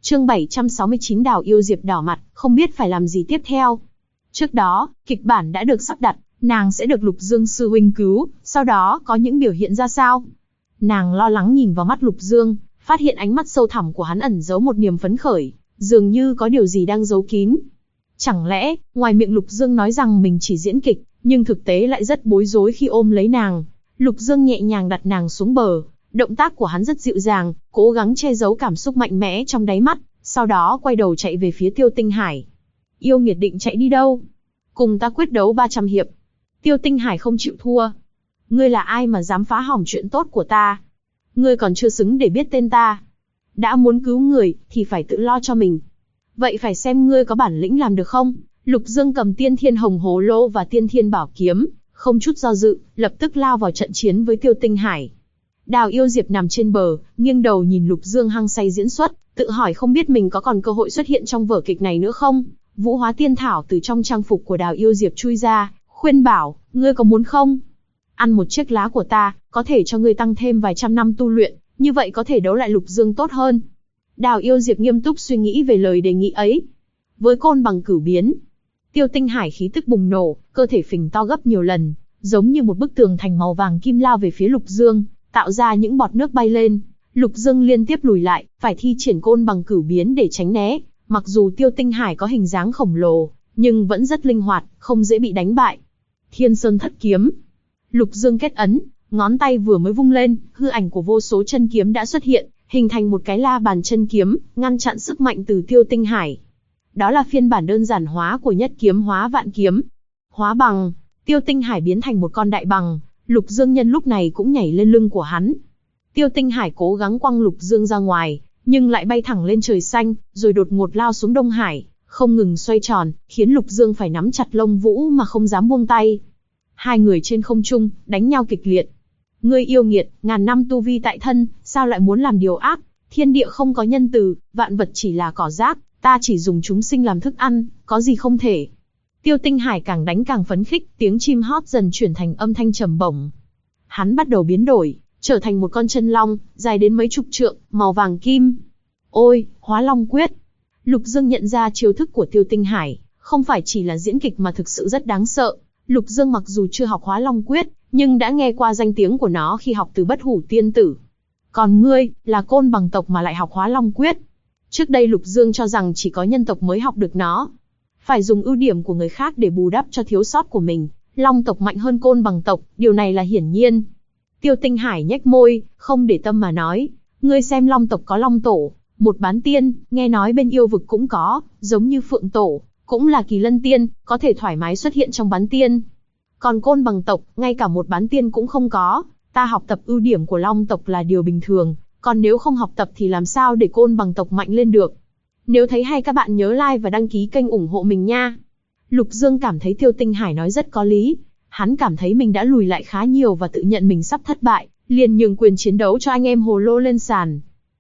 Chương 769 Đào Yêu Diệp đỏ mặt, không biết phải làm gì tiếp theo. Trước đó, kịch bản đã được sắp đặt, nàng sẽ được Lục Dương sư huynh cứu, sau đó có những biểu hiện ra sao? Nàng lo lắng nhìn vào mắt Lục Dương, phát hiện ánh mắt sâu thẳm của hắn ẩn giấu một niềm phấn khởi, dường như có điều gì đang giấu kín. Chẳng lẽ, ngoài miệng Lục Dương nói rằng mình chỉ diễn kịch, nhưng thực tế lại rất bối rối khi ôm lấy nàng. Lục Dương nhẹ nhàng đặt nàng xuống bờ, động tác của hắn rất dịu dàng, cố gắng che giấu cảm xúc mạnh mẽ trong đáy mắt, sau đó quay đầu chạy về phía Tiêu Tinh Hải. Yêu nghiệt định chạy đi đâu? Cùng ta quyết đấu 300 hiệp. Tiêu Tinh Hải không chịu thua. Ngươi là ai mà dám phá hỏng chuyện tốt của ta? Ngươi còn chưa xứng để biết tên ta. Đã muốn cứu người, thì phải tự lo cho mình. Vậy phải xem ngươi có bản lĩnh làm được không? Lục Dương cầm Tiên Thiên Hồng Hồ Lô và Tiên Thiên Bảo Kiếm, không chút do dự, lập tức lao vào trận chiến với Tiêu Tinh Hải. Đào Yêu Diệp nằm trên bờ, nghiêng đầu nhìn Lục Dương hăng say diễn xuất, tự hỏi không biết mình có còn cơ hội xuất hiện trong vở kịch này nữa không. Vũ Hóa Tiên Thảo từ trong trang phục của Đào Yêu Diệp chui ra, khuyên bảo, ngươi có muốn không? Ăn một chiếc lá của ta, có thể cho ngươi tăng thêm vài trăm năm tu luyện, như vậy có thể đấu lại Lục Dương tốt hơn. Đào Yêu Diệp nghiêm túc suy nghĩ về lời đề nghị ấy. Với côn bằng cửu biến, Tiêu Tinh Hải khí tức bùng nổ, cơ thể phình to gấp nhiều lần, giống như một bức tường thành màu vàng kim lao về phía Lục Dương, tạo ra những bọt nước bay lên. Lục Dương liên tiếp lùi lại, phải thi triển côn bằng cửu biến để tránh né. Mặc dù Tiêu Tinh Hải có hình dáng khổng lồ, nhưng vẫn rất linh hoạt, không dễ bị đánh bại. Thiên Sơn Thất Kiếm. Lục Dương kết ấn, ngón tay vừa mới vung lên, hư ảnh của vô số chân kiếm đã xuất hiện, hình thành một cái la bàn chân kiếm, ngăn chặn sức mạnh từ Tiêu Tinh Hải. Đó là phiên bản đơn giản hóa của nhất kiếm hóa vạn kiếm. Hóa bằng, Tiêu Tinh Hải biến thành một con đại bằng, Lục Dương nhân lúc này cũng nhảy lên lưng của hắn. Tiêu Tinh Hải cố gắng quăng Lục Dương ra ngoài, nhưng lại bay thẳng lên trời xanh, rồi đột ngột lao xuống Đông Hải, không ngừng xoay tròn, khiến Lục Dương phải nắm chặt lông vũ mà không dám buông tay. Hai người trên không trung, đánh nhau kịch liệt. Ngươi yêu nghiệt, ngàn năm tu vi tại thân, sao lại muốn làm điều ác? Thiên địa không có nhân từ, vạn vật chỉ là cỏ rác, ta chỉ dùng chúng sinh làm thức ăn, có gì không thể. Tiêu Tinh Hải càng đánh càng phấn khích, tiếng chim hót dần chuyển thành âm thanh trầm bổng. Hắn bắt đầu biến đổi, trở thành một con chân long, dài đến mấy chục trượng, màu vàng kim. Ôi, Hóa Long Quyết! Lục Dương nhận ra chiêu thức của Tiêu Tinh Hải, không phải chỉ là diễn kịch mà thực sự rất đáng sợ. Lục Dương mặc dù chưa học Hóa Long Quyết, nhưng đã nghe qua danh tiếng của nó khi học từ Bất Hủ Tiên Tử. Còn ngươi, là côn bằng tộc mà lại học Hóa Long Quyết. Trước đây Lục Dương cho rằng chỉ có nhân tộc mới học được nó. Phải dùng ưu điểm của người khác để bù đắp cho thiếu sót của mình. Long tộc mạnh hơn côn bằng tộc, điều này là hiển nhiên. Tiêu Tinh Hải nhếch môi, không để tâm mà nói. Ngươi xem Long tộc có Long Tổ, một bán tiên, nghe nói bên yêu vực cũng có, giống như Phượng Tổ, cũng là Kỳ Lân Tiên, có thể thoải mái xuất hiện trong bán tiên. Còn côn bằng tộc, ngay cả một bán tiên cũng không có. Ta học tập ưu điểm của Long tộc là điều bình thường, còn nếu không học tập thì làm sao để côn bằng tộc mạnh lên được. Nếu thấy hay các bạn nhớ like và đăng ký kênh ủng hộ mình nha. Lục Dương cảm thấy Tiêu Tinh Hải nói rất có lý. Hắn cảm thấy mình đã lùi lại khá nhiều và tự nhận mình sắp thất bại, liền nhường quyền chiến đấu cho anh em Hồ Lô lên sàn.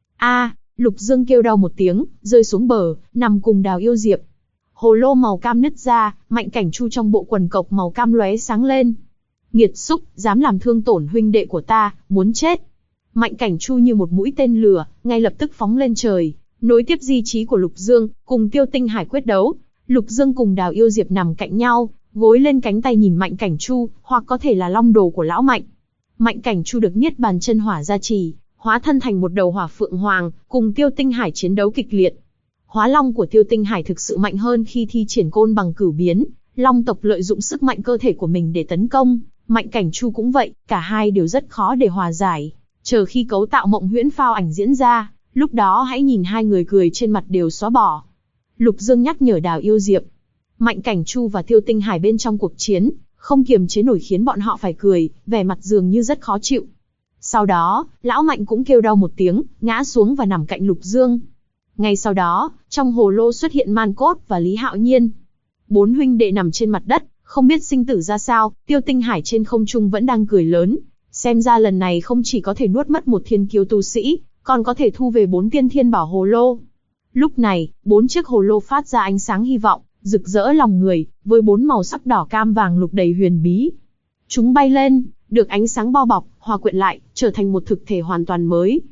Lục Dương kêu đau một tiếng, rơi xuống bờ, nằm cùng Đào Yêu Diệp. Hồ lô màu cam nứt ra, Mạnh Cảnh Chu trong bộ quần cộc màu cam lóe sáng lên. Nghiệt xúc, dám làm thương tổn huynh đệ của ta, muốn chết. Mạnh Cảnh Chu như một mũi tên lửa, ngay lập tức phóng lên trời, nối tiếp di chí của Lục Dương, cùng Tiêu Tinh Hải quyết đấu. Lục Dương cùng Đào Yêu Diệp nằm cạnh nhau, gối lên cánh tay nhìn Mạnh Cảnh Chu, hoặc có thể là long đồ của lão Mạnh. Mạnh Cảnh Chu được Niết Bàn chân hỏa gia trì, hóa thân thành một đầu hỏa phượng hoàng, cùng Tiêu Tinh Hải chiến đấu kịch liệt. Hóa long của Tiêu Tinh Hải thực sự mạnh hơn khi thi triển côn bằng cửu biến, long tộc lợi dụng sức mạnh cơ thể của mình để tấn công, Mạnh Cảnh Chu cũng vậy, cả hai đều rất khó để hòa giải. Chờ khi cấu tạo mộng huyễn phao ảnh diễn ra, lúc đó hãy nhìn hai người cười trên mặt đều xóa bỏ. Lục Dương nhắc nhở Đào Yêu Diệp. Mạnh Cảnh Chu và Tiêu Tinh Hải bên trong cuộc chiến, không kiềm chế nổi khiến bọn họ phải cười, vẻ mặt dường như rất khó chịu. Sau đó, lão Mạnh cũng kêu đau một tiếng, ngã xuống và nằm cạnh Lục Dương. Ngay sau đó, trong hồ lô xuất hiện Man Cốt và Lý Hạo Nhiên. Bốn huynh đệ nằm trên mặt đất, không biết sinh tử ra sao. Tiêu Tinh Hải trên không trung vẫn đang cười lớn. Xem ra lần này không chỉ có thể nuốt mất một thiên kiêu tu sĩ, còn có thể thu về 4 tiên thiên bảo hồ lô. Lúc này, 4 chiếc hồ lô phát ra ánh sáng hy vọng, rực rỡ lòng người, với 4 màu sắc đỏ cam vàng lục đầy huyền bí. Chúng bay lên, được ánh sáng bao bọc, hòa quyện lại, trở thành một thực thể hoàn toàn mới.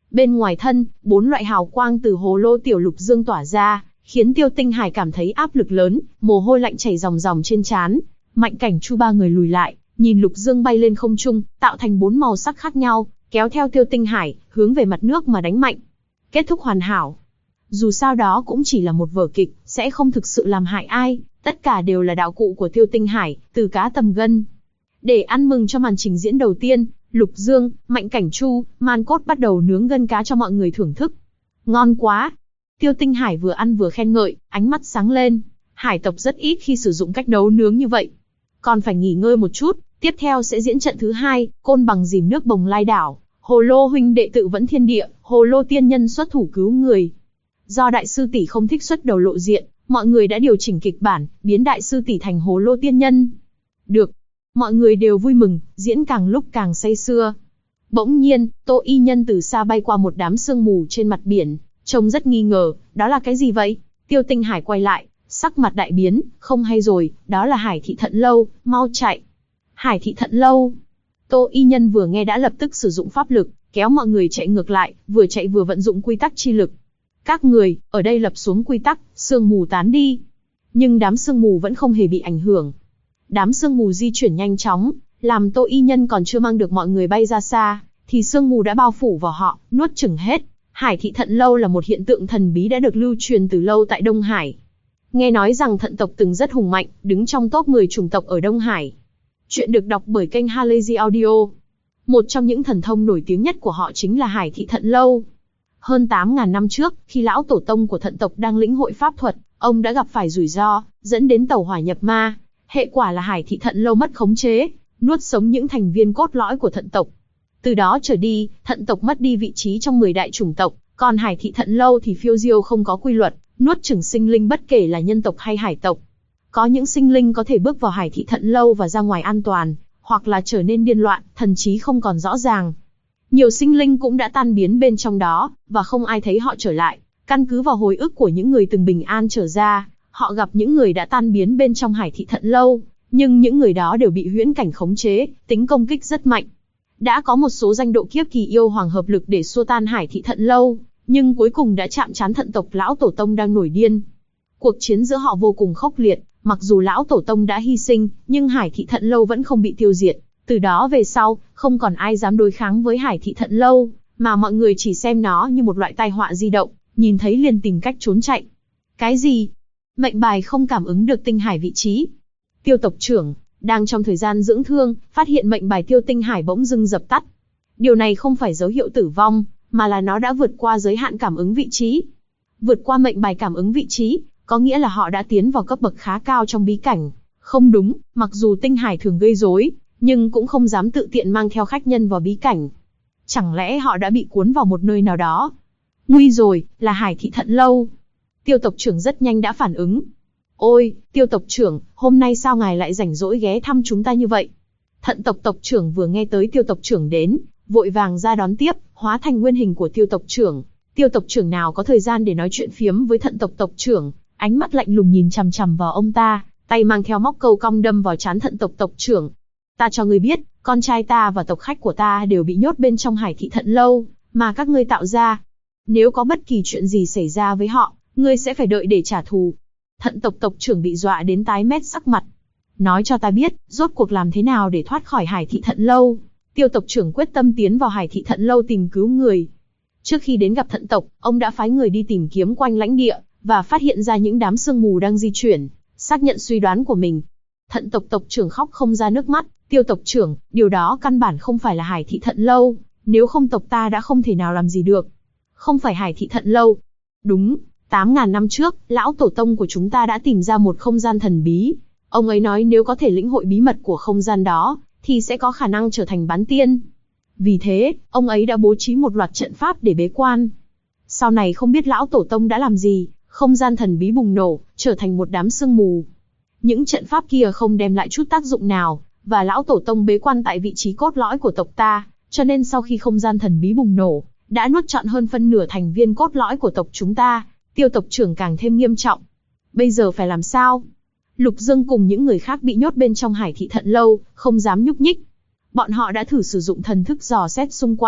Bên ngoài thân, 4 loại hào quang từ hồ lô tiểu lục dương tỏa ra, khiến Tiêu Tinh Hải cảm thấy áp lực lớn, mồ hôi lạnh chảy ròng ròng trên trán. Mạnh Cảnh Chu ba người lùi lại, nhìn lục dương bay lên không trung, tạo thành 4 màu sắc khác nhau, kéo theo Tiêu Tinh Hải, hướng về mặt nước mà đánh mạnh. Kết thúc hoàn hảo. Dù sao đó cũng chỉ là một vở kịch, sẽ không thực sự làm hại ai, tất cả đều là đạo cụ của Tiêu Tinh Hải, từ cá tầm gân. Để ăn mừng cho màn trình diễn đầu tiên, Lục Dương, Mạnh Cảnh Chu, Man Cốt bắt đầu nướng gân cá cho mọi người thưởng thức. Ngon quá! Tiêu Tinh Hải vừa ăn vừa khen ngợi, ánh mắt sáng lên. Hải tộc rất ít khi sử dụng cách nấu nướng như vậy. Còn phải nghỉ ngơi một chút, tiếp theo sẽ diễn trận thứ 2, Côn Bằng dìm nước Bồng Lai đảo. Hồ Lô huynh đệ tự vẫn thiên địa, Hồ Lô tiên nhân xuất thủ cứu người. Do đại sư tỷ không thích xuất đầu lộ diện, mọi người đã điều chỉnh kịch bản, biến đại sư tỷ thành Hồ Lô tiên nhân. Được. Mọi người đều vui mừng, diễn càng lúc càng say sưa. Bỗng nhiên, Tô Y Nhân từ xa bay qua một đám sương mù trên mặt biển, trông rất nghi ngờ, đó là cái gì vậy? Tiêu Tinh Hải quay lại, sắc mặt đại biến, không hay rồi, đó là Hải Thị Thận Lâu, mau chạy. Hải Thị Thận Lâu. Tô Y Nhân vừa nghe đã lập tức sử dụng pháp lực, kéo mọi người chạy ngược lại, vừa chạy vừa vận dụng quy tắc chi lực. Các người, ở đây lập xuống quy tắc, sương mù tán đi. Nhưng đám sương mù vẫn không hề bị ảnh hưởng. Đám sương mù di chuyển nhanh chóng, làm Tô Y Nhân còn chưa mang được mọi người bay ra xa, thì sương mù đã bao phủ vào họ, nuốt chửng hết. Hải Thị Thận Lâu là một hiện tượng thần bí đã được lưu truyền từ lâu tại Đông Hải. Nghe nói rằng thận tộc từng rất hùng mạnh, đứng trong top 10 chủng tộc ở Đông Hải. Chuyện được đọc bởi kênh Halazy Audio. Một trong những thần thông nổi tiếng nhất của họ chính là Hải Thị Thận Lâu. Hơn 8.000 năm trước, khi lão tổ tông của thận tộc đang lĩnh hội pháp thuật, ông đã gặp phải rủi ro, dẫn đến tẩu hỏa nhập ma. Hệ quả là Hải Thị Thận Lâu mất khống chế, nuốt sống những thành viên cốt lõi của thận tộc. Từ đó trở đi, thận tộc mất đi vị trí trong 10 đại chủng tộc, còn Hải Thị Thận Lâu thì phiêu diêu không có quy luật, nuốt chửng sinh linh bất kể là nhân tộc hay hải tộc. Có những sinh linh có thể bước vào Hải Thị Thận Lâu và ra ngoài an toàn, hoặc là trở nên điên loạn, thần trí không còn rõ ràng. Nhiều sinh linh cũng đã tan biến bên trong đó, và không ai thấy họ trở lại. Căn cứ vào hồi ức của những người từng bình an trở ra, họ gặp những người đã tan biến bên trong Hải Thị Thận Lâu, nhưng những người đó đều bị huyễn cảnh khống chế, tính công kích rất mạnh. Đã có một số danh độ kiếp kỳ yêu hoàng hợp lực để xua tan Hải Thị Thận Lâu, nhưng cuối cùng đã chạm trán thận tộc lão tổ tông đang nổi điên. Cuộc chiến giữa họ vô cùng khốc liệt, mặc dù lão tổ tông đã hy sinh, nhưng Hải Thị Thận Lâu vẫn không bị tiêu diệt. Từ đó về sau, không còn ai dám đối kháng với Hải Thị Thận Lâu, mà mọi người chỉ xem nó như một loại tai họa di động, nhìn thấy liền tìm cách trốn chạy. Cái gì? Mệnh bài không cảm ứng được Tinh Hải vị trí. Tiêu tộc trưởng, đang trong thời gian dưỡng thương, phát hiện mệnh bài Tiêu Tinh Hải bỗng dưng dập tắt. Điều này không phải dấu hiệu tử vong, mà là nó đã vượt qua giới hạn cảm ứng vị trí. Vượt qua mệnh bài cảm ứng vị trí, có nghĩa là họ đã tiến vào cấp bậc khá cao trong bí cảnh. Không đúng, mặc dù Tinh Hải thường gây rối, nhưng cũng không dám tự tiện mang theo khách nhân vào bí cảnh. Chẳng lẽ họ đã bị cuốn vào một nơi nào đó? Nguy rồi, là Hải Thị Thận Lâu. Tiêu tộc trưởng rất nhanh đã phản ứng. Ôi, Tiêu tộc trưởng, hôm nay sao ngài lại rảnh rỗi ghé thăm chúng ta như vậy? Thận tộc tộc trưởng vừa nghe tới Tiêu tộc trưởng đến, vội vàng ra đón tiếp, hóa thành nguyên hình của Tiêu tộc trưởng. Tiêu tộc trưởng nào có thời gian để nói chuyện phiếm với thận tộc tộc trưởng, ánh mắt lạnh lùng nhìn chằm chằm vào ông ta, tay mang theo móc câu cong đâm vào trán thận tộc tộc trưởng. Ta cho ngươi biết, con trai ta và tộc khách của ta đều bị nhốt bên trong Hải Thị Thận Lâu, mà các ngươi tạo ra. Nếu có bất kỳ chuyện gì xảy ra với họ, ngươi sẽ phải đợi để trả thù. Thận tộc tộc trưởng bị dọa đến tái mét sắc mặt. Nói cho ta biết, rốt cuộc làm thế nào để thoát khỏi Hải Thị Thận Lâu. Tiêu tộc trưởng quyết tâm tiến vào Hải Thị Thận Lâu tìm cứu người. Trước khi đến gặp thận tộc, ông đã phái người đi tìm kiếm quanh lãnh địa, và phát hiện ra những đám sương mù đang di chuyển, xác nhận suy đoán của mình. Thận tộc tộc trưởng khóc không ra nước mắt. Tiêu tộc trưởng, điều đó căn bản không phải là Hải Thị Thận Lâu, nếu không tộc ta đã không thể nào làm gì được. Không phải Hải Thị Thận Lâu. Đúng, 8.000 năm trước, lão tổ tông của chúng ta đã tìm ra một không gian thần bí. Ông ấy nói nếu có thể lĩnh hội bí mật của không gian đó, thì sẽ có khả năng trở thành bán tiên. Vì thế, ông ấy đã bố trí một loạt trận pháp để bế quan. Sau này không biết lão tổ tông đã làm gì, không gian thần bí bùng nổ, trở thành một đám sương mù. Những trận pháp kia không đem lại chút tác dụng nào, và lão tổ tông bế quan tại vị trí cốt lõi của tộc ta, cho nên sau khi không gian thần bí bùng nổ, đã nuốt trọn hơn phân nửa thành viên cốt lõi của tộc chúng ta. Tiêu tộc trưởng càng thêm nghiêm trọng. Bây giờ phải làm sao? Lục Dương cùng những người khác bị nhốt bên trong Hải Thị Thận Lâu, không dám nhúc nhích. Bọn họ đã thử sử dụng thần thức dò xét xung quanh,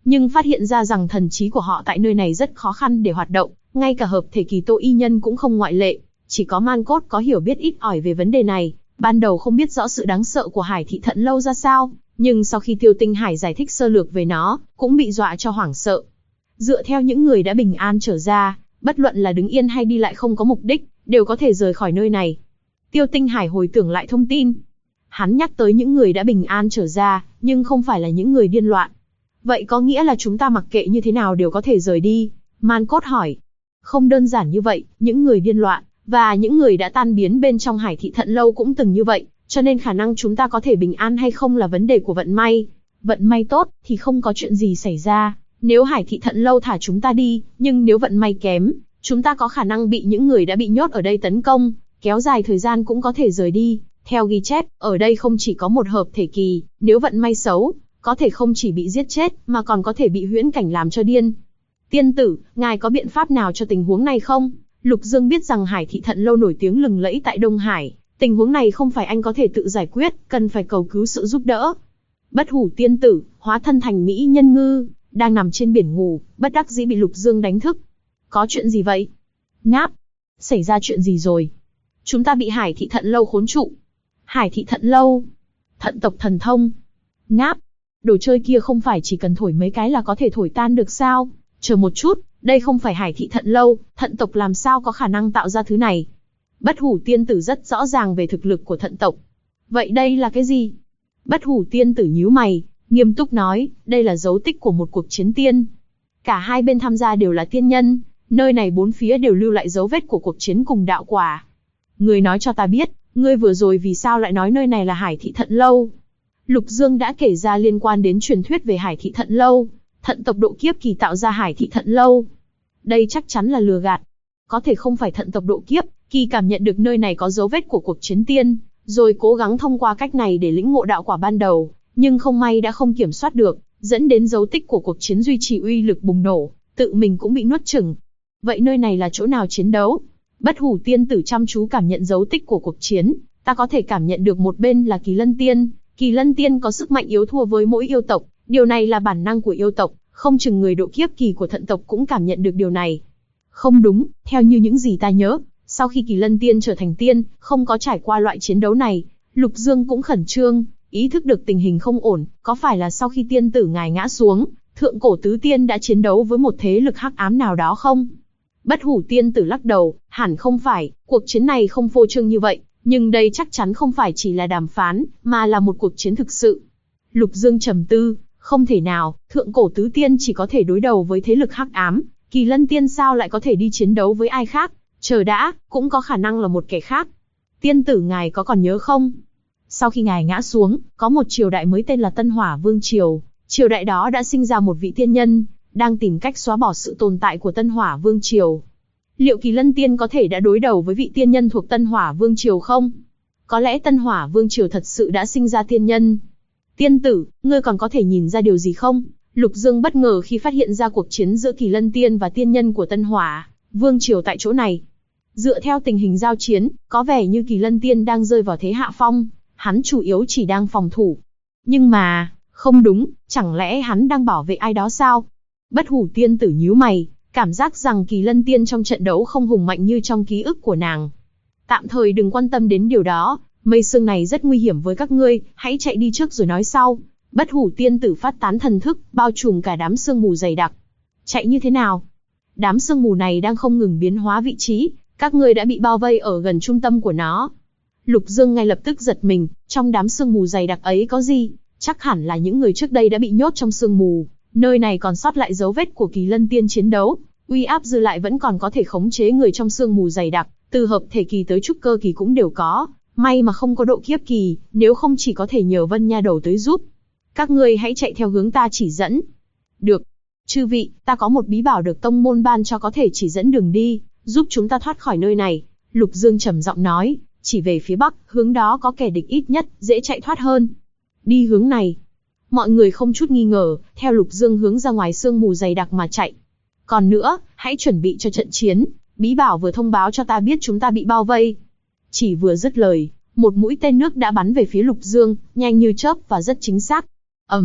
nhưng phát hiện ra rằng thần trí của họ tại nơi này rất khó khăn để hoạt động, ngay cả hợp thể kỳ Tô Y Nhân cũng không ngoại lệ. Chỉ có Man Cốt có hiểu biết ít ỏi về vấn đề này, ban đầu không biết rõ sự đáng sợ của Hải Thị Thận Lâu ra sao, nhưng sau khi Tiêu Tinh Hải giải thích sơ lược về nó, cũng bị dọa cho hoảng sợ. Dựa theo những người đã bình an trở ra, bất luận là đứng yên hay đi lại không có mục đích, đều có thể rời khỏi nơi này. Tiêu Tinh Hải hồi tưởng lại thông tin. Hắn nhắc tới những người đã bình an trở ra, nhưng không phải là những người điên loạn. Vậy có nghĩa là chúng ta mặc kệ như thế nào đều có thể rời đi? Man Cốt hỏi. Không đơn giản như vậy, những người điên loạn, và những người đã tan biến bên trong Hải Thị Thận Lâu cũng từng như vậy, cho nên khả năng chúng ta có thể bình an hay không là vấn đề của vận may. Vận may tốt, thì không có chuyện gì xảy ra, nếu Hải Thị Thận Lâu thả chúng ta đi, nhưng nếu vận may kém, chúng ta có khả năng bị những người đã bị nhốt ở đây tấn công, kéo dài thời gian cũng có thể rời đi. Theo ghi chép, ở đây không chỉ có một hợp thể kỳ, nếu vận may xấu, có thể không chỉ bị giết chết, mà còn có thể bị huyễn cảnh làm cho điên. Tiên tử, ngài có biện pháp nào cho tình huống này không? Lục Dương biết rằng Hải Thị Thận Lâu nổi tiếng lừng lẫy tại Đông Hải, tình huống này không phải anh có thể tự giải quyết, cần phải cầu cứu sự giúp đỡ. Bất Hủ tiên tử, hóa thân thành mỹ nhân ngư, đang nằm trên biển ngủ, bất đắc dĩ bị Lục Dương đánh thức. Có chuyện gì vậy? Ngáp. Xảy ra chuyện gì rồi? Chúng ta bị Hải Thị Thận Lâu khốn trụ. Hải Thị Thận Lâu? Thận tộc thần thông. Ngáp. Đồ chơi kia không phải chỉ cần thổi mấy cái là có thể thổi tan được sao? Chờ một chút, đây không phải Hải Thị Thận Lâu, thận tộc làm sao có khả năng tạo ra thứ này? Bất Hủ tiên tử rất rõ ràng về thực lực của thận tộc. Vậy đây là cái gì? Bất Hủ tiên tử nhíu mày, nghiêm túc nói, đây là dấu tích của một cuộc chiến tiên. Cả hai bên tham gia đều là tiên nhân, nơi này bốn phía đều lưu lại dấu vết của cuộc chiến cùng đạo quả. Ngươi nói cho ta biết, ngươi vừa rồi vì sao lại nói nơi này là Hải Thị Thận Lâu? Lục Dương đã kể ra liên quan đến truyền thuyết về Hải Thị Thận Lâu, thận tộc độ kiếp kỳ tạo ra Hải Thị Thận Lâu. Đây chắc chắn là lừa gạt. Có thể không phải thận tộc độ kiếp kỳ cảm nhận được nơi này có dấu vết của cuộc chiến tiên, rồi cố gắng thông qua cách này để lĩnh ngộ đạo quả ban đầu, nhưng không may đã không kiểm soát được, dẫn đến dấu tích của cuộc chiến duy trì uy lực bùng nổ, tự mình cũng bị nuốt chửng. Vậy nơi này là chỗ nào chiến đấu? Bất Hủ tiên tử chăm chú cảm nhận dấu tích của cuộc chiến, ta có thể cảm nhận được một bên là Kỳ Lân Tiên. Kỳ Lân Tiên có sức mạnh yếu thua với mỗi yêu tộc, điều này là bản năng của yêu tộc, không chừng người độ kiếp kỳ của thận tộc cũng cảm nhận được điều này. Không đúng, theo như những gì ta nhớ, sau khi Kỳ Lân Tiên trở thành tiên, không có trải qua loại chiến đấu này. Lục Dương cũng khẩn trương, ý thức được tình hình không ổn, có phải là sau khi tiên tử ngài ngã xuống, thượng cổ tứ tiên đã chiến đấu với một thế lực hắc ám nào đó không? Bất Hủ tiên tử lắc đầu, hẳn không phải, cuộc chiến này không phô trương như vậy, nhưng đây chắc chắn không phải chỉ là đàm phán, mà là một cuộc chiến thực sự. Lục Dương trầm tư, không thể nào, thượng cổ tứ tiên chỉ có thể đối đầu với thế lực hắc ám, Kỳ Lân Tiên sao lại có thể đi chiến đấu với ai khác? Chờ đã, cũng có khả năng là một kẻ khác. Tiên tử ngài có còn nhớ không? Sau khi ngài ngã xuống, có một triều đại mới tên là Tân Hỏa Vương Triều, triều đại đó đã sinh ra một vị tiên nhân, đang tìm cách xóa bỏ sự tồn tại của Tân Hỏa Vương Triều. Liệu Kỳ Lân Tiên có thể đã đối đầu với vị tiên nhân thuộc Tân Hỏa Vương Triều không? Có lẽ Tân Hỏa Vương Triều thật sự đã sinh ra tiên nhân. Tiên tử, ngươi còn có thể nhìn ra điều gì không? Lục Dương bất ngờ khi phát hiện ra cuộc chiến giữa Kỳ Lân Tiên và tiên nhân của Tân Hỏa Vương Triều tại chỗ này. Dựa theo tình hình giao chiến, có vẻ như Kỳ Lân Tiên đang rơi vào thế hạ phong, hắn chủ yếu chỉ đang phòng thủ. Nhưng mà, không đúng, chẳng lẽ hắn đang bảo vệ ai đó sao? Bất Hủ tiên tử nhíu mày, cảm giác rằng Kỳ Lân Tiên trong trận đấu không hùng mạnh như trong ký ức của nàng. Tạm thời đừng quan tâm đến điều đó, mây sương này rất nguy hiểm với các ngươi, hãy chạy đi trước rồi nói sau. Bất Hủ tiên tử phát tán thần thức, bao trùm cả đám sương mù dày đặc. Chạy như thế nào? Đám sương mù này đang không ngừng biến hóa vị trí, các ngươi đã bị bao vây ở gần trung tâm của nó. Lục Dương ngay lập tức giật mình, trong đám sương mù dày đặc ấy có gì? Chắc hẳn là những người trước đây đã bị nhốt trong sương mù. Nơi này còn sót lại dấu vết của Kỳ Lân Tiên chiến đấu, uy áp dư lại vẫn còn có thể khống chế người trong sương mù dày đặc, từ hợp thể kỳ tới trúc cơ kỳ cũng đều có. May mà không có độ kiếp kỳ, nếu không chỉ có thể nhờ Vân Nha Đầu tới giúp. Các ngươi hãy chạy theo hướng ta chỉ dẫn. Được. Chư vị, ta có một bí bảo được tông môn ban cho có thể chỉ dẫn đường đi, giúp chúng ta thoát khỏi nơi này. Lục Dương trầm giọng nói, chỉ về phía bắc, hướng đó có kẻ địch ít nhất, dễ chạy thoát hơn. Đi hướng này. Mọi người không chút nghi ngờ, theo Lục Dương hướng ra ngoài sương mù dày đặc mà chạy. Còn nữa, hãy chuẩn bị cho trận chiến, bí bảo vừa thông báo cho ta biết chúng ta bị bao vây. Chỉ vừa dứt lời, một mũi tên nước đã bắn về phía Lục Dương, nhanh như chớp và rất chính xác.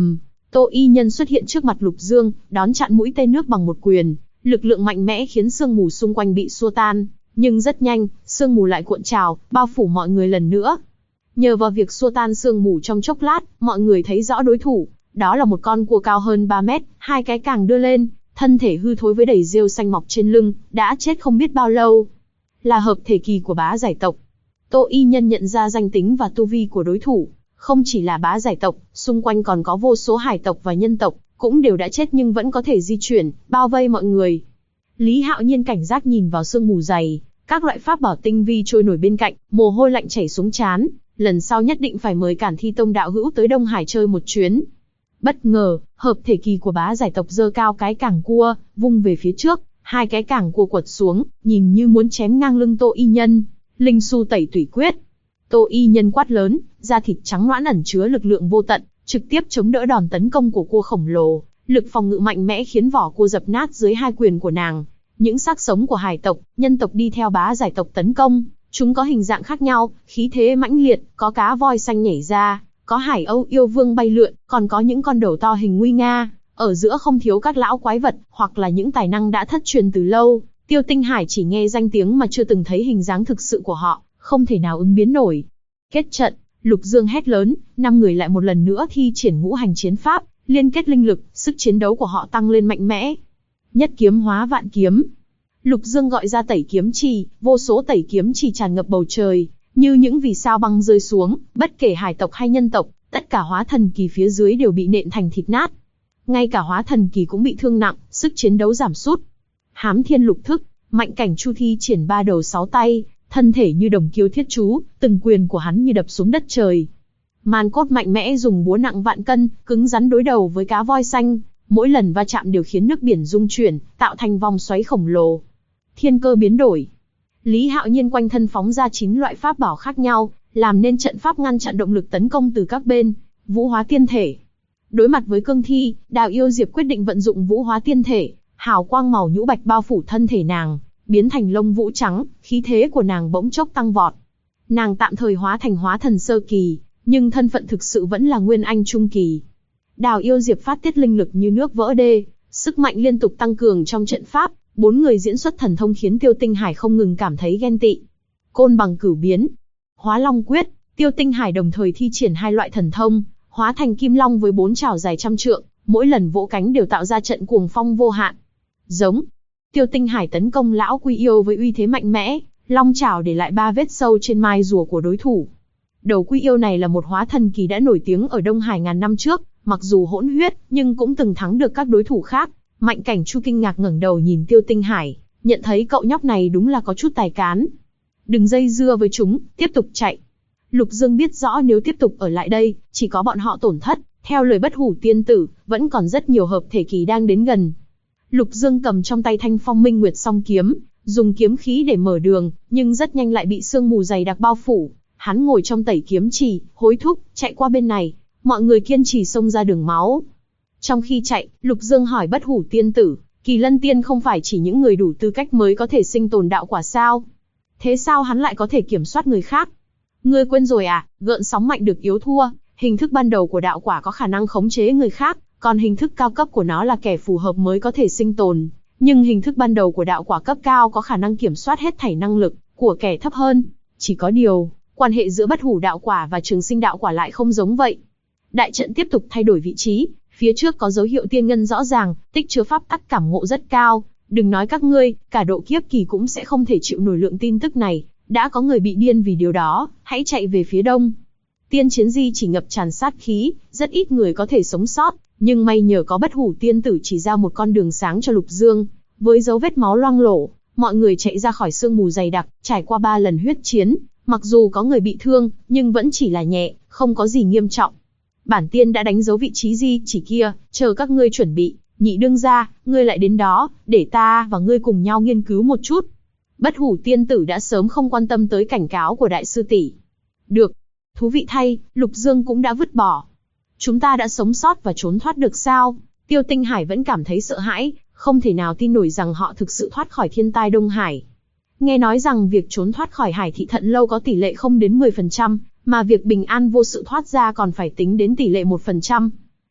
Tô Y Nhân xuất hiện trước mặt Lục Dương, đón chặn mũi tên nước bằng một quyền, lực lượng mạnh mẽ khiến sương mù xung quanh bị xua tan, nhưng rất nhanh, sương mù lại cuộn trào, bao phủ mọi người lần nữa. Nhờ vào việc xua tan sương mù trong chốc lát, mọi người thấy rõ đối thủ, đó là một con cua cao hơn 3 mét, hai cái càng đưa lên, thân thể hư thối với đầy rêu xanh mọc trên lưng, đã chết không biết bao lâu. Là hợp thể kỳ của bá giải tộc. Tô Y Nhân nhận ra danh tính và tu vi của đối thủ, không chỉ là bá giải tộc, xung quanh còn có vô số hải tộc và nhân tộc, cũng đều đã chết nhưng vẫn có thể di chuyển, bao vây mọi người. Lý Hạo Nhiên cảnh giác nhìn vào sương mù dày, các loại pháp bảo tinh vi trôi nổi bên cạnh, mồ hôi lạnh chảy xuống trán, lần sau nhất định phải mời Cản Thi Tông đạo hữu tới Đông Hải chơi một chuyến. Bất ngờ, hợp thể kỳ của bá giải tộc giơ cao cái cảng cua, vung về phía trước, hai cái cảng cua quật xuống, nhìn như muốn chém ngang lưng Tô Y Nhân. Linh Su Tẩy Tủy Quyết. Tô Y Nhân quát lớn, da thịt trắng nõn ẩn chứa lực lượng vô tận, trực tiếp chống đỡ đòn tấn công của cua khổng lồ, lực phòng ngự mạnh mẽ khiến vỏ cua dập nát dưới hai quyền của nàng. Những xác sống của hải tộc, nhân tộc đi theo bá giải tộc tấn công, chúng có hình dạng khác nhau, khí thế mãnh liệt, có cá voi xanh nhảy ra, có hải âu yêu vương bay lượn, còn có những con đầu to hình nguy nga, ở giữa không thiếu các lão quái vật, hoặc là những tài năng đã thất truyền từ lâu. Tiêu Tinh Hải chỉ nghe danh tiếng mà chưa từng thấy hình dáng thực sự của họ, không thể nào ứng biến nổi. Kết trận, Lục Dương hét lớn, 5 người lại một lần nữa thi triển ngũ hành chiến pháp, liên kết linh lực, sức chiến đấu của họ tăng lên mạnh mẽ. Nhất kiếm hóa vạn kiếm. Lục Dương gọi ra tẩy kiếm trì, vô số tẩy kiếm trì tràn ngập bầu trời, như những vì sao băng rơi xuống, bất kể hải tộc hay nhân tộc, tất cả hóa thần kỳ phía dưới đều bị nện thành thịt nát. Ngay cả hóa thần kỳ cũng bị thương nặng, sức chiến đấu giảm sút. Hám Thiên Lục Thức, Mạnh Cảnh Chu thi triển 3 đầu 6 tay, thân thể như đồng kiêu thiết chú, từng quyền của hắn như đập xuống đất trời. Man Cốt mạnh mẽ dùng búa nặng vạn cân, cứng rắn đối đầu với cá voi xanh, mỗi lần va chạm đều khiến nước biển rung chuyển, tạo thành vòng xoáy khổng lồ. Thiên Cơ biến đổi. Lý Hạo Nhiên quanh thân phóng ra 9 loại pháp bảo khác nhau, làm nên trận pháp ngăn chặn động lực tấn công từ các bên. Vũ Hóa Tiên Thể. Đối mặt với cương thi, Đào Yêu Diệp quyết định vận dụng Vũ Hóa Tiên Thể, hào quang màu nhũ bạch bao phủ thân thể nàng, biến thành lông vũ trắng, khí thế của nàng bỗng chốc tăng vọt. Nàng tạm thời hóa thành hóa thần sơ kỳ, nhưng thân phận thực sự vẫn là nguyên anh trung kỳ. Đào Yêu Diệp phát tiết linh lực như nước vỡ đê, sức mạnh liên tục tăng cường trong trận pháp, 4 người diễn xuất thần thông khiến Tiêu Tinh Hải không ngừng cảm thấy ghen tị. Côn bằng cửu biến, Hóa Long Quyết, Tiêu Tinh Hải đồng thời thi triển 2 loại thần thông, hóa thành kim long với 4 trảo dài trăm trượng, mỗi lần vỗ cánh đều tạo ra trận cuồng phong vô hạn. Giống. Tiêu Tinh Hải tấn công lão Quy Yêu với uy thế mạnh mẽ, long trảo để lại 3 vết sâu trên mai rùa của đối thủ. Đầu Quy Yêu này là một hóa thần kỳ đã nổi tiếng ở Đông Hải ngàn năm trước, mặc dù hỗn huyết, nhưng cũng từng thắng được các đối thủ khác. Mạnh Cảnh Chu kinh ngạc ngẩng đầu nhìn Tiêu Tinh Hải, nhận thấy cậu nhóc này đúng là có chút tài cán. Đừng dây dưa với chúng, tiếp tục chạy. Lục Dương biết rõ nếu tiếp tục ở lại đây, chỉ có bọn họ tổn thất. Theo lời Bất Hủ Tiên Tử, vẫn còn rất nhiều hợp thể kỳ đang đến gần. Lục Dương cầm trong tay Thanh Phong Minh Nguyệt song kiếm, dùng kiếm khí để mở đường, nhưng rất nhanh lại bị sương mù dày đặc bao phủ. Hắn ngồi trong tẩy kiếm trì, hối thúc, chạy qua bên này. Mọi người kiên trì xông ra đường máu. Trong khi chạy, Lục Dương hỏi Bất Hủ Tiên Tử, Kỳ Lân Tiên không phải chỉ những người đủ tư cách mới có thể sinh tồn đạo quả sao? Thế sao hắn lại có thể kiểm soát người khác? Ngươi quên rồi à, gợn sóng mạnh được yếu thua, hình thức ban đầu của đạo quả có khả năng khống chế người khác, còn hình thức cao cấp của nó là kẻ phù hợp mới có thể sinh tồn. Nhưng hình thức ban đầu của đạo quả cấp cao có khả năng kiểm soát hết thảy năng lực của kẻ thấp hơn. Chỉ có điều, quan hệ giữa Bất Hủ đạo quả và Trường Sinh đạo quả lại không giống vậy. Đại trận tiếp tục thay đổi vị trí, phía trước có dấu hiệu tiên ngân rõ ràng, tích chứa pháp tắc cảm ngộ rất cao. Đừng nói các ngươi, cả độ kiếp kỳ cũng sẽ không thể chịu nổi lượng tin tức này. Đã có người bị điên vì điều đó, hãy chạy về phía đông. Tiên chiến di chỉ ngập tràn sát khí, rất ít người có thể sống sót, nhưng may nhờ có Bất Hủ Tiên Tử chỉ ra một con đường sáng cho Lục Dương. Với dấu vết máu loang lổ, mọi người chạy ra khỏi sương mù dày đặc, trải qua 3 lần huyết chiến. Mặc dù có người bị thương, nhưng vẫn chỉ là nhẹ, không có gì nghiêm trọng. Bản tiên đã đánh dấu vị trí di chỉ kia, chờ các ngươi chuẩn bị. Nhị đương gia, ngươi lại đến đó, để ta và ngươi cùng nhau nghiên cứu một chút. Bất Hủ Tiên Tử đã sớm không quan tâm tới cảnh cáo của đại sư tỷ. Được. Thú vị thay, Lục Dương cũng đã vứt bỏ. Chúng ta đã sống sót và trốn thoát được sao? Tiêu Tinh Hải vẫn cảm thấy sợ hãi, không thể nào tin nổi rằng họ thực sự thoát khỏi thiên tai Đông Hải. Nghe nói rằng việc trốn thoát khỏi Hải Thị Thận Lâu có tỷ lệ không đến 10%, mà việc bình an vô sự thoát ra còn phải tính đến tỷ lệ 1%.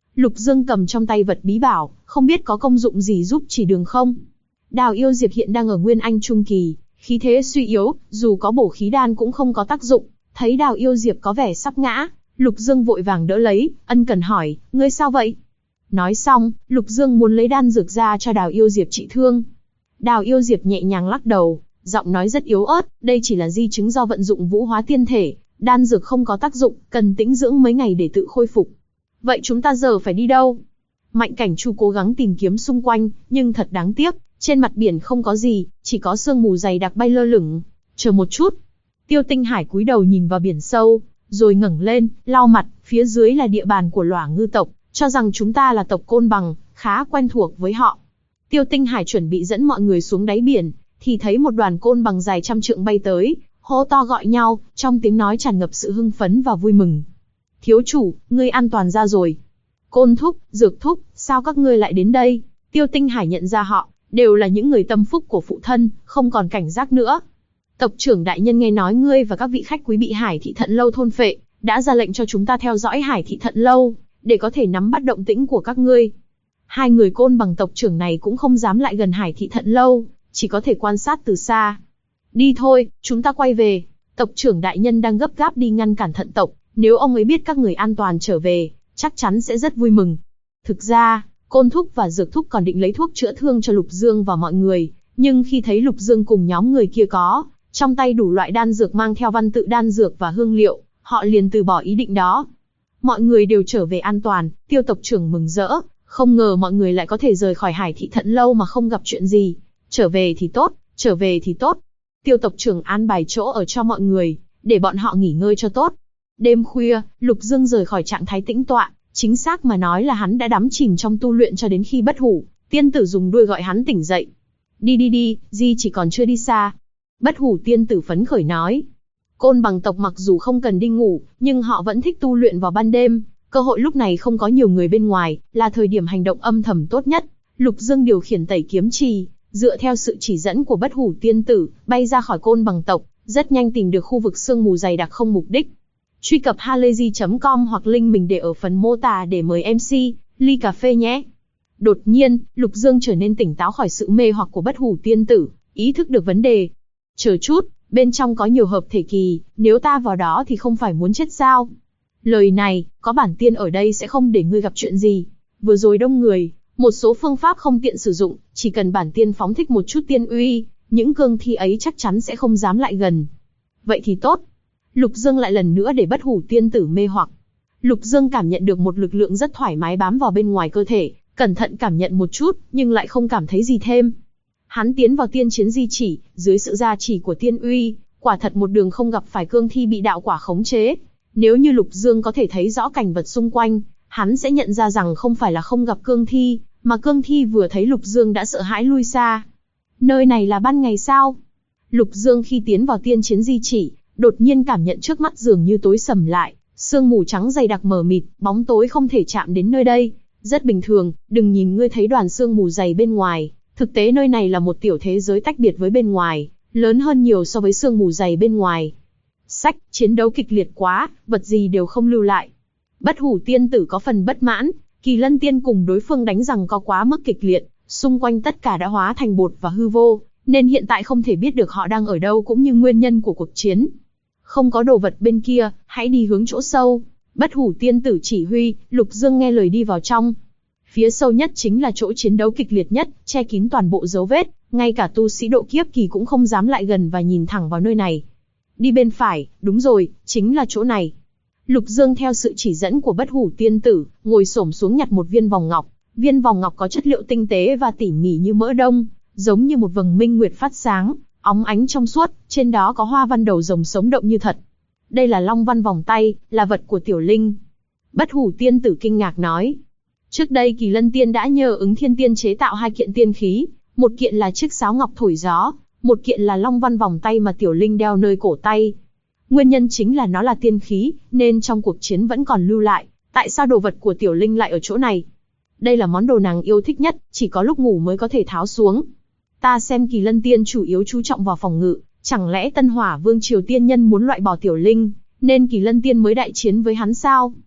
Lục Dương cầm trong tay vật bí bảo, không biết có công dụng gì giúp chỉ đường không. Đào Yêu Diệp hiện đang ở Nguyên Anh Trung Kỳ, khí thế suy yếu, dù có bổ khí đan cũng không có tác dụng. Thấy Đào Yêu Diệp có vẻ sắp ngã, Lục Dương vội vàng đỡ lấy, ân cần hỏi, ngươi sao vậy? Nói xong, Lục Dương muốn lấy đan dược ra cho Đào Yêu Diệp trị thương. Đào Yêu Diệp nhẹ nhàng lắc đầu, giọng nói rất yếu ớt, đây chỉ là di chứng do vận dụng Vũ Hóa Tiên Thể, đan dược không có tác dụng, cần tĩnh dưỡng mấy ngày để tự khôi phục. Vậy chúng ta giờ phải đi đâu? Mạnh Cảnh Chu cố gắng tìm kiếm xung quanh, nhưng thật đáng tiếc, trên mặt biển không có gì, chỉ có sương mù dày đặc bay lơ lửng. Chờ một chút. Tiêu Tinh Hải cúi đầu nhìn vào biển sâu, rồi ngẩng lên, lau mặt, phía dưới là địa bàn của Lỏa Ngư tộc, cho rằng chúng ta là tộc Côn Bằng, khá quen thuộc với họ. Tiêu Tinh Hải chuẩn bị dẫn mọi người xuống đáy biển, thì thấy một đoàn côn bằng dài trăm trượng bay tới, hô to gọi nhau, trong tiếng nói tràn ngập sự hưng phấn và vui mừng. Thiếu chủ, ngươi an toàn ra rồi. Côn thúc, Dược thúc, sao các ngươi lại đến đây? Tiêu Tinh Hải nhận ra họ, đều là những người tâm phúc của phụ thân, không còn cảnh giác nữa. Tộc trưởng đại nhân nghe nói ngươi và các vị khách quý bị Hải Thị Thận Lâu thôn phệ, đã ra lệnh cho chúng ta theo dõi Hải Thị Thận Lâu, để có thể nắm bắt động tĩnh của các ngươi. Hai người côn bằng tộc trưởng này cũng không dám lại gần Hải Thị Thận Lâu, chỉ có thể quan sát từ xa. Đi thôi, chúng ta quay về. Tộc trưởng đại nhân đang gấp gáp đi ngăn cản Thận tộc, nếu ông ấy biết các người an toàn trở về, chắc chắn sẽ rất vui mừng. Thực ra, Côn thúc và Dược thúc còn định lấy thuốc chữa thương cho Lục Dương và mọi người, nhưng khi thấy Lục Dương cùng nhóm người kia có trong tay đủ loại đan dược mang theo văn tự đan dược và hương liệu, họ liền từ bỏ ý định đó. Mọi người đều trở về an toàn, Tiêu tộc trưởng mừng rỡ, không ngờ mọi người lại có thể rời khỏi Hải Thị Thận Lâu mà không gặp chuyện gì. Trở về thì tốt, trở về thì tốt. Tiêu tộc trưởng an bài chỗ ở cho mọi người, để bọn họ nghỉ ngơi cho tốt. Đêm khuya, Lục Dương rời khỏi trạng thái tĩnh tọa, chính xác mà nói là hắn đã đắm chìm trong tu luyện cho đến khi Bất Hủ tiên tử dùng đuôi gọi hắn tỉnh dậy. Đi, Di chỉ còn chưa đi xa. Bất Hủ tiên tử phấn khởi nói. Côn bằng tộc mặc dù không cần đi ngủ, nhưng họ vẫn thích tu luyện vào ban đêm. Cơ hội lúc này không có nhiều người bên ngoài, là thời điểm hành động âm thầm tốt nhất. Lục Dương điều khiển tẩy kiếm trì, dựa theo sự chỉ dẫn của Bất Hủ tiên tử, bay ra khỏi côn bằng tộc, rất nhanh tìm được khu vực sương mù dày đặc không mục đích. Truy cập halayzi.com hoặc link mình để ở phần mô tả để mời MC ly cà phê nhé. Đột nhiên, Lục Dương trở nên tỉnh táo khỏi sự mê hoặc của Bất Hủ tiên tử, ý thức được vấn đề. Chờ chút, bên trong có nhiều hợp thể kỳ, nếu ta vào đó thì không phải muốn chết sao? Lời này, có bản tiên ở đây sẽ không để ngươi gặp chuyện gì. Vừa rồi đông người, một số phương pháp không tiện sử dụng, chỉ cần bản tiên phóng thích một chút tiên uy, những cương thi ấy chắc chắn sẽ không dám lại gần. Vậy thì tốt. Lục Dương lại lần nữa để Bất Hủ tiên tử mê hoặc. Lục Dương cảm nhận được một lực lượng rất thoải mái bám vào bên ngoài cơ thể, cẩn thận cảm nhận một chút, nhưng lại không cảm thấy gì thêm. Hắn tiến vào tiên chiến di chỉ, dưới sự gia trì của tiên uy, quả thật một đường không gặp phải cương thi bị đạo quả khống chế. Nếu như Lục Dương có thể thấy rõ cảnh vật xung quanh, hắn sẽ nhận ra rằng không phải là không gặp cương thi, mà cương thi vừa thấy Lục Dương đã sợ hãi lui xa. Nơi này là ban ngày sao? Lục Dương khi tiến vào tiên chiến di chỉ, đột nhiên cảm nhận trước mắt dường như tối sầm lại, sương mù trắng dày đặc mờ mịt, bóng tối không thể chạm đến nơi đây. Rất bình thường, đừng nhìn ngươi thấy đoàn sương mù dày bên ngoài, thực tế nơi này là một tiểu thế giới tách biệt với bên ngoài, lớn hơn nhiều so với sương mù dày bên ngoài. Sách, chiến đấu kịch liệt quá, vật gì đều không lưu lại. Bất Hủ tiên tử có phần bất mãn, Kỳ Lân tiên cùng đối phương đánh rằng có quá mức kịch liệt, xung quanh tất cả đã hóa thành bột và hư vô, nên hiện tại không thể biết được họ đang ở đâu cũng như nguyên nhân của cuộc chiến. Không có đồ vật bên kia, hãy đi hướng chỗ sâu. Bất Hủ tiên tử chỉ huy, Lục Dương nghe lời đi vào trong. Phía sâu nhất chính là chỗ chiến đấu kịch liệt nhất, che kín toàn bộ dấu vết, ngay cả tu sĩ độ kiếp kỳ cũng không dám lại gần và nhìn thẳng vào nơi này. Đi bên phải, đúng rồi, chính là chỗ này. Lục Dương theo sự chỉ dẫn của Bất Hủ tiên tử, ngồi xổm xuống nhặt một viên vòng ngọc. Viên vòng ngọc có chất liệu tinh tế và tỉ mỉ như mỡ đông, giống như một vầng minh nguyệt phát sáng, óng ánh trong suốt, trên đó có hoa văn đầu rồng sống động như thật. Đây là long văn vòng tay, là vật của Tiểu Linh. Bất Hủ tiên tử kinh ngạc nói. Trước đây Kỳ Lân tiên đã nhờ Ứng Thiên tiên chế tạo 2 kiện tiên khí, một kiện là chiếc sáo ngọc thổi gió, một kiện là long văn vòng tay mà Tiểu Linh đeo nơi cổ tay. Nguyên nhân chính là nó là tiên khí, nên trong cuộc chiến vẫn còn lưu lại. Tại sao đồ vật của Tiểu Linh lại ở chỗ này? Đây là món đồ nàng yêu thích nhất, chỉ có lúc ngủ mới có thể tháo xuống. Ta xem Kỳ Lân tiên chủ yếu chú trọng vào phòng ngự, chẳng lẽ Tân Hỏa Vương Triều tiên nhân muốn loại bỏ Tiểu Linh, nên Kỳ Lân tiên mới đại chiến với hắn sao?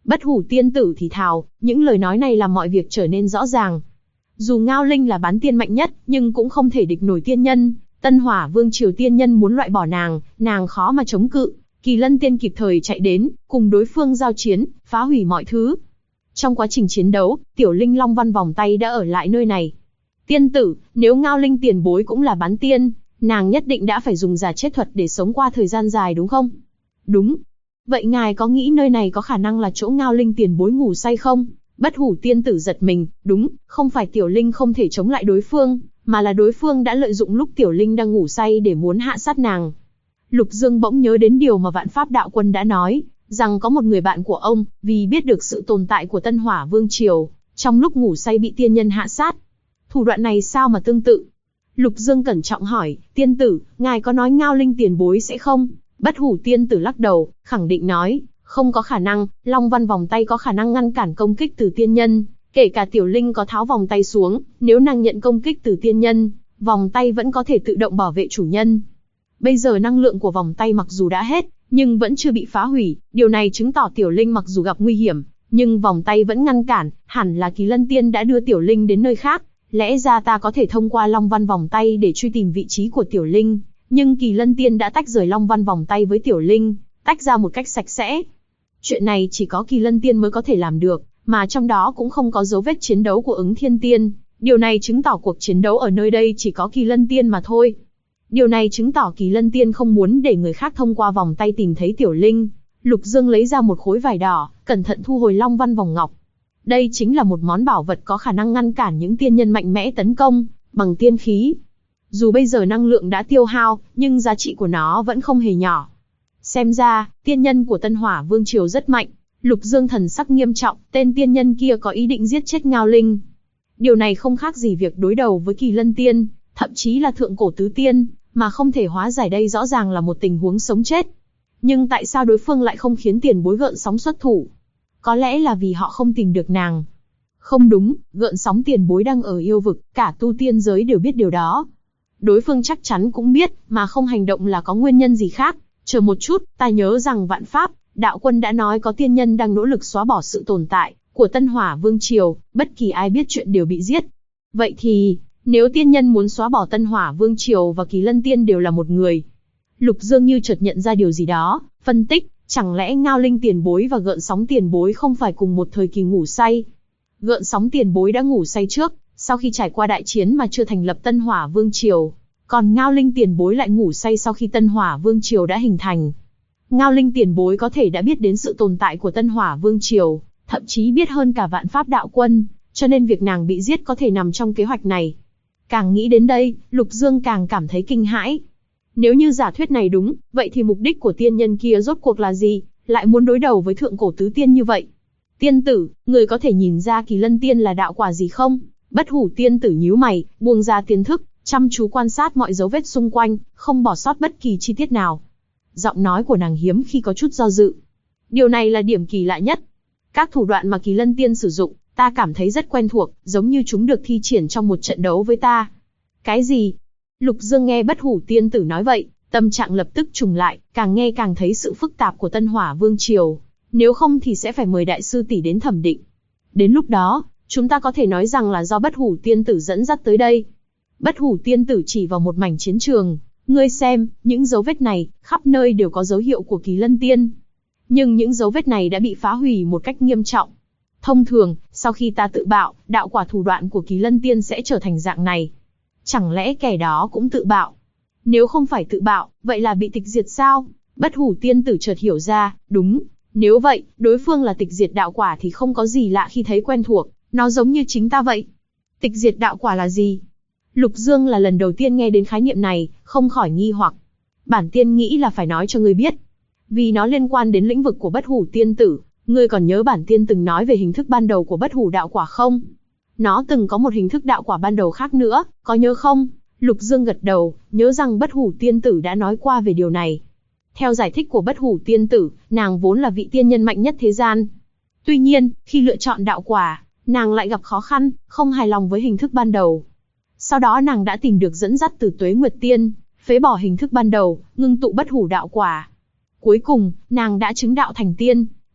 Bất hủ tiên tử thì thào, những lời nói này làm mọi việc trở nên rõ ràng. Dù Ngao Linh là bán tiên mạnh nhất, nhưng cũng không thể địch nổi tiên nhân. Tân Hỏa Vương triều tiên nhân muốn loại bỏ nàng khó mà chống cự. Kỳ Lân Tiên kịp thời chạy đến, cùng đối phương giao chiến, phá hủy mọi thứ. Trong quá trình chiến đấu, Tiểu Linh Long Văn vòng tay đã ở lại nơi này. Tiên tử, nếu Ngao Linh tiền bối cũng là bán tiên, nàng nhất định đã phải dùng giả chết thuật để sống qua thời gian dài đúng không? Đúng. Vậy ngài có nghĩ nơi này có khả năng là chỗ Ngao Linh tiền bối ngủ say không? Bất hủ tiên tử giật mình, đúng, không phải Tiểu Linh không thể chống lại đối phương, mà là đối phương đã lợi dụng lúc Tiểu Linh đang ngủ say để muốn hạ sát nàng. Lục Dương bỗng nhớ đến điều mà Vạn Pháp Đạo Quân đã nói, rằng có một người bạn của ông, vì biết được sự tồn tại của Tân Hỏa Vương triều, trong lúc ngủ say bị tiên nhân hạ sát. Thủ đoạn này sao mà tương tự? Lục Dương cẩn trọng hỏi, tiên tử, ngài có nói Ngao Linh tiền bối sẽ không? Bất hủ tiên tử lắc đầu, khẳng định nói, không có khả năng, Long Văn vòng tay có khả năng ngăn cản công kích từ tiên nhân, kể cả Tiểu Linh có tháo vòng tay xuống, nếu nàng nhận công kích từ tiên nhân, vòng tay vẫn có thể tự động bảo vệ chủ nhân. Bây giờ năng lượng của vòng tay mặc dù đã hết, nhưng vẫn chưa bị phá hủy, điều này chứng tỏ Tiểu Linh mặc dù gặp nguy hiểm, nhưng vòng tay vẫn ngăn cản, hẳn là Kỳ Lân Tiên đã đưa Tiểu Linh đến nơi khác. Lẽ ra ta có thể thông qua Long Văn vòng tay để truy tìm vị trí của Tiểu Linh, nhưng Kỳ Lân Tiên đã tách rời Long Văn vòng tay với Tiểu Linh, tách ra một cách sạch sẽ. Chuyện này chỉ có Kỳ Lân Tiên mới có thể làm được, mà trong đó cũng không có dấu vết chiến đấu của Ứng Thiên Tiên. Điều này chứng tỏ cuộc chiến đấu ở nơi đây chỉ có Kỳ Lân Tiên mà thôi. Điều này chứng tỏ Kỳ Lân Tiên không muốn để người khác thông qua vòng tay tìm thấy Tiểu Linh. Lục Dương lấy ra một khối vải đỏ, cẩn thận thu hồi Long Văn vòng ngọc. Đây chính là một món bảo vật có khả năng ngăn cản những tiên nhân mạnh mẽ tấn công bằng tiên khí. Dù bây giờ năng lượng đã tiêu hao, nhưng giá trị của nó vẫn không hề nhỏ. Xem ra, tiên nhân của Tân Hỏa Vương triều rất mạnh. Lục Dương thần sắc nghiêm trọng, tên tiên nhân kia có ý định giết chết Ngao Linh. Điều này không khác gì việc đối đầu với Kỳ Lân Tiên, thậm chí là thượng cổ tứ tiên, mà không thể hóa giải. Đây rõ ràng là một tình huống sống chết. Nhưng tại sao đối phương lại không khiến tiền bối Gợn Sóng xuất thủ? Có lẽ là vì họ không tìm được nàng. Không đúng, Gợn Sóng tiền bối đang ở yêu vực, cả tu tiên giới đều biết điều đó. Đối phương chắc chắn cũng biết, mà không hành động là có nguyên nhân gì khác. Chờ một chút, ta nhớ rằng Vạn Pháp Đạo Quân đã nói có tiên nhân đang nỗ lực xóa bỏ sự tồn tại của Tân Hỏa Vương triều, bất kỳ ai biết chuyện đều bị giết. Vậy thì, nếu tiên nhân muốn xóa bỏ Tân Hỏa Vương triều và Kỳ Lân Tiên đều là một người. Lục Dương như chợt nhận ra điều gì đó, phân tích, chẳng lẽ Ngao Linh tiền bối và Gợn Sóng tiền bối không phải cùng một thời kỳ ngủ say? Gợn Sóng tiền bối đã ngủ say trước, sau khi trải qua đại chiến mà chưa thành lập Tân Hỏa Vương triều, còn Ngao Linh tiền bối lại ngủ say sau khi Tân Hỏa Vương triều đã hình thành. Ngao Linh tiền bối có thể đã biết đến sự tồn tại của Tân Hỏa Vương triều, thậm chí biết hơn cả Vạn Pháp Đạo Quân, cho nên việc nàng bị giết có thể nằm trong kế hoạch này. Càng nghĩ đến đây, Lục Dương càng cảm thấy kinh hãi. Nếu như giả thuyết này đúng, vậy thì mục đích của tiên nhân kia rốt cuộc là gì, lại muốn đối đầu với thượng cổ tứ tiên như vậy? Tiên tử, người có thể nhìn ra Kỳ Lân Tiên là đạo quả gì không? Bất hủ tiên tử nhíu mày, buông ra tiên thức, chăm chú quan sát mọi dấu vết xung quanh, không bỏ sót bất kỳ chi tiết nào. Giọng nói của nàng hiếm khi có chút do dự. Điều này là điểm kỳ lạ nhất. Các thủ đoạn mà Kỳ Lân Tiên sử dụng, ta cảm thấy rất quen thuộc, giống như chúng được thi triển trong một trận đấu với ta. Cái gì? Lục Dương nghe bất hủ tiên tử nói vậy, tâm trạng lập tức trùng lại, càng nghe càng thấy sự phức tạp của Tân Hỏa Vương triều. Nếu không thì sẽ phải mời đại sư tỷ đến thẩm định. Đến lúc đó, chúng ta có thể nói rằng là do bất hủ tiên tử dẫn dắt tới đây. Bất hủ tiên tử chỉ vào một mảnh chiến trường. Ngươi xem, những dấu vết này, khắp nơi đều có dấu hiệu của Kỳ Lân Tiên. Nhưng những dấu vết này đã bị phá hủy một cách nghiêm trọng. Thông thường, sau khi ta tự bạo, đạo quả thủ đoạn của Kỳ Lân Tiên sẽ trở thành dạng này. Chẳng lẽ kẻ đó cũng tự bạo? Nếu không phải tự bạo, vậy là bị tịch diệt sao? Bất hủ tiên tử chợt hiểu ra, đúng. Nếu vậy, đối phương là tịch diệt đạo quả thì không có gì lạ khi thấy quen thuộc, nó giống như chính ta vậy. Tịch diệt đạo quả là gì? Lục Dương là lần đầu tiên nghe đến khái niệm này, không khỏi nghi hoặc. Bản tiên nghĩ là phải nói cho ngươi biết. Vì nó liên quan đến lĩnh vực của bất hủ tiên tử, ngươi còn nhớ bản tiên từng nói về hình thức ban đầu của bất hủ đạo quả không? Nó từng có một hình thức đạo quả ban đầu khác nữa, có nhớ không? Lục Dương gật đầu, nhớ rằng bất hủ tiên tử đã nói qua về điều này. Theo giải thích của bất hủ tiên tử, nàng vốn là vị tiên nhân mạnh nhất thế gian. Tuy nhiên, khi lựa chọn đạo quả, nàng lại gặp khó khăn, không hài lòng với hình thức ban đầu. Sau đó nàng đã tìm được dẫn dắt từ Tuế Nguyệt Tiên, phế bỏ hình thức ban đầu, ngưng tụ bất hủ đạo quả. Cuối cùng, nàng đã chứng đạo thành tiên.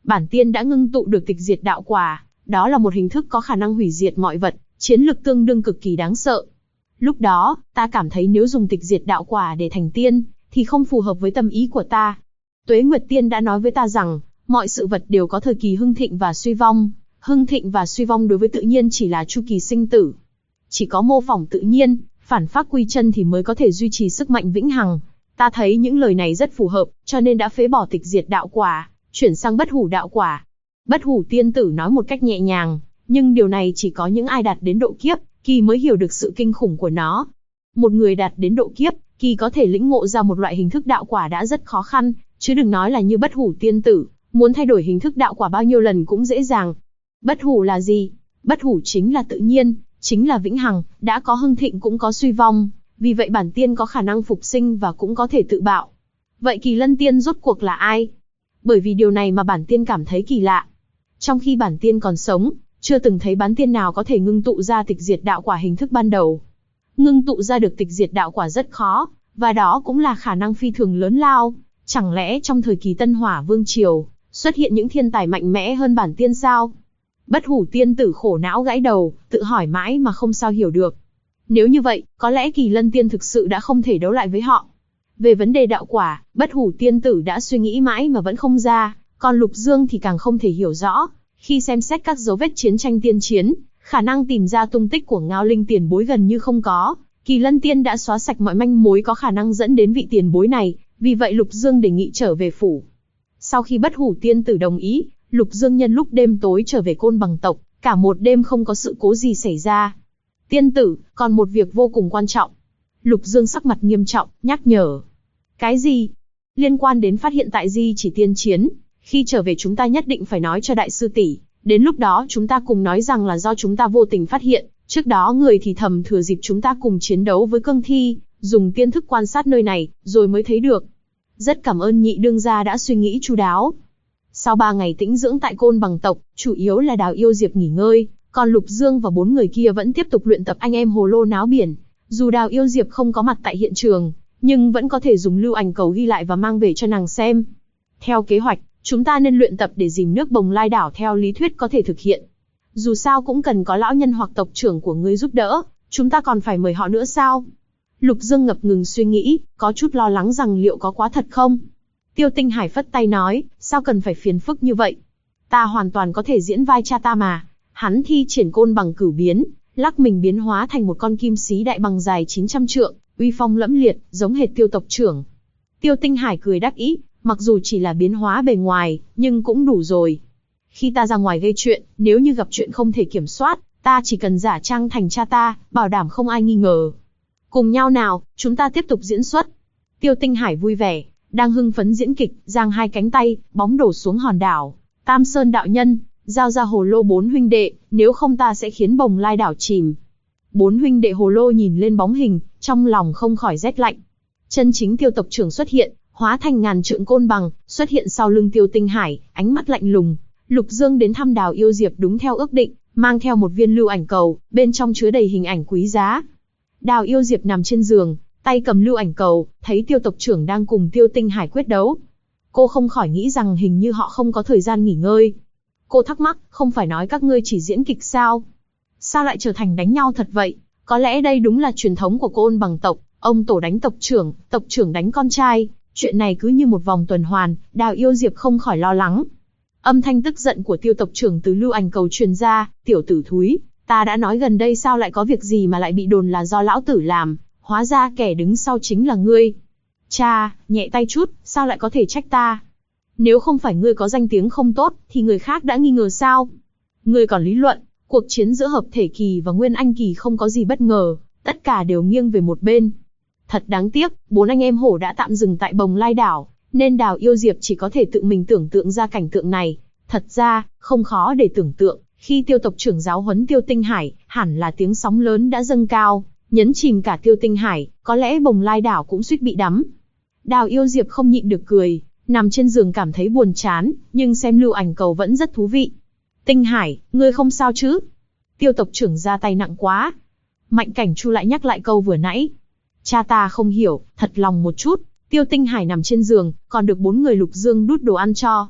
Bản tiên đã ngưng tụ được tịch diệt đạo quả, đó là một hình thức có khả năng hủy diệt mọi vật, chiến lực tương đương cực kỳ đáng sợ. Lúc đó, ta cảm thấy nếu dùng tịch diệt đạo quả để thành tiên, thì không phù hợp với tâm ý của ta. Tuế Nguyệt Tiên đã nói với ta rằng, mọi sự vật đều có thời kỳ hưng thịnh và suy vong. Hưng thịnh và suy vong đối với tự nhiên chỉ là chu kỳ sinh tử. Chỉ có mô phỏng tự nhiên, phản phác quy chân thì mới có thể duy trì sức mạnh vĩnh hằng. Ta thấy những lời này rất phù hợp, cho nên đã phế bỏ tịch diệt đạo quả, chuyển sang bất hủ đạo quả. Bất hủ tiên tử nói một cách nhẹ nhàng, nhưng điều này chỉ có những ai đạt đến độ kiếp kỳ mới hiểu được sự kinh khủng của nó. Một người đạt đến độ kiếp kỳ có thể lĩnh ngộ ra một loại hình thức đạo quả đã rất khó khăn, chứ đừng nói là như bất hủ tiên tử, muốn thay đổi hình thức đạo quả bao nhiêu lần cũng dễ dàng. Bất hủ là gì? Bất hủ chính là tự nhiên, chính là vĩnh hằng, đã có hưng thịnh cũng có suy vong, vì vậy bản tiên có khả năng phục sinh và cũng có thể tự bạo. Vậy Kỳ Lân Tiên rốt cuộc là ai? Bởi vì điều này mà bản tiên cảm thấy kỳ lạ. Trong khi bản tiên còn sống, chưa từng thấy bán tiên nào có thể ngưng tụ ra tịch diệt đạo quả hình thức ban đầu. Ngưng tụ ra được tịch diệt đạo quả rất khó, và đó cũng là khả năng phi thường lớn lao. Chẳng lẽ trong thời kỳ Tân Hỏa Vương Triều, xuất hiện những thiên tài mạnh mẽ hơn bản tiên sao? Bất hủ tiên tử khổ não gãi đầu, tự hỏi mãi mà không sao hiểu được. Nếu như vậy, có lẽ Kỳ Lân Tiên thực sự đã không thể đấu lại với họ. Về vấn đề đạo quả, bất hủ tiên tử đã suy nghĩ mãi mà vẫn không ra, còn Lục Dương thì càng không thể hiểu rõ. Khi xem xét các dấu vết chiến tranh tiên chiến, khả năng tìm ra tung tích của Ngao Linh tiền bối gần như không có. Kỳ Lân Tiên đã xóa sạch mọi manh mối có khả năng dẫn đến vị tiền bối này, vì vậy Lục Dương đề nghị trở về phủ. Sau khi bất hủ tiên tử đồng ý, Lục Dương nhân lúc đêm tối trở về Côn Bằng tộc, cả một đêm không có sự cố gì xảy ra. Tiên tử, còn một việc vô cùng quan trọng. Lục Dương sắc mặt nghiêm trọng, nhắc nhở. Cái gì? Liên quan đến phát hiện tại Di Chỉ tiên chiến. Khi trở về chúng ta nhất định phải nói cho đại sư tỷ. Đến lúc đó chúng ta cùng nói rằng là do chúng ta vô tình phát hiện. Trước đó người thì thầm thừa dịp chúng ta cùng chiến đấu với cương thi, dùng tiên thức quan sát nơi này, rồi mới thấy được. Rất cảm ơn nhị đương gia đã suy nghĩ chu đáo. Sau 3 ngày tĩnh dưỡng tại Côn Bằng tộc, chủ yếu là Đào Yêu Diệp nghỉ ngơi, còn Lục Dương và 4 người kia vẫn tiếp tục luyện tập anh em hồ lô náo biển. Dù Đào Yêu Diệp không có mặt tại hiện trường, nhưng vẫn có thể dùng lưu ảnh cầu ghi lại và mang về cho nàng xem. Theo kế hoạch, chúng ta nên luyện tập để dìm nước Bồng Lai đảo theo lý thuyết có thể thực hiện. Dù sao cũng cần có lão nhân hoặc tộc trưởng của ngươi giúp đỡ, chúng ta còn phải mời họ nữa sao? Lục Dương ngập ngừng suy nghĩ, có chút lo lắng rằng liệu có quá thật không? Tiêu Tinh Hải phất tay nói, sao cần phải phiền phức như vậy? Ta hoàn toàn có thể diễn vai cha ta mà. Hắn thi triển côn bằng cửu biến, lắc mình biến hóa thành một con kim xí đại bằng dài 900 trượng, uy phong lẫm liệt, giống hệt Tiêu tộc trưởng. Tiêu Tinh Hải cười đắc ý, mặc dù chỉ là biến hóa bề ngoài, nhưng cũng đủ rồi. Khi ta ra ngoài gây chuyện, nếu như gặp chuyện không thể kiểm soát, ta chỉ cần giả trang thành cha ta, bảo đảm không ai nghi ngờ. Cùng nhau nào, chúng ta tiếp tục diễn xuất. Tiêu Tinh Hải vui vẻ, đang hưng phấn diễn kịch, giang hai cánh tay, bóng đổ xuống hòn đảo. Tam Sơn đạo nhân, giao ra hồ lô 4 huynh đệ, nếu không ta sẽ khiến Bồng Lai đảo chìm. 4 huynh đệ hồ lô nhìn lên bóng hình, trong lòng không khỏi rét lạnh. Chân chính Tiêu tộc trưởng xuất hiện, hóa thành ngàn trượng côn bằng, xuất hiện sau lưng Tiêu Tinh Hải, ánh mắt lạnh lùng. Lục Dương đến thăm Đào Yêu Diệp đúng theo ước định, mang theo một viên lưu ảnh cầu, bên trong chứa đầy hình ảnh quý giá. Đào Yêu Diệp nằm trên giường, tay cầm lưu ảnh cầu, thấy Tiêu tộc trưởng đang cùng Tiêu Tinh Hải quyết đấu. Cô không khỏi nghĩ rằng hình như họ không có thời gian nghỉ ngơi. Cô thắc mắc, không phải nói các ngươi chỉ diễn kịch sao? Sao lại trở thành đánh nhau thật vậy? Có lẽ đây đúng là truyền thống của Côn Bằng tộc, ông tổ đánh tộc trưởng đánh con trai. Chuyện này cứ như một vòng tuần hoàn, Đào Yêu Diệp không khỏi lo lắng. Âm thanh tức giận của Tiêu tộc trưởng từ lưu ảnh cầu truyền ra, tiểu tử thúi, ta đã nói gần đây sao lại có việc gì mà lại bị đồn là do lão tử làm, hóa ra kẻ đứng sau chính là ngươi. Cha, nhẹ tay chút, sao lại có thể trách ta? Nếu không phải ngươi có danh tiếng không tốt, thì người khác đã nghi ngờ sao? Ngươi còn lý luận, cuộc chiến giữa hợp thể kỳ và nguyên anh kỳ không có gì bất ngờ, tất cả đều nghiêng về một bên. Thật đáng tiếc, 4 anh em hổ đã tạm dừng tại Bồng Lai đảo, nên Đào Yêu Diệp chỉ có thể tự mình tưởng tượng ra cảnh tượng này. Thật ra, không khó để tưởng tượng, khi Tiêu tộc trưởng giáo huấn Tiêu Tinh Hải, hẳn là tiếng sóng lớn đã dâng cao, nhấn chìm cả Tiêu Tinh Hải, có lẽ Bồng Lai đảo cũng suýt bị đắm. Đào Yêu Diệp không nhịn được cười, nằm trên giường cảm thấy buồn chán, nhưng xem lưu ảnh cầu vẫn rất thú vị. Tinh Hải, ngươi không sao chứ? Tiêu tộc trưởng ra tay nặng quá. Mạnh Cảnh Chu lại nhắc lại câu vừa nãy. Cha ta không hiểu, thật lòng một chút. Tiêu Tinh Hải nằm trên giường, còn được 4 người Lục Dương đút đồ ăn cho.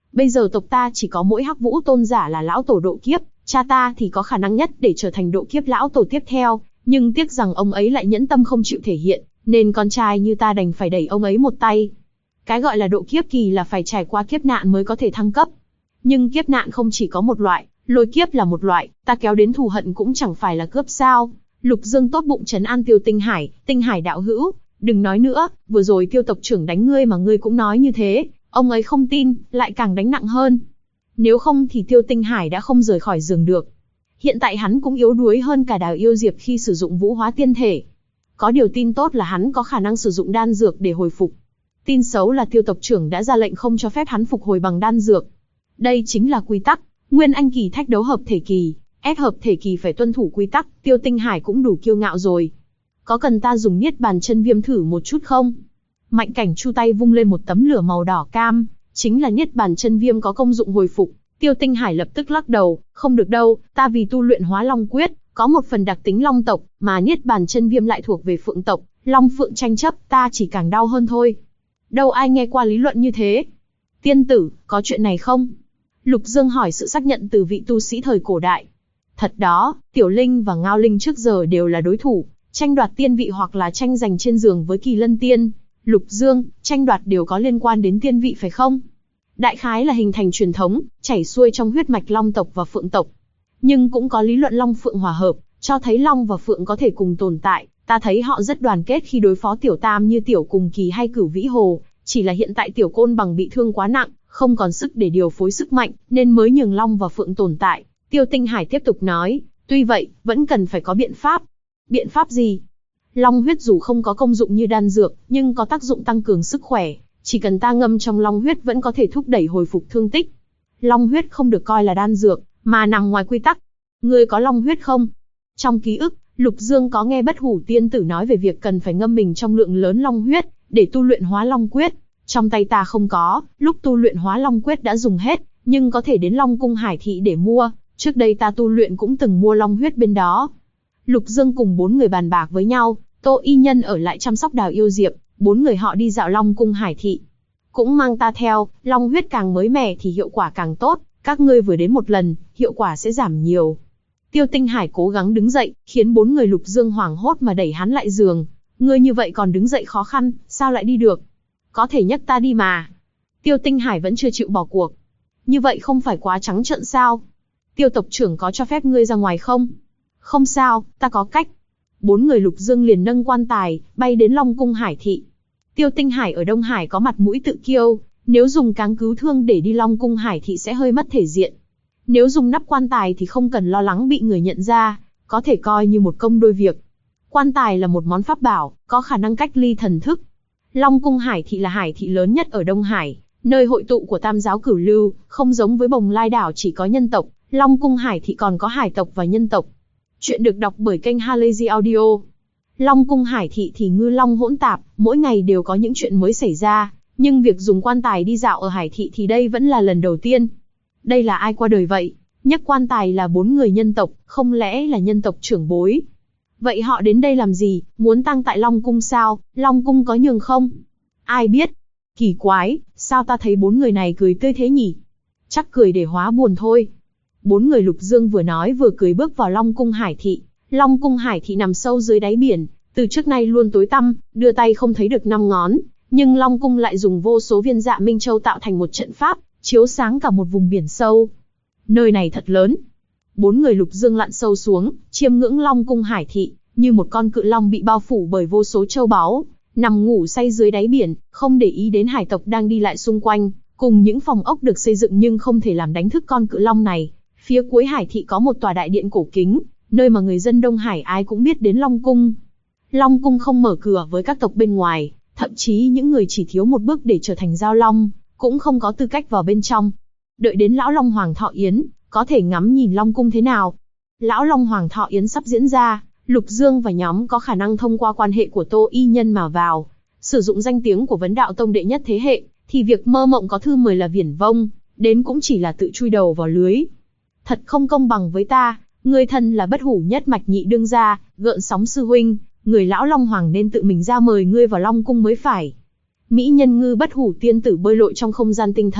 Bây giờ tộc ta chỉ có mỗi Hắc Vũ tôn giả là lão tổ độ kiếp, cha ta thì có khả năng nhất để trở thành độ kiếp lão tổ tiếp theo, nhưng tiếc rằng ông ấy lại nhẫn tâm không chịu thể hiện, nên con trai như ta đành phải đẩy ông ấy một tay. Cái gọi là độ kiếp kỳ là phải trải qua kiếp nạn mới có thể thăng cấp. Nhưng kiếp nạn không chỉ có một loại, lôi kiếp là một loại, ta kéo đến thù hận cũng chẳng phải là cướp sao. Lục Dương tốt bụng trấn an Tiêu Tinh Hải đạo hữu, đừng nói nữa, vừa rồi Tiêu tộc trưởng đánh ngươi mà ngươi cũng nói như thế, ông ấy không tin, lại càng đánh nặng hơn. Nếu không thì Tiêu Tinh Hải đã không rời khỏi giường được. Hiện tại hắn cũng yếu đuối hơn cả Đào Yêu Diệp khi sử dụng vũ hóa tiên thể. Có điều tin tốt là hắn có khả năng sử dụng đan dược để hồi phục. Tin xấu là Tiêu tộc trưởng đã ra lệnh không cho phép hắn phục hồi bằng đan dược. Đây chính là quy tắc, Nguyên Anh kỳ thách đấu hợp thể kỳ, ép hợp thể kỳ phải tuân thủ quy tắc, Tiêu Tinh Hải cũng đủ kiêu ngạo rồi. Có cần ta dùng Niết Bàn Chân Viêm thử một chút không? Mạnh Cảnh Chu tay vung lên một tấm lửa màu đỏ cam, chính là Niết Bàn Chân Viêm có công dụng hồi phục. Tiêu Tinh Hải lập tức lắc đầu, không được đâu, ta vì tu luyện Hóa Long Quyết, có một phần đặc tính Long tộc, mà Niết Bàn Chân Viêm lại thuộc về Phượng tộc, Long Phượng tranh chấp, ta chỉ càng đau hơn thôi. Đâu ai nghe qua lý luận như thế? Tiên tử, có chuyện này không? Lục Dương hỏi sự xác nhận từ vị tu sĩ thời cổ đại. Thật đó, Tiểu Linh và Ngao Linh trước giờ đều là đối thủ, tranh đoạt tiên vị hoặc là tranh giành trên giường với Kỳ Lân Tiên. Lục Dương, tranh đoạt đều có liên quan đến tiên vị phải không? Đại khái là hình thành truyền thống, chảy xuôi trong huyết mạch Long tộc và Phượng tộc. Nhưng cũng có lý luận Long Phượng hòa hợp, cho thấy Long và Phượng có thể cùng tồn tại. Ta thấy họ rất đoàn kết khi đối phó Tiểu Tam như Tiểu Cùng Kỳ hay Cửu Vĩ Hồ, chỉ là hiện tại Tiểu Côn Bằng bị thương quá nặng, không còn sức để điều phối sức mạnh, nên mới nhường Long và Phượng tồn tại. Tiêu Tinh Hải tiếp tục nói, tuy vậy, vẫn cần phải có biện pháp. Biện pháp gì? Long huyết dù không có công dụng như đan dược, nhưng có tác dụng tăng cường sức khỏe. Chỉ cần ta ngâm trong long huyết vẫn có thể thúc đẩy hồi phục thương tích. Long huyết không được coi là đan dược, mà nằm ngoài quy tắc. Ngươi có long huyết không? Trong ký ức, Lục Dương có nghe Bất Hủ Tiên Tử nói về việc cần phải ngâm mình trong lượng lớn long huyết, để tu luyện Hóa Long Quyết. Trong tay ta không có, lúc tu luyện Hóa Long Quyết đã dùng hết, nhưng có thể đến Long Cung Hải Thị để mua. Trước đây ta tu luyện cũng từng mua long huyết bên đó. Lục Dương cùng 4 người bàn bạc với nhau, Tô Y Nhân ở lại chăm sóc Đào Yêu Diệp, 4 người họ đi dạo Long Cung Hải Thị. Cũng mang ta theo, long huyết càng mới mẻ thì hiệu quả càng tốt, các ngươi vừa đến một lần, hiệu quả sẽ giảm nhiều. Tiêu Tinh Hải cố gắng đứng dậy, khiến 4 người Lục Dương hoảng hốt mà đẩy hắn lại giường. Ngươi như vậy còn đứng dậy khó khăn, sao lại đi được? Có thể nhấc ta đi mà. Tiêu Tinh Hải vẫn chưa chịu bỏ cuộc. Như vậy không phải quá trắng trợn sao? Tiêu tộc trưởng có cho phép ngươi ra ngoài không? Không sao, ta có cách. 4 người Lục Dương liền nâng quan tài, bay đến Long Cung Hải Thị. Tiêu Tinh Hải ở Đông Hải có mặt mũi tự kiêu, nếu dùng cáng cứu thương để đi Long Cung Hải Thị sẽ hơi mất thể diện. Nếu dùng nắp quan tài thì không cần lo lắng bị người nhận ra, có thể coi như một công đôi việc. Quan tài là một món pháp bảo, có khả năng cách ly thần thức. Long Cung Hải Thị là hải thị lớn nhất ở Đông Hải, nơi hội tụ của Tam giáo cửu lưu, không giống với Bồng Lai đảo chỉ có nhân tộc, Long Cung Hải Thị còn có hải tộc và nhân tộc. Chuyện được đọc bởi kênh Halazy Audio. Long Cung Hải Thị thì ngư long hỗn tạp, mỗi ngày đều có những chuyện mới xảy ra, nhưng việc dùng quan tài đi dạo ở Hải Thị thì đây vẫn là lần đầu tiên. Đây là ai qua đời vậy? Nhấc quan tài là 4 người nhân tộc, không lẽ là nhân tộc trưởng bối? Vậy họ đến đây làm gì, muốn tang tại Long Cung sao? Long Cung có nhường không? Ai biết? Kỳ quái, sao ta thấy 4 người này cười tươi thế nhỉ? Chắc cười để hóa buồn thôi. 4 người Lục Dương vừa nói vừa cười bước vào Long Cung Hải Thị. Long Cung Hải Thị nằm sâu dưới đáy biển, từ trước nay luôn tối tăm, đưa tay không thấy được 5 ngón, nhưng Long Cung lại dùng vô số viên Dạ Minh Châu tạo thành một trận pháp, chiếu sáng cả một vùng biển sâu. Nơi này thật lớn. 4 người Lục Dương lặn sâu xuống, chiêm ngưỡng Long Cung Hải Thị, như một con cự long bị bao phủ bởi vô số châu báu, nằm ngủ say dưới đáy biển, không để ý đến hải tộc đang đi lại xung quanh, cùng những phòng ốc được xây dựng nhưng không thể làm đánh thức con cự long này. Phía cuối Hải Thị có một tòa đại điện cổ kính, nơi mà người dân Đông Hải ai cũng biết đến Long Cung. Long Cung không mở cửa với các tộc bên ngoài, thậm chí những người chỉ thiếu một bước để trở thành giao long, cũng không có tư cách vào bên trong. Đợi đến Lão Long Hoàng Thọ Yến, có thể ngắm nhìn Long Cung thế nào. Lão Long Hoàng Thọ Yến sắp diễn ra, Lục Dương và nhóm có khả năng thông qua quan hệ của Tô Y Nhân mà vào. Sử dụng danh tiếng của Vấn Đạo Tông đệ nhất thế hệ, thì việc mơ mộng có thư mời là viển vông, đến cũng chỉ là tự chui đầu vào lưới. Thật không công bằng với ta, người thân là Bất Hủ nhất mạch nhị đương gia, Gợn Sóng sư huynh, người Lão Long Hoàng nên tự mình ra mời ngươi vào Long Cung mới phải. Mỹ Nhân Ngư Bất Hủ tiên tử bơi lội trong không gian tinh thần,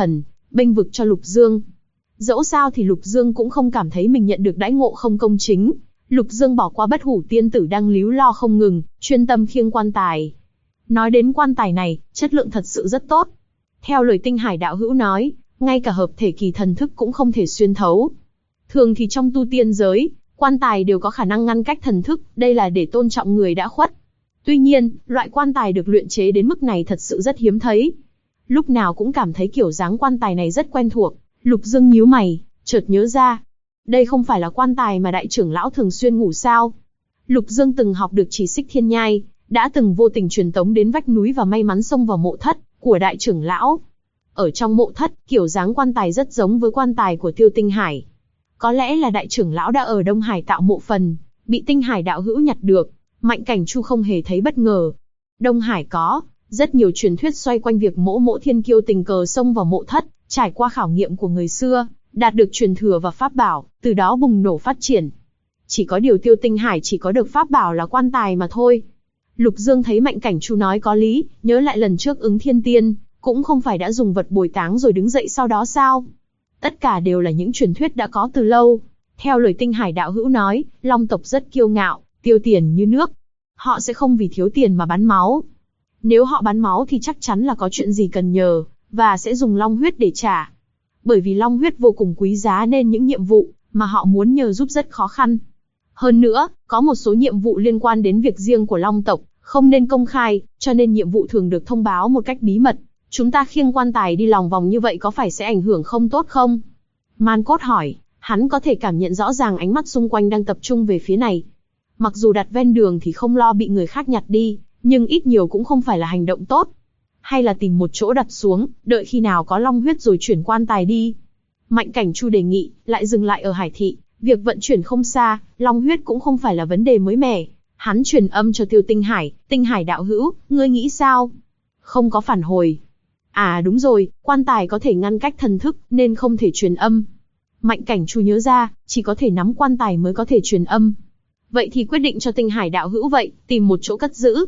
bênh vực cho Lục Dương. Dẫu sao thì Lục Dương cũng không cảm thấy mình nhận được đãi ngộ không công chính. Lục Dương bỏ qua Bất Hủ tiên tử đang líu lo không ngừng, chuyên tâm khiêng quan tài. Nói đến quan tài này, chất lượng thật sự rất tốt. Theo lời Tinh Hải đạo hữu nói, ngay cả hợp thể kỳ thần thức cũng không thể xuyên thấu. Thường thì trong tu tiên giới, quan tài đều có khả năng ngăn cách thần thức, đây là để tôn trọng người đã khuất. Tuy nhiên, loại quan tài được luyện chế đến mức này thật sự rất hiếm thấy. Lúc nào cũng cảm thấy kiểu dáng quan tài này rất quen thuộc. Lục Dương nhíu mày, chợt nhớ ra. Đây không phải là quan tài mà đại trưởng lão thường xuyên ngủ sao? Lục Dương từng học được chỉ xích thiên nhai, đã từng vô tình truyền tống đến vách núi và may mắn xông vào mộ thất của đại trưởng lão. Ở trong mộ thất, kiểu dáng quan tài rất giống với quan tài của Tiêu Tinh Hải. Có lẽ là đại trưởng lão đã ở Đông Hải tạo mộ phần, bị Tinh Hải đạo hữu nhặt được. Mạnh Cảnh Chu không hề thấy bất ngờ. Đông Hải có rất nhiều truyền thuyết xoay quanh việc Mỗ Thiên Kiêu tình cờ xông vào mộ thất, trải qua khảo nghiệm của người xưa, đạt được truyền thừa và pháp bảo, từ đó bùng nổ phát triển. Chỉ có điều Tiêu Tinh Hải chỉ có được pháp bảo là quan tài mà thôi. Lục Dương thấy Mạnh Cảnh Chu nói có lý, nhớ lại lần trước Ứng Thiên Tiên, cũng không phải đã dùng vật bồi táng rồi đứng dậy sau đó sao? Tất cả đều là những truyền thuyết đã có từ lâu. Theo lời Tinh Hải đạo hữu nói, Long tộc rất kiêu ngạo, tiêu tiền như nước. Họ sẽ không vì thiếu tiền mà bắn máu. Nếu họ bắn máu thì chắc chắn là có chuyện gì cần nhờ, và sẽ dùng long huyết để trả. Bởi vì long huyết vô cùng quý giá nên những nhiệm vụ mà họ muốn nhờ giúp rất khó khăn. Hơn nữa, có một số nhiệm vụ liên quan đến việc riêng của Long tộc, không nên công khai, cho nên nhiệm vụ thường được thông báo một cách bí mật. Chúng ta khiêng quan tài đi lòng vòng như vậy có phải sẽ ảnh hưởng không tốt không? Man Cốt hỏi, hắn có thể cảm nhận rõ ràng ánh mắt xung quanh đang tập trung về phía này. Mặc dù đặt ven đường thì không lo bị người khác nhặt đi, nhưng ít nhiều cũng không phải là hành động tốt. Hay là tìm một chỗ đặt xuống, đợi khi nào có long huyết rồi chuyển quan tài đi. Mạnh Cảnh Chu đề nghị, lại dừng lại ở Hải Thị, việc vận chuyển không xa, long huyết cũng không phải là vấn đề mới mẻ. Hắn truyền âm cho Tiêu Tinh Hải, Tinh Hải đạo hữu, ngươi nghĩ sao? Không có phản hồi. À đúng rồi, quan tài có thể ngăn cách thần thức, nên không thể truyền âm. Mạnh Cảnh Chu nhớ ra, chỉ có thể nắm quan tài mới có thể truyền âm. Vậy thì quyết định cho Tinh Hải đạo hữu vậy, tìm một chỗ cất giữ.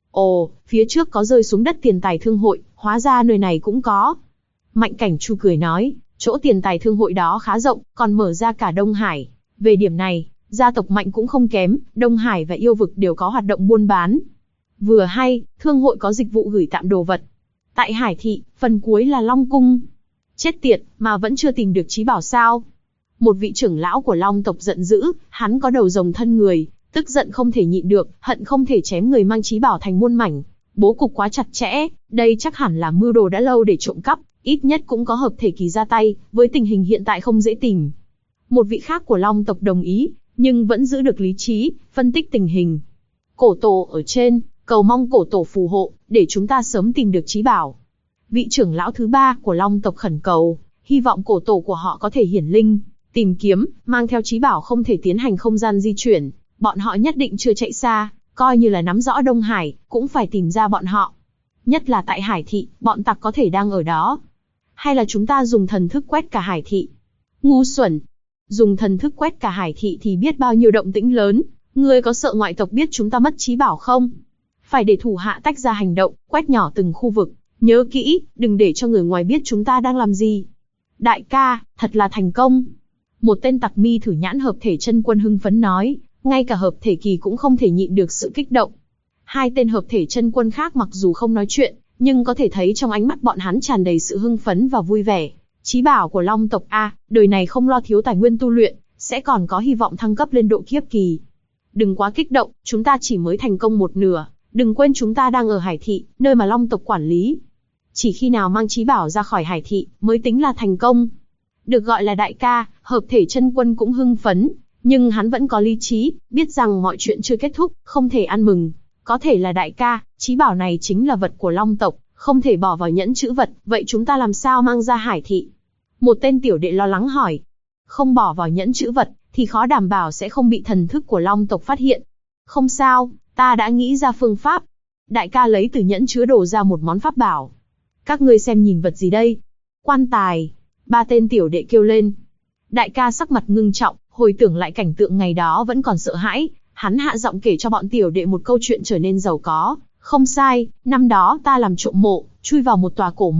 Ồ, phía trước có rơi xuống đất tiền tài thương hội, hóa ra nơi này cũng có. Mạnh Cảnh Chu cười nói, chỗ tiền tài thương hội đó khá rộng, còn mở ra cả Đông Hải. Về điểm này, gia tộc Mạnh cũng không kém, Đông Hải và yêu vực đều có hoạt động buôn bán. Vừa hay, thương hội có dịch vụ gửi tạm đồ vật. Tại Hải Thị, phần cuối là Long Cung. Chết tiệt, mà vẫn chưa tìm được trí bảo sao? Một vị trưởng lão của Long tộc giận dữ, hắn có đầu rồng thân người, tức giận không thể nhịn được, hận không thể chém người mang trí bảo thành muôn mảnh. Bố cục quá chặt chẽ, đây chắc hẳn là mưu đồ đã lâu để trộm cắp, ít nhất cũng có hợp thể kỳ ra tay, với tình hình hiện tại không dễ tìm. Một vị khác của Long tộc đồng ý, nhưng vẫn giữ được lý trí, phân tích tình hình. Cổ tổ ở trên, cầu mong cổ tổ phù hộ, để chúng ta sớm tìm được trí bảo. Vị trưởng lão thứ 3 của Long tộc khẩn cầu, hy vọng cổ tổ của họ có thể hiển linh, tìm kiếm, mang theo trí bảo không thể tiến hành không gian di chuyển. Bọn họ nhất định chưa chạy xa, coi như là nắm rõ Đông Hải, cũng phải tìm ra bọn họ. Nhất là tại Hải Thị, bọn tặc có thể đang ở đó. Hay là chúng ta dùng thần thức quét cả Hải Thị? Ngu xuẩn! Dùng thần thức quét cả Hải Thị thì biết bao nhiêu động tĩnh lớn. Ngươi có sợ ngoại tộc biết chúng ta mất trí bảo không? Phải để thủ hạ tách ra hành động, quét nhỏ từng khu vực. Nhớ kỹ, đừng để cho người ngoài biết chúng ta đang làm gì. Đại ca, thật là thành công. Một tên tặc mi thử nhãn hợp thể chân quân hưng phấn nói, ngay cả hợp thể kỳ cũng không thể nhịn được sự kích động. Hai tên hợp thể chân quân khác mặc dù không nói chuyện, nhưng có thể thấy trong ánh mắt bọn hắn tràn đầy sự hưng phấn và vui vẻ. Chí bảo của Long tộc A, đời này không lo thiếu tài nguyên tu luyện, sẽ còn có hy vọng thăng cấp lên độ kiếp kỳ. Đừng quá kích động, chúng ta chỉ mới thành công một nửa, đừng quên chúng ta đang ở Hải Thị, nơi mà Long tộc quản lý. Chỉ khi nào mang chí bảo ra khỏi Hải Thị, mới tính là thành công. Được gọi là đại ca, hợp thể chân quân cũng hưng phấn, nhưng hắn vẫn có lý trí, biết rằng mọi chuyện chưa kết thúc, không thể ăn mừng. Có thể là đại ca, chí bảo này chính là vật của Long tộc, không thể bỏ vào nhẫn chữ vật, vậy chúng ta làm sao mang ra Hải Thị? Một tên tiểu đệ lo lắng hỏi. Không bỏ vào nhẫn chữ vật, thì khó đảm bảo sẽ không bị thần thức của Long tộc phát hiện. Không sao, ta đã nghĩ ra phương pháp. Đại ca lấy từ nhẫn chứa đồ ra một món pháp bảo. Các ngươi xem nhìn vật gì đây? Quan tài. Ba tên tiểu đệ kêu lên. Đại ca sắc mặt ngưng trọng, hồi tưởng lại cảnh tượng ngày đó vẫn còn sợ hãi. Hắn hạ giọng kể cho bọn tiểu đệ một câu chuyện trở nên giàu có. Không sai, năm đó ta làm trộm mộ, chui vào một tòa cổ mộ,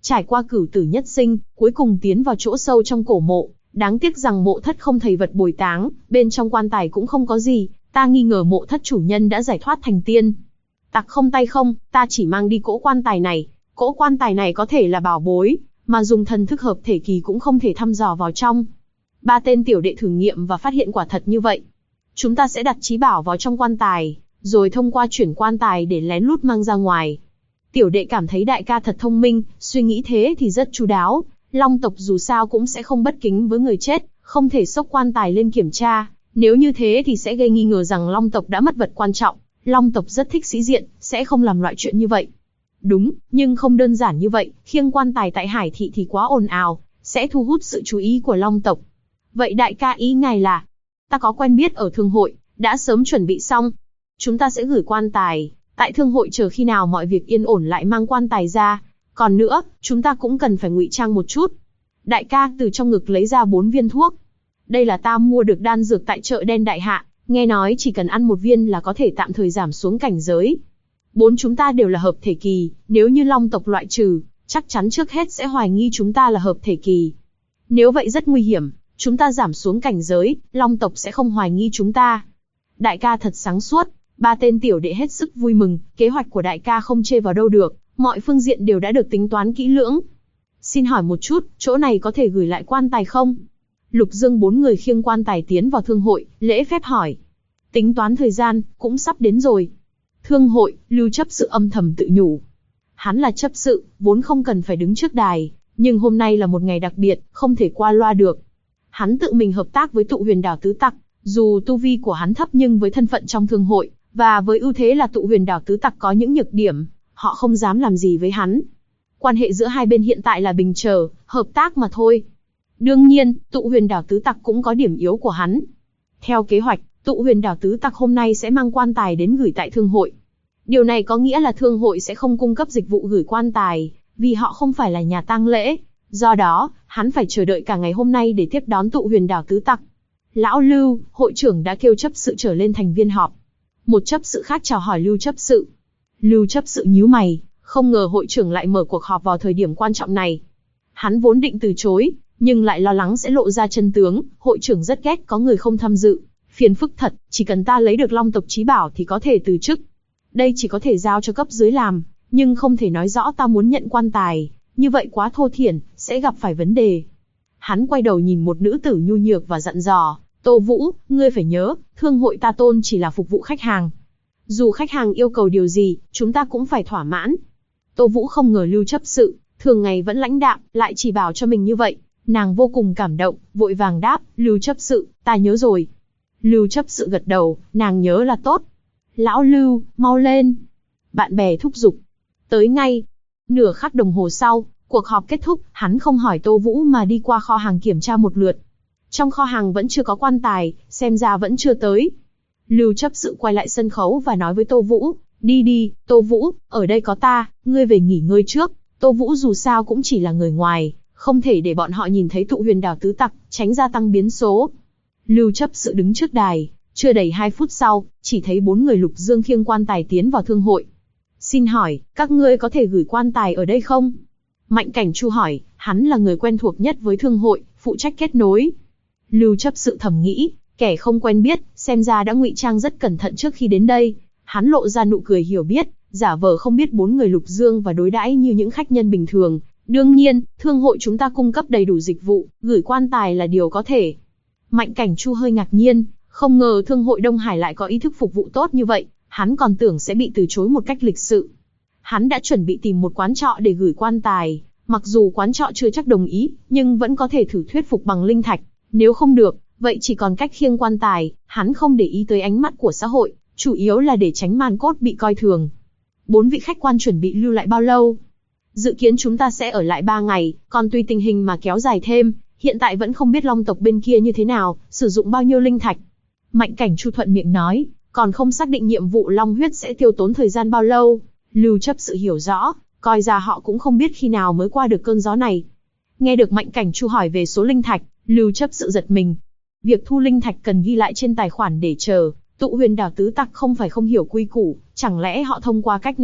trải qua cửu tử nhất sinh, cuối cùng tiến vào chỗ sâu trong cổ mộ. Đáng tiếc rằng mộ thất không thầy vật bồi táng, bên trong quan tài cũng không có gì, ta nghi ngờ mộ thất chủ nhân đã giải thoát thành tiên. Tặc không tay không, ta chỉ mang đi cỗ quan tài này. Cỗ quan tài này có thể là bảo bối, mà dùng thần thức hợp thể kỳ cũng không thể thăm dò vào trong. 3 tên tiểu đệ thử nghiệm và phát hiện quả thật như vậy. Chúng ta sẽ đặt trí bảo vào trong quan tài, rồi thông qua chuyển quan tài để lén lút mang ra ngoài. Tiểu đệ cảm thấy đại ca thật thông minh, suy nghĩ thế thì rất chu đáo. Long tộc dù sao cũng sẽ không bất kính với người chết, không thể xốc quan tài lên kiểm tra. Nếu như thế thì sẽ gây nghi ngờ rằng Long tộc đã mất vật quan trọng. Long tộc rất thích sĩ diện, sẽ không làm loại chuyện như vậy. Đúng, nhưng không đơn giản như vậy, khiêng quan tài tại Hải Thị thì quá ồn ào, sẽ thu hút sự chú ý của Long tộc. Vậy đại ca ý ngài là, ta có quen biết ở thương hội, đã sớm chuẩn bị xong. Chúng ta sẽ gửi quan tài, tại thương hội chờ khi nào mọi việc yên ổn lại mang quan tài ra. Còn nữa, chúng ta cũng cần phải ngụy trang một chút. Đại ca từ trong ngực lấy ra 4 viên thuốc. Đây là ta mua được đan dược tại chợ đen đại hạ, nghe nói chỉ cần ăn 1 viên là có thể tạm thời giảm xuống cảnh giới. 4 chúng ta đều là hợp thể kỳ, nếu như Long tộc loại trừ, chắc chắn trước hết sẽ hoài nghi chúng ta là hợp thể kỳ. Nếu vậy rất nguy hiểm, chúng ta giảm xuống cảnh giới, Long tộc sẽ không hoài nghi chúng ta. Đại ca thật sáng suốt, 3 tên tiểu đệ hết sức vui mừng, kế hoạch của đại ca không chê vào đâu được, mọi phương diện đều đã được tính toán kỹ lưỡng. Xin hỏi một chút, chỗ này có thể gửi lại quan tài không? Lục Dương 4 người khiêng quan tài tiến vào thương hội, lễ phép hỏi. Tính toán thời gian, cũng sắp đến rồi. Thương hội, Lưu chấp sự âm thầm tự nhủ. Hắn là chấp sự, vốn không cần phải đứng trước đài, nhưng hôm nay là một ngày đặc biệt, không thể qua loa được. Hắn tự mình hợp tác với Tụ Huyền Đảo Tứ Tặc, dù tu vi của hắn thấp nhưng với thân phận trong thương hội, và với ưu thế là Tụ Huyền Đảo Tứ Tặc có những nhược điểm, họ không dám làm gì với hắn. Quan hệ giữa hai bên hiện tại là bình chờ, hợp tác mà thôi. Đương nhiên, Tụ Huyền Đảo Tứ Tặc cũng có điểm yếu của hắn. Theo kế hoạch, Tụ Huyền Đảo Tứ Tặc hôm nay sẽ mang quan tài đến gửi tại thương hội. Điều này có nghĩa là thương hội sẽ không cung cấp dịch vụ gửi quan tài, vì họ không phải là nhà tang lễ. Do đó, hắn phải chờ đợi cả ngày hôm nay để tiếp đón Tụ Huyền Đảo Tứ Tặc. Lão Lưu, hội trưởng đã kêu chấp sự trở lên thành viên họp. Một chấp sự khác chào hỏi Lưu chấp sự. Lưu chấp sự nhíu mày, không ngờ hội trưởng lại mở cuộc họp vào thời điểm quan trọng này. Hắn vốn định từ chối, nhưng lại lo lắng sẽ lộ ra chân tướng, hội trưởng rất ghét có người không tham dự. Phiền phức thật, chỉ cần ta lấy được Long tộc chí bảo thì có thể từ chức. Đây chỉ có thể giao cho cấp dưới làm, nhưng không thể nói rõ ta muốn nhận quan tài, như vậy quá thô thiển, sẽ gặp phải vấn đề. Hắn quay đầu nhìn một nữ tử nhu nhược và dặn dò, Tô Vũ, ngươi phải nhớ, thương hội ta tôn chỉ là phục vụ khách hàng. Dù khách hàng yêu cầu điều gì, chúng ta cũng phải thỏa mãn. Tô Vũ không ngờ Lưu chấp sự, thường ngày vẫn lãnh đạm, lại chỉ bảo cho mình như vậy. Nàng vô cùng cảm động, vội vàng đáp, Lưu chấp sự, ta nhớ rồi. Lưu chấp sự gật đầu, nàng nhớ là tốt. Lão Lưu, mau lên. Bạn bè thúc giục. Tới ngay. Nửa khắc đồng hồ sau, cuộc họp kết thúc, hắn không hỏi Tô Vũ mà đi qua kho hàng kiểm tra một lượt. Trong kho hàng vẫn chưa có quan tài, xem ra vẫn chưa tới. Lưu chấp sự quay lại sân khấu và nói với Tô Vũ, đi đi, Tô Vũ, ở đây có ta, ngươi về nghỉ ngơi trước. Tô Vũ dù sao cũng chỉ là người ngoài, không thể để bọn họ nhìn thấy Tụ Huyền Đảo Tứ Tặc, tránh gia tăng biến số. Lưu chấp sự đứng trước đài, chưa đầy 2 phút sau, chỉ thấy 4 người Lục Dương khiêng quan tài tiến vào thương hội. Xin hỏi, các ngươi có thể gửi quan tài ở đây không? Mạnh Cảnh Chu hỏi, hắn là người quen thuộc nhất với thương hội, phụ trách kết nối. Lưu chấp sự thầm nghĩ, kẻ không quen biết, xem ra đã ngụy trang rất cẩn thận trước khi đến đây. Hắn lộ ra nụ cười hiểu biết, giả vờ không biết 4 người Lục Dương và đối đãi như những khách nhân bình thường. Đương nhiên, thương hội chúng ta cung cấp đầy đủ dịch vụ, gửi quan tài là điều có thể. Mạnh Cảnh Chu hơi ngạc nhiên, không ngờ thương hội Đông Hải lại có ý thức phục vụ tốt như vậy, hắn còn tưởng sẽ bị từ chối một cách lịch sự. Hắn đã chuẩn bị tìm một quán trọ để gửi quan tài, mặc dù quán trọ chưa chắc đồng ý, nhưng vẫn có thể thử thuyết phục bằng linh thạch. Nếu không được, vậy chỉ còn cách khiêng quan tài, hắn không để ý tới ánh mắt của xã hội, chủ yếu là để tránh màn cốt bị coi thường. 4 vị khách quan chuẩn bị lưu lại bao lâu? Dự kiến chúng ta sẽ ở lại 3 ngày, còn tùy tình hình mà kéo dài thêm, hiện tại vẫn không biết Long tộc bên kia như thế nào, sử dụng bao nhiêu linh thạch. Mạnh Cảnh Chu thuận miệng nói, còn không xác định nhiệm vụ Long huyết sẽ tiêu tốn thời gian bao lâu. Lưu chấp sự hiểu rõ, coi ra họ cũng không biết khi nào mới qua được cơn gió này. Nghe được Mạnh Cảnh Chu hỏi về số linh thạch, Lưu chấp sự giật mình. Việc thu linh thạch cần ghi lại trên tài khoản để chờ. Tụ Huyền Đảo Tứ Tặc không phải không hiểu quy củ, chẳng lẽ họ thông qua cách này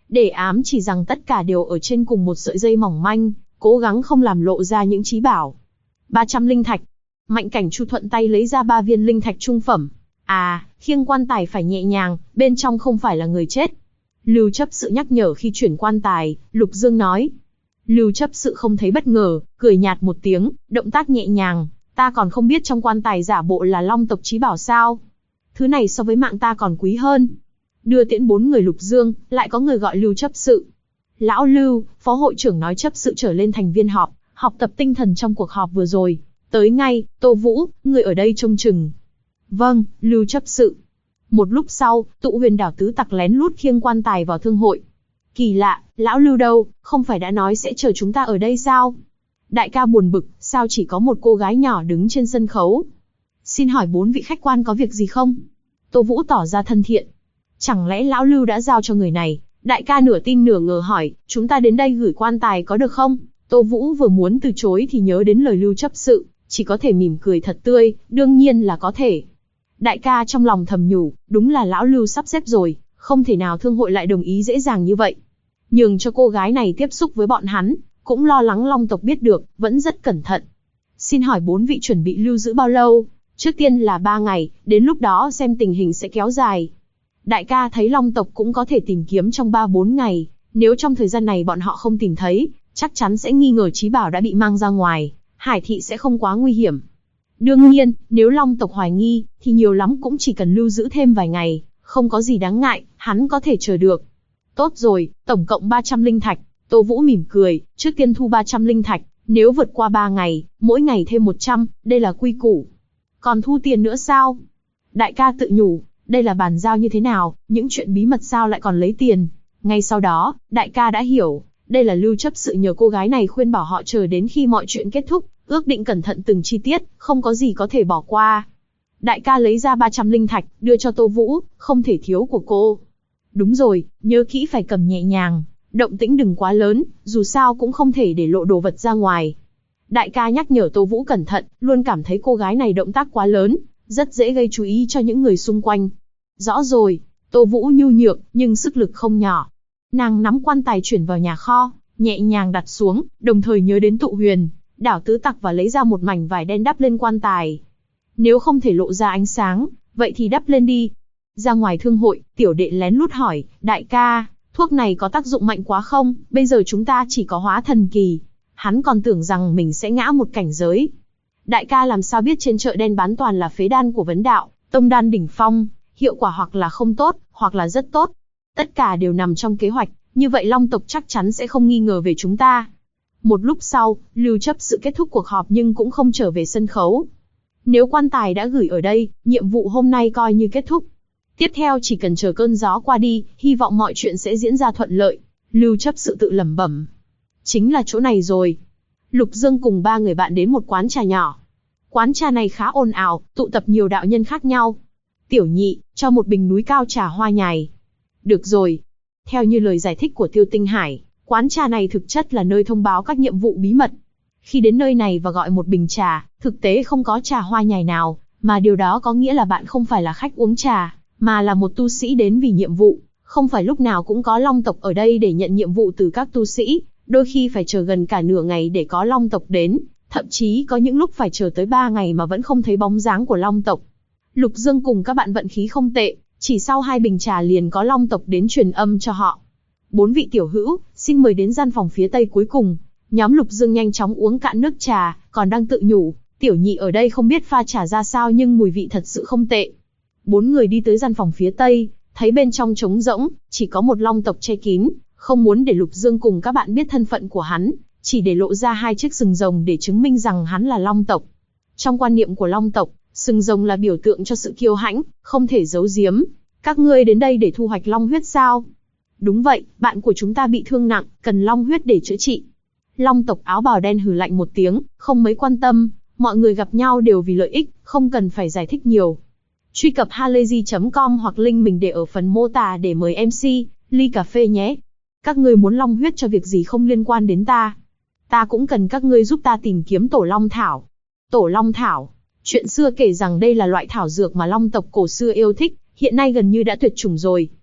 để ám chỉ rằng tất cả đều ở trên cùng một sợi dây mỏng manh, cố gắng không làm lộ ra những trí bảo. 300 linh thạch. Mạnh Cảnh Chu thuận tay lấy ra 3 viên linh thạch trung phẩm. Khiêng quan tài phải nhẹ nhàng, bên trong không phải là người chết. Lưu chấp sự nhắc nhở khi chuyển quan tài, Lục Dương nói. Lưu chấp sự không thấy bất ngờ, cười nhạt một tiếng, động tác nhẹ nhàng, ta còn không biết trong quan tài giả bộ là long tộc trí bảo sao. Thứ này so với mạng ta còn quý hơn. Đưa tiễn 4 người Lục Dương, lại có người gọi Lưu chấp sự. Lão Lưu, phó hội trưởng nói chấp sự trở lên thành viên họp, học tập tinh thần trong cuộc họp vừa rồi. Tới ngay, Tô Vũ, người ở đây trông chừng. Vâng, Lưu chấp sự. Một lúc sau, Tụ Huyền Đảo tứ tặc lén lút khiêng quan tài vào thương hội. Kỳ lạ, lão Lưu đâu, không phải đã nói sẽ chờ chúng ta ở đây sao? Đại ca buồn bực, sao chỉ có một cô gái nhỏ đứng trên sân khấu? Xin hỏi 4 vị khách quan có việc gì không? Tô Vũ tỏ ra thân thiện. Chẳng lẽ lão Lưu đã giao cho người này? Đại ca nửa tin nửa ngờ hỏi, chúng ta đến đây gửi quan tài có được không? Tô Vũ vừa muốn từ chối thì nhớ đến lời Lưu chấp sự, chỉ có thể mỉm cười thật tươi, đương nhiên là có thể. Đại ca trong lòng thầm nhủ, đúng là lão Lưu sắp xếp rồi, không thể nào thương hội lại đồng ý dễ dàng như vậy. Nhường cho cô gái này tiếp xúc với bọn hắn, cũng lo lắng long tộc biết được, vẫn rất cẩn thận. Xin hỏi 4 vị chuẩn bị lưu giữ bao lâu? Trước tiên là 3 ngày, đến lúc đó xem tình hình sẽ kéo dài. Đại ca thấy long tộc cũng có thể tìm kiếm trong 3-4 ngày, nếu trong thời gian này bọn họ không tìm thấy, chắc chắn sẽ nghi ngờ trí bảo đã bị mang ra ngoài, hải thị sẽ không quá nguy hiểm. Đương nhiên, nếu long tộc hoài nghi, thì nhiều lắm cũng chỉ cần lưu giữ thêm vài ngày, không có gì đáng ngại, hắn có thể chờ được. Tốt rồi, tổng cộng 300 linh thạch. Tô Vũ mỉm cười, trước tiên thu 300 linh thạch, nếu vượt qua 3 ngày, mỗi ngày thêm 100, đây là quy củ. Còn thu tiền nữa sao? Đại ca tự nhủ, đây là bàn giao như thế nào, những chuyện bí mật sao lại còn lấy tiền. Ngay sau đó, đại ca đã hiểu, đây là Lưu chấp sự nhờ cô gái này khuyên bảo họ chờ đến khi mọi chuyện kết thúc, ước định cẩn thận từng chi tiết, không có gì có thể bỏ qua. Đại ca lấy ra 300 linh thạch, đưa cho Tô Vũ, không thể thiếu của cô. Đúng rồi, nhớ kỹ phải cầm nhẹ nhàng, động tĩnh đừng quá lớn, dù sao cũng không thể để lộ đồ vật ra ngoài. Đại ca nhắc nhở Tô Vũ cẩn thận, luôn cảm thấy cô gái này động tác quá lớn, rất dễ gây chú ý cho những người xung quanh. Rõ rồi, Tô Vũ nhu nhược, nhưng sức lực không nhỏ. Nàng nắm quan tài chuyển vào nhà kho, nhẹ nhàng đặt xuống, đồng thời nhớ đến Tụ Huyền Đảo tứ tặc và lấy ra một mảnh vải đen đắp lên quan tài. Nếu không thể lộ ra ánh sáng, vậy thì đắp lên đi. Ra ngoài thương hội, tiểu đệ lén lút hỏi, đại ca, thuốc này có tác dụng mạnh quá không? Bây giờ chúng ta chỉ có hóa thần kỳ. Hắn còn tưởng rằng mình sẽ ngã một cảnh giới. Đại ca làm sao biết trên chợ đen bán toàn là phế đan của vấn đạo, tông đan đỉnh phong, hiệu quả hoặc là không tốt, hoặc là rất tốt. Tất cả đều nằm trong kế hoạch, như vậy long tộc chắc chắn sẽ không nghi ngờ về chúng ta. Một lúc sau, Lưu chấp sự kết thúc cuộc họp nhưng cũng không trở về sân khấu. Nếu quan tài đã gửi ở đây, nhiệm vụ hôm nay coi như kết thúc. Tiếp theo chỉ cần chờ cơn gió qua đi, hy vọng mọi chuyện sẽ diễn ra thuận lợi. Lưu chấp sự tự lẩm bẩm. Chính là chỗ này rồi. Lục Dương cùng 3 người bạn đến một quán trà nhỏ. Quán trà này khá ồn ào, tụ tập nhiều đạo nhân khác nhau. Tiểu nhị, cho một bình núi cao trà hoa nhài. Được rồi. Theo như lời giải thích của Tiêu Tinh Hải, quán trà này thực chất là nơi thông báo các nhiệm vụ bí mật. Khi đến nơi này và gọi một bình trà, thực tế không có trà hoa nhài nào, mà điều đó có nghĩa là bạn không phải là khách uống trà, mà là một tu sĩ đến vì nhiệm vụ. Không phải lúc nào cũng có long tộc ở đây để nhận nhiệm vụ từ các tu sĩ, đôi khi phải chờ gần cả nửa ngày để có long tộc đến, thậm chí có những lúc phải chờ tới 3 ngày mà vẫn không thấy bóng dáng của long tộc. Lục Dương cùng các bạn vận khí không tệ, chỉ sau 2 bình trà liền có long tộc đến truyền âm cho họ. 4 vị tiểu hữu, xin mời đến gian phòng phía tây cuối cùng. Nhóm Lục Dương nhanh chóng uống cạn nước trà, còn đang tự nhủ, tiểu nhị ở đây không biết pha trà ra sao nhưng mùi vị thật sự không tệ. 4 người đi tới gian phòng phía tây, thấy bên trong trống rỗng, chỉ có một long tộc che kín, không muốn để Lục Dương cùng các bạn biết thân phận của hắn, chỉ để lộ ra 2 chiếc sừng rồng để chứng minh rằng hắn là long tộc. Trong quan niệm của long tộc, sừng rồng là biểu tượng cho sự kiêu hãnh, không thể giấu giếm. Các ngươi đến đây để thu hoạch long huyết sao? Đúng vậy, bạn của chúng ta bị thương nặng, cần long huyết để chữa trị. Long tộc áo bào đen hừ lạnh một tiếng, không mấy quan tâm, mọi người gặp nhau đều vì lợi ích, không cần phải giải thích nhiều. Truy cập halayzi.com hoặc link mình để ở phần mô tả để mời MC, ly cà phê nhé. Các ngươi muốn long huyết cho việc gì không liên quan đến ta. Ta cũng cần các ngươi giúp ta tìm kiếm tổ long thảo. Tổ long thảo. Chuyện xưa kể rằng đây là loại thảo dược mà long tộc cổ xưa yêu thích, hiện nay gần như đã tuyệt chủng rồi.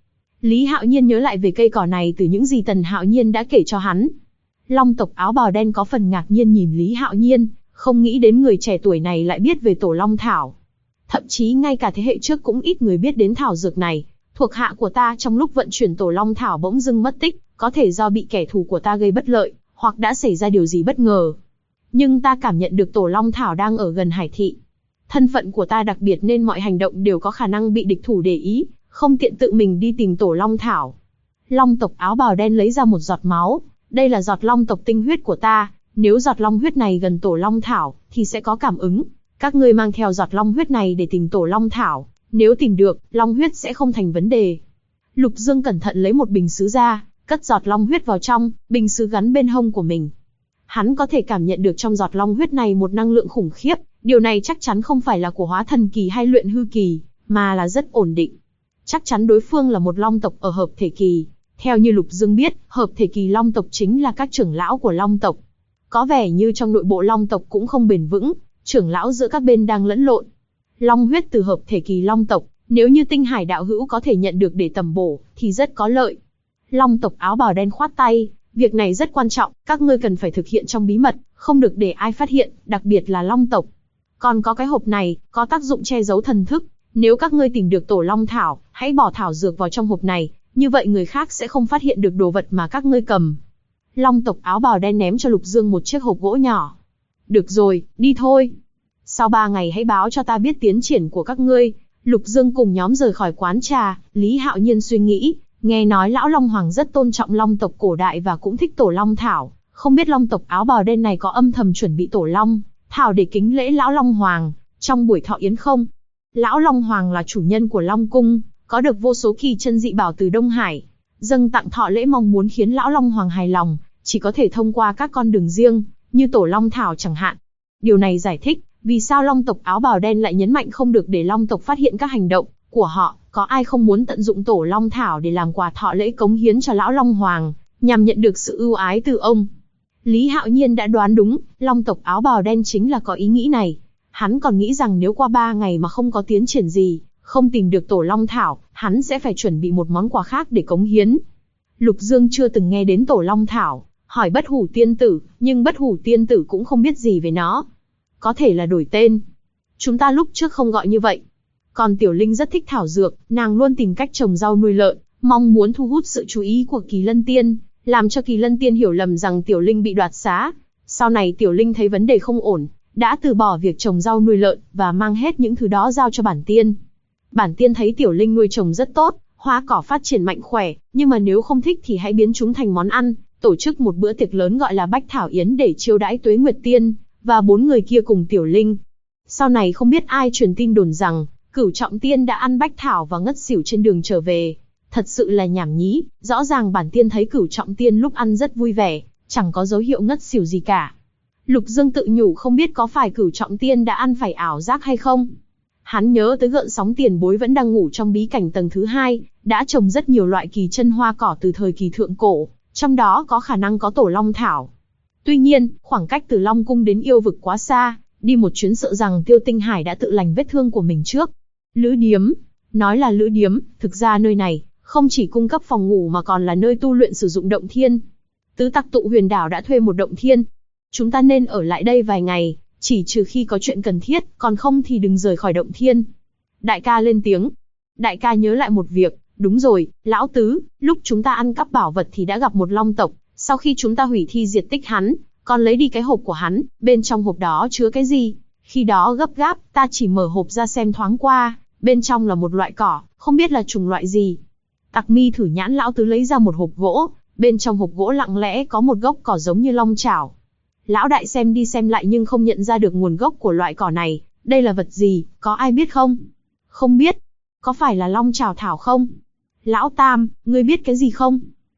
Lý Hạo Nhiên nhớ lại về cây cỏ này từ những gì Tần Hạo Nhiên đã kể cho hắn. Long tộc áo bào đen có phần ngạc nhiên nhìn Lý Hạo Nhiên, không nghĩ đến người trẻ tuổi này lại biết về tổ long thảo. Thậm chí ngay cả thế hệ trước cũng ít người biết đến thảo dược này. Thuộc hạ của ta trong lúc vận chuyển tổ long thảo bỗng dưng mất tích, có thể do bị kẻ thù của ta gây bất lợi, hoặc đã xảy ra điều gì bất ngờ. Nhưng ta cảm nhận được tổ long thảo đang ở gần Hải Thị. Thân phận của ta đặc biệt nên mọi hành động đều có khả năng bị địch thủ để ý, không tiện tự mình đi tìm tổ long thảo. Long tộc áo bào đen lấy ra một giọt máu, đây là giọt long tộc tinh huyết của ta, nếu giọt long huyết này gần tổ long thảo, thì sẽ có cảm ứng. Các ngươi mang theo giọt long huyết này để tìm tổ long thảo, nếu tìm được, long huyết sẽ không thành vấn đề. Lục Dương cẩn thận lấy một bình sứ ra, cất giọt long huyết vào trong, bình sứ gắn bên hông của mình. Hắn có thể cảm nhận được trong giọt long huyết này một năng lượng khủng khiếp, điều này chắc chắn không phải là của hóa thần kỳ hay luyện hư kỳ, mà là rất ổn định. Chắc chắn đối phương là một long tộc ở hợp thể kỳ. Theo như Lục Dương biết, hợp thể kỳ long tộc chính là các trưởng lão của long tộc. Có vẻ như trong nội bộ long tộc cũng không bền vững, trưởng lão giữa các bên đang lẫn lộn. Long huyết từ hợp thể kỳ long tộc, nếu như Tinh Hải đạo hữu có thể nhận được để tầm bổ, thì rất có lợi. Long tộc áo bào đen khoát tay, việc này rất quan trọng, các ngươi cần phải thực hiện trong bí mật, không được để ai phát hiện, đặc biệt là long tộc. Còn có cái hộp này, có tác dụng che giấu thần thức, nếu các ngươi tìm được tổ long thảo, hãy bỏ thảo dược vào trong hộp này, như vậy người khác sẽ không phát hiện được đồ vật mà các ngươi cầm. Long tộc áo bào đen ném cho Lục Dương một chiếc hộp gỗ nhỏ. Được rồi, đi thôi. Sau 3 ngày hãy báo cho ta biết tiến triển của các ngươi. Lục Dương cùng nhóm rời khỏi quán trà. Lý Hạo Nhiên suy nghĩ, nghe nói lão Long Hoàng rất tôn trọng long tộc cổ đại và cũng thích tổ long thảo, không biết long tộc áo bào đen này có âm thầm chuẩn bị tổ long thảo để kính lễ lão Long Hoàng trong buổi thọ yến không? Lão Long Hoàng là chủ nhân của Long Cung, có được vô số kỳ chân dị bảo từ Đông Hải, dâng tặng thọ lễ mong muốn khiến lão Long Hoàng hài lòng, chỉ có thể thông qua các con đường riêng, như tổ long thảo chẳng hạn. Điều này giải thích vì sao long tộc áo bào đen lại nhấn mạnh không được để long tộc phát hiện các hành động của họ. Có ai không muốn tận dụng tổ long thảo để làm quà thọ lễ cống hiến cho lão Long Hoàng, nhằm nhận được sự ưu ái từ ông? Lý Hạo Nhiên đã đoán đúng, long tộc áo bào đen chính là có ý nghĩ này. Hắn còn nghĩ rằng nếu qua 3 ngày mà không có tiến triển gì, không tìm được tổ long thảo, hắn sẽ phải chuẩn bị một món quà khác để cống hiến. Lục Dương chưa từng nghe đến tổ long thảo, hỏi Bất Hủ Tiên Tử, nhưng Bất Hủ Tiên Tử cũng không biết gì về nó. Có thể là đổi tên. Chúng ta lúc trước không gọi như vậy. Còn Tiểu Linh rất thích thảo dược, nàng luôn tìm cách trồng rau nuôi lợn, mong muốn thu hút sự chú ý của Kỳ Lân Tiên, làm cho Kỳ Lân Tiên hiểu lầm rằng Tiểu Linh bị đoạt xá. Sau này Tiểu Linh thấy vấn đề không ổn, đã từ bỏ việc trồng rau nuôi lợn và mang hết những thứ đó giao cho Bản Tiên. Bản Tiên thấy Tiểu Linh nuôi trồng rất tốt, hoa cỏ phát triển mạnh khỏe, nhưng mà nếu không thích thì hãy biến chúng thành món ăn, tổ chức một bữa tiệc lớn gọi là Bách Thảo Yến để chiêu đãi Tuế Nguyệt Tiên và 4 người kia cùng Tiểu Linh. Sau này không biết ai truyền tin đồn rằng Cửu Trọng Tiên đã ăn bách thảo và ngất xỉu trên đường trở về. Thật sự là nhảm nhí, rõ ràng Bản Tiên thấy Cửu Trọng Tiên lúc ăn rất vui vẻ, chẳng có dấu hiệu ngất xỉu gì cả. Lục Dương tự nhủ không biết có phải Cửu Trọng Tiên đã ăn phải ảo giác hay không. Hắn nhớ tới Gợn Sóng tiền bối vẫn đang ngủ trong bí cảnh tầng thứ 2, đã trồng rất nhiều loại kỳ chân hoa cỏ từ thời kỳ thượng cổ, trong đó có khả năng có tổ long thảo. Tuy nhiên, khoảng cách từ Long Cung đến yêu vực quá xa, đi một chuyến sợ rằng Tiêu Tinh Hải đã tự lành vết thương của mình trước. Lữ điếm. Nói là lữ điếm, thực ra nơi này không chỉ cung cấp phòng ngủ mà còn là nơi tu luyện sử dụng động thiên. Tứ Tặc Tụ Huyền Đảo đã thuê một động thiên. Chúng ta nên ở lại đây vài ngày, chỉ trừ khi có chuyện cần thiết, còn không thì đừng rời khỏi động thiên. Đại ca lên tiếng. Đại ca nhớ lại một việc, đúng rồi, lão tứ, lúc chúng ta ăn cắp bảo vật thì đã gặp một long tộc, sau khi chúng ta hủy thi diệt tích hắn, còn lấy đi cái hộp của hắn, bên trong hộp đó chứa cái gì? Khi đó gấp gáp, ta chỉ mở hộp ra xem thoáng qua, bên trong là một loại cỏ, không biết là chủng loại gì. Tặc Mi thử nhãn lão tứ lấy ra một hộp gỗ, bên trong hộp gỗ lặng lẽ có một gốc cỏ giống như long chảo. Lão đại xem đi xem lại nhưng không nhận ra được nguồn gốc của loại cỏ này, đây là vật gì, có ai biết không? Không biết. Có phải là long chảo thảo không? Lão Tam, ngươi biết cái gì không?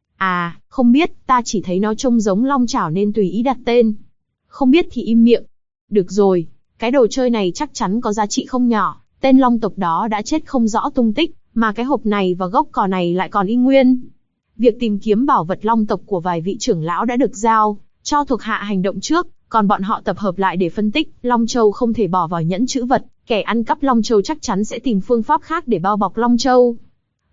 À, không biết, ta chỉ thấy nó trông giống long chảo nên tùy ý đặt tên. Không biết thì im miệng. Được rồi, cái đồ chơi này chắc chắn có giá trị không nhỏ, tên long tộc đó đã chết không rõ tung tích, mà cái hộp này và gốc cỏ này lại còn y nguyên. Việc tìm kiếm bảo vật long tộc của vài vị trưởng lão đã được giao cho thuộc hạ hành động trước, còn bọn họ tập hợp lại để phân tích, Long Châu không thể bỏ vào nhẫn trữ vật, kẻ ăn cắp Long Châu chắc chắn sẽ tìm phương pháp khác để bao bọc Long Châu.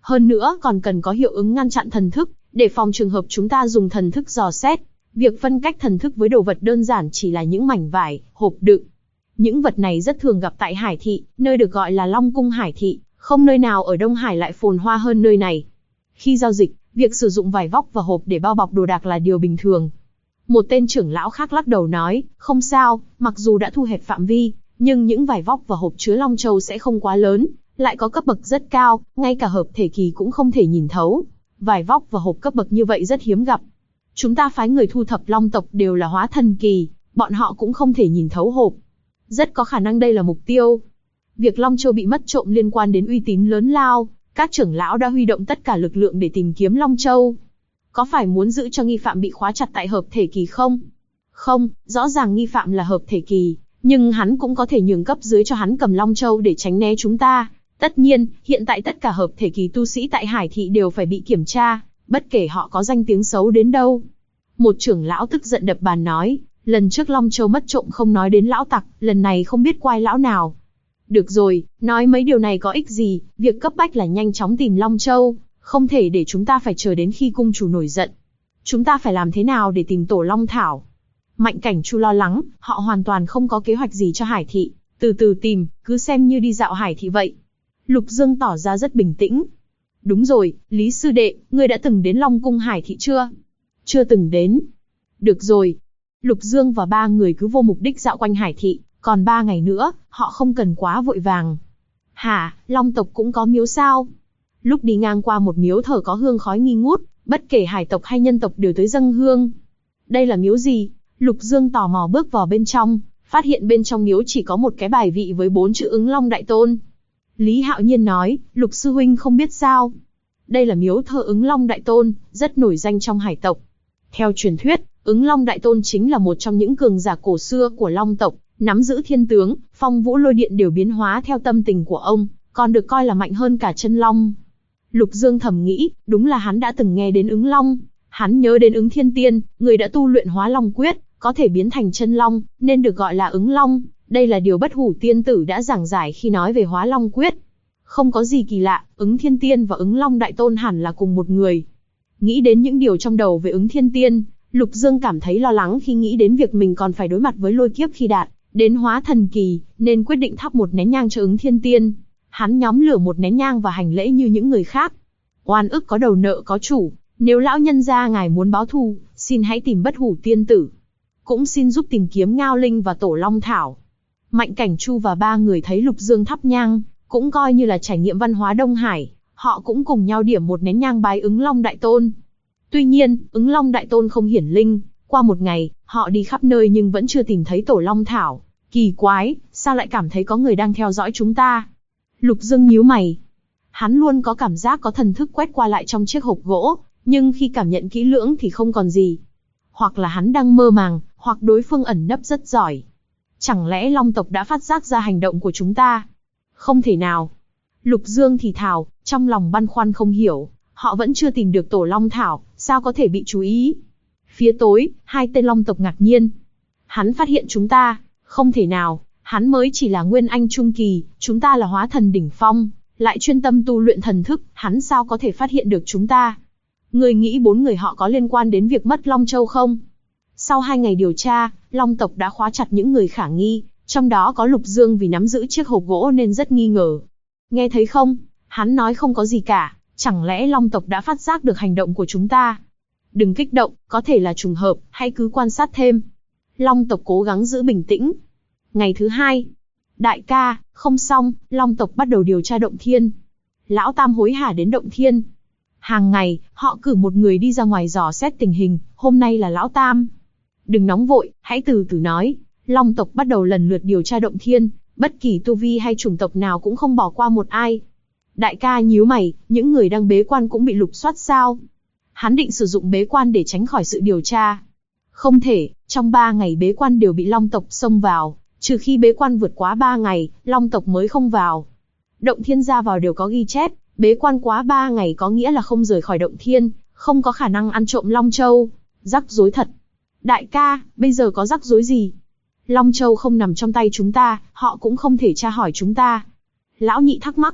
Hơn nữa còn cần có hiệu ứng ngăn chặn thần thức, để phòng trường hợp chúng ta dùng thần thức dò xét. Việc phân cách thần thức với đồ vật đơn giản chỉ là những mảnh vải, hộp đựng. Những vật này rất thường gặp tại Hải Thị, nơi được gọi là Long Cung Hải Thị, không nơi nào ở Đông Hải lại phồn hoa hơn nơi này. Khi giao dịch, việc sử dụng vải vóc và hộp để bao bọc đồ đạc là điều bình thường. Một tên trưởng lão khác lắc đầu nói, không sao, mặc dù đã thu hẹp phạm vi, nhưng những vải vóc và hộp chứa Long Châu sẽ không quá lớn, lại có cấp bậc rất cao, ngay cả hợp thể kỳ cũng không thể nhìn thấu. Vải vóc và hộp cấp bậc như vậy rất hiếm gặp. Chúng ta phái người thu thập Long tộc đều là hóa thần kỳ, bọn họ cũng không thể nhìn thấu hộp. Rất có khả năng đây là mục tiêu. Việc Long Châu bị mất trộm liên quan đến uy tín lớn lao, các trưởng lão đã huy động tất cả lực lượng để tìm kiếm Long Châu. Có phải muốn giữ cho nghi phạm bị khóa chặt tại hợp thể kỳ không? Không, rõ ràng nghi phạm là hợp thể kỳ, nhưng hắn cũng có thể nhường cấp dưới cho hắn cầm Long Châu để tránh né chúng ta. Tất nhiên, hiện tại tất cả hợp thể kỳ tu sĩ tại Hải Thị đều phải bị kiểm tra, bất kể họ có danh tiếng xấu đến đâu. Một trưởng lão tức giận đập bàn nói, lần trước Long Châu mất trộm không nói đến lão tặc, lần này không biết quai lão nào. Được rồi, nói mấy điều này có ích gì, việc cấp bách là nhanh chóng tìm Long Châu, không thể để chúng ta phải chờ đến khi cung chủ nổi giận. Chúng ta phải làm thế nào để tìm tổ Long Thảo? Mạnh Cảnh Chu lo lắng, họ hoàn toàn không có kế hoạch gì cho Hải Thị, từ từ tìm, cứ xem như đi dạo Hải Thị vậy. Lục Dương tỏ ra rất bình tĩnh. Đúng rồi, Lý sư đệ, ngươi đã từng đến Long Cung Hải Thị chưa? Chưa từng đến. Được rồi. Lục Dương và ba người cứ vô mục đích dạo quanh Hải Thị, còn 3 ngày nữa, họ không cần quá vội vàng. Hả, Long tộc cũng có miếu sao? Lúc đi ngang qua một miếu thờ có hương khói nghi ngút, bất kể hải tộc hay nhân tộc đều tới dâng hương. Đây là miếu gì? Lục Dương tò mò bước vào bên trong, phát hiện bên trong miếu chỉ có một cái bài vị với 4 chữ Ứng Long Đại Tôn. Lý Hạo Nhiên nói, Lục sư huynh không biết sao? Đây là miếu thờ Ứng Long Đại Tôn, rất nổi danh trong hải tộc. Theo truyền thuyết, Ứng Long Đại Tôn chính là một trong những cường giả cổ xưa của Long tộc, nắm giữ thiên tướng, phong vũ lôi điện đều biến hóa theo tâm tình của ông, còn được coi là mạnh hơn cả chân long. Lục Dương thầm nghĩ, đúng là hắn đã từng nghe đến Ứng Long. Hắn nhớ đến Ứng Thiên Tiên, người đã tu luyện Hóa Long Quyết, có thể biến thành chân long, nên được gọi là Ứng Long. Đây là điều Bất Hủ Tiên Tử đã giảng giải khi nói về Hóa Long Quyết. Không có gì kỳ lạ, Ứng Thiên Tiên và Ứng Long Đại Tôn hẳn là cùng một người. Nghĩ đến những điều trong đầu về Ứng Thiên Tiên, Lục Dương cảm thấy lo lắng khi nghĩ đến việc mình còn phải đối mặt với lôi kiếp khi đạt đến hóa thần kỳ, nên quyết định thắp một nén nhang cho Ứng Thiên Tiên. Hắn nhóm lửa một nén nhang và hành lễ như những người khác. Oan ức có đầu nợ có chủ, nếu lão nhân gia ngài muốn báo thù, xin hãy tìm Bất Hủ Tiên Tử. Cũng xin giúp tìm kiếm Ngao Linh và Tổ Long Thảo. Mạnh Cảnh Chu và ba người thấy Lục Dương thắp nhang, cũng coi như là trải nghiệm văn hóa Đông Hải, họ cũng cùng nhau điểm một nén nhang bái Ứng Long Đại Tôn. Tuy nhiên, Ứng Long Đại Tôn không hiển linh, qua một ngày, họ đi khắp nơi nhưng vẫn chưa tìm thấy Tổ Long Thảo. Kỳ quái, sao lại cảm thấy có người đang theo dõi chúng ta? Lục Dương nhíu mày. Hắn luôn có cảm giác có thần thức quét qua lại trong chiếc hộp gỗ, nhưng khi cảm nhận kỹ lưỡng thì không còn gì. Hoặc là hắn đang mơ màng, hoặc đối phương ẩn nấp rất giỏi. Chẳng lẽ Long tộc đã phát giác ra hành động của chúng ta? Không thể nào. Lục Dương thì thào, trong lòng băn khoăn không hiểu, họ vẫn chưa tìm được Tổ Long Thảo, sao có thể bị chú ý? Phía tối, hai tên Long tộc ngạc nhiên. Hắn phát hiện chúng ta, không thể nào, hắn mới chỉ là Nguyên Anh Trung Kỳ, chúng ta là hóa thần đỉnh phong, lại chuyên tâm tu luyện thần thức, hắn sao có thể phát hiện được chúng ta? Người nghĩ 4 người họ có liên quan đến việc mất Long Châu không? Sau 2 ngày điều tra, Long tộc đã khóa chặt những người khả nghi, trong đó có Lục Dương vì nắm giữ chiếc hộp gỗ nên rất nghi ngờ. Nghe thấy không? Hắn nói không có gì cả, chẳng lẽ Long tộc đã phát giác được hành động của chúng ta? Đừng kích động, có thể là trùng hợp, hãy cứ quan sát thêm. Long tộc cố gắng giữ bình tĩnh. Ngày thứ 2. Đại ca, không xong, Long tộc bắt đầu điều tra Động Thiên. Lão Tam hối hả đến Động Thiên. Hàng ngày, họ cử một người đi ra ngoài dò xét tình hình, hôm nay là Lão Tam. Đừng nóng vội, hãy từ từ nói. Long tộc bắt đầu lần lượt điều tra Động Thiên, bất kỳ tu vi hay chủng tộc nào cũng không bỏ qua một ai. Đại ca nhíu mày, những người đang bế quan cũng bị lục soát sao? Hắn định sử dụng bế quan để tránh khỏi sự điều tra. Không thể, trong 3 ngày bế quan đều bị Long tộc xông vào, trừ khi bế quan vượt quá 3 ngày, Long tộc mới không vào. Động Thiên ra vào đều có ghi chép, bế quan quá 3 ngày có nghĩa là không rời khỏi Động Thiên, không có khả năng ăn trộm Long Châu. Rắc rối thật. Đại ca, bây giờ có rắc rối gì? Long Châu không nằm trong tay chúng ta, họ cũng không thể tra hỏi chúng ta. Lão Nhị thắc mắc.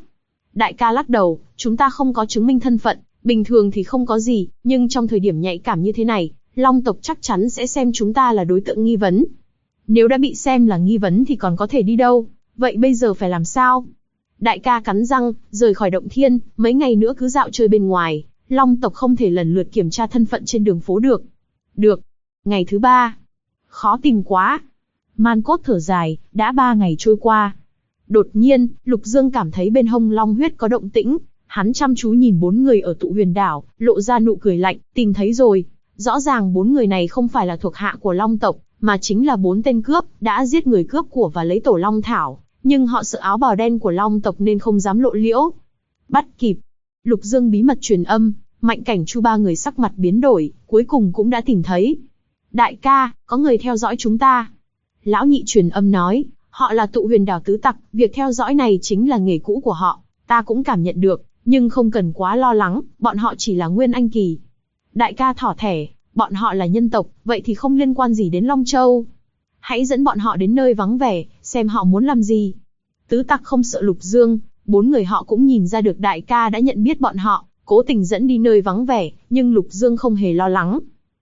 Đại ca lắc đầu, chúng ta không có chứng minh thân phận, bình thường thì không có gì, nhưng trong thời điểm nhạy cảm như thế này, Long tộc chắc chắn sẽ xem chúng ta là đối tượng nghi vấn. Nếu đã bị xem là nghi vấn thì còn có thể đi đâu, vậy bây giờ phải làm sao? Đại ca cắn răng, rời khỏi động thiên, mấy ngày nữa cứ dạo chơi bên ngoài, Long tộc không thể lần lượt kiểm tra thân phận trên đường phố được. Được. Ngày thứ 3. Khó tìm quá. Man Cốt thở dài, đã 3 ngày trôi qua. Đột nhiên, Lục Dương cảm thấy bên hông Long Huyết có động tĩnh, hắn chăm chú nhìn 4 người ở Tụ Huyền Đảo, lộ ra nụ cười lạnh, tìm thấy rồi. Rõ ràng 4 người này không phải là thuộc hạ của Long tộc, mà chính là 4 tên cướp, đã giết người cướp của và lấy Tổ Long Thảo, nhưng họ sợ áo bào đen của Long tộc nên không dám lộ liễu. Bắt kịp. Lục Dương bí mật truyền âm, Mạnh Cảnh Chu 3 người sắc mặt biến đổi, cuối cùng cũng đã tìm thấy. Đại ca, có người theo dõi chúng ta. Lão Nhị truyền âm nói, họ là Tụ Huyền Đảo tứ tặc, việc theo dõi này chính là nghề cũ của họ, ta cũng cảm nhận được, nhưng không cần quá lo lắng, bọn họ chỉ là Nguyên Anh kỳ. Đại ca thỏ thẻ, bọn họ là nhân tộc, vậy thì không liên quan gì đến Long Châu. Hãy dẫn bọn họ đến nơi vắng vẻ, xem họ muốn làm gì. Tứ tặc không sợ Lục Dương, 4 người họ cũng nhìn ra được đại ca đã nhận biết bọn họ, cố tình dẫn đi nơi vắng vẻ, nhưng Lục Dương không hề lo lắng.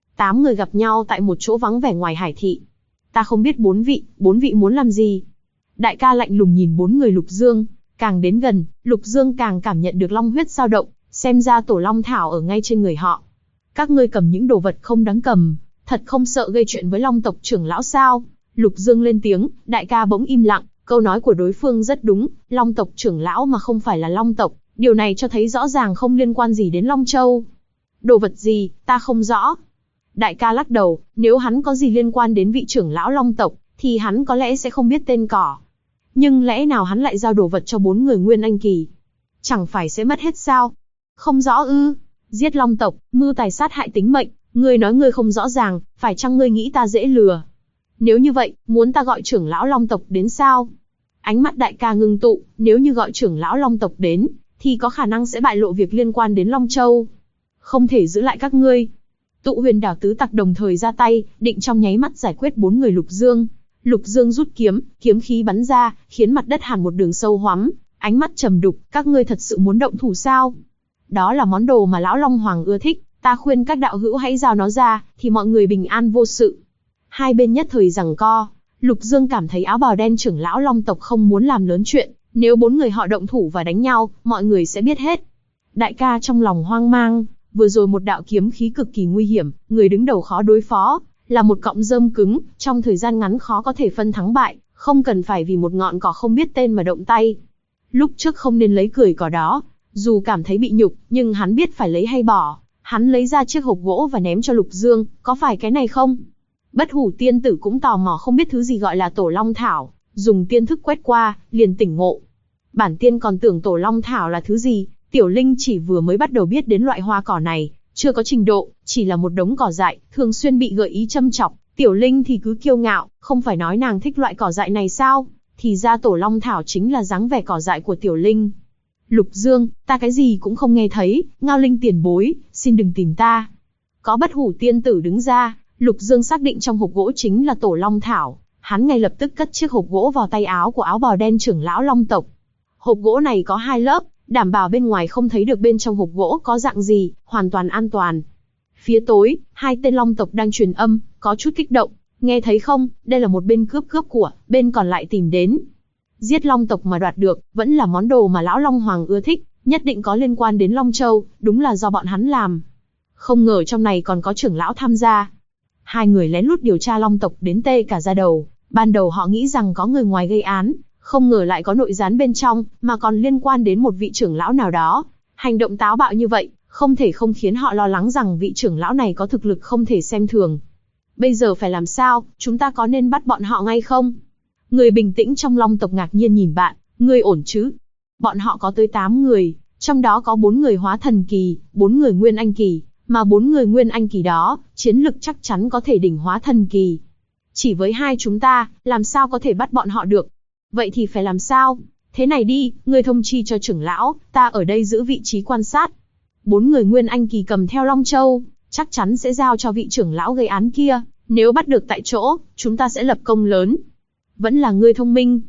8 người gặp nhau tại một chỗ vắng vẻ ngoài hải thị. Ta không biết 4 vị muốn làm gì. Đại ca lạnh lùng nhìn 4 người Lục Dương, càng đến gần, Lục Dương càng cảm nhận được long huyết dao động, xem ra Tổ Long Thảo ở ngay trên người họ. Các ngươi cầm những đồ vật không đáng cầm, thật không sợ gây chuyện với Long tộc trưởng lão sao? Lục Dương lên tiếng, đại ca bỗng im lặng, câu nói của đối phương rất đúng, Long tộc trưởng lão mà không phải là Long tộc, điều này cho thấy rõ ràng không liên quan gì đến Long Châu. Đồ vật gì, ta không rõ. Đại ca lắc đầu, nếu hắn có gì liên quan đến vị trưởng lão Long tộc, thì hắn có lẽ sẽ không biết tên cỏ. Nhưng lẽ nào hắn lại giao đồ vật cho 4 người Nguyên Anh kỳ? Chẳng phải sẽ mất hết sao? Không rõ ư? Giết Long tộc, mưu tài sát hại tính mệnh, ngươi nói ngươi không rõ ràng, phải chăng ngươi nghĩ ta dễ lừa? Nếu như vậy, muốn ta gọi trưởng lão Long tộc đến sao? Ánh mắt đại ca ngưng tụ, nếu như gọi trưởng lão Long tộc đến, thì có khả năng sẽ bại lộ việc liên quan đến Long Châu. Không thể giữ lại các ngươi. Tụ Huyền Đảo tứ tặc đồng thời ra tay, định trong nháy mắt giải quyết 4 người Lục Dương. Lục Dương rút kiếm, kiếm khí bắn ra, khiến mặt đất hằn một đường sâu hoắm, ánh mắt trầm đục, các ngươi thật sự muốn động thủ sao? Đó là món đồ mà lão Long Hoàng ưa thích, ta khuyên các đạo hữu hãy giao nó ra, thì mọi người bình an vô sự. Hai bên nhất thời giằng co, Lục Dương cảm thấy áo bào đen trưởng lão Long tộc không muốn làm lớn chuyện, nếu 4 người họ động thủ và đánh nhau, mọi người sẽ biết hết. Đại ca trong lòng hoang mang, vừa rồi một đạo kiếm khí cực kỳ nguy hiểm, người đứng đầu khó đối phó, là một cọng rơm cứng, trong thời gian ngắn khó có thể phân thắng bại, không cần phải vì một ngọn cỏ không biết tên mà động tay. Lúc trước không nên lấy cười cỏ đó, dù cảm thấy bị nhục, nhưng hắn biết phải lấy hay bỏ. Hắn lấy ra chiếc hộp gỗ và ném cho Lục Dương, có phải cái này không? Bất Hủ tiên tử cũng tò mò không biết thứ gì gọi là Tổ Long Thảo, dùng tiên thức quét qua, liền tỉnh ngộ. Bản tiên còn tưởng Tổ Long Thảo là thứ gì, Tiểu Linh chỉ vừa mới bắt đầu biết đến loại hoa cỏ này, chưa có trình độ, chỉ là một đống cỏ dại, thường xuyên bị gợi ý châm chọc. Tiểu Linh thì cứ kiêu ngạo, không phải nói nàng thích loại cỏ dại này sao? Thì ra Tổ Long Thảo chính là dáng vẻ cỏ dại của Tiểu Linh. Lục Dương, ta cái gì cũng không nghe thấy, Ngao Linh tiền bối, xin đừng tìm ta. Có Bất Hủ tiên tử đứng ra, Lục Dương xác định trong hộp gỗ chính là Tổ Long Thảo, hắn ngay lập tức cất chiếc hộp gỗ vào tay áo của áo bào đen trưởng lão Long tộc. Hộp gỗ này có 2 lớp, đảm bảo bên ngoài không thấy được bên trong hộp gỗ có dạng gì, hoàn toàn an toàn. Phía tối, 2 tên Long tộc đang truyền âm, có chút kích động, nghe thấy không, đây là một bên cướp của, bên còn lại tìm đến. Giết Long tộc mà đoạt được, vẫn là món đồ mà lão Long Hoàng ưa thích, nhất định có liên quan đến Long Châu, đúng là do bọn hắn làm. Không ngờ trong này còn có trưởng lão tham gia. 2 người lén lút điều tra Long tộc đến tê cả da đầu, ban đầu họ nghĩ rằng có người ngoài gây án, không ngờ lại có nội gián bên trong, mà còn liên quan đến một vị trưởng lão nào đó. Hành động táo bạo như vậy, không thể không khiến họ lo lắng rằng vị trưởng lão này có thực lực không thể xem thường. Bây giờ phải làm sao, chúng ta có nên bắt bọn họ ngay không? Người bình tĩnh trong Long tộc ngạc nhiên nhìn bạn, ngươi ổn chứ? Bọn họ có tới 8 người, trong đó có 4 người hóa thần kỳ, 4 người Nguyên Anh kỳ, mà 4 người Nguyên Anh kỳ đó, chiến lực chắc chắn có thể đỉnh hóa thần kỳ. Chỉ với 2 chúng ta, làm sao có thể bắt bọn họ được? Vậy thì phải làm sao? Thế này đi, ngươi thông chi cho trưởng lão, ta ở đây giữ vị trí quan sát. 4 người Nguyên Anh kỳ cầm theo Long Châu, chắc chắn sẽ giao cho vị trưởng lão gây án kia, nếu bắt được tại chỗ, chúng ta sẽ lập công lớn. Vẫn là ngươi thông minh.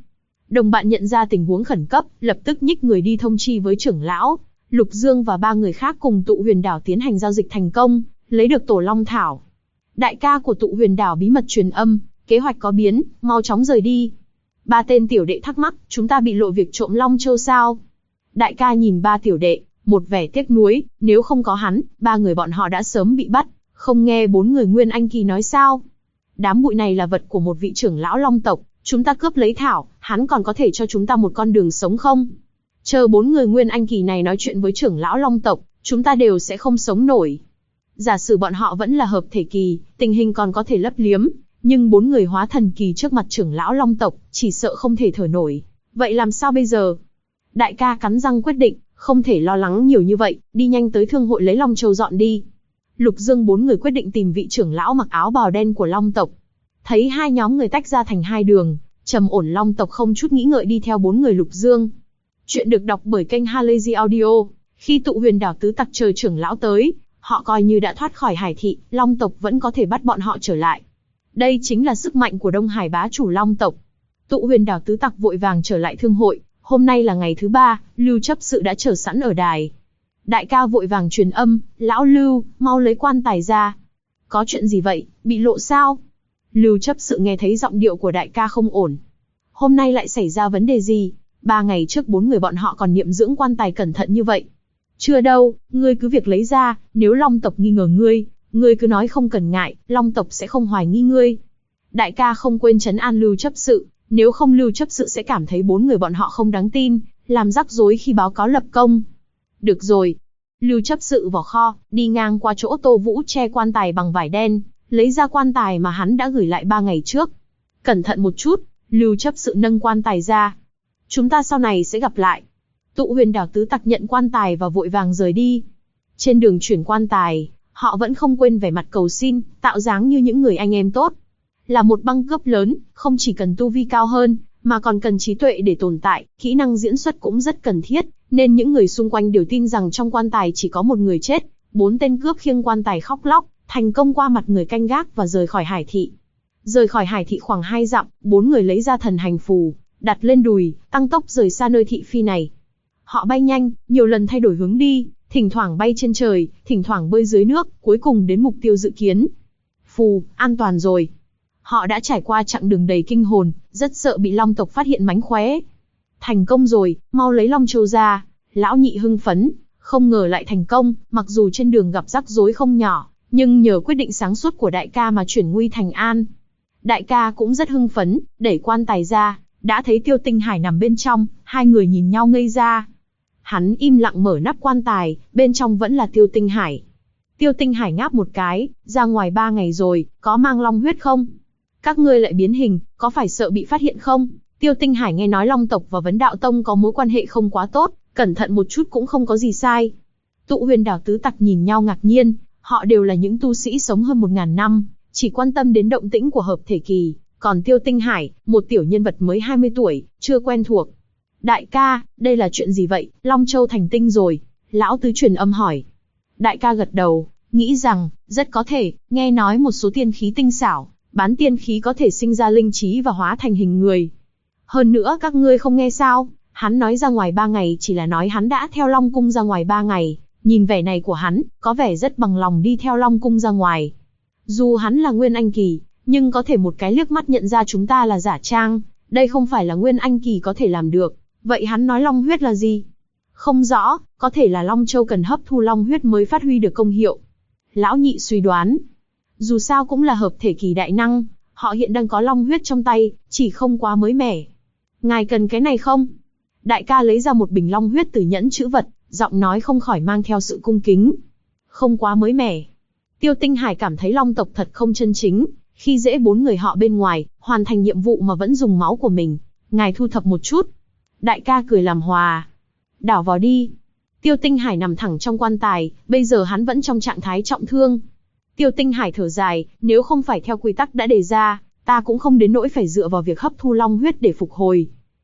Đồng bạn nhận ra tình huống khẩn cấp, lập tức nhích người đi thông chi với trưởng lão. Lục Dương và 3 người khác cùng Tụ Huyền Đảo tiến hành giao dịch thành công, lấy được Tổ Long Thảo. Đại ca của Tụ Huyền Đảo bí mật truyền âm, kế hoạch có biến, mau chóng rời đi. 3 tên tiểu đệ thắc mắc, chúng ta bị lộ việc trộm Long Châu sao? Đại ca nhìn 3 tiểu đệ, một vẻ tiếc nuối, nếu không có hắn, 3 người bọn họ đã sớm bị bắt, không nghe 4 người Nguyên Anh Kỳ nói sao? Đám bụi này là vật của một vị trưởng lão Long tộc, chúng ta cướp lấy thảo, hắn còn có thể cho chúng ta một con đường sống không? Chờ 4 người Nguyên Anh Kỳ này nói chuyện với trưởng lão Long tộc, chúng ta đều sẽ không sống nổi. Giả sử bọn họ vẫn là hợp thể kỳ, tình hình còn có thể lấp liếm, nhưng 4 người hóa thần kỳ trước mặt trưởng lão Long tộc, chỉ sợ không thể thở nổi. Vậy làm sao bây giờ? Đại ca cắn răng quyết định, không thể lo lắng nhiều như vậy, đi nhanh tới thương hội lấy Long Châu dọn đi. Lục Dương 4 người quyết định tìm vị trưởng lão mặc áo bào đen của Long tộc. Thấy hai nhóm người tách ra thành hai đường, trầm ổn Long tộc không chút nghĩ ngợi đi theo 4 người Lục Dương. Chuyện được đọc bởi kênh Halazy Audio. Khi Tụ Huyền Đảo tứ tặc chờ trưởng lão tới, họ coi như đã thoát khỏi hải thị, Long tộc vẫn có thể bắt bọn họ trở lại. Đây chính là sức mạnh của Đông Hải bá chủ Long tộc. Tụ Huyền Đảo tứ tặc vội vàng trở lại thương hội, hôm nay là ngày thứ 3, Lưu chấp sự đã chờ sẵn ở đài. Đại ca vội vàng truyền âm, lão Lưu, mau lấy quan tài ra. Có chuyện gì vậy, bị lộ sao? Lưu chấp sự nghe thấy giọng điệu của đại ca không ổn. Hôm nay lại xảy ra vấn đề gì? 3 ngày trước 4 người bọn họ còn niệm dưỡng quan tài cẩn thận như vậy. Chưa đâu, ngươi cứ việc lấy ra, nếu Long tộc nghi ngờ ngươi cứ nói không cần ngại, Long tộc sẽ không hoài nghi ngươi. Đại ca không quên trấn an Lưu chấp sự, nếu không Lưu chấp sự sẽ cảm thấy 4 người bọn họ không đáng tin, làm rắc rối khi báo cáo lập công. Được rồi. Lưu chấp sự vào kho, đi ngang qua chỗ Tô Vũ che quan tài bằng vải đen, lấy ra quan tài mà hắn đã gửi lại 3 ngày trước. Cẩn thận một chút, Lưu chấp sự nâng quan tài ra. Chúng ta sau này sẽ gặp lại. Tụ Huyền Đảo tứ tặc nhận quan tài và vội vàng rời đi. Trên đường chuyển quan tài, họ vẫn không quên vẻ mặt cầu xin, tạo dáng như những người anh em tốt. Là một băng cướp lớn, không chỉ cần tu vi cao hơn, mà còn cần trí tuệ để tồn tại, kỹ năng diễn xuất cũng rất cần thiết, nên những người xung quanh đều tin rằng trong quan tài chỉ có một người chết. 4 tên cướp khiêng quan tài khóc lóc, thành công qua mặt người canh gác và rời khỏi hải thị. Rời khỏi hải thị khoảng 2 dặm, 4 người lấy ra thần hành phù, đặt lên đùi, tăng tốc rời xa nơi thị phi này. Họ bay nhanh, nhiều lần thay đổi hướng đi, thỉnh thoảng bay trên trời, thỉnh thoảng bơi dưới nước, cuối cùng đến mục tiêu dự kiến. Phù, an toàn rồi. Họ đã trải qua chặng đường đầy kinh hồn, rất sợ bị Long tộc phát hiện mánh khóe. Thành công rồi, mau lấy Long Châu ra. Lão nhị hưng phấn, không ngờ lại thành công, mặc dù trên đường gặp rắc rối không nhỏ, nhưng nhờ quyết định sáng suốt của đại ca mà chuyển nguy thành an. Đại ca cũng rất hưng phấn, đẩy quan tài ra, đã thấy Tiêu Tinh Hải nằm bên trong, hai người nhìn nhau ngây ra. Hắn im lặng mở nắp quan tài, bên trong vẫn là Tiêu Tinh Hải. Tiêu Tinh Hải ngáp một cái, ra ngoài 3 ngày rồi, có mang long huyết không? Các ngươi lại biến hình, có phải sợ bị phát hiện không? Tiêu Tinh Hải nghe nói Long tộc và Vấn Đạo Tông có mối quan hệ không quá tốt, cẩn thận một chút cũng không có gì sai. Tụ Huyền Đảo tứ tặc nhìn nhau ngạc nhiên, họ đều là những tu sĩ sống hơn 1000 năm, chỉ quan tâm đến động tĩnh của hợp thể kỳ, còn Tiêu Tinh Hải, một tiểu nhân vật mới 20 tuổi, chưa quen thuộc. Đại ca, đây là chuyện gì vậy? Long Châu thành tinh rồi. Lão tứ truyền âm hỏi. Đại ca gật đầu, nghĩ rằng, rất có thể, nghe nói một số tiên khí tinh xảo, bán tiên khí có thể sinh ra linh trí và hóa thành hình người. Hơn nữa các ngươi không nghe sao? Hắn nói ra ngoài 3 ngày chỉ là nói hắn đã theo Long Cung ra ngoài 3 ngày, nhìn vẻ này của hắn, có vẻ rất bằng lòng đi theo Long Cung ra ngoài. Dù hắn là Nguyên Anh Kỳ, nhưng có thể một cái liếc mắt nhận ra chúng ta là giả trang, đây không phải là Nguyên Anh Kỳ có thể làm được. Vậy hắn nói long huyết là gì? Không rõ, có thể là Long Châu cần hấp thu long huyết mới phát huy được công hiệu. Lão nhị suy đoán. Dù sao cũng là hợp thể kỳ đại năng, họ hiện đang có long huyết trong tay, chỉ không quá mới mẻ. Ngài cần cái này không? Đại ca lấy ra một bình long huyết từ nhẫn chữ vật, giọng nói không khỏi mang theo sự cung kính. Không quá mới mẻ. Tiêu Tinh Hải cảm thấy Long tộc thật không chân chính, khi dễ 4 người họ bên ngoài, hoàn thành nhiệm vụ mà vẫn dùng máu của mình. Ngài thu thập một chút. Đại ca cười làm hòa. Đảo vào đi. Tiêu Tinh Hải nằm thẳng trong quan tài, bây giờ hắn vẫn trong trạng thái trọng thương. Tiêu Tinh Hải thở dài, nếu không phải theo quy tắc đã đề ra, ta cũng không đến nỗi phải dựa vào việc hấp thu long huyết để phục hồi.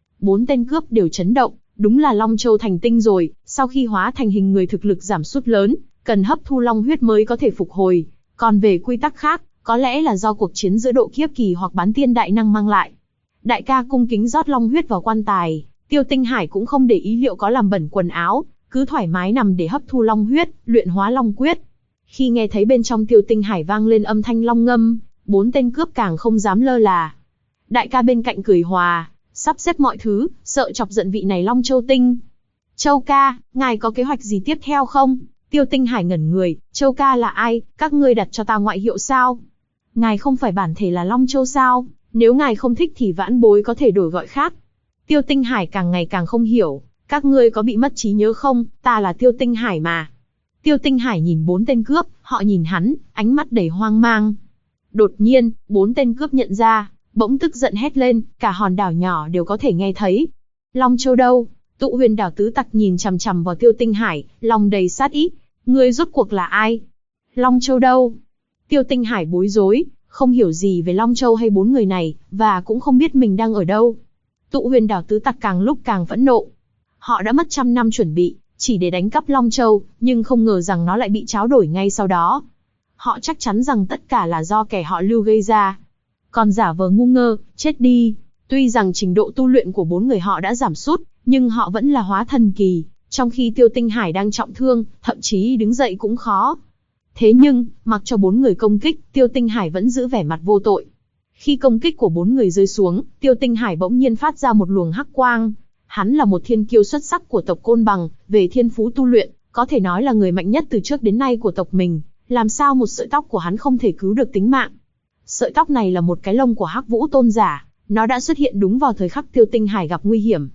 4 tên cướp đều chấn động, đúng là Long Châu thành tinh rồi, sau khi hóa thành hình người thực lực giảm sút lớn, cần hấp thu long huyết mới có thể phục hồi. Còn về quy tắc khác, có lẽ là do cuộc chiến giữa độ kiếp kỳ hoặc bán tiên đại năng mang lại. Đại ca cung kính rót long huyết vào quan tài, Tiêu Tinh Hải cũng không để ý liệu có làm bẩn quần áo, cứ thoải mái nằm để hấp thu long huyết, luyện hóa long quyết. Khi nghe thấy bên trong Tiêu Tinh Hải vang lên âm thanh long ngâm, 4 tên cướp càng không dám lơ là. Đại ca bên cạnh cười hòa, sắp xếp mọi thứ, sợ chọc giận vị này Long Châu Tinh. Châu ca, ngài có kế hoạch gì tiếp theo không? Tiêu Tinh Hải ngẩn người, Châu ca là ai, các ngươi đặt cho ta ngoại hiệu sao? Ngài không phải bản thể là Long Châu sao? Nếu ngài không thích thì vãn bối có thể đổi gọi khác. Tiêu Tinh Hải càng ngày càng không hiểu, các ngươi có bị mất trí nhớ không, ta là Tiêu Tinh Hải mà. Tiêu Tinh Hải nhìn 4 tên cướp, họ nhìn hắn, ánh mắt đầy hoang mang. Đột nhiên, 4 tên cướp nhận ra, bỗng tức giận hét lên, cả hòn đảo nhỏ đều có thể nghe thấy. Long Châu đâu? Tụ Huyền Đảo tứ tặc nhìn chằm chằm vào Tiêu Tinh Hải, lòng đầy sát ý. Ngươi rốt cuộc là ai? Long Châu đâu? Tiêu Tinh Hải bối rối, không hiểu gì về Long Châu hay 4 người này, và cũng không biết mình đang ở đâu. Tụ Huyền Đảo tứ tặc càng lúc càng phẫn nộ. Họ đã mất 100 năm chuẩn bị, chỉ để đánh cắp Long Châu, nhưng không ngờ rằng nó lại bị tráo đổi ngay sau đó. Họ chắc chắn rằng tất cả là do kẻ họ Lưu gây ra. Còn giả vờ ngu ngơ, chết đi. Tuy rằng trình độ tu luyện của 4 người họ đã giảm sút, nhưng họ vẫn là hóa thần kỳ, trong khi Tiêu Tinh Hải đang trọng thương, thậm chí đứng dậy cũng khó. Thế nhưng, mặc cho 4 người công kích, Tiêu Tinh Hải vẫn giữ vẻ mặt vô tội. Khi công kích của 4 người rơi xuống, Tiêu Tinh Hải bỗng nhiên phát ra một luồng hắc quang. Hắn là một thiên kiêu xuất sắc của tộc Côn Bằng, về thiên phú tu luyện, có thể nói là người mạnh nhất từ trước đến nay của tộc mình. Làm sao một sợi tóc của hắn không thể cứu được tính mạng? Sợi tóc này là một cái lông của Hắc Vũ Tôn giả, nó đã xuất hiện đúng vào thời khắc Tiêu Tinh Hải gặp nguy hiểm.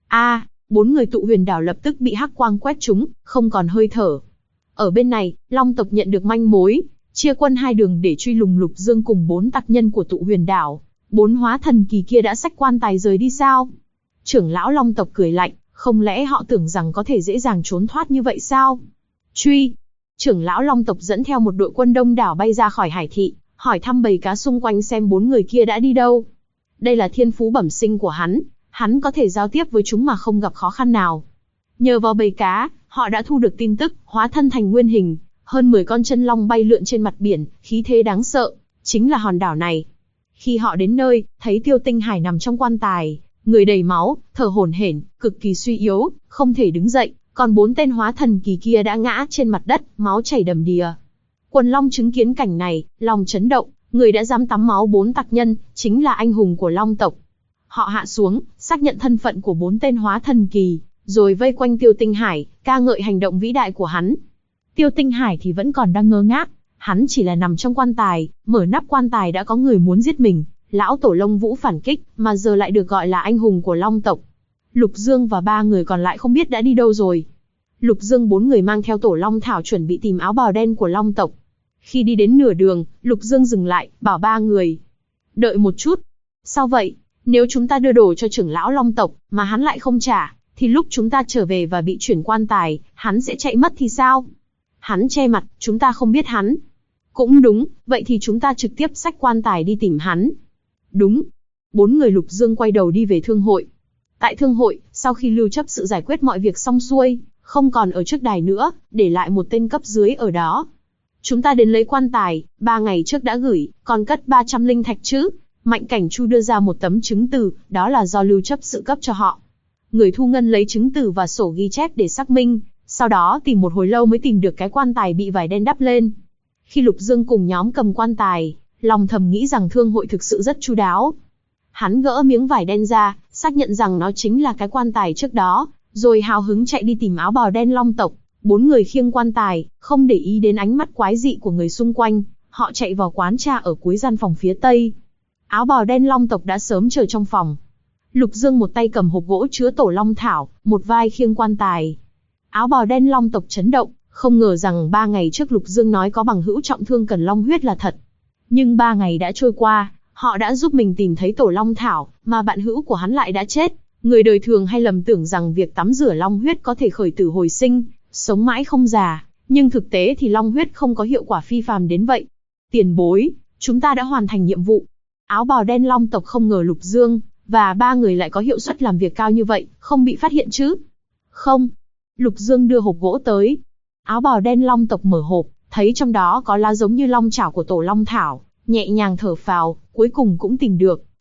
4 người Tụ Huyền Đảo lập tức bị hắc quang quét trúng, không còn hơi thở. Ở bên này, Long tộc nhận được manh mối, chia quân 2 đường để truy lùng Lục Dương cùng 4 tặc nhân của Tụ Huyền Đảo. 4 hóa thần kỳ kia đã xách quan tài rời đi sao? Trưởng lão Long tộc cười lạnh, không lẽ họ tưởng rằng có thể dễ dàng trốn thoát như vậy sao? Truy! Trưởng lão Long tộc dẫn theo một đội quân đông đảo bay ra khỏi hải thị, hỏi thăm bầy cá xung quanh xem 4 người kia đã đi đâu. Đây là thiên phú bẩm sinh của hắn có thể giao tiếp với chúng mà không gặp khó khăn nào. Nhờ vào bầy cá, họ đã thu được tin tức, hóa thân thành nguyên hình, hơn 10 con chân long bay lượn trên mặt biển, khí thế đáng sợ, chính là hòn đảo này. Khi họ đến nơi, thấy Tiêu Tinh Hải nằm trong quan tài, người đầy máu, thở hổn hển, cực kỳ suy yếu, không thể đứng dậy, còn 4 tên hóa thần kỳ kia đã ngã trên mặt đất, máu chảy đầm đìa. Quần Long chứng kiến cảnh này, lòng chấn động, người đã dám tắm máu 4 tặc nhân, chính là anh hùng của Long tộc. Họ hạ xuống, xác nhận thân phận của 4 tên hóa thần kỳ, rồi vây quanh Tiêu Tinh Hải, ca ngợi hành động vĩ đại của hắn. Tiêu Tinh Hải thì vẫn còn đang ngơ ngác, hắn chỉ là nằm trong quan tài, mở nắp quan tài đã có người muốn giết mình, lão tổ Long Vũ phản kích, mà giờ lại được gọi là anh hùng của Long tộc. Lục Dương và 3 người còn lại không biết đã đi đâu rồi. Lục Dương 4 người mang theo tổ Long Thảo chuẩn bị tìm áo bào đen của Long tộc. Khi đi đến nửa đường, Lục Dương dừng lại, bảo 3 người. Đợi một chút. Sao vậy? Nếu chúng ta đưa đồ cho trưởng lão Long tộc, mà hắn lại không trả, thì lúc chúng ta trở về và bị chuyển quan tài, hắn sẽ chạy mất thì sao? Hắn che mặt, chúng ta không biết hắn. Cũng đúng, vậy thì chúng ta trực tiếp xách quan tài đi tìm hắn. Đúng. 4 người Lục Dương quay đầu đi về thương hội. Tại thương hội, sau khi Lưu Chấp Sự giải quyết mọi việc xong xuôi, không còn ở trước đài nữa, để lại một tên cấp dưới ở đó. Chúng ta đến lấy quan tài, 3 ngày trước đã gửi, còn cất 300 linh thạch chứ. Mạnh Cảnh Chu đưa ra một tấm chứng từ, đó là do Lưu Chấp Sự cấp cho họ. Người thu ngân lấy chứng từ và sổ ghi chép để xác minh, sau đó tìm một hồi lâu mới tìm được cái quan tài bị vải đen đắp lên. Khi Lục Dương cùng nhóm cầm quan tài, lòng thầm nghĩ rằng thương hội thực sự rất chu đáo. Hắn gỡ miếng vải đen ra, xác nhận rằng nó chính là cái quan tài trước đó, rồi hào hứng chạy đi tìm áo bào đen Long tộc. 4 người khiêng quan tài, không để ý đến ánh mắt quái dị của người xung quanh, họ chạy vào quán trà ở cuối gian phòng phía tây. Áo bào đen Long tộc đã sớm chờ trong phòng. Lục Dương một tay cầm hộp gỗ chứa tổ Long Thảo, một vai khiêng quan tài. Áo bào đen Long tộc chấn động, không ngờ rằng 3 ngày trước Lục Dương nói có bằng hữu trọng thương cần long huyết là thật. Nhưng 3 ngày đã trôi qua, họ đã giúp mình tìm thấy tổ Long Thảo, mà bạn hữu của hắn lại đã chết. Người đời thường hay lầm tưởng rằng việc tắm rửa long huyết có thể khởi tử hồi sinh, sống mãi không già, nhưng thực tế thì long huyết không có hiệu quả phi phàm đến vậy. Tiền bối, chúng ta đã hoàn thành nhiệm vụ. Áo bào đen Long tộc không ngờ Lục Dương và 3 người lại có hiệu suất làm việc cao như vậy, không bị phát hiện chứ? Không. Lục Dương đưa hộp gỗ tới. Áo bào đen Long tộc mở hộp, thấy trong đó có lá giống như long chảo của tổ Long Thảo, nhẹ nhàng thở phào, cuối cùng cũng tìm được.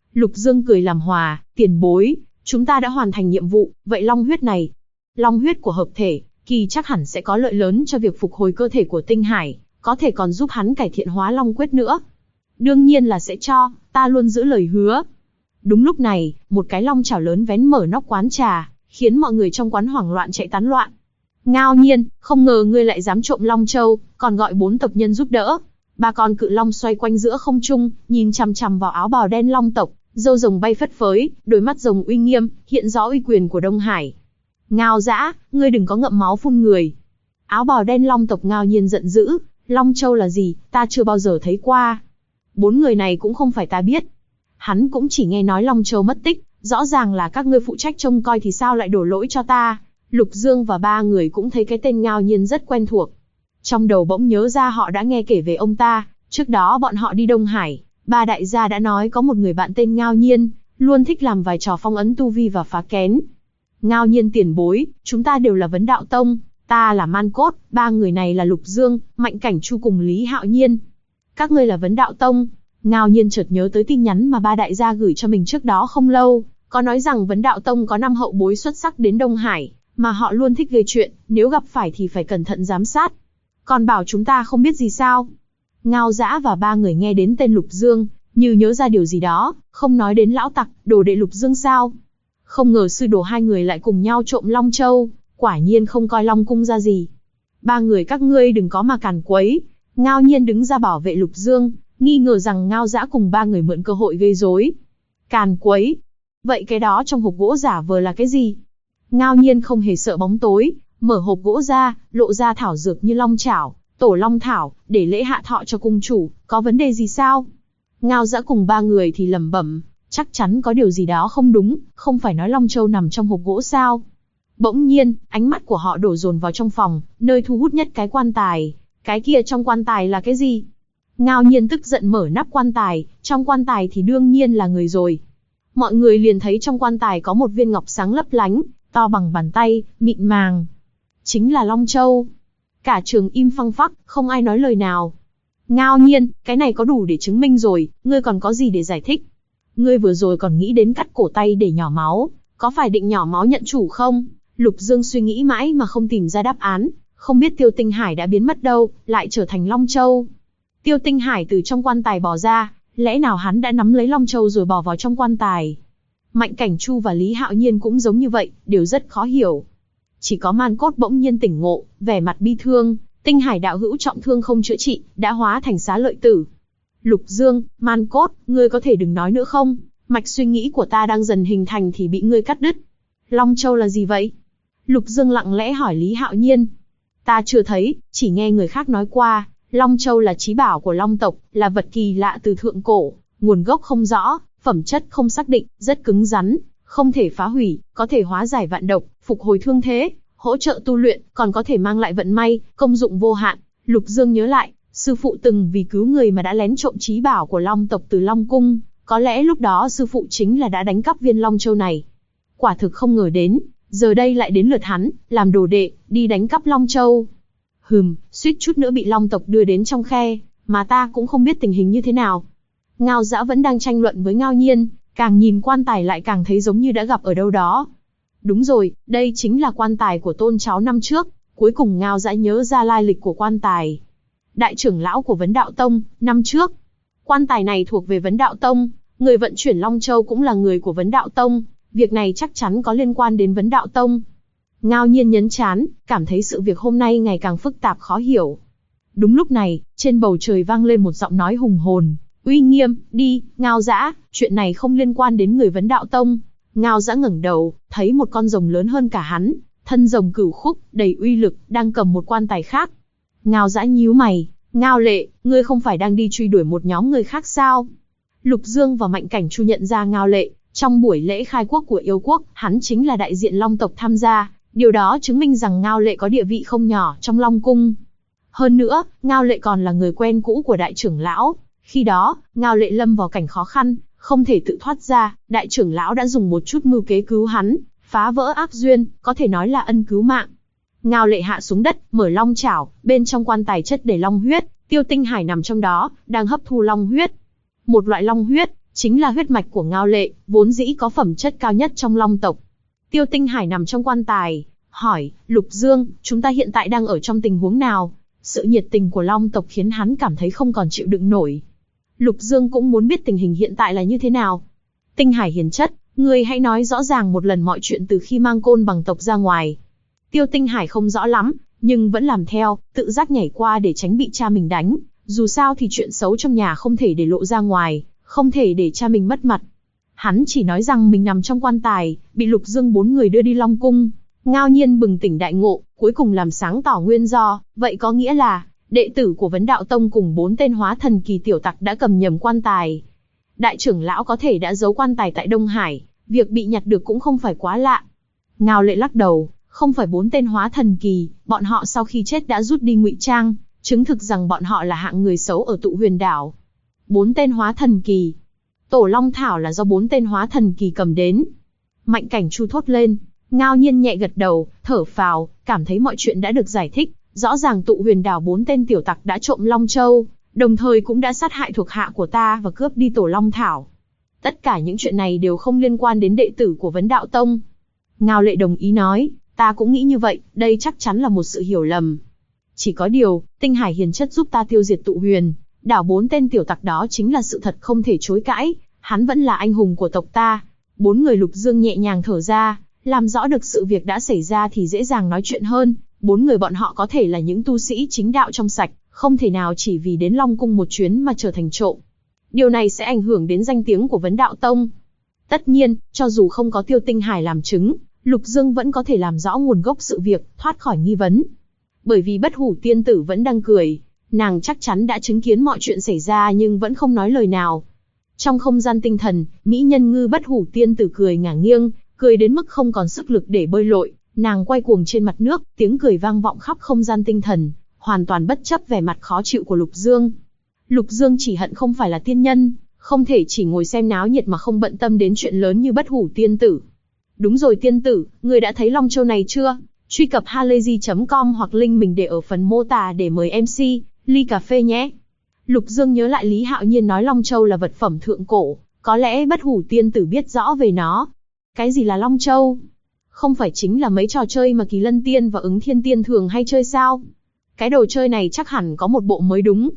Lục Dương cười làm hòa, tiền bối, chúng ta đã hoàn thành nhiệm vụ, vậy long huyết này, long huyết của hợp thể, kỳ chắc hẳn sẽ có lợi lớn cho việc phục hồi cơ thể của Tinh Hải, có thể còn giúp hắn cải thiện hóa long quyết nữa. Đương nhiên là sẽ cho, ta luôn giữ lời hứa. Đúng lúc này, một cái long chảo lớn vén mở nóc quán trà, khiến mọi người trong quán hoảng loạn chạy tán loạn. Ngao Nhiên, không ngờ ngươi lại dám trộm Long Châu, còn gọi 4 tộc nhân giúp đỡ. Ba con cự long xoay quanh giữa không trung, nhìn chằm chằm vào áo bào đen long tộc, râu rồng bay phất phới, đôi mắt rồng uy nghiêm, hiện rõ uy quyền của Đông Hải. Ngao Dã, ngươi đừng có ngậm máu phun người. Áo bào đen long tộc Ngao Nhiên giận dữ, Long Châu là gì, ta chưa bao giờ thấy qua. 4 người này cũng không phải ta biết. Hắn cũng chỉ nghe nói Long Châu mất tích, rõ ràng là các ngươi phụ trách trông coi thì sao lại đổ lỗi cho ta. Lục Dương và 3 người cũng thấy cái tên Ngao Nhiên rất quen thuộc. Trong đầu bỗng nhớ ra họ đã nghe kể về ông ta, trước đó bọn họ đi Đông Hải, 3 đại gia đã nói có một người bạn tên Ngao Nhiên, luôn thích làm vài trò phong ấn tu vi và phá kén. Ngao Nhiên tiền bối, chúng ta đều là Vấn Đạo Tông, ta là Man Cốt, 3 người này là Lục Dương, Mạnh Cảnh Chu cùng Lý Hạo Nhiên. Các ngươi là Vấn Đạo Tông. Ngao Nhiên chợt nhớ tới tin nhắn mà 3 đại gia gửi cho mình trước đó không lâu, có nói rằng Vấn Đạo Tông có 5 hậu bối xuất sắc đến Đông Hải, mà họ luôn thích gây chuyện, nếu gặp phải thì phải cẩn thận giám sát. Còn bảo chúng ta không biết gì sao? Ngao Dã và 3 người nghe đến tên Lục Dương, như nhớ ra điều gì đó, không nói đến lão tặc, đồ đệ Lục Dương sao? Không ngờ sư đồ 2 người lại cùng nhau trộm Long Châu, quả nhiên không coi Long Cung ra gì. 3 người các ngươi đừng có mà càn quấy. Ngao Nhiên đứng ra bảo vệ Lục Dương, nghi ngờ rằng Ngao Dã cùng 3 người mượn cơ hội gây rối. Càn quấy? Vậy cái đó trong hộp gỗ giả vờ là cái gì? Ngao Nhiên không hề sợ bóng tối, mở hộp gỗ ra, lộ ra thảo dược như long chảo, tổ long thảo, để lễ hạ thọ cho cung chủ, có vấn đề gì sao? Ngao Dã cùng 3 người thì lẩm bẩm, chắc chắn có điều gì đó không đúng, không phải nói Long Châu nằm trong hộp gỗ sao? Bỗng nhiên, ánh mắt của họ đổ dồn vào trong phòng, nơi thu hút nhất cái quan tài. Cái kia trong quan tài là cái gì? Ngao Nhiên tức giận mở nắp quan tài, trong quan tài thì đương nhiên là người rồi. Mọi người liền thấy trong quan tài có một viên ngọc sáng lấp lánh, to bằng bàn tay, mịn màng. Chính là Long Châu. Cả trường im phăng phắc, không ai nói lời nào. Ngao Nhiên, cái này có đủ để chứng minh rồi, ngươi còn có gì để giải thích? Ngươi vừa rồi còn nghĩ đến cắt cổ tay để nhỏ máu, có phải định nhỏ máu nhận chủ không? Lục Dương suy nghĩ mãi mà không tìm ra đáp án, không biết Tiêu Tinh Hải đã biến mất đâu, lại trở thành Long Châu. Tiêu Tinh Hải từ trong quan tài bò ra, lẽ nào hắn đã nắm lấy Long Châu rồi bỏ vào trong quan tài? Mạnh Cảnh Chu và Lý Hạo Nhiên cũng giống như vậy, đều rất khó hiểu. Chỉ có Man Cốt bỗng nhiên tỉnh ngộ, vẻ mặt bi thương, Tinh Hải đạo hữu trọng thương không chữa trị, đã hóa thành xá lợi tử. Lục Dương, Man Cốt, ngươi có thể đừng nói nữa không? Mạch suy nghĩ của ta đang dần hình thành thì bị ngươi cắt đứt. Long Châu là gì vậy? Lục Dương lặng lẽ hỏi Lý Hạo Nhiên. Ta chưa thấy, chỉ nghe người khác nói qua, Long Châu là chí bảo của Long tộc, là vật kỳ lạ từ thượng cổ, nguồn gốc không rõ, phẩm chất không xác định, rất cứng rắn, không thể phá hủy, có thể hóa giải vạn độc, phục hồi thương thế, hỗ trợ tu luyện, còn có thể mang lại vận may, công dụng vô hạn. Lục Dương nhớ lại, sư phụ từng vì cứu người mà đã lén trộm chí bảo của Long tộc từ Long Cung, có lẽ lúc đó sư phụ chính là đã đánh cắp viên Long Châu này. Quả thực không ngờ đến, giờ đây lại đến lượt hắn, làm đồ đệ, đi đánh cắp Long Châu. Suýt chút nữa bị Long tộc đưa đến trong khe, mà ta cũng không biết tình hình như thế nào. Ngao Dã vẫn đang tranh luận với Ngao Nhiên, càng nhìn quan tài lại càng thấy giống như đã gặp ở đâu đó. Đúng rồi, đây chính là quan tài của tôn cháu năm trước. Cuối cùng Ngao Dã nhớ ra lai lịch của quan tài. Đại trưởng lão của Vấn Đạo Tông, năm trước. Quan tài này thuộc về Vấn Đạo Tông, người vận chuyển Long Châu cũng là người của Vấn Đạo Tông. Việc này chắc chắn có liên quan đến Vấn Đạo Tông. Ngao Nhiên nhấn trán, cảm thấy sự việc hôm nay ngày càng phức tạp khó hiểu. Đúng lúc này, trên bầu trời vang lên một giọng nói hùng hồn, uy nghiêm, đi, Ngao Dã, chuyện này không liên quan đến người Vấn Đạo Tông. Ngao Dã ngẩng đầu, thấy một con rồng lớn hơn cả hắn, thân rồng cửu khúc, đầy uy lực, đang cầm một quan tài khác. Ngao Dã nhíu mày, Ngao Lệ, ngươi không phải đang đi truy đuổi một nhóm người khác sao? Lục Dương và Mạnh Cảnh Chu nhận ra Ngao Lệ, trong buổi lễ khai quốc của yêu quốc, hắn chính là đại diện Long tộc tham gia, điều đó chứng minh rằng Ngao Lệ có địa vị không nhỏ trong Long Cung. Hơn nữa, Ngao Lệ còn là người quen cũ của đại trưởng lão, khi đó, Ngao Lệ lâm vào cảnh khó khăn, không thể tự thoát ra, đại trưởng lão đã dùng một chút mưu kế cứu hắn, phá vỡ ác duyên, có thể nói là ân cứu mạng. Ngao Lệ hạ xuống đất, mở long chảo, bên trong quan tài chất đầy long huyết, Tiêu Tinh Hải nằm trong đó, đang hấp thu long huyết. Một loại long huyết, chính là huyết mạch của Ngao Lệ, vốn dĩ có phẩm chất cao nhất trong Long tộc. Tiêu Tinh Hải nằm trong quan tài, hỏi, Lục Dương, chúng ta hiện tại đang ở trong tình huống nào? Sự nhiệt tình của Long tộc khiến hắn cảm thấy không còn chịu đựng nổi. Lục Dương cũng muốn biết tình hình hiện tại là như thế nào. Tinh Hải hiền chất, ngươi hãy nói rõ ràng một lần mọi chuyện từ khi mang Côn Bằng tộc ra ngoài. Tiêu Tinh Hải không rõ lắm, nhưng vẫn làm theo, tự giác nhảy qua để tránh bị cha mình đánh. Dù sao thì chuyện xấu trong nhà không thể để lộ ra ngoài, không thể để cha mình mất mặt. Hắn chỉ nói rằng mình nằm trong quan tài, bị Lục Dương 4 người đưa đi Long Cung. Ngao Nhiên bừng tỉnh đại ngộ, cuối cùng làm sáng tỏ nguyên do, vậy có nghĩa là, đệ tử của Vấn Đạo Tông cùng 4 tên hóa thần kỳ tiểu tặc đã cầm nhầm quan tài. Đại trưởng lão có thể đã giấu quan tài tại Đông Hải, việc bị nhặt được cũng không phải quá lạ. Ngao Lệ lắc đầu, không phải 4 tên hóa thần kỳ, bọn họ sau khi chết đã rút đi ngụy trang, chứng thực rằng bọn họ là hạng người xấu ở Tụ Huyền Đảo. 4 tên hóa thần kỳ. Tổ Long Thảo là do 4 tên hóa thần kỳ cầm đến. Mạnh Cảnh Chu thốt lên. Ngao Nhiên nhẹ gật đầu, thở phào, cảm thấy mọi chuyện đã được giải thích. Rõ ràng Tụ Huyền Đảo 4 tên tiểu tặc đã trộm Long Châu, đồng thời cũng đã sát hại thuộc hạ của ta và cướp đi Tổ Long Thảo. Tất cả những chuyện này đều không liên quan đến đệ tử của Vấn Đạo Tông. Ngao Lệ đồng ý nói, ta cũng nghĩ như vậy, đây chắc chắn là một sự hiểu lầm. Chỉ có điều, Tinh Hải hiền chất giúp ta tiêu diệt Tụ Huyền Đảo 4 tên tiểu tặc đó chính là sự thật không thể chối cãi, hắn vẫn là anh hùng của tộc ta. 4 người Lục Dương nhẹ nhàng thở ra, làm rõ được sự việc đã xảy ra thì dễ dàng nói chuyện hơn. 4 người bọn họ có thể là những tu sĩ chính đạo trong sạch, không thể nào chỉ vì đến Long Cung một chuyến mà trở thành trộm. Điều này sẽ ảnh hưởng đến danh tiếng của Vấn Đạo Tông. Tất nhiên, cho dù không có Tiêu Tinh Hải làm chứng, Lục Dương vẫn có thể làm rõ nguồn gốc sự việc, thoát khỏi nghi vấn. Bởi vì Bất Hủ Tiên Tử vẫn đang cười, nàng chắc chắn đã chứng kiến mọi chuyện xảy ra nhưng vẫn không nói lời nào. Trong không gian tinh thần, mỹ nhân ngư Bất Hủ Tiên Tử cười ngả nghiêng, cười đến mức không còn sức lực để bơi lội, nàng quay cuồng trên mặt nước, tiếng cười vang vọng khắp không gian tinh thần, hoàn toàn bất chấp vẻ mặt khó chịu của Lục Dương. Lục Dương chỉ hận không phải là tiên nhân, không thể chỉ ngồi xem náo nhiệt mà không bận tâm đến chuyện lớn như Bất Hủ Tiên Tử. Đúng rồi tiên tử, người đã thấy Long Châu này chưa? Truy cập halayzi.com hoặc link mình để ở phần mô tả để mời MC, ly cà phê nhé. Lục Dương nhớ lại Lý Hạo Nhiên nói Long Châu là vật phẩm thượng cổ, có lẽ Bất Hủ Tiên Tử biết rõ về nó. Cái gì là Long Châu? Không phải chính là mấy trò chơi mà Kỳ Lân Tiên và Ứng Thiên Tiên thường hay chơi sao? Cái đồ chơi này chắc hẳn có một bộ mới đúng.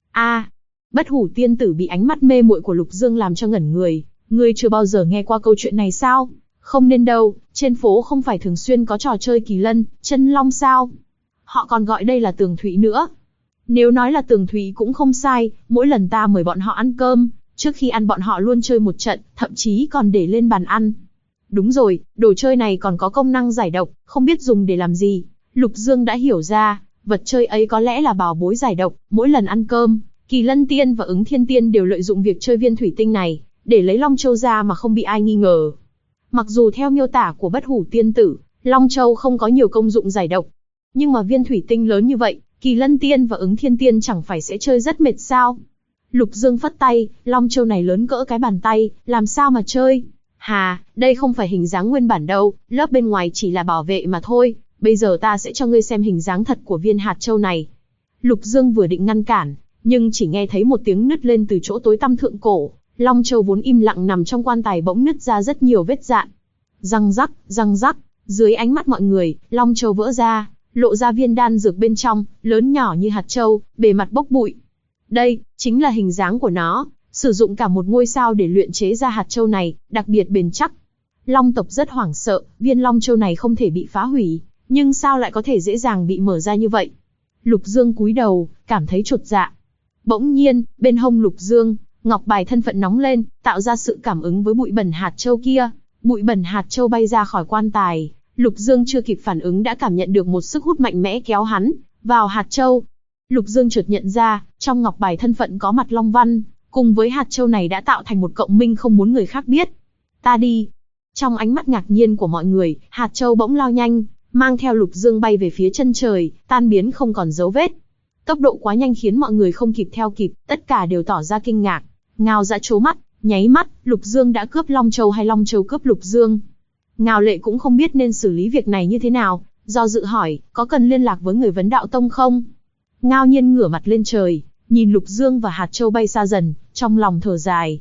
Bất Hủ Tiên Tử bị ánh mắt mê muội của Lục Dương làm cho ngẩn người. Ngươi chưa bao giờ nghe qua câu chuyện này sao? Không nên đâu, trên phố không phải thường xuyên có trò chơi Kỳ Lân, Chân Long sao? Họ còn gọi đây là tường thụy nữa. Nếu nói là tường thụy cũng không sai, mỗi lần ta mời bọn họ ăn cơm, trước khi ăn bọn họ luôn chơi một trận, thậm chí còn để lên bàn ăn. Đúng rồi, đồ chơi này còn có công năng giải độc, không biết dùng để làm gì. Lục Dương đã hiểu ra, vật chơi ấy có lẽ là bảo bối giải độc, mỗi lần ăn cơm, Kỳ Lân Tiên và Ứng Thiên Tiên đều lợi dụng việc chơi viên thủy tinh này, để lấy Long Châu ra mà không bị ai nghi ngờ. Mặc dù theo miêu tả của Bất Hủ Tiên Tử, Long Châu không có nhiều công dụng giải độc, nhưng mà viên thủy tinh lớn như vậy, Kỳ Lân Tiên và Ứng Thiên Tiên chẳng phải sẽ chơi rất mệt sao? Lục Dương phất tay, Long Châu này lớn cỡ cái bàn tay, làm sao mà chơi? Hà, đây không phải hình dáng nguyên bản đâu, lớp bên ngoài chỉ là bảo vệ mà thôi, bây giờ ta sẽ cho ngươi xem hình dáng thật của viên hạt châu này. Lục Dương vừa định ngăn cản, nhưng chỉ nghe thấy một tiếng nứt lên từ chỗ tối tăm thượng cổ, Long Châu vốn im lặng nằm trong quan tài bỗng nứt ra rất nhiều vết rạn. Răng rắc, dưới ánh mắt mọi người, Long Châu vỡ ra, lộ ra viên đan dược bên trong, lớn nhỏ như hạt châu, bề mặt bốc bụi. Đây, chính là hình dáng của nó, sử dụng cả một ngôi sao để luyện chế ra hạt châu này, đặc biệt bền chắc. Long tộc rất hoảng sợ, viên Long Châu này không thể bị phá hủy, nhưng sao lại có thể dễ dàng bị mở ra như vậy? Lục Dương cúi đầu, cảm thấy chột dạ. Bỗng nhiên, bên hông Lục Dương, ngọc bài thân phận nóng lên, tạo ra sự cảm ứng với bụi bẩn hạt châu kia. Bụi bẩn hạt châu bay ra khỏi quan tài, Lục Dương chưa kịp phản ứng đã cảm nhận được một sức hút mạnh mẽ kéo hắn vào hạt châu. Lục Dương chợt nhận ra, trong ngọc bài thân phận có mặt Long Văn, cùng với hạt châu này đã tạo thành một cộng minh không muốn người khác biết. Ta đi. Trong ánh mắt ngạc nhiên của mọi người, hạt châu bỗng lao nhanh, mang theo Lục Dương bay về phía chân trời, tan biến không còn dấu vết. Tốc độ quá nhanh khiến mọi người không kịp theo kịp, tất cả đều tỏ ra kinh ngạc. Ngao Dã trố mắt, nháy mắt, Lục Dương đã cướp Long Châu hay Long Châu cướp Lục Dương? Ngao Lệ cũng không biết nên xử lý việc này như thế nào, do dự hỏi, có cần liên lạc với người Vấn Đạo Tông không? Ngao Nhiên ngửa mặt lên trời, nhìn Lục Dương và hạt châu bay xa dần, trong lòng thở dài.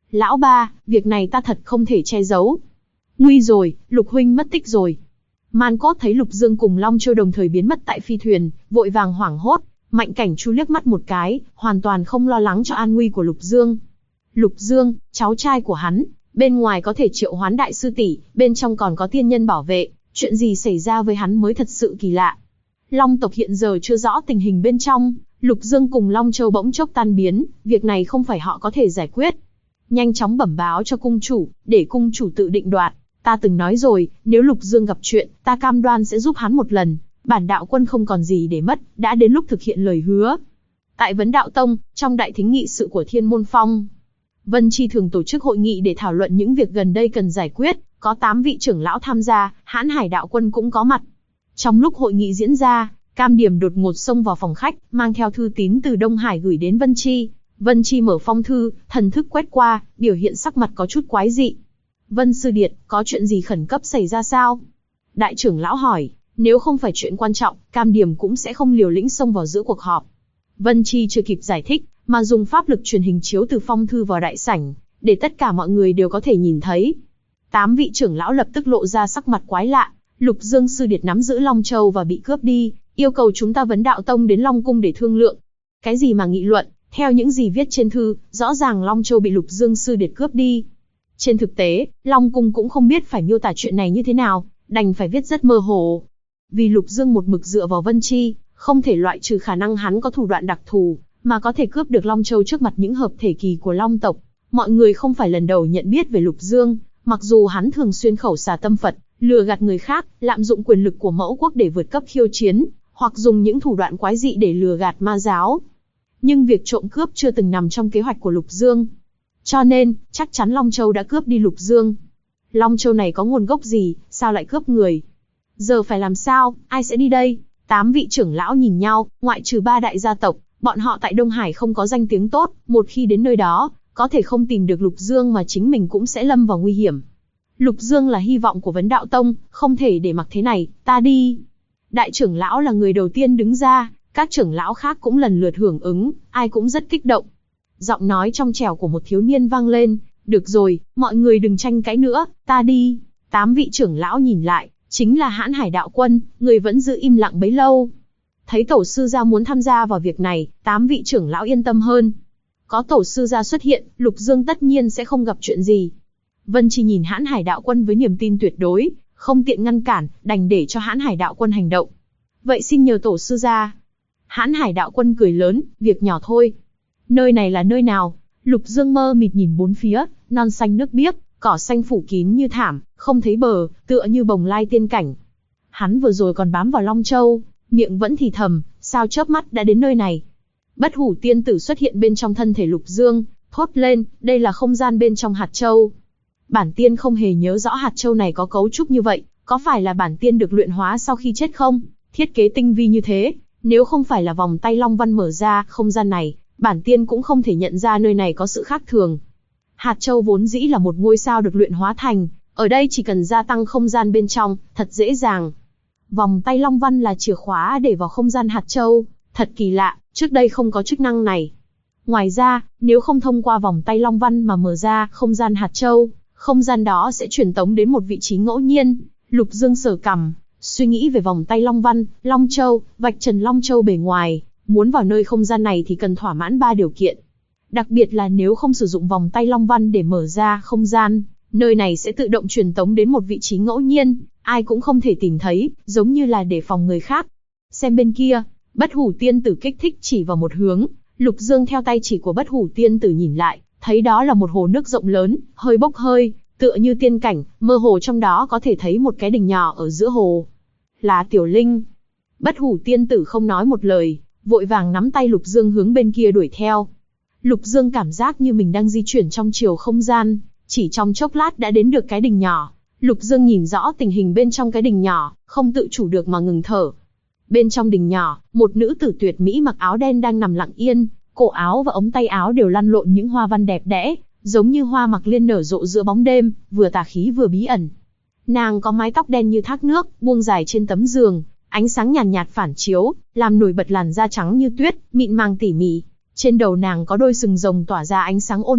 Lão ba, việc này ta thật không thể che giấu. Nguy rồi, Lục huynh mất tích rồi. Man Cốt thấy Lục Dương cùng Long Châu đồng thời biến mất tại phi thuyền, vội vàng hoảng hốt. Mạnh Cảnh Chu liếc mắt một cái, hoàn toàn không lo lắng cho an nguy của Lục Dương. Lục Dương, cháu trai của hắn, bên ngoài có thể triệu hoán đại sư tỷ, bên trong còn có tiên nhân bảo vệ, chuyện gì xảy ra với hắn mới thật sự kỳ lạ. Long tộc hiện giờ chưa rõ tình hình bên trong, Lục Dương cùng Long Châu bỗng chốc tan biến, việc này không phải họ có thể giải quyết. Nhanh chóng bẩm báo cho cung chủ, để cung chủ tự định đoạt. Ta từng nói rồi, nếu Lục Dương gặp chuyện, ta cam đoan sẽ giúp hắn một lần. Bản đạo quân không còn gì để mất, đã đến lúc thực hiện lời hứa. Tại Vấn Đạo Tông, trong đại thính nghị sự của Thiên Môn Phong, Vân Chi thường tổ chức hội nghị để thảo luận những việc gần đây cần giải quyết, có 8 vị trưởng lão tham gia, Hãn Hải đạo quân cũng có mặt. Trong lúc hội nghị diễn ra, Cam Điểm đột ngột xông vào phòng khách, mang theo thư tín từ Đông Hải gửi đến Vân Chi. Vân Chi mở phong thư, thần thức quét qua, biểu hiện sắc mặt có chút quái dị. Vân Sư Điệt, có chuyện gì khẩn cấp xảy ra sao? Đại trưởng lão hỏi, nếu không phải chuyện quan trọng, Cam Điểm cũng sẽ không liều lĩnh xông vào giữa cuộc họp. Vân Chi chưa kịp giải thích, mà dùng pháp lực truyền hình chiếu từ phong thư vào đại sảnh, để tất cả mọi người đều có thể nhìn thấy. 8 vị trưởng lão lập tức lộ ra sắc mặt quái lạ. Lục Dương Sư Điệt nắm giữ Long Châu và bị cướp đi, yêu cầu chúng ta Vấn Đạo Tông đến Long Cung để thương lượng. Cái gì mà nghị luận, theo những gì viết trên thư, rõ ràng Long Châu bị Lục Dương Sư Điệt cướp đi. Trên thực tế, Long Cung cũng không biết phải miêu tả chuyện này như thế nào, đành phải viết rất mơ hồ. Vì Lục Dương một mực dựa vào Vân Chi, không thể loại trừ khả năng hắn có thủ đoạn đặc thù, mà có thể cướp được Long Châu trước mặt những hợp thể kỳ của Long tộc. Mọi người không phải lần đầu nhận biết về Lục Dương, mặc dù hắn thường xuyên khẩu xà tâm Phật, lừa gạt người khác, lạm dụng quyền lực của mẫu quốc để vượt cấp khiêu chiến, hoặc dùng những thủ đoạn quái dị để lừa gạt ma giáo. Nhưng việc trộm cướp chưa từng nằm trong kế hoạch của Lục Dương. Cho nên, chắc chắn Long Châu đã cướp đi Lục Dương. Long Châu này có nguồn gốc gì, sao lại cướp người? Giờ phải làm sao, ai sẽ đi đây? 8 vị trưởng lão nhìn nhau, ngoại trừ 3 đại gia tộc, bọn họ tại Đông Hải không có danh tiếng tốt, một khi đến nơi đó, có thể không tìm được Lục Dương mà chính mình cũng sẽ lâm vào nguy hiểm. Lục Dương là hy vọng của Vấn Đạo Tông, không thể để mặc thế này, ta đi. Đại trưởng lão là người đầu tiên đứng ra, các trưởng lão khác cũng lần lượt hưởng ứng, ai cũng rất kích động. Giọng nói trong trẻo của một thiếu niên vang lên, được rồi, mọi người đừng tranh cãi nữa, ta đi. 8 vị trưởng lão nhìn lại, chính là Hãn Hải đạo quân, người vẫn giữ im lặng bấy lâu. Thấy tổ sư gia muốn tham gia vào việc này, 8 vị trưởng lão yên tâm hơn. Có tổ sư gia xuất hiện, Lục Dương tất nhiên sẽ không gặp chuyện gì. Vân Chi nhìn Hãn Hải đạo quân với niềm tin tuyệt đối, không tiện ngăn cản, đành để cho Hãn Hải đạo quân hành động. Vậy xin nhờ tổ sư gia. Hãn Hải đạo quân cười lớn, việc nhỏ thôi. Nơi này là nơi nào? Lục Dương mơ mịt nhìn bốn phía, non xanh nước biếc, cỏ xanh phủ kín như thảm, không thấy bờ, tựa như bồng lai tiên cảnh. Hắn vừa rồi còn bám vào Long Châu, miệng vẫn thì thầm, sao chớp mắt đã đến nơi này. Bất Hủ tiên tử xuất hiện bên trong thân thể Lục Dương, thốt lên, đây là không gian bên trong hạt châu. Bản tiên không hề nhớ rõ hạt châu này có cấu trúc như vậy, có phải là bản tiên được luyện hóa sau khi chết không? Thiết kế tinh vi như thế, nếu không phải là vòng tay Long Văn mở ra không gian này, bản tiên cũng không thể nhận ra nơi này có sự khác thường. Hạt châu vốn dĩ là một ngôi sao được luyện hóa thành, ở đây chỉ cần gia tăng không gian bên trong, thật dễ dàng. Vòng tay Long Văn là chìa khóa để vào không gian hạt châu, thật kỳ lạ, trước đây không có chức năng này. Ngoài ra, nếu không thông qua vòng tay Long Văn mà mở ra không gian hạt châu, không gian đó sẽ truyền tống đến một vị trí ngẫu nhiên. Lục Dương sờ cằm, suy nghĩ về vòng tay Long Văn, Long Châu, vạch trần Long Châu bề ngoài, muốn vào nơi không gian này thì cần thỏa mãn 3 điều kiện. Đặc biệt là nếu không sử dụng vòng tay Long Văn để mở ra không gian, nơi này sẽ tự động truyền tống đến một vị trí ngẫu nhiên, ai cũng không thể tìm thấy, giống như là để phòng người khác. Xem bên kia, Bất Hủ tiên tử kích thích chỉ vào một hướng, Lục Dương theo tay chỉ của Bất Hủ tiên tử nhìn lại, thấy đó là một hồ nước rộng lớn, hơi bốc hơi, tựa như tiên cảnh, mơ hồ trong đó có thể thấy một cái đình nhỏ ở giữa hồ. Là Tiểu Linh. Bất Hủ tiên tử không nói một lời, vội vàng nắm tay Lục Dương hướng bên kia đuổi theo. Lục Dương cảm giác như mình đang di chuyển trong chiều không gian, chỉ trong chốc lát đã đến được cái đình nhỏ. Lục Dương nhìn rõ tình hình bên trong cái đình nhỏ, không tự chủ được mà ngừng thở. Bên trong đình nhỏ, một nữ tử tuyệt mỹ mặc áo đen đang nằm lặng yên, cổ áo và ống tay áo đều lăn lộn những hoa văn đẹp đẽ, giống như hoa mặc liên nở rộ giữa bóng đêm, vừa tà khí vừa bí ẩn. Nàng có mái tóc đen như thác nước, buông dài trên tấm giường, ánh sáng nhàn nhạt phản chiếu, làm nổi bật làn da trắng như tuyết, mịn màng tỉ mỉ. Trên đầu nàng có đôi sừng rồng tỏa ra ánh sáng ôn nhuận,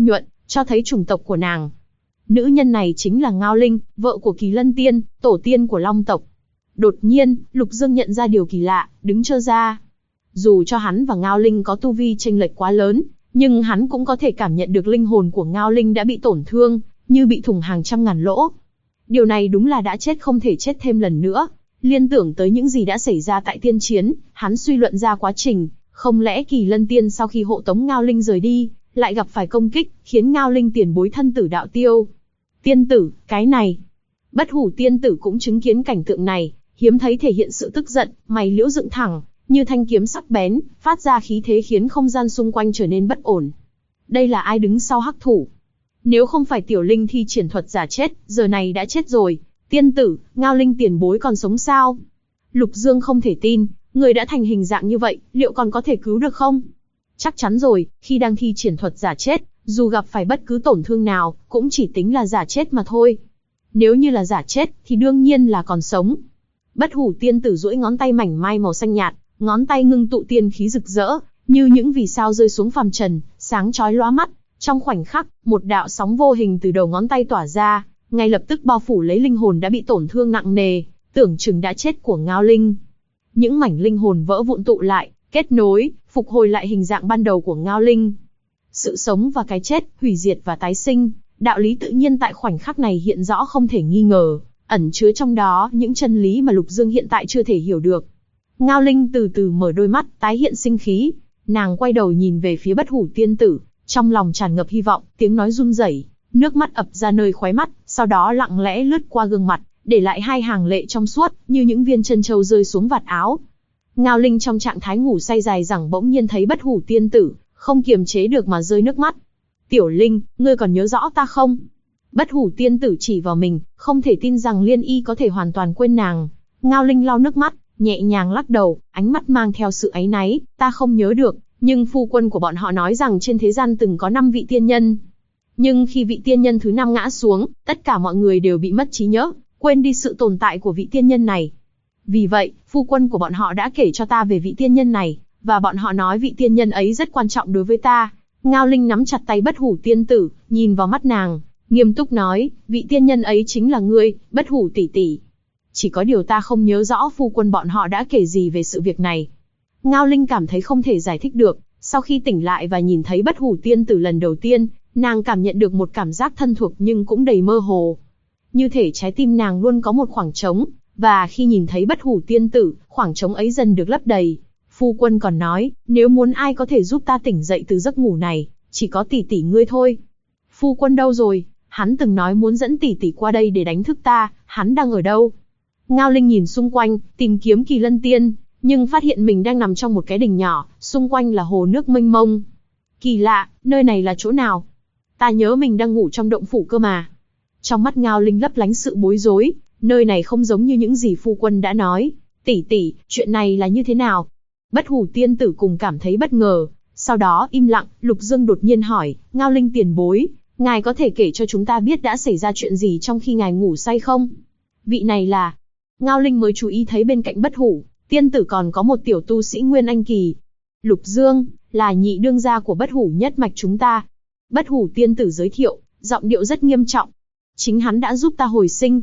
cho thấy chủng tộc của nàng. Nữ nhân này chính là Ngao Linh, vợ của Kỳ Lân Tiên, tổ tiên của Long tộc. Đột nhiên, Lục Dương nhận ra điều kỳ lạ, đứng trơ ra. Dù cho hắn và Ngao Linh có tu vi chênh lệch quá lớn, nhưng hắn cũng có thể cảm nhận được linh hồn của Ngao Linh đã bị tổn thương, như bị thủng hàng trăm ngàn lỗ. Điều này đúng là đã chết không thể chết thêm lần nữa. Liên tưởng tới những gì đã xảy ra tại tiên chiến, hắn suy luận ra quá trình, không lẽ Kỳ Lân Tiên sau khi hộ tống Ngao Linh rời đi, lại gặp phải công kích, khiến Ngao Linh tiền bối thân tử đạo tiêu. Tiên tử, cái này. Bất Hủ tiên tử cũng chứng kiến cảnh tượng này, hiếm thấy thể hiện sự tức giận, mày liễu dựng thẳng, như thanh kiếm sắc bén, phát ra khí thế khiến không gian xung quanh trở nên bất ổn. Đây là ai đứng sau hắc thủ? Nếu không phải Tiểu Linh thi triển thuật giả chết, giờ này đã chết rồi. Tiên tử, Ngao Linh tiền bối còn sống sao? Lục Dương không thể tin, người đã thành hình dạng như vậy, liệu còn có thể cứu được không? Chắc chắn rồi, khi đang thi triển thuật giả chết, dù gặp phải bất cứ tổn thương nào, cũng chỉ tính là giả chết mà thôi. Nếu như là giả chết, thì đương nhiên là còn sống. Bất Hủ tiên tử duỗi ngón tay mảnh mai màu xanh nhạt, ngón tay ngưng tụ tiên khí rực rỡ, như những vì sao rơi xuống phàm trần, sáng chói lóa mắt. Trong khoảnh khắc, một đạo sóng vô hình từ đầu ngón tay tỏa ra, ngay lập tức bao phủ lấy linh hồn đã bị tổn thương nặng nề, tưởng chừng đã chết của Ngao Linh. Những mảnh linh hồn vỡ vụn tụ lại, kết nối, phục hồi lại hình dạng ban đầu của Ngao Linh. Sự sống và cái chết, hủy diệt và tái sinh, đạo lý tự nhiên tại khoảnh khắc này hiện rõ không thể nghi ngờ, ẩn chứa trong đó những chân lý mà Lục Dương hiện tại chưa thể hiểu được. Ngao Linh từ từ mở đôi mắt, tái hiện sinh khí. Nàng quay đầu nhìn về phía Bất Hủ tiên tử, trong lòng tràn ngập hy vọng, tiếng nói run rẩy, nước mắt ập ra nơi khóe mắt, sau đó lặng lẽ lướt qua gương mặt, để lại hai hàng lệ trong suốt, như những viên chân châu rơi xuống vạt áo. Ngao Linh trong trạng thái ngủ say dài dẳng bỗng nhiên thấy Bất Hủ tiên tử, không kiềm chế được mà rơi nước mắt. Tiểu Linh, ngươi còn nhớ rõ ta không? Bất Hủ tiên tử chỉ vào mình, không thể tin rằng Liên Y có thể hoàn toàn quên nàng. Ngao Linh lau nước mắt, nhẹ nhàng lắc đầu, ánh mắt mang theo sự áy náy, ta không nhớ được, nhưng phu quân của bọn họ nói rằng trên thế gian từng có 5 vị tiên nhân. Nhưng khi vị tiên nhân thứ 5 ngã xuống, tất cả mọi người đều bị mất trí nhớ, quên đi sự tồn tại của vị tiên nhân này. Vì vậy, phu quân của bọn họ đã kể cho ta về vị tiên nhân này, và bọn họ nói vị tiên nhân ấy rất quan trọng đối với ta. Ngao Linh nắm chặt tay Bất Hủ tiên tử, nhìn vào mắt nàng, nghiêm túc nói, vị tiên nhân ấy chính là ngươi, Bất Hủ tỷ tỷ. Chỉ có điều ta không nhớ rõ phu quân bọn họ đã kể gì về sự việc này. Ngao Linh cảm thấy không thể giải thích được, sau khi tỉnh lại và nhìn thấy Bất Hủ tiên tử lần đầu tiên, nàng cảm nhận được một cảm giác thân thuộc nhưng cũng đầy mơ hồ. Như thể trái tim nàng luôn có một khoảng trống, và khi nhìn thấy Bất Hủ tiên tử, khoảng trống ấy dần được lấp đầy. Phu quân còn nói, nếu muốn ai có thể giúp ta tỉnh dậy từ giấc ngủ này, chỉ có tỷ tỷ ngươi thôi. Phu quân đâu rồi? Hắn từng nói muốn dẫn tỷ tỷ qua đây để đánh thức ta, hắn đang ở đâu? Ngao Linh nhìn xung quanh, tìm kiếm Kỳ Lân Tiên, nhưng phát hiện mình đang nằm trong một cái đình nhỏ, xung quanh là hồ nước mênh mông. Kỳ lạ, nơi này là chỗ nào? Ta nhớ mình đang ngủ trong động phủ cơ mà. Trong mắt Ngao Linh lấp lánh sự bối rối, nơi này không giống như những gì phu quân đã nói. Tỷ tỷ, chuyện này là như thế nào? Bất Hủ tiên tử cùng cảm thấy bất ngờ, sau đó im lặng. Lục Dương đột nhiên hỏi, Ngao Linh tiền bối, ngài có thể kể cho chúng ta biết đã xảy ra chuyện gì trong khi ngài ngủ say không? Vị này là... Ngao Linh mới chú ý thấy bên cạnh Bất Hủ tiên tử còn có một tiểu tu sĩ Nguyên Anh kỳ. Lục Dương, là nhị đương gia của Bất Hủ nhất mạch chúng ta. Bất Hủ tiên tử giới thiệu, giọng điệu rất nghiêm trọng. Chính hắn đã giúp ta hồi sinh.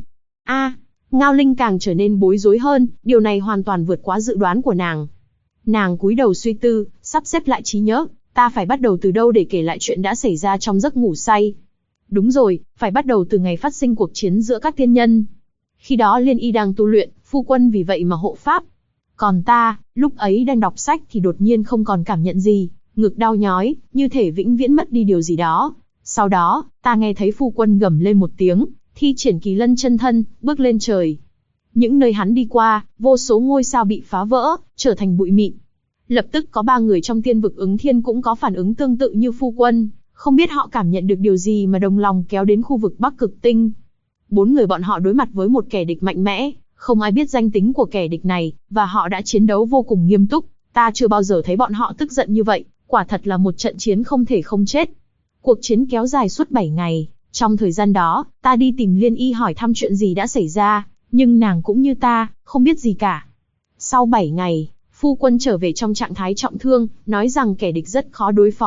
Ngao Linh càng trở nên bối rối hơn, điều này hoàn toàn vượt quá dự đoán của nàng. Nàng cúi đầu suy tư, sắp xếp lại trí nhớ, ta phải bắt đầu từ đâu để kể lại chuyện đã xảy ra trong giấc ngủ say. Đúng rồi, phải bắt đầu từ ngày phát sinh cuộc chiến giữa các tiên nhân. Khi đó Liên Y đang tu luyện, phu quân vì vậy mà hộ pháp. Còn ta, lúc ấy đang đọc sách thì đột nhiên không còn cảm nhận gì, ngực đau nhói, như thể vĩnh viễn mất đi điều gì đó. Sau đó, ta nghe thấy phu quân gầm lên một tiếng, thi triển Kỳ Lân chân thân, bước lên trời. Những nơi hắn đi qua, vô số ngôi sao bị phá vỡ, trở thành bụi mịn. Lập tức có 3 người trong tiên vực Ứng Thiên cũng có phản ứng tương tự như phu quân, không biết họ cảm nhận được điều gì mà đồng lòng kéo đến khu vực Bắc Cực Tinh. 4 người bọn họ đối mặt với một kẻ địch mạnh mẽ, không ai biết danh tính của kẻ địch này, và họ đã chiến đấu vô cùng nghiêm túc. Ta chưa bao giờ thấy bọn họ tức giận như vậy, quả thật là một trận chiến không thể không chết. Cuộc chiến kéo dài suốt 7 ngày, trong thời gian đó, ta đi tìm Liên Y hỏi thăm chuyện gì đã xảy ra, nhưng nàng cũng như ta, không biết gì cả. Sau 7 ngày, phu quân trở về trong trạng thái trọng thương, nói rằng kẻ địch rất khó đối phó,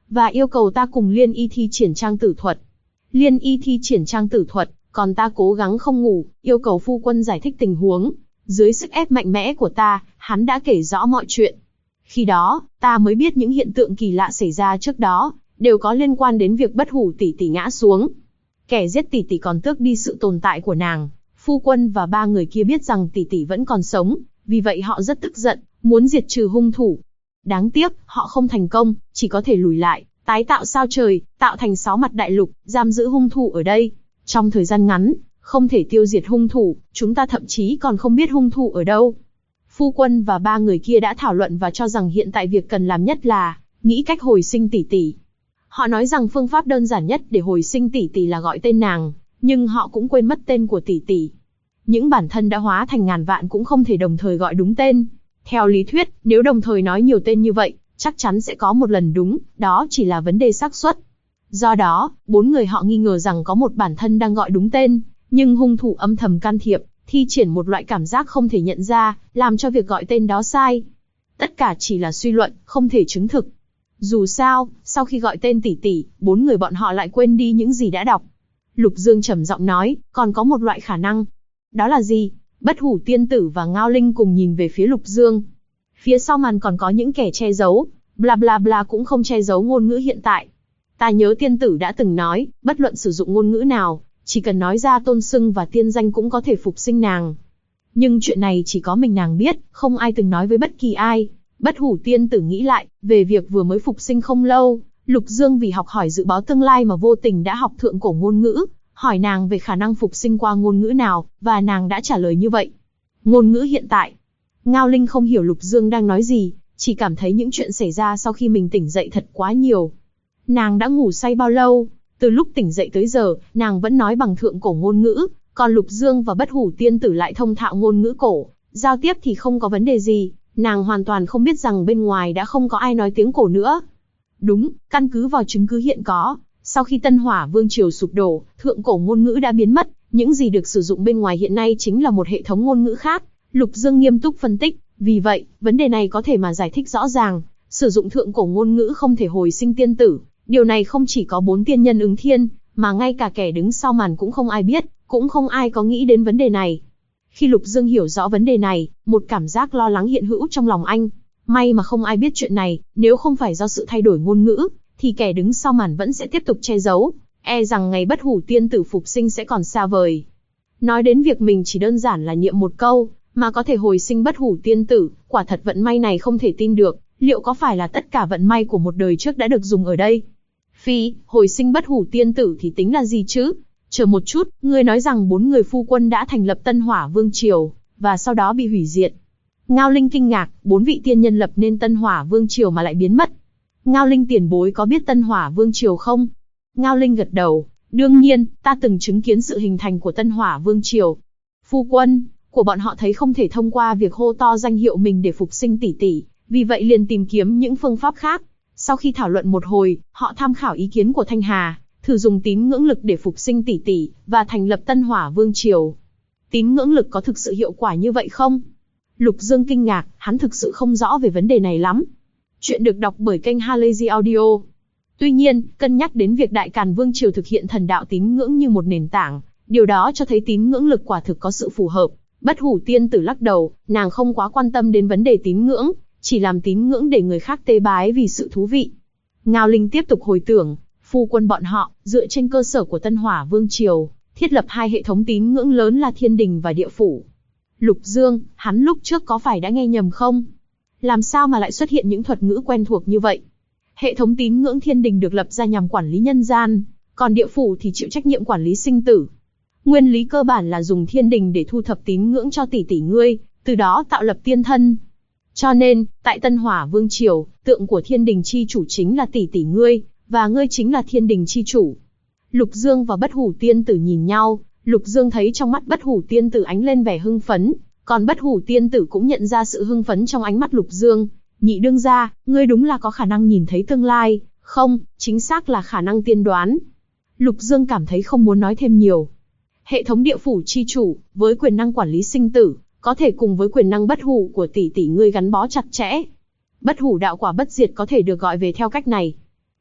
và yêu cầu ta cùng Liên Y thi triển trang tử thuật. Liên Y thi triển trang tử thuật, còn ta cố gắng không ngủ, yêu cầu phu quân giải thích tình huống. Dưới sức ép mạnh mẽ của ta, hắn đã kể rõ mọi chuyện. Khi đó, ta mới biết những hiện tượng kỳ lạ xảy ra trước đó, đều có liên quan đến việc Bất Hủ tỷ tỷ ngã xuống. Kẻ giết tỷ tỷ còn tước đi sự tồn tại của nàng. Phu quân và 3 người kia biết rằng tỷ tỷ vẫn còn sống, vì vậy họ rất tức giận, muốn diệt trừ hung thủ. Đáng tiếc, họ không thành công, chỉ có thể lùi lại, tái tạo sao trời, tạo thành 6 mặt đại lục, giam giữ hung thủ ở đây. Trong thời gian ngắn, không thể tiêu diệt hung thủ, chúng ta thậm chí còn không biết hung thủ ở đâu. Phu quân và 3 người kia đã thảo luận và cho rằng hiện tại việc cần làm nhất là nghĩ cách hồi sinh tỷ tỷ. Họ nói rằng phương pháp đơn giản nhất để hồi sinh tỷ tỷ là gọi tên nàng, nhưng họ cũng quên mất tên của tỷ tỷ. Những bản thân đã hóa thành ngàn vạn cũng không thể đồng thời gọi đúng tên. Theo lý thuyết, nếu đồng thời nói nhiều tên như vậy, chắc chắn sẽ có một lần đúng, đó chỉ là vấn đề xác suất. Do đó, 4 người họ nghi ngờ rằng có một bản thân đang gọi đúng tên, nhưng hung thủ âm thầm can thiệp, thi triển một loại cảm giác không thể nhận ra, làm cho việc gọi tên đó sai. Tất cả chỉ là suy luận, không thể chứng thực. Dù sao, sau khi gọi tên tỷ tỷ, 4 người bọn họ lại quên đi những gì đã đọc. Lục Dương trầm giọng nói, còn có một loại khả năng. Đó là gì? Bất Hủ tiên tử và Ngao Linh cùng nhìn về phía Lục Dương. Phía sau màn còn có những kẻ che giấu, bla bla bla cũng không che giấu ngôn ngữ hiện tại. Ta nhớ tiên tử đã từng nói, bất luận sử dụng ngôn ngữ nào, chỉ cần nói ra tôn xưng và tiên danh cũng có thể phục sinh nàng. Nhưng chuyện này chỉ có mình nàng biết, không ai từng nói với bất kỳ ai. Bất Hủ tiên tử nghĩ lại, về việc vừa mới phục sinh không lâu, Lục Dương vì học hỏi dự báo tương lai mà vô tình đã học thượng cổ ngôn ngữ, hỏi nàng về khả năng phục sinh qua ngôn ngữ nào, và nàng đã trả lời như vậy. Ngôn ngữ hiện tại. Ngao Linh không hiểu Lục Dương đang nói gì, chỉ cảm thấy những chuyện xảy ra sau khi mình tỉnh dậy thật quá nhiều. Nàng đã ngủ say bao lâu? Từ lúc tỉnh dậy tới giờ, nàng vẫn nói bằng thượng cổ ngôn ngữ, còn Lục Dương và Bất Hủ tiên tử lại thông thạo ngôn ngữ cổ, giao tiếp thì không có vấn đề gì, nàng hoàn toàn không biết rằng bên ngoài đã không có ai nói tiếng cổ nữa. Đúng, căn cứ vào chứng cứ hiện có, sau khi Tân Hỏa Vương triều sụp đổ, thượng cổ ngôn ngữ đã biến mất, những gì được sử dụng bên ngoài hiện nay chính là một hệ thống ngôn ngữ khác. Lục Dương nghiêm túc phân tích, vì vậy, vấn đề này có thể mà giải thích rõ ràng, sử dụng thượng cổ ngôn ngữ không thể hồi sinh tiên tử. Điều này không chỉ có 4 tiên nhân ứng thiên, mà ngay cả kẻ đứng sau màn cũng không ai biết, cũng không ai có nghĩ đến vấn đề này. Khi Lục Dương hiểu rõ vấn đề này, một cảm giác lo lắng hiện hữu trong lòng anh. May mà không ai biết chuyện này, nếu không phải do sự thay đổi ngôn ngữ, thì kẻ đứng sau màn vẫn sẽ tiếp tục che giấu, e rằng ngày Bất Hủ tiên tử phục sinh sẽ còn xa vời. Nói đến việc mình chỉ đơn giản là niệm một câu, mà có thể hồi sinh Bất Hủ tiên tử, quả thật vận may này không thể tin được, liệu có phải là tất cả vận may của một đời trước đã được dùng ở đây? Phi, hồi sinh Bất Hủ tiên tử thì tính là gì chứ? Chờ một chút, ngươi nói rằng 4 người phu quân đã thành lập Tân Hỏa Vương triều, và sau đó bị hủy diệt. Ngao Linh kinh ngạc, 4 vị tiên nhân lập nên Tân Hỏa Vương triều mà lại biến mất. Ngao Linh tiền bối có biết Tân Hỏa Vương triều không? Ngao Linh gật đầu, đương nhiên, ta từng chứng kiến sự hình thành của Tân Hỏa Vương triều. Phu quân của bọn họ thấy không thể thông qua việc hô to danh hiệu mình để phục sinh tỷ tỷ, vì vậy liền tìm kiếm những phương pháp khác. Sau khi thảo luận một hồi, họ tham khảo ý kiến của Thanh Hà, thử dùng tín ngưỡng lực để phục sinh tỷ tỷ, và thành lập Tân Hỏa Vương triều. Tín ngưỡng lực có thực sự hiệu quả như vậy không? Lục Dương kinh ngạc, hắn thực sự không rõ về vấn đề này lắm. Chuyện được đọc bởi kênh Halazy Audio. Tuy nhiên, cân nhắc đến việc Đại Càn Vương triều thực hiện thần đạo tín ngưỡng như một nền tảng, điều đó cho thấy tín ngưỡng lực quả thực có sự phù hợp. Bất Hủ tiên tử lắc đầu, nàng không quá quan tâm đến vấn đề tín ngưỡng, chỉ làm tín ngưỡng để người khác tế bái vì sự thú vị. Ngao Linh tiếp tục hồi tưởng, phu quân bọn họ, dựa trên cơ sở của Tân Hỏa Vương triều, thiết lập 2 hệ thống tín ngưỡng lớn là Thiên Đình và Địa Phủ. Lục Dương, hắn lúc trước có phải đã nghe nhầm không? Làm sao mà lại xuất hiện những thuật ngữ quen thuộc như vậy? Hệ thống tín ngưỡng Thiên Đình được lập ra nhằm quản lý nhân gian, còn Địa Phủ thì chịu trách nhiệm quản lý sinh tử. Nguyên lý cơ bản là dùng Thiên Đình để thu thập tín ngưỡng cho tỷ tỷ ngươi, từ đó tạo lập tiên thân. Cho nên, tại Tân Hỏa Vương triều, tượng của Thiên Đình chi chủ chính là tỷ tỷ ngươi, và ngươi chính là Thiên Đình chi chủ. Lục Dương và Bất Hủ tiên tử nhìn nhau, Lục Dương thấy trong mắt Bất Hủ tiên tử ánh lên vẻ hưng phấn, còn Bất Hủ tiên tử cũng nhận ra sự hưng phấn trong ánh mắt Lục Dương. Nhị đương gia, ngươi đúng là có khả năng nhìn thấy tương lai, không, chính xác là khả năng tiên đoán. Lục Dương cảm thấy không muốn nói thêm nhiều. Hệ thống Địa Phủ chi chủ, với quyền năng quản lý sinh tử, có thể cùng với quyền năng bất hủ của tỷ tỷ ngươi gắn bó chặt chẽ. Bất hủ đạo quả bất diệt có thể được gọi về theo cách này.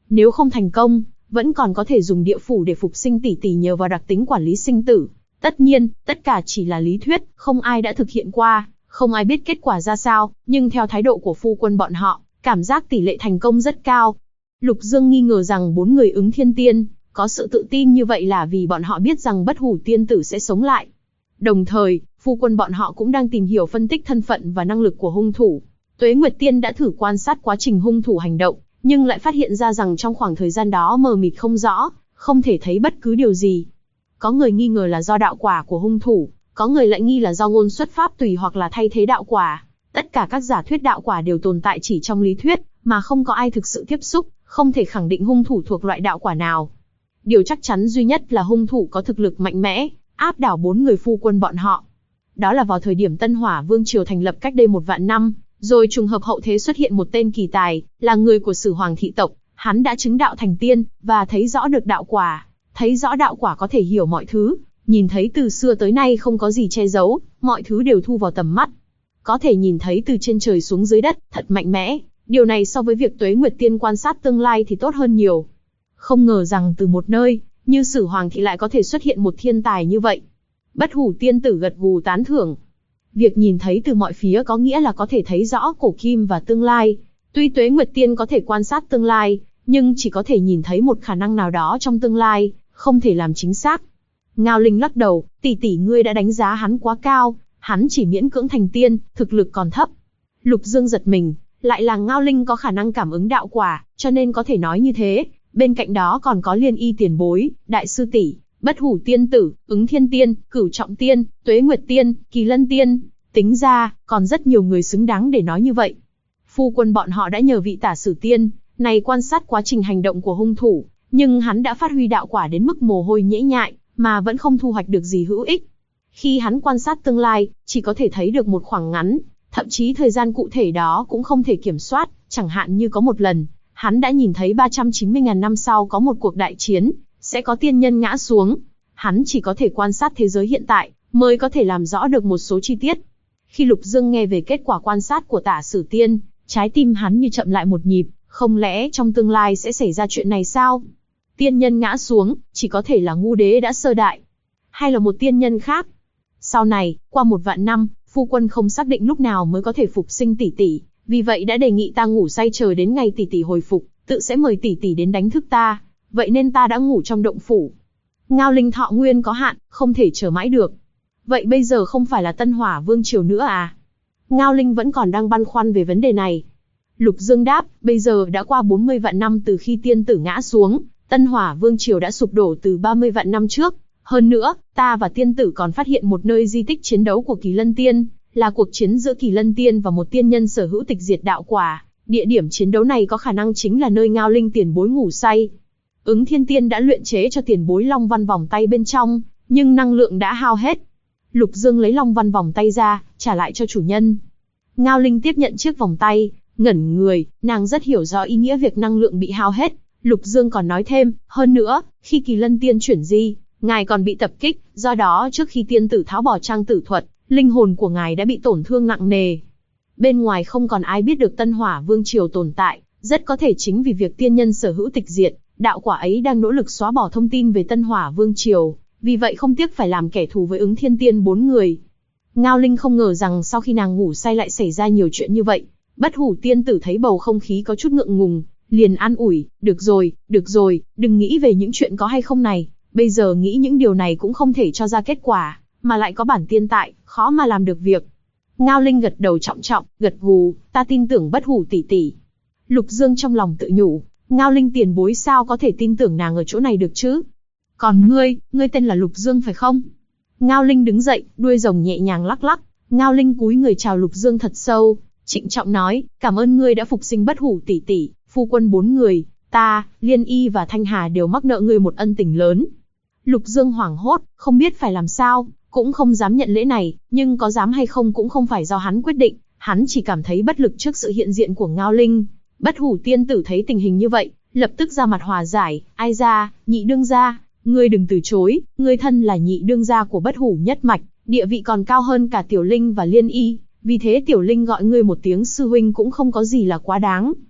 Nếu không thành công, vẫn còn có thể dùng địa phủ để phục sinh tỷ tỷ nhờ vào đặc tính quản lý sinh tử. Tất nhiên, tất cả chỉ là lý thuyết, không ai đã thực hiện qua, không ai biết kết quả ra sao, nhưng theo thái độ của phu quân bọn họ, cảm giác tỷ lệ thành công rất cao. Lục Dương nghi ngờ rằng 4 người Ứng Thiên Tiên có sự tự tin như vậy là vì bọn họ biết rằng Bất Hủ tiên tử sẽ sống lại. Đồng thời, phu quân bọn họ cũng đang tìm hiểu phân tích thân phận và năng lực của hung thủ. Tuế Nguyệt Tiên đã thử quan sát quá trình hung thủ hành động, nhưng lại phát hiện ra rằng trong khoảng thời gian đó mờ mịt không rõ, không thể thấy bất cứ điều gì. Có người nghi ngờ là do đạo quả của hung thủ, có người lại nghi là do ngôn xuất pháp tùy hoặc là thay thế đạo quả. Tất cả các giả thuyết đạo quả đều tồn tại chỉ trong lý thuyết, mà không có ai thực sự tiếp xúc, không thể khẳng định hung thủ thuộc loại đạo quả nào. Điều chắc chắn duy nhất là hung thủ có thực lực mạnh mẽ, áp đảo 4 người phu quân bọn họ. Đó là vào thời điểm Tân Hỏa Vương Triều thành lập cách đây 1 vạn năm, rồi trùng hợp hậu thế xuất hiện một tên kỳ tài, là người của Sử Hoàng thị tộc, hắn đã chứng đạo thành tiên, và thấy rõ được đạo quả. Thấy rõ đạo quả có thể hiểu mọi thứ, nhìn thấy từ xưa tới nay không có gì che giấu, mọi thứ đều thu vào tầm mắt. Có thể nhìn thấy từ trên trời xuống dưới đất, thật mạnh mẽ. Điều này so với việc Tuế Nguyệt Tiên quan sát tương lai thì tốt hơn nhiều. Không ngờ rằng từ một nơi, như Sử Hoàng thị lại có thể xuất hiện một thiên tài như vậy. Bất Hủ tiên tử gật gù tán thưởng. Việc nhìn thấy từ mọi phía có nghĩa là có thể thấy rõ cổ kim và tương lai. Tuy Tuế Nguyệt Tiên có thể quan sát tương lai, nhưng chỉ có thể nhìn thấy một khả năng nào đó trong tương lai, không thể làm chính xác. Ngao Linh lắc đầu, tỷ tỷ ngươi đã đánh giá hắn quá cao, hắn chỉ miễn cưỡng thành tiên, thực lực còn thấp. Lục Dương giật mình, lại là Ngao Linh có khả năng cảm ứng đạo quả, cho nên có thể nói như thế. Bên cạnh đó còn có Liên Y tiền bối, Đại sư tỷ, Bất Hủ tiên tử, Ứng Thiên Tiên, Cửu Trọng Tiên, Tuế Nguyệt Tiên, Kỳ Lân Tiên. Tính ra, còn rất nhiều người xứng đáng để nói như vậy. Phu quân bọn họ đã nhờ vị Tả Sử Tiên này quan sát quá trình hành động của hung thủ, nhưng hắn đã phát huy đạo quả đến mức mồ hôi nhễ nhại, mà vẫn không thu hoạch được gì hữu ích. Khi hắn quan sát tương lai, chỉ có thể thấy được một khoảng ngắn, thậm chí thời gian cụ thể đó cũng không thể kiểm soát, chẳng hạn như có một lần, hắn đã nhìn thấy 390.000 năm sau có một cuộc đại chiến, sẽ có tiên nhân ngã xuống. Hắn chỉ có thể quan sát thế giới hiện tại, mới có thể làm rõ được một số chi tiết. Khi Lục Dương nghe về kết quả quan sát của Tả Sử Tiên, trái tim hắn như chậm lại một nhịp, không lẽ trong tương lai sẽ xảy ra chuyện này sao? Tiên nhân ngã xuống, chỉ có thể là Ngũ Đế đã sơ đại, hay là một tiên nhân khác. Sau này, qua 1 vạn năm, phu quân không xác định lúc nào mới có thể phục sinh tỷ tỷ, vì vậy đã đề nghị ta ngủ say chờ đến ngày tỷ tỷ hồi phục, tự sẽ mời tỷ tỷ đến đánh thức ta. Vậy nên ta đã ngủ trong động phủ. Ngao Linh thọ nguyên có hạn, không thể chờ mãi được. Vậy bây giờ không phải là Tân Hỏa Vương Triều nữa à? Ngao Linh vẫn còn đang băn khoăn về vấn đề này. Lục Dương đáp, bây giờ đã qua 40 vạn năm từ khi tiên tử ngã xuống, Tân Hỏa Vương Triều đã sụp đổ từ 30 vạn năm trước. Hơn nữa, ta và tiên tử còn phát hiện một nơi di tích chiến đấu của Kỳ Lân Tiên, là cuộc chiến giữa Kỳ Lân Tiên và một tiên nhân sở hữu tịch diệt đạo quả. Địa điểm chiến đấu này có khả năng chính là nơi Ngao Linh tiền bối ngủ say. Ứng Thiên Tiên đã luyện chế cho tiền bối Long Văn vòng tay bên trong, nhưng năng lượng đã hao hết. Lục Dương lấy Long Văn vòng tay ra, trả lại cho chủ nhân. Ngao Linh tiếp nhận chiếc vòng tay, ngẩn người, nàng rất hiểu rõ ý nghĩa việc năng lượng bị hao hết. Lục Dương còn nói thêm, hơn nữa, khi Kỳ Lân Tiên chuyển di, ngài còn bị tập kích, do đó trước khi tiên tử tháo bỏ trang tử thuật, linh hồn của ngài đã bị tổn thương nặng nề. Bên ngoài không còn ai biết được Tân Hỏa Vương Triều tồn tại, rất có thể chính vì việc tiên nhân sở hữu tịch diệt, đạo quả ấy đang nỗ lực xóa bỏ thông tin về Tân Hỏa Vương Triều, vì vậy không tiếc phải làm kẻ thù với Ứng Thiên Tiên 4 người. Ngao Linh không ngờ rằng sau khi nàng ngủ say lại xảy ra nhiều chuyện như vậy. Bất Hủ tiên tử thấy bầu không khí có chút ngượng ngùng, liền an ủi, được rồi, đừng nghĩ về những chuyện có hay không này, bây giờ nghĩ những điều này cũng không thể cho ra kết quả, mà lại có bản tiên tại, khó mà làm được việc. Ngao Linh gật đầu trọng trọng, gật gù, ta tin tưởng Bất Hủ tỷ tỷ. Lục Dương trong lòng tự nhủ, Ngao Linh tiền bối sao có thể tin tưởng nàng ở chỗ này được chứ? Còn ngươi tên là Lục Dương phải không? Ngao Linh đứng dậy, đuôi rồng nhẹ nhàng lắc lắc, Ngao Linh cúi người chào Lục Dương thật sâu, trịnh trọng nói, cảm ơn ngươi đã phục sinh Bất Hủ tỷ tỷ, phu quân 4 người, ta, Liên Y và Thanh Hà đều mắc nợ ngươi một ân tình lớn. Lục Dương hoảng hốt, không biết phải làm sao, cũng không dám nhận lễ này, nhưng có dám hay không cũng không phải do hắn quyết định, hắn chỉ cảm thấy bất lực trước sự hiện diện của Ngao Linh. Bất Hủ tiên tử thấy tình hình như vậy, lập tức ra mặt hòa giải, ai ra, nhị đương gia, ngươi đừng từ chối, ngươi thân là nhị đương gia của Bất Hủ nhất mạch, địa vị còn cao hơn cả Tiểu Linh và Liên Y, vì thế Tiểu Linh gọi ngươi một tiếng sư huynh cũng không có gì là quá đáng.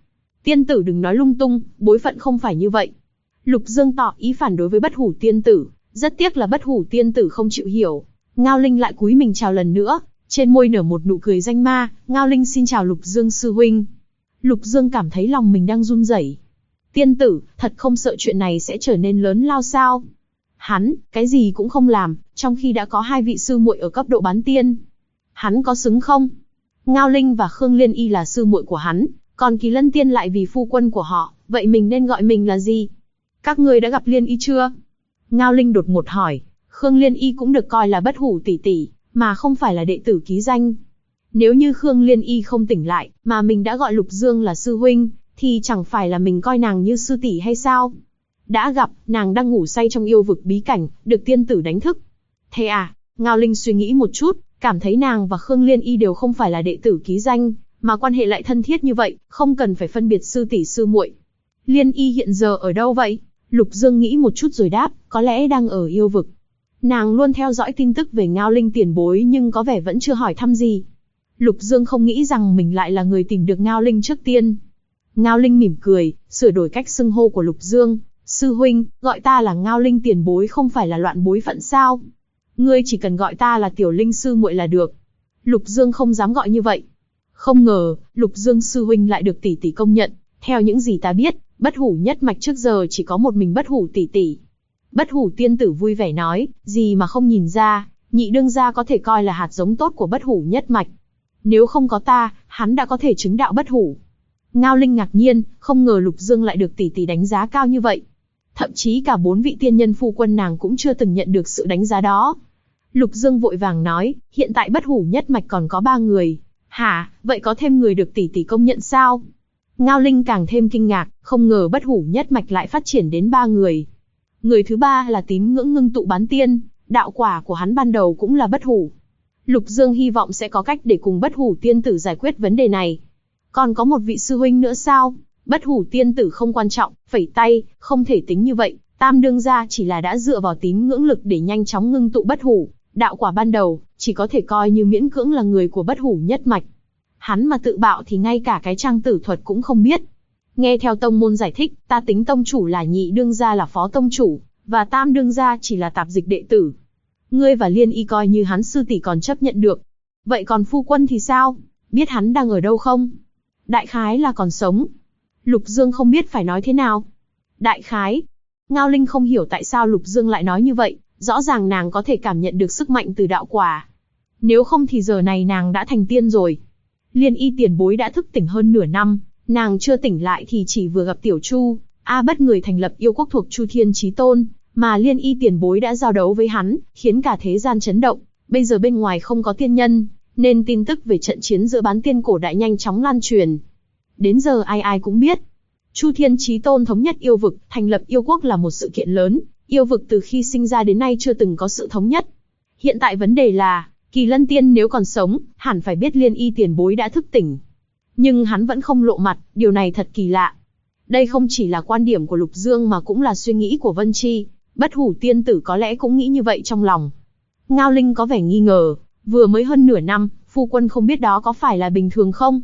Tiên tử đừng nói lung tung, bối phận không phải như vậy. Lục Dương tỏ ý phản đối với Bất Hủ tiên tử, rất tiếc là Bất Hủ tiên tử không chịu hiểu. Ngao Linh lại cúi mình chào lần nữa, trên môi nở một nụ cười danh ma. Ngao Linh xin chào Lục Dương sư huynh. Lục Dương cảm thấy lòng mình đang run rẩy. Tiên tử, thật không sợ chuyện này sẽ trở nên lớn lao sao? Hắn, cái gì cũng không làm, trong khi đã có 2 vị sư muội ở cấp độ bán tiên. Hắn có xứng không? Ngao Linh và Khương Liên Y là sư muội của hắn, còn Kỳ Lân Tiên lại vì phu quân của họ, vậy mình nên gọi mình là gì? Các ngươi đã gặp Liên Y chưa? Ngao Linh đột ngột hỏi. Khương Liên Y cũng được coi là Bất Hủ tỷ tỷ, mà không phải là đệ tử ký danh. Nếu như Khương Liên Y không tỉnh lại, mà mình đã gọi Lục Dương là sư huynh, thì chẳng phải là mình coi nàng như sư tỷ hay sao? Đã gặp, nàng đang ngủ say trong yêu vực bí cảnh, được tiên tử đánh thức. Thế à? Ngao Linh suy nghĩ một chút, cảm thấy nàng và Khương Liên Y đều không phải là đệ tử ký danh, mà quan hệ lại thân thiết như vậy, không cần phải phân biệt sư tỷ sư muội. Liên Y hiện giờ ở đâu vậy? Lục Dương nghĩ một chút rồi đáp, có lẽ đang ở yêu vực. Nàng luôn theo dõi tin tức về Ngao Linh tiền bối nhưng có vẻ vẫn chưa hỏi thăm gì. Lục Dương không nghĩ rằng mình lại là người tìm được Ngao Linh trước tiên. Ngao Linh mỉm cười, sửa đổi cách xưng hô của Lục Dương. Sư huynh, gọi ta là Ngao Linh tiền bối không phải là loạn bối phận sao? Ngươi chỉ cần gọi ta là Tiểu Linh sư muội là được. Lục Dương không dám gọi như vậy. Không ngờ, Lục Dương sư huynh lại được tỷ tỷ công nhận. Theo những gì ta biết, Bất Hủ nhất mạch trước giờ chỉ có một mình Bất Hủ tỷ tỷ. Bất Hủ tiên tử vui vẻ nói, gì mà không nhìn ra, nhị đương gia có thể coi là hạt giống tốt của Bất Hủ nhất mạch. Nếu không có ta, hắn đã có thể chứng đạo Bất Hủ. Ngao Linh ngạc nhiên, không ngờ Lục Dương lại được tỷ tỷ đánh giá cao như vậy. Thậm chí cả 4 vị tiên nhân phu quân nàng cũng chưa từng nhận được sự đánh giá đó. Lục Dương vội vàng nói, hiện tại Bất Hủ nhất mạch còn có 3 người. Hả, vậy có thêm người được tỷ tỷ công nhận sao? Ngao Linh càng thêm kinh ngạc, không ngờ Bất Hủ nhất mạch lại phát triển đến 3 người. Người thứ 3 là Tín Ngưỡng ngưng tụ bán tiên, đạo quả của hắn ban đầu cũng là Bất Hủ. Lục Dương hy vọng sẽ có cách để cùng Bất Hủ tiên tử giải quyết vấn đề này. Còn có một vị sư huynh nữa sao? Bất Hủ tiên tử không quan trọng, phẩy tay, không thể tính như vậy. Tam đương gia chỉ là đã dựa vào tín ngưỡng lực để nhanh chóng ngưng tụ Bất Hủ. Đạo quả ban đầu, chỉ có thể coi như miễn cưỡng là người của Bất Hủ nhất mạch. Hắn mà tự bạo thì ngay cả cái trang tử thuật cũng không biết. Nghe theo tông môn giải thích, ta tính tông chủ là nhị đương gia là phó tông chủ, và tam đương gia chỉ là tạp dịch đệ tử. Ngươi và Liên Y coi như hắn sư tỷ còn chấp nhận được. Vậy còn phu quân thì sao? Biết hắn đang ở đâu không? Đại khái là còn sống. Lục Dương không biết phải nói thế nào. Đại khái. Ngao Linh không hiểu tại sao Lục Dương lại nói như vậy, rõ ràng nàng có thể cảm nhận được sức mạnh từ đạo quả. Nếu không thì giờ này nàng đã thành tiên rồi. Liên Y tiền bối đã thức tỉnh hơn nửa năm, nàng chưa tỉnh lại thì chỉ vừa gặp Tiểu Chu, Bất người thành lập yêu quốc thuộc Chu Thiên Chí Tôn, mà Liên Y tiền bối đã giao đấu với hắn, khiến cả thế gian chấn động. Bây giờ bên ngoài không có tiên nhân, nên tin tức về trận chiến giữa bán tiên cổ đại nhanh chóng lan truyền. Đến giờ ai ai cũng biết, Chu Thiên Chí Tôn thống nhất yêu vực, thành lập yêu quốc là một sự kiện lớn, yêu vực từ khi sinh ra đến nay chưa từng có sự thống nhất. Hiện tại vấn đề là, Kỳ Lân Tiên nếu còn sống, hẳn phải biết Liên Y tiền bối đã thức tỉnh. Nhưng hắn vẫn không lộ mặt, điều này thật kỳ lạ. Đây không chỉ là quan điểm của Lục Dương mà cũng là suy nghĩ của Vân Chi, Bất Hủ tiên tử có lẽ cũng nghĩ như vậy trong lòng. Ngao Linh có vẻ nghi ngờ, vừa mới hơn nửa năm, phu quân không biết đó có phải là bình thường không?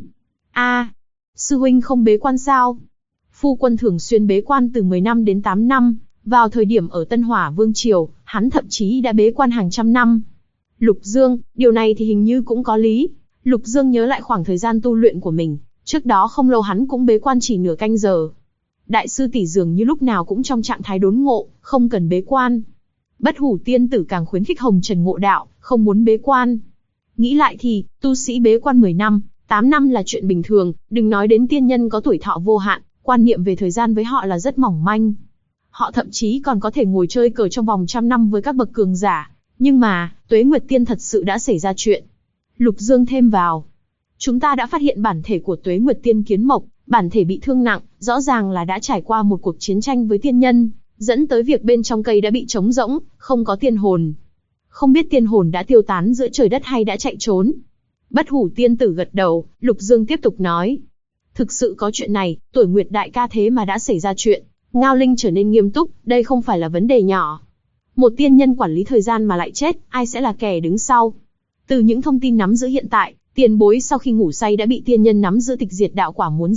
Sư huynh không bế quan sao? Phu quân thường xuyên bế quan từ 10 năm đến 8 năm, vào thời điểm ở Tân Hỏa Vương Triều, hắn thậm chí đã bế quan hàng trăm năm. Lục Dương, điều này thì hình như cũng có lý. Lục Dương nhớ lại khoảng thời gian tu luyện của mình, trước đó không lâu hắn cũng bế quan chỉ nửa canh giờ. Đại sư tỷ dường như lúc nào cũng trong trạng thái đốn ngộ, không cần bế quan. Bất Hủ tiên tử càng khuyến khích Hồng Trần ngộ đạo, không muốn bế quan. Nghĩ lại thì, tu sĩ bế quan 10 năm, 8 năm là chuyện bình thường, đừng nói đến tiên nhân có tuổi thọ vô hạn, quan niệm về thời gian với họ là rất mỏng manh. Họ thậm chí còn có thể ngồi chơi cờ trong vòng 100 năm với các bậc cường giả. Nhưng mà, Tuế Nguyệt Tiên thật sự đã xảy ra chuyện. Lục Dương thêm vào. Chúng ta đã phát hiện bản thể của Tuế Nguyệt Tiên Kiến Mộc, bản thể bị thương nặng, rõ ràng là đã trải qua một cuộc chiến tranh với tiên nhân, dẫn tới việc bên trong cây đã bị trống rỗng, không có tiên hồn. Không biết tiên hồn đã tiêu tán giữa trời đất hay đã chạy trốn. Bất Hủ tiên tử gật đầu, Lục Dương tiếp tục nói. Thực sự có chuyện này, tuổi Nguyệt đại ca thế mà đã xảy ra chuyện. Ngao Linh trở nên nghiêm túc, đây không phải là vấn đề nhỏ. Một tiên nhân quản lý thời gian mà lại chết, ai sẽ là kẻ đứng sau? Từ những thông tin nắm giữ hiện tại, tiền bối sau khi ngủ say đã bị tiên nhân nắm giữ tịch diệt đạo quả muốn giết,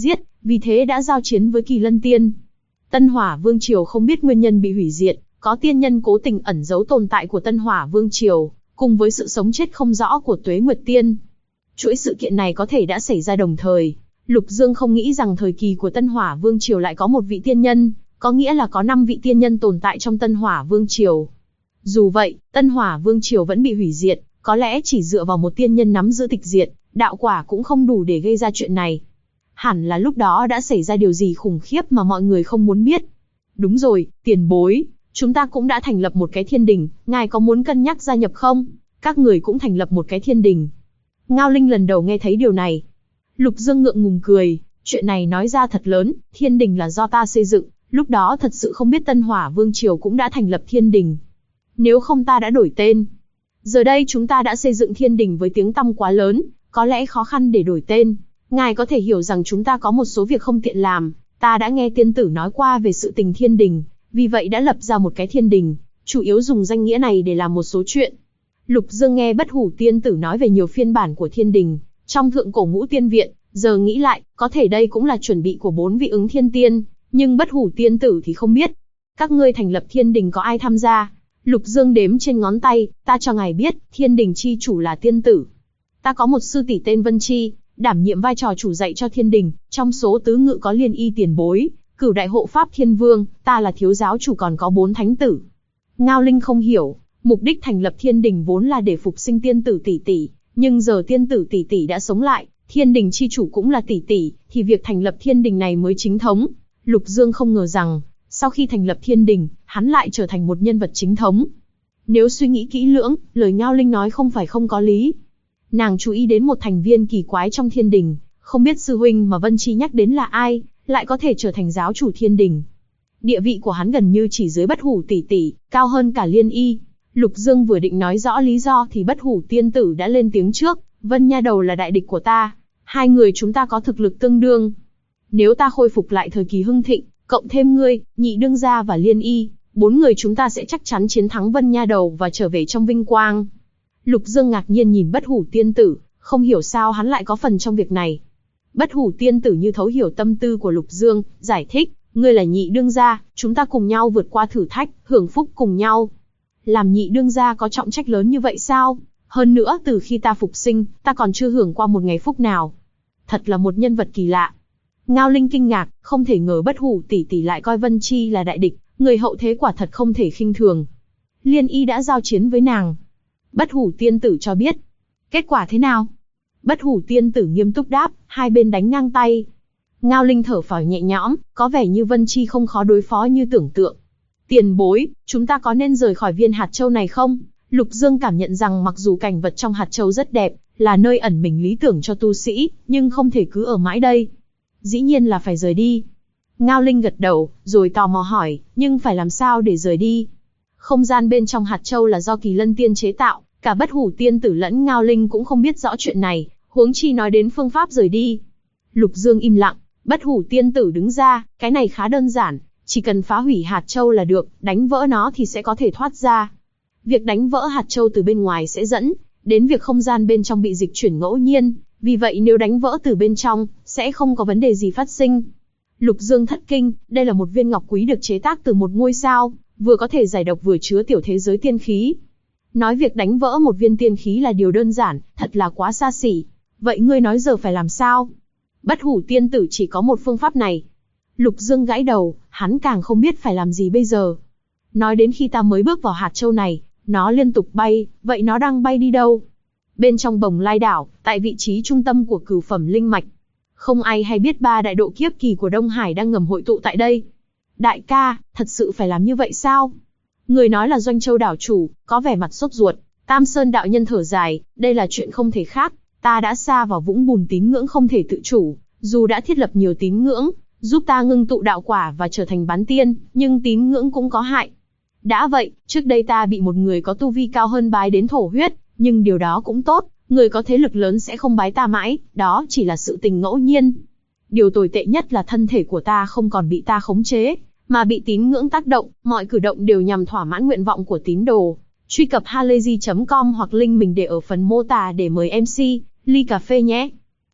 vì thế đã giao chiến với Kỳ Lân Tiên. Tân Hỏa Vương Triều không biết nguyên nhân bị hủy diệt, có tiên nhân cố tình ẩn giấu tồn tại của Tân Hỏa Vương Triều, cùng với sự sống chết không rõ của Tuế Nguyệt Tiên. Chuỗi sự kiện này có thể đã xảy ra đồng thời. Lục Dương không nghĩ rằng thời kỳ của Tân Hỏa Vương Triều lại có một vị tiên nhân, có nghĩa là có 5 vị tiên nhân tồn tại trong Tân Hỏa Vương Triều. Dù vậy, Tân Hỏa Vương Triều vẫn bị hủy diệt, có lẽ chỉ dựa vào một tiên nhân nắm giữ tịch diệt, đạo quả cũng không đủ để gây ra chuyện này. Hẳn là lúc đó đã xảy ra điều gì khủng khiếp mà mọi người không muốn biết. Đúng rồi, tiền bối, chúng ta cũng đã thành lập một cái thiên đình, ngài có muốn cân nhắc gia nhập không? Các người cũng thành lập một cái thiên đình. Ngao Linh lần đầu nghe thấy điều này. Lục Dương ngượng ngùng cười, chuyện này nói ra thật lớn, thiên đình là do ta xây dựng, lúc đó thật sự không biết Tân Hỏa Vương Triều cũng đã thành lập thiên đình. Nếu không ta đã đổi tên. Giờ đây chúng ta đã xây dựng thiên đình với tiếng tăm quá lớn, có lẽ khó khăn để đổi tên. Ngài có thể hiểu rằng chúng ta có một số việc không tiện làm, ta đã nghe tiên tử nói qua về sự tình thiên đình, vì vậy đã lập ra một cái thiên đình, chủ yếu dùng danh nghĩa này để làm một số chuyện. Lục Dương nghe Bất Hủ tiên tử nói về nhiều phiên bản của thiên đình, trong thượng cổ ngũ tiên viện, giờ nghĩ lại, có thể đây cũng là chuẩn bị của 4 vị ứng thiên tiên, nhưng Bất Hủ tiên tử thì không biết. Các ngươi thành lập thiên đình có ai tham gia? Lục Dương đếm trên ngón tay, ta cho ngài biết, thiên đình chi chủ là tiên tử. Ta có một sư tỷ tên Vân Chi, đảm nhiệm vai trò chủ dạy cho thiên đình, trong số tứ ngự có Liên Y tiền bối, Cửu đại hộ pháp thiên vương, ta là thiếu giáo chủ còn có 4 thánh tử. Ngao Linh không hiểu, mục đích thành lập thiên đình vốn là để phục sinh tiên tử tỷ tỷ, nhưng giờ tiên tử tỷ tỷ đã sống lại, thiên đình chi chủ cũng là tỷ tỷ, thì việc thành lập thiên đình này mới chính thống. Lục Dương không ngờ rằng, sau khi thành lập thiên đình, hắn lại trở thành một nhân vật chính thống. Nếu suy nghĩ kỹ lưỡng, lời Ngao Linh nói không phải không có lý. Nàng chú ý đến một thành viên kỳ quái trong thiên đình, không biết sư huynh mà Vân Chi nhắc đến là ai, lại có thể trở thành giáo chủ thiên đình. Địa vị của hắn gần như chỉ dưới Bất Hủ tỷ tỷ, cao hơn cả Liên Y. Lục Dương vừa định nói rõ lý do thì Bất Hủ tiên tử đã lên tiếng trước, Vân nha đầu là đại địch của ta, hai người chúng ta có thực lực tương đương. Nếu ta khôi phục lại thời kỳ hưng thịnh, cộng thêm ngươi, Nhị đương gia và Liên Y, 4 người chúng ta sẽ chắc chắn chiến thắng Vân nha đầu và trở về trong vinh quang. Lục Dương ngạc nhiên nhìn Bất Hủ tiên tử, không hiểu sao hắn lại có phần trong việc này. Bất Hủ tiên tử như thấu hiểu tâm tư của Lục Dương, giải thích, ngươi là Nhị đương gia, chúng ta cùng nhau vượt qua thử thách, hưởng phúc cùng nhau. Làm Nhị đương gia có trọng trách lớn như vậy sao? Hơn nữa từ khi ta phục sinh, ta còn chưa hưởng qua một ngày phúc nào. Thật là một nhân vật kỳ lạ. Ngao Linh kinh ngạc, không thể ngờ Bất Hủ tỷ tỷ lại coi Vân Chi là đại địch, người hậu thế quả thật không thể khinh thường. Liên Y đã giao chiến với nàng. Bất Hủ tiên tử cho biết. Kết quả thế nào? Bất Hủ tiên tử nghiêm túc đáp, hai bên đánh ngang tay. Ngao Linh thở phào nhẹ nhõm, có vẻ như Vân Chi không khó đối phó như tưởng tượng. Tiền bối, chúng ta có nên rời khỏi viên hạt châu này không? Lục Dương cảm nhận rằng mặc dù cảnh vật trong hạt châu rất đẹp, là nơi ẩn mình lý tưởng cho tu sĩ, nhưng không thể cứ ở mãi đây. Dĩ nhiên là phải rời đi. Ngao Linh gật đầu, rồi tò mò hỏi, nhưng phải làm sao để rời đi? Không gian bên trong hạt châu là do Kỳ Lân Tiên chế tạo, cả Bất Hủ tiên tử lẫn Ngao Linh cũng không biết rõ chuyện này, huống chi nói đến phương pháp rời đi. Lục Dương im lặng, Bất Hủ tiên tử đứng ra, cái này khá đơn giản, chỉ cần phá hủy hạt châu là được, đánh vỡ nó thì sẽ có thể thoát ra. Việc đánh vỡ hạt châu từ bên ngoài sẽ dẫn đến việc không gian bên trong bị dịch chuyển ngẫu nhiên, vì vậy nếu đánh vỡ từ bên trong, sẽ không có vấn đề gì phát sinh. Lục Dương thất kinh, đây là một viên ngọc quý được chế tác từ một ngôi sao, vừa có thể giải độc vừa chứa tiểu thế giới tiên khí. Nói việc đánh vỡ một viên tiên khí là điều đơn giản, thật là quá xa xỉ. Vậy ngươi nói giờ phải làm sao? Bất Hủ tiên tử chỉ có một phương pháp này. Lục Dương gãi đầu, hắn càng không biết phải làm gì bây giờ. Nói đến khi ta mới bước vào hạt châu này, nó liên tục bay, vậy nó đang bay đi đâu? Bên trong Bồng Lai đảo, tại vị trí trung tâm của cửu phẩm linh mạch. Không ai hay biết 3 đại độ kiếp kỳ của Đông Hải đang ngầm hội tụ tại đây. Đại ca, thật sự phải làm như vậy sao? Người nói là Doanh Châu đảo chủ, có vẻ mặt sốt ruột. Tam Sơn đạo nhân thở dài, đây là chuyện không thể khác. Ta đã sa vào vũng bùn tín ngưỡng không thể tự chủ, dù đã thiết lập nhiều tín ngưỡng, giúp ta ngưng tụ đạo quả và trở thành bán tiên, nhưng tín ngưỡng cũng có hại. Đã vậy, trước đây ta bị một người có tu vi cao hơn bái đến thổ huyết, nhưng điều đó cũng tốt, người có thế lực lớn sẽ không bái ta mãi, đó chỉ là sự tình ngẫu nhiên. Điều tồi tệ nhất là thân thể của ta không còn bị ta khống chế, mà bị tín ngưỡng tác động, mọi cử động đều nhằm thỏa mãn nguyện vọng của tín đồ. Truy cập halayzi.com hoặc link mình để ở phần mô tả để mời MC, ly cà phê nhé.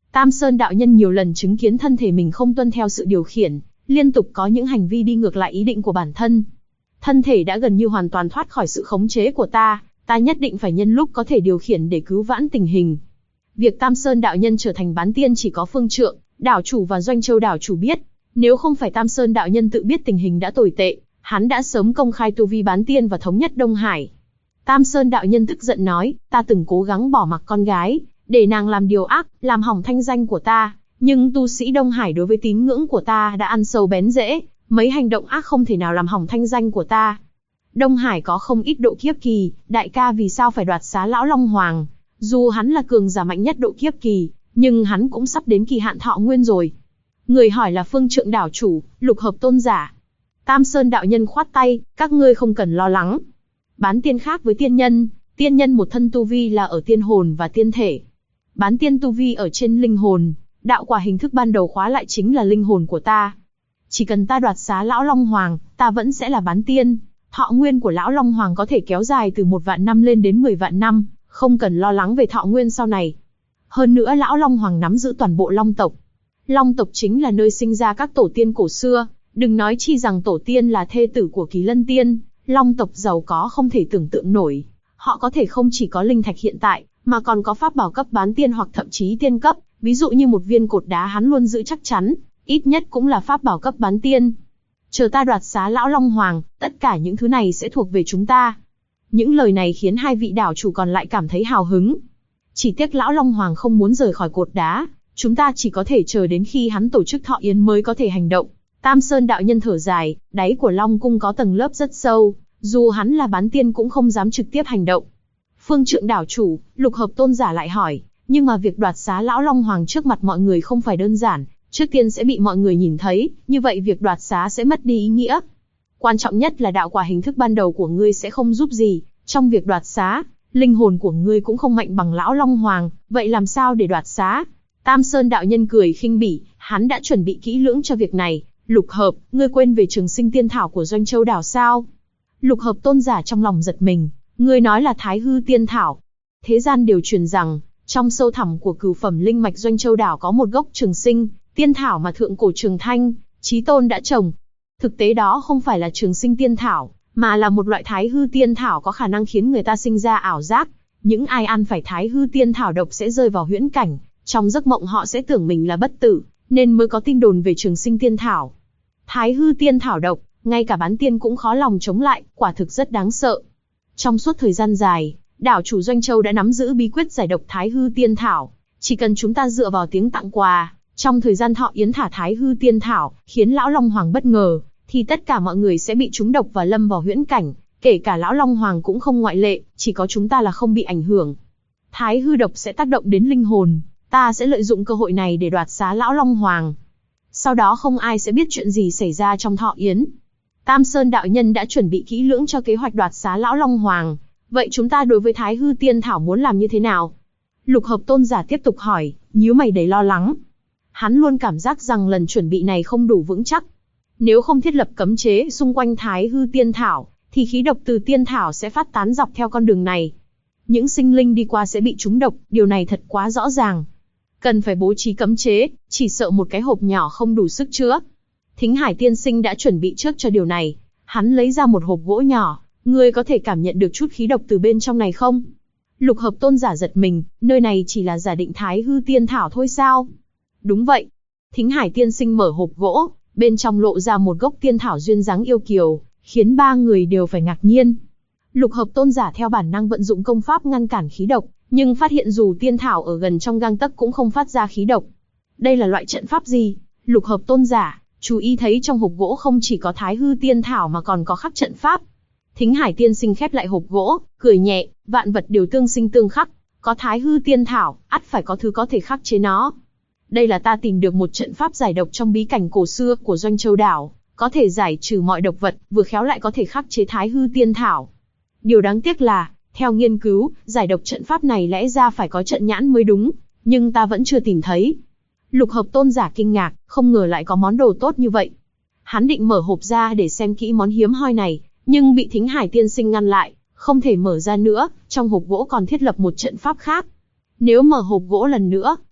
Tam Sơn đạo nhân nhiều lần chứng kiến thân thể mình không tuân theo sự điều khiển, liên tục có những hành vi đi ngược lại ý định của bản thân. Thân thể đã gần như hoàn toàn thoát khỏi sự khống chế của ta nhất định phải nhân lúc có thể điều khiển để cứu vãn tình hình. Việc Tam Sơn đạo nhân trở thành bán tiên chỉ có Phương Trượng, đảo chủ và Doanh Châu đảo chủ biết. Nếu không phải Tam Sơn đạo nhân tự biết tình hình đã tồi tệ, hắn đã sớm công khai tu vi bán tiên và thống nhất Đông Hải. Tam Sơn đạo nhân tức giận nói, ta từng cố gắng bỏ mặc con gái, để nàng làm điều ác, làm hỏng thanh danh của ta, nhưng tu sĩ Đông Hải đối với tín ngưỡng của ta đã ăn sâu bén rễ, mấy hành động ác không thể nào làm hỏng thanh danh của ta. Đông Hải có không ít độ kiếp kỳ, đại ca vì sao phải đoạt xá lão Long Hoàng? Dù hắn là cường giả mạnh nhất độ kiếp kỳ, nhưng hắn cũng sắp đến kỳ hạn thọ nguyên rồi. Người hỏi là Phương Trượng đảo chủ, Lục Hợp tôn giả. Tam Sơn đạo nhân khoát tay, các ngươi không cần lo lắng. Bán tiên khác với tiên nhân một thân tu vi là ở tiên hồn và tiên thể. Bán tiên tu vi ở trên linh hồn, đạo quả hình thức ban đầu khóa lại chính là linh hồn của ta. Chỉ cần ta đoạt xá lão Long Hoàng, ta vẫn sẽ là bán tiên. Thọ nguyên của lão Long Hoàng có thể kéo dài từ 1 vạn năm lên đến 10 vạn năm, không cần lo lắng về thọ nguyên sau này. Hơn nữa lão Long Hoàng nắm giữ toàn bộ Long tộc. Long tộc chính là nơi sinh ra các tổ tiên cổ xưa, đừng nói chi rằng tổ tiên là thê tử của Kỳ Lân Tiên, Long tộc giàu có không thể tưởng tượng nổi. Họ có thể không chỉ có linh thạch hiện tại, mà còn có pháp bảo cấp bán tiên hoặc thậm chí tiên cấp, ví dụ như một viên cột đá hắn luôn giữ chắc chắn, ít nhất cũng là pháp bảo cấp bán tiên. Chờ ta đoạt xá lão Long Hoàng, tất cả những thứ này sẽ thuộc về chúng ta. Những lời này khiến hai vị đảo chủ còn lại cảm thấy hào hứng. Chỉ tiếc lão Long Hoàng không muốn rời khỏi cột đá, chúng ta chỉ có thể chờ đến khi hắn tổ chức thọ yến mới có thể hành động. Tam Sơn đạo nhân thở dài, đáy của Long cung có tầng lớp rất sâu, dù hắn là bán tiên cũng không dám trực tiếp hành động. Phương Trượng đảo chủ, Lục Hợp tôn giả lại hỏi, nhưng mà việc đoạt xá lão Long Hoàng trước mặt mọi người không phải đơn giản, trước tiên sẽ bị mọi người nhìn thấy, như vậy việc đoạt xá sẽ mất đi ý nghĩa. Quan trọng nhất là đạo quả hình thức ban đầu của ngươi sẽ không giúp gì, trong việc đoạt xá, linh hồn của ngươi cũng không mạnh bằng lão Long Hoàng, vậy làm sao để đoạt xá? Tam Sơn đạo nhân cười khinh bỉ, hắn đã chuẩn bị kỹ lưỡng cho việc này. Lục Hợp, ngươi quên về Trường Sinh Tiên Thảo của Doanh Châu đảo sao? Lục Hợp tôn giả trong lòng giật mình, ngươi nói là Thái Hư Tiên Thảo. Thế gian đều truyền rằng, trong sâu thẳm của cửu phẩm linh mạch Doanh Châu đảo có một gốc Trường Sinh Tiên Thảo mà thượng cổ Trường Thanh, Chí Tôn đã trồng. Thực tế đó không phải là Trường Sinh Tiên Thảo, mà là một loại Thái Hư Tiên Thảo có khả năng khiến người ta sinh ra ảo giác. Những ai ăn phải Thái Hư Tiên Thảo độc sẽ rơi vào huyễn cảnh, trong giấc mộng họ sẽ tưởng mình là bất tử, nên mới có tin đồn về Trường Sinh Tiên Thảo. Thái Hư Tiên Thảo độc, ngay cả bán tiên cũng khó lòng chống lại, quả thực rất đáng sợ. Trong suốt thời gian dài, đảo chủ Doanh Châu đã nắm giữ bí quyết giải độc Thái Hư Tiên Thảo. Chỉ cần chúng ta dựa vào tiếng tặng quà, trong thời gian thọ yến thả Thái Hư Tiên Thảo, khiến lão Long Hoàng bất ngờ, thì tất cả mọi người sẽ bị trúng độc và lâm vào huyễn cảnh, kể cả lão Long Hoàng cũng không ngoại lệ, chỉ có chúng ta là không bị ảnh hưởng. Thái Hư độc sẽ tác động đến linh hồn, ta sẽ lợi dụng cơ hội này để đoạt xá lão Long Hoàng. Sau đó không ai sẽ biết chuyện gì xảy ra trong thọ yến. Tam Sơn đạo nhân đã chuẩn bị kỹ lưỡng cho kế hoạch đoạt xá lão Long Hoàng. Vậy chúng ta đối với Thái Hư Tiên Thảo muốn làm như thế nào? Lục Hợp tôn giả tiếp tục hỏi, nhíu mày đầy lo lắng. Hắn luôn cảm giác rằng lần chuẩn bị này không đủ vững chắc. Nếu không thiết lập cấm chế xung quanh Thái Hư Tiên Thảo, thì khí độc từ Tiên Thảo sẽ phát tán dọc theo con đường này. Những sinh linh đi qua sẽ bị trúng độc, điều này thật quá rõ ràng. Cần phải bố trí cấm chế, chỉ sợ một cái hộp nhỏ không đủ sức chứa. Thính Hải tiên sinh đã chuẩn bị trước cho điều này. Hắn lấy ra một hộp gỗ nhỏ, ngươi có thể cảm nhận được chút khí độc từ bên trong này không? Lục Hợp tôn giả giật mình, nơi này chỉ là giả định Thái Hư Tiên Thảo thôi sao? Đúng vậy. Thính Hải tiên sinh mở hộp gỗ, bên trong lộ ra một gốc tiên thảo duyên dáng yêu kiều, khiến ba người đều phải ngạc nhiên. Lục Hợp tôn giả theo bản năng vận dụng công pháp ngăn cản khí độc, nhưng phát hiện dù tiên thảo ở gần trong gang tấc cũng không phát ra khí độc. Đây là loại trận pháp gì? Lục Hợp tôn giả chú ý thấy trong hộp gỗ không chỉ có Thái Hư Tiên Thảo mà còn có khắc trận pháp. Thính Hải tiên sinh khép lại hộp gỗ, cười nhẹ, vạn vật đều tương sinh tương khắc, có Thái Hư Tiên Thảo, ắt phải có thứ có thể khắc chế nó. Đây là ta tìm được một trận pháp giải độc trong bí cảnh cổ xưa của Doanh Châu đảo, có thể giải trừ mọi độc vật, vừa khéo lại có thể khắc chế Thái Hư Tiên Thảo. Điều đáng tiếc là, theo nghiên cứu, giải độc trận pháp này lẽ ra phải có trận nhãn mới đúng, nhưng ta vẫn chưa tìm thấy. Lục Hợp tôn giả kinh ngạc, không ngờ lại có món đồ tốt như vậy. Hắn định mở hộp ra để xem kỹ món hiếm hoi này, nhưng bị Thính Hải tiên sinh ngăn lại, không thể mở ra nữa, trong hộp gỗ còn thiết lập một trận pháp khác. Nếu mở hộp gỗ lần nữa,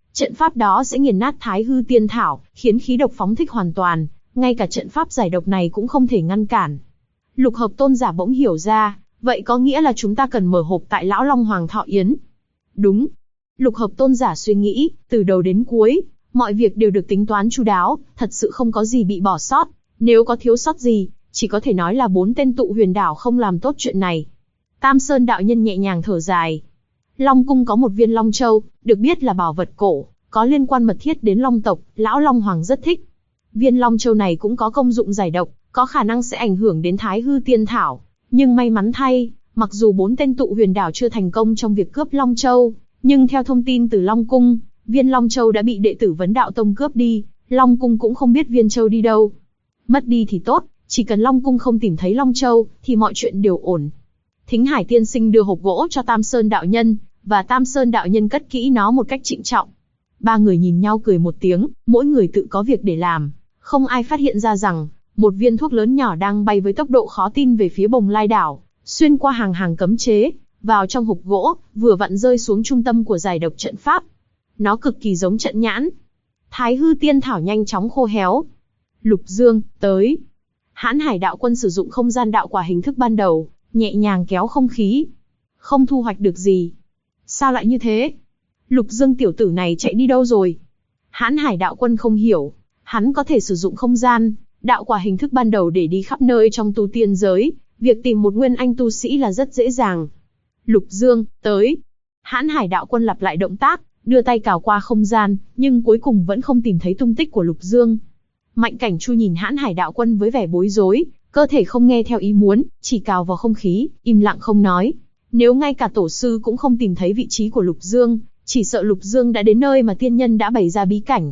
Trận pháp đó sẽ nghiền nát Thái Hư Tiên Thảo, khiến khí độc phóng thích hoàn toàn, ngay cả trận pháp giải độc này cũng không thể ngăn cản. Lục Hợp Tôn giả bỗng hiểu ra, vậy có nghĩa là chúng ta cần mở hộp tại Lão Long Hoàng thọ yến. Đúng. Lục Hợp Tôn giả suy nghĩ, từ đầu đến cuối, mọi việc đều được tính toán chu đáo, thật sự không có gì bị bỏ sót. Nếu có thiếu sót gì, chỉ có thể nói là 4 tên tụ huyền đảo không làm tốt chuyện này. Tam Sơn đạo nhân nhẹ nhàng thở dài. Long cung có một viên Long Châu, được biết là bảo vật cổ, có liên quan mật thiết đến Long tộc, Lão Long Hoàng rất thích. Viên Long Châu này cũng có công dụng giải độc, có khả năng sẽ ảnh hưởng đến Thái Hư Tiên Thảo. Nhưng may mắn thay, mặc dù 4 tên tụ huyền đảo chưa thành công trong việc cướp Long Châu, nhưng theo thông tin từ Long cung, viên Long Châu đã bị đệ tử Vấn Đạo Tông cướp đi, Long cung cũng không biết viên châu đi đâu. Mất đi thì tốt, chỉ cần Long cung không tìm thấy Long Châu, thì mọi chuyện đều ổn. Thính Hải tiên sinh đưa hộp gỗ cho Tam Sơn đạo nhân, và Tam Sơn đạo nhân cất kỹ nó một cách trịnh trọng. Ba người nhìn nhau cười một tiếng, mỗi người tự có việc để làm. Không ai phát hiện ra rằng, một viên thuốc lớn nhỏ đang bay với tốc độ khó tin về phía Bồng Lai đảo, xuyên qua hàng hàng cấm chế, vào trong hộp gỗ, vừa vặn rơi xuống trung tâm của giải độc trận pháp. Nó cực kỳ giống trận nhãn. Thái Hư Tiên Thảo nhanh chóng khô héo. Lục Dương, tới. Hãn Hải đạo quân sử dụng không gian đạo quả hình thức ban đầu, nhẹ nhàng kéo không khí. Không thu hoạch được gì. Sao lại như thế? Lục Dương tiểu tử này chạy đi đâu rồi? Hãn Hải đạo quân không hiểu. Hắn có thể sử dụng không gian, đạo quả hình thức ban đầu để đi khắp nơi trong tu tiên giới. Việc tìm một nguyên anh tu sĩ là rất dễ dàng. Lục Dương, tới. Hãn Hải đạo quân lặp lại động tác, đưa tay cào qua không gian, nhưng cuối cùng vẫn không tìm thấy tung tích của Lục Dương. Mạnh Cảnh Chu nhìn Hãn Hải đạo quân với vẻ bối rối, cơ thể không nghe theo ý muốn, chỉ cào vào không khí, im lặng không nói. Nếu ngay cả tổ sư cũng không tìm thấy vị trí của Lục Dương, chỉ sợ Lục Dương đã đến nơi mà tiên nhân đã bày ra bí cảnh.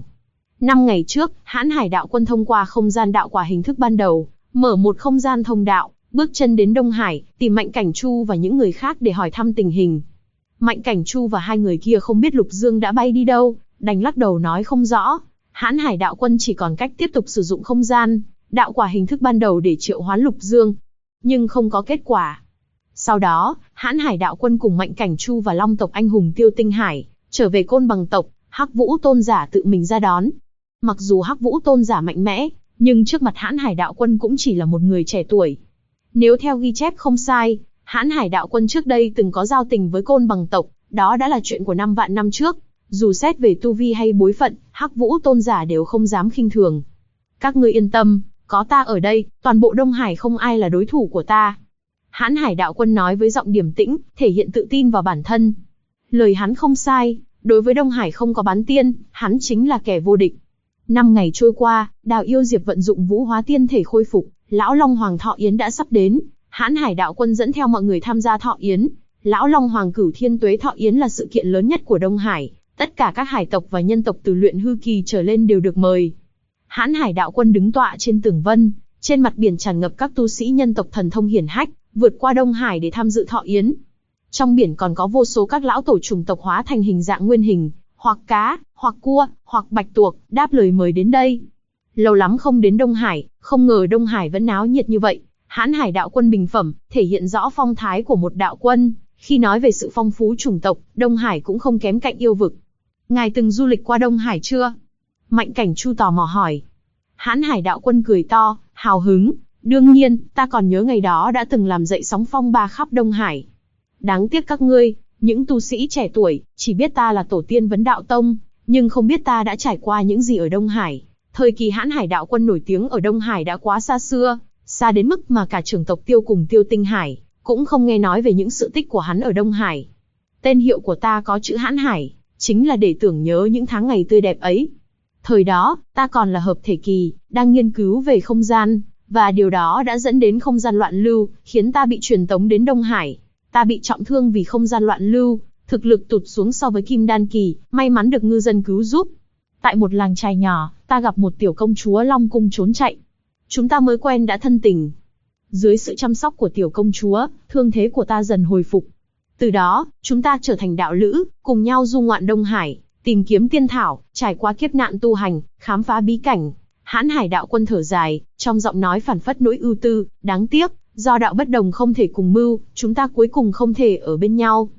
5 ngày trước, Hãn Hải đạo quân thông qua không gian đạo quả hình thức ban đầu, mở một không gian thông đạo, bước chân đến Đông Hải, tìm Mạnh Cảnh Chu và những người khác để hỏi thăm tình hình. Mạnh Cảnh Chu và hai người kia không biết Lục Dương đã bay đi đâu, đành lắc đầu nói không rõ. Hãn Hải đạo quân chỉ còn cách tiếp tục sử dụng không gian, đạo quả hình thức ban đầu để triệu hoán Lục Dương. Nhưng không có kết quả. Sau đó, Hãn Hải đạo quân cùng Mạnh Cảnh Chu và Long tộc anh hùng Tiêu Tinh Hải, trở về Côn Bằng tộc, Hắc Vũ Tôn giả tự mình ra đón. Mặc dù Hắc Vũ Tôn giả mạnh mẽ, nhưng trước mặt Hãn Hải đạo quân cũng chỉ là một người trẻ tuổi. Nếu theo ghi chép không sai, Hãn Hải đạo quân trước đây từng có giao tình với Côn Bằng tộc, đó đã là chuyện của 5 vạn năm trước. Dù xét về tu vi hay bối phận, Hắc Vũ Tôn giả đều không dám khinh thường. Các ngươi yên tâm, có ta ở đây, toàn bộ Đông Hải không ai là đối thủ của ta. Hãn Hải đạo quân nói với giọng điềm tĩnh, thể hiện tự tin vào bản thân. Lời hắn không sai, đối với Đông Hải không có bán tiên, hắn chính là kẻ vô địch. 5 ngày trôi qua, Đào Yêu Diệp vận dụng vũ hóa tiên thể khôi phục, Lão Long Hoàng thọ yến đã sắp đến. Hãn Hải đạo quân dẫn theo mọi người tham gia thọ yến. Lão Long Hoàng cửu thiên tuế thọ yến là sự kiện lớn nhất của Đông Hải, tất cả các hải tộc và nhân tộc từ luyện hư kỳ trở lên đều được mời. Hãn Hải đạo quân đứng tọa trên tường vân, trên mặt biển tràn ngập các tu sĩ nhân tộc thần thông hiển hách, vượt qua Đông Hải để tham dự thọ yến. Trong biển còn có vô số các lão tổ chủng tộc hóa thành hình dạng nguyên hình, hoặc cá, hoặc cua, hoặc bạch tuộc, đáp lời mời đến đây. Lâu lắm không đến Đông Hải, không ngờ Đông Hải vẫn náo nhiệt như vậy. Hãn Hải đạo quân bình phẩm, thể hiện rõ phong thái của một đạo quân. Khi nói về sự phong phú chủng tộc, Đông Hải cũng không kém cạnh yêu vực. Ngài từng du lịch qua Đông Hải chưa? Mạnh Cảnh Chu tò mò hỏi. Hãn Hải đạo quân cười to, hào hứng. Đương nhiên, ta còn nhớ ngày đó đã từng làm dậy sóng phong ba khắp Đông Hải. Đáng tiếc các ngươi, những tu sĩ trẻ tuổi, chỉ biết ta là tổ tiên Vấn Đạo Tông, nhưng không biết ta đã trải qua những gì ở Đông Hải. Thời kỳ Hãn Hải đạo quân nổi tiếng ở Đông Hải đã quá xa xưa, xa đến mức mà cả trưởng tộc Tiêu cùng Tiêu Tinh Hải cũng không nghe nói về những sự tích của hắn ở Đông Hải. Tên hiệu của ta có chữ Hãn Hải, chính là để tưởng nhớ những tháng ngày tươi đẹp ấy. Thời đó, ta còn là hợp thể kỳ, đang nghiên cứu về không gian, và điều đó đã dẫn đến không gian loạn lưu, khiến ta bị truyền tống đến Đông Hải. Ta bị trọng thương vì không gian loạn lưu, thực lực tụt xuống so với Kim Đan kỳ, may mắn được ngư dân cứu giúp. Tại một làng chài nhỏ, ta gặp một tiểu công chúa Long cung trốn chạy. Chúng ta mới quen đã thân tình. Dưới sự chăm sóc của tiểu công chúa, thương thế của ta dần hồi phục. Từ đó, chúng ta trở thành đạo lữ, cùng nhau du ngoạn Đông Hải, tìm kiếm tiên thảo, trải qua kiếp nạn tu hành, khám phá bí cảnh. Hãn Hải đạo quân thở dài, trong giọng nói phản phất nỗi ưu tư, đáng tiếc, do đạo bất đồng không thể cùng mưu, chúng ta cuối cùng không thể ở bên nhau.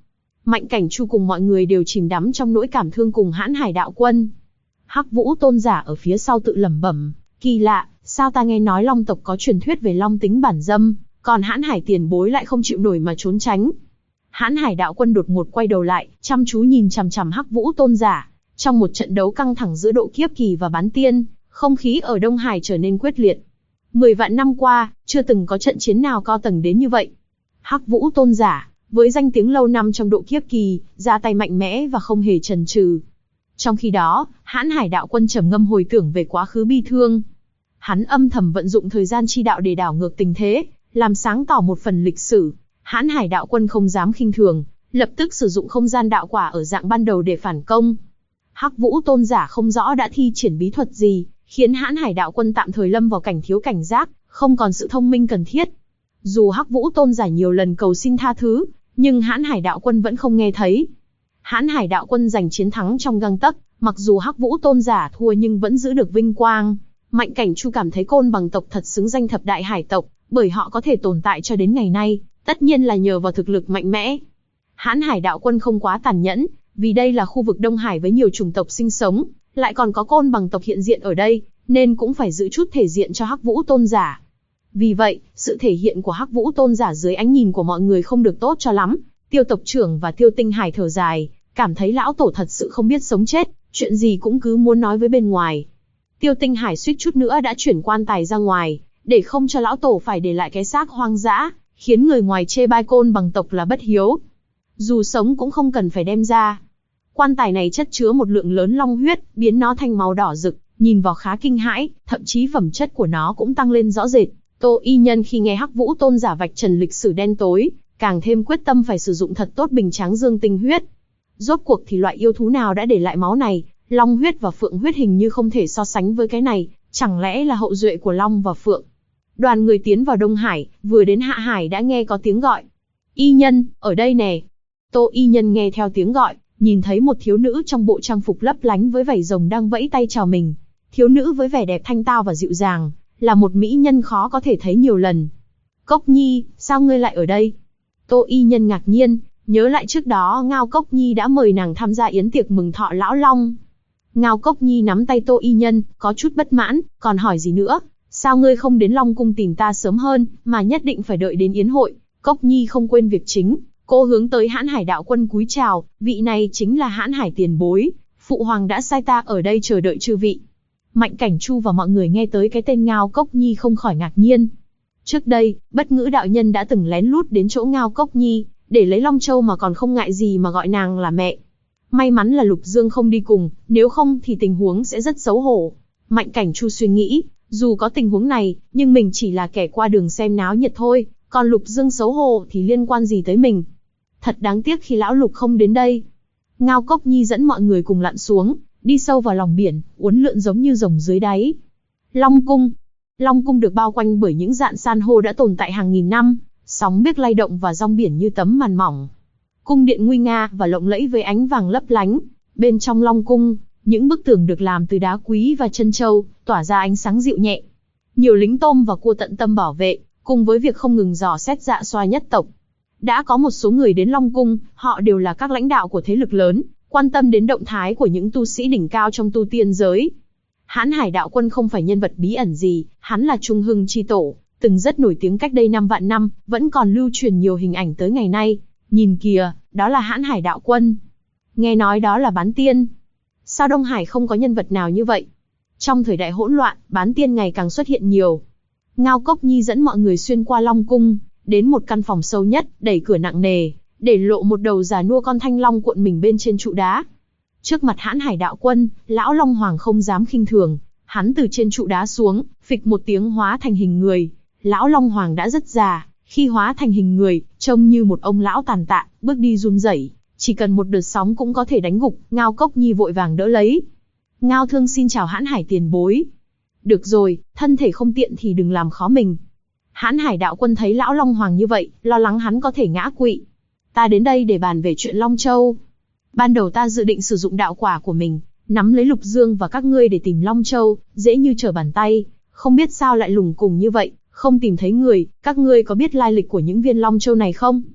Mạnh Cảnh Chu cùng mọi người đều chìm đắm trong nỗi cảm thương cùng Hãn Hải đạo quân. Hắc Vũ tôn giả ở phía sau tự lẩm bẩm, kỳ lạ, sao ta nghe nói Long tộc có truyền thuyết về Long tính bản dâm, còn Hãn Hải tiền bối lại không chịu nổi mà trốn tránh. Hãn Hải đạo quân đột ngột quay đầu lại, chăm chú nhìn chằm chằm Hắc Vũ tôn giả. Trong một trận đấu căng thẳng giữa độ kiếp kỳ và bán tiên, không khí ở Đông Hải trở nên quyết liệt. 10 vạn năm qua, chưa từng có trận chiến nào cao tầng đến như vậy. Hắc Vũ tôn giả, với danh tiếng lâu năm trong độ kiếp kỳ, ra tay mạnh mẽ và không hề chần chừ. Trong khi đó, Hãn Hải đạo quân trầm ngâm hồi tưởng về quá khứ bi thương. Hắn âm thầm vận dụng thời gian chi đạo để đảo ngược tình thế, làm sáng tỏ một phần lịch sử. Hãn Hải đạo quân không dám khinh thường, lập tức sử dụng không gian đạo quả ở dạng ban đầu để phản công. Hắc Vũ tôn giả không rõ đã thi triển bí thuật gì, khiến Hãn Hải đạo quân tạm thời lâm vào cảnh thiếu cảnh giác, không còn sự thông minh cần thiết. Dù Hắc Vũ tôn giả nhiều lần cầu xin tha thứ, nhưng Hãn Hải đạo quân vẫn không nghe thấy. Hãn Hải đạo quân giành chiến thắng trong gang tấc, mặc dù Hắc Vũ tôn giả thua nhưng vẫn giữ được vinh quang. Mạnh Cảnh Chu cảm thấy Côn Bằng tộc thật xứng danh thập đại hải tộc, bởi họ có thể tồn tại cho đến ngày nay, tất nhiên là nhờ vào thực lực mạnh mẽ. Hãn Hải đạo quân không quá tàn nhẫn, vì đây là khu vực Đông Hải với nhiều chủng tộc sinh sống, lại còn có Côn Bằng tộc hiện diện ở đây, nên cũng phải giữ chút thể diện cho Hắc Vũ tôn giả. Vì vậy, sự thể hiện của Hắc Vũ tôn giả dưới ánh nhìn của mọi người không được tốt cho lắm. Tiêu tộc trưởng và Tiêu Tinh Hải thở dài, cảm thấy lão tổ thật sự không biết sống chết, chuyện gì cũng cứ muốn nói với bên ngoài. Tiêu Tinh Hải suýt chút nữa đã chuyển quan tài ra ngoài, để không cho lão tổ phải để lại cái xác hoang dã, khiến người ngoài chê bai Côn Bằng tộc là bất hiếu. Dù sống cũng không cần phải đem ra. Quan tài này chất chứa một lượng lớn long huyết, biến nó thành màu đỏ rực, nhìn vào khá kinh hãi, thậm chí phẩm chất của nó cũng tăng lên rõ rệt. Tô Y Nhân khi nghe Hắc Vũ tôn giả vạch trần lịch sử đen tối, càng thêm quyết tâm phải sử dụng thật tốt bình tráng dương tinh huyết. Rốt cuộc thì loại yêu thú nào đã để lại máu này, long huyết và phượng huyết hình như không thể so sánh với cái này, chẳng lẽ là hậu duệ của long và phượng. Đoàn người tiến vào Đông Hải, vừa đến Hạ Hải đã nghe có tiếng gọi. Y Nhân, ở đây nè. Tô Y Nhân nghe theo tiếng gọi, nhìn thấy một thiếu nữ trong bộ trang phục lấp lánh với vảy rồng đang vẫy tay chào mình. Thiếu nữ với vẻ đẹp thanh tao và dịu dàng, là một mỹ nhân khó có thể thấy nhiều lần. Cốc Nhi, sao ngươi lại ở đây? Tô Y Nhân ngạc nhiên, nhớ lại trước đó Ngao Cốc Nhi đã mời nàng tham gia yến tiệc mừng thọ lão long. Ngao Cốc Nhi nắm tay Tô Y Nhân, có chút bất mãn, còn hỏi gì nữa? Sao ngươi không đến Long Cung tìm ta sớm hơn, mà nhất định phải đợi đến yến hội? Cốc Nhi không quên việc chính, cô hướng tới Hãn Hải đạo quân cúi chào, vị này chính là Hãn Hải tiền bối, phụ hoàng đã sai ta ở đây chờ đợi chư vị. Mạnh Cảnh Chu và mọi người nghe tới cái tên Ngao Cốc Nhi không khỏi ngạc nhiên. Trước đây, Bất Ngữ đạo nhân đã từng lén lút đến chỗ Ngao Cốc Nhi, để lấy Long Châu mà còn không ngại gì mà gọi nàng là mẹ. May mắn là Lục Dương không đi cùng, nếu không thì tình huống sẽ rất xấu hổ. Mạnh Cảnh Chu suy nghĩ, dù có tình huống này, nhưng mình chỉ là kẻ qua đường xem náo nhiệt thôi, còn Lục Dương xấu hổ thì liên quan gì tới mình. Thật đáng tiếc khi lão Lục không đến đây. Ngao Cốc Nhi dẫn mọi người cùng lặn xuống, đi sâu vào lòng biển, uốn lượn giống như rồng dưới đáy. Long Cung. Long Cung được bao quanh bởi những rạn san hô đã tồn tại hàng nghìn năm, sóng biếc lay động và rong biển như tấm màn mỏng. Cung điện nguy nga và lộng lẫy với ánh vàng lấp lánh. Bên trong Long Cung, những bức tường được làm từ đá quý và chân châu, tỏa ra ánh sáng dịu nhẹ. Nhiều lính tôm và cua tận tâm bảo vệ, cùng với việc không ngừng dò xét dạ xoa nhất tộc. Đã có một số người đến Long Cung, họ đều là các lãnh đạo của thế lực lớn, quan tâm đến động thái của những tu sĩ đỉnh cao trong tu tiên giới. Hãn Hải đạo quân không phải nhân vật bí ẩn gì, hắn là Trung Hưng chi tổ, từng rất nổi tiếng cách đây 5 vạn năm, vẫn còn lưu truyền nhiều hình ảnh tới ngày nay. Nhìn kìa, đó là Hãn Hải đạo quân. Nghe nói đó là bán tiên. Sao Đông Hải không có nhân vật nào như vậy? Trong thời đại hỗn loạn, bán tiên ngày càng xuất hiện nhiều. Ngao Cốc Nhi dẫn mọi người xuyên qua Long Cung, đến một căn phòng sâu nhất, đẩy cửa nặng nề, để lộ một đầu già nua con thanh long cuộn mình bên trên trụ đá. Trước mặt Hãn Hải đạo quân, lão Long Hoàng không dám khinh thường, hắn từ trên trụ đá xuống, phịch một tiếng hóa thành hình người. Lão Long Hoàng đã rất già, khi hóa thành hình người, trông như một ông lão tàn tạ, bước đi run rẩy, chỉ cần một đợt sóng cũng có thể đánh gục. Ngao Cốc Nhi vội vàng đỡ lấy. Ngao Thương xin chào Hãn Hải tiền bối. Được rồi, thân thể không tiện thì đừng làm khó mình. Hãn Hải đạo quân thấy lão Long Hoàng như vậy, lo lắng hắn có thể ngã quỵ. Ta đến đây để bàn về chuyện Long Châu. Ban đầu ta dự định sử dụng đạo quả của mình, nắm lấy Lục Dương và các ngươi để tìm Long Châu, dễ như trở bàn tay. Không biết sao lại lùng cùng như vậy, không tìm thấy người, các ngươi có biết lai lịch của những viên Long Châu này không?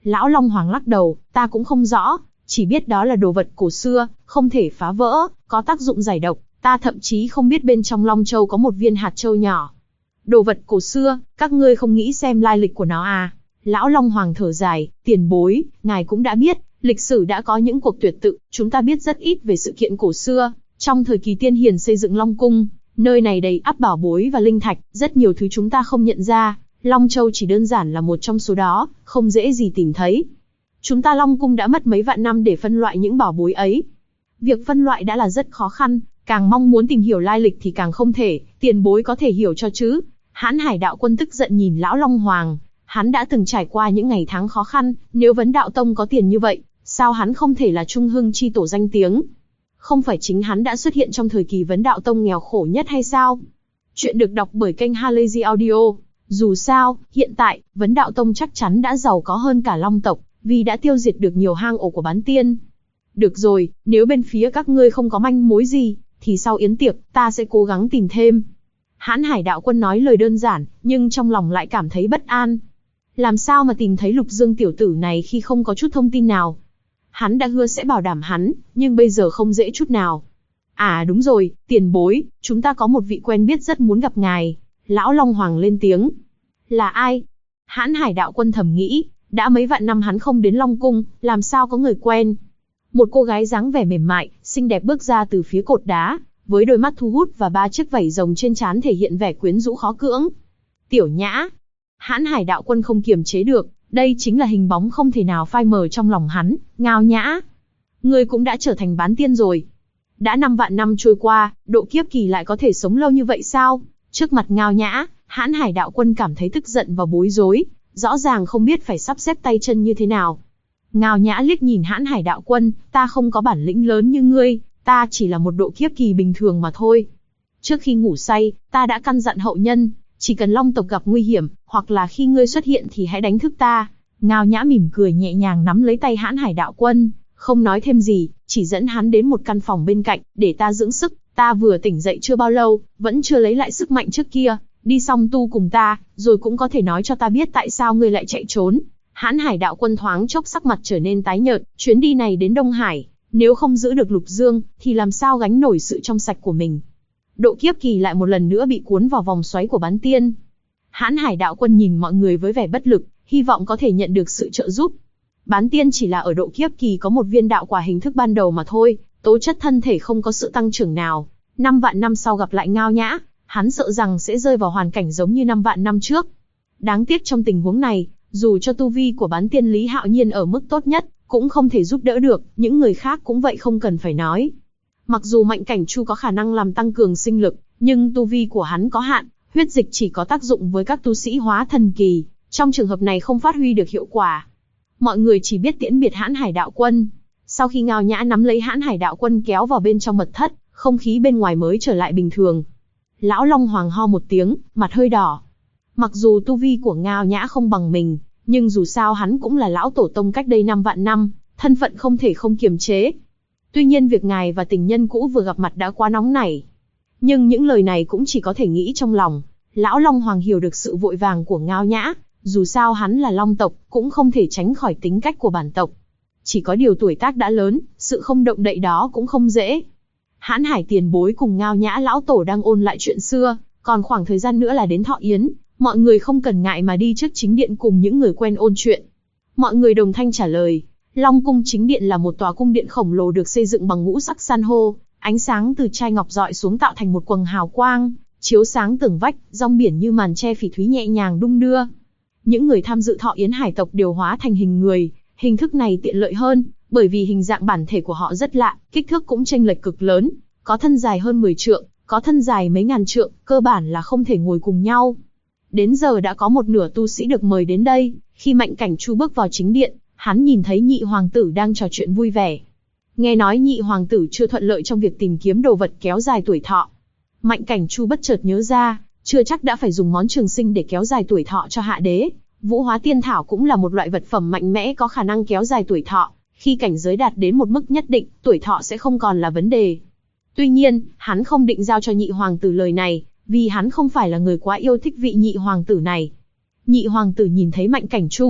Lão Long Hoàng lắc đầu, ta cũng không rõ, chỉ biết đó là đồ vật cổ xưa, không thể phá vỡ, có tác dụng giải độc, ta thậm chí không biết bên trong Long Châu có một viên hạt châu nhỏ. Đồ vật cổ xưa, các ngươi không nghĩ xem lai lịch của nó à? Lão Long Hoàng thở dài, tiền bối, ngài cũng đã biết, lịch sử đã có những cuộc tuyệt tự, chúng ta biết rất ít về sự kiện cổ xưa. Trong thời kỳ tiên hiền xây dựng Long Cung, nơi này đầy ắp bảo bối và linh thạch, rất nhiều thứ chúng ta không nhận ra, Long Châu chỉ đơn giản là một trong số đó, không dễ gì tìm thấy. Chúng ta Long Cung đã mất mấy vạn năm để phân loại những bảo bối ấy. Việc phân loại đã là rất khó khăn, càng mong muốn tìm hiểu lai lịch thì càng không thể, tiền bối có thể hiểu cho chứ. Hãn Hải đạo quân tức giận nhìn Lão Long Hoàng, hắn đã từng trải qua những ngày tháng khó khăn, nếu Vấn Đạo Tông có tiền như vậy, sao hắn không thể là trung hưng chi tổ danh tiếng? Không phải chính hắn đã xuất hiện trong thời kỳ Vấn Đạo Tông nghèo khổ nhất hay sao? Chuyện được đọc bởi kênh Halazy Audio. Dù sao, hiện tại, Vấn Đạo Tông chắc chắn đã giàu có hơn cả Long tộc, vì đã tiêu diệt được nhiều hang ổ của bán tiên. Được rồi, nếu bên phía các ngươi không có manh mối gì, thì sau yến tiệc, ta sẽ cố gắng tìm thêm. Hãn Hải đạo quân nói lời đơn giản, nhưng trong lòng lại cảm thấy bất an. Làm sao mà tìm thấy Lục Dương tiểu tử này khi không có chút thông tin nào? Hắn đã hứa sẽ bảo đảm hắn, nhưng bây giờ không dễ chút nào. À đúng rồi, tiền bối, chúng ta có một vị quen biết rất muốn gặp ngài. Lão Long Hoàng lên tiếng. Là ai? Hãn Hải đạo quân thầm nghĩ, đã mấy vạn năm hắn không đến Long Cung, làm sao có người quen? Một cô gái dáng vẻ mềm mại, xinh đẹp bước ra từ phía cột đá, với đôi mắt thu hút và 3 chiếc vảy rồng trên trán thể hiện vẻ quyến rũ khó cưỡng. Tiểu Nhã. Hãn Hải đạo quân không kiềm chế được, đây chính là hình bóng không thể nào phai mờ trong lòng hắn. Ngao Nhã, ngươi cũng đã trở thành bán tiên rồi. Đã 5 vạn năm trôi qua, độ kiếp kỳ lại có thể sống lâu như vậy sao? Trước mặt Ngao Nhã, Hãn Hải đạo quân cảm thấy tức giận và bối rối, rõ ràng không biết phải sắp xếp tay chân như thế nào. Ngao Nhã liếc nhìn Hãn Hải đạo quân, ta không có bản lĩnh lớn như ngươi, ta chỉ là một độ kiếp kỳ bình thường mà thôi. Trước khi ngủ say, ta đã căn dặn hậu nhân, chỉ cần Long tộc gặp nguy hiểm, hoặc là khi ngươi xuất hiện thì hãy đánh thức ta. Ngao Nhã mỉm cười nhẹ nhàng nắm lấy tay Hãn Hải đạo quân, không nói thêm gì, chỉ dẫn hắn đến một căn phòng bên cạnh, để ta dưỡng sức, ta vừa tỉnh dậy chưa bao lâu, vẫn chưa lấy lại sức mạnh trước kia, đi xong tu cùng ta, rồi cũng có thể nói cho ta biết tại sao ngươi lại chạy trốn. Hãn Hải đạo quân thoáng chốc sắc mặt trở nên tái nhợt, chuyến đi này đến Đông Hải, nếu không giữ được Lục Dương, thì làm sao gánh nổi sự trong sạch của mình. Độ kiếp kỳ lại một lần nữa bị cuốn vào vòng xoáy của bán tiên. Hãn Hải đạo quân nhìn mọi người với vẻ bất lực, hy vọng có thể nhận được sự trợ giúp. Bán tiên chỉ là ở độ kiếp kỳ có một viên đạo quả hình thức ban đầu mà thôi, tố chất thân thể không có sự tăng trưởng nào. 5 vạn năm sau gặp lại Ngao Nhã, hắn sợ rằng sẽ rơi vào hoàn cảnh giống như 5 vạn năm trước. Đáng tiếc trong tình huống này, dù cho tu vi của bán tiên Lý Hạo Nhiên ở mức tốt nhất, cũng không thể giúp đỡ được, những người khác cũng vậy không cần phải nói. Mặc dù Mạnh Cảnh Chu có khả năng làm tăng cường sinh lực, nhưng tu vi của hắn có hạn, huyết dịch chỉ có tác dụng với các tu sĩ hóa thần kỳ, trong trường hợp này không phát huy được hiệu quả. Mọi người chỉ biết tiễn biệt Hãn Hải đạo quân. Sau khi Ngao Nhã nắm lấy Hãn Hải đạo quân kéo vào bên trong mật thất, không khí bên ngoài mới trở lại bình thường. Lão Long Hoàng ho một tiếng, mặt hơi đỏ. Mặc dù tu vi của Ngao Nhã không bằng mình, nhưng dù sao hắn cũng là lão tổ tông cách đây 5 vạn năm, thân phận không thể không kiềm chế. Tuy nhiên việc ngài và tình nhân cũ vừa gặp mặt đã quá nóng nảy. Nhưng những lời này cũng chỉ có thể nghĩ trong lòng. Lão Long Hoàng hiểu được sự vội vàng của Ngao Nhã, dù sao hắn là Long tộc, cũng không thể tránh khỏi tính cách của bản tộc. Chỉ có điều tuổi tác đã lớn, sự không động đậy đó cũng không dễ. Hãn Hải tiền bối cùng Ngao Nhã lão tổ đang ôn lại chuyện xưa, còn khoảng thời gian nữa là đến thọ yến, mọi người không cần ngại mà đi trước chính điện cùng những người quen ôn chuyện. Mọi người đồng thanh trả lời. Long cung chính điện là một tòa cung điện khổng lồ được xây dựng bằng ngũ sắc san hô, ánh sáng từ chai ngọc rọi xuống tạo thành một quầng hào quang, chiếu sáng tường vách, rong biển như màn che phỉ thúy nhẹ nhàng đung đưa. Những người tham dự thọ yến hải tộc đều hóa thành hình người, hình thức này tiện lợi hơn, bởi vì hình dạng bản thể của họ rất lạ, kích thước cũng chênh lệch cực lớn, có thân dài hơn 10 trượng, có thân dài mấy ngàn trượng, cơ bản là không thể ngồi cùng nhau. Đến giờ đã có một nửa tu sĩ được mời đến đây, khi Mạnh Cảnh Chu bước vào chính điện, hắn nhìn thấy nhị hoàng tử đang trò chuyện vui vẻ. Nghe nói nhị hoàng tử chưa thuận lợi trong việc tìm kiếm đồ vật kéo dài tuổi thọ. Mạnh Cảnh Chu bất chợt nhớ ra, chưa chắc đã phải dùng món trường sinh để kéo dài tuổi thọ cho hạ đế. Vũ Hóa Tiên Thảo cũng là một loại vật phẩm mạnh mẽ có khả năng kéo dài tuổi thọ. Khi cảnh giới đạt đến một mức nhất định, tuổi thọ sẽ không còn là vấn đề. Tuy nhiên, hắn không định giao cho nhị hoàng tử lời này, vì hắn không phải là người quá yêu thích vị nhị hoàng tử này. Nhị hoàng tử nhìn thấy Mạnh Cảnh Chu,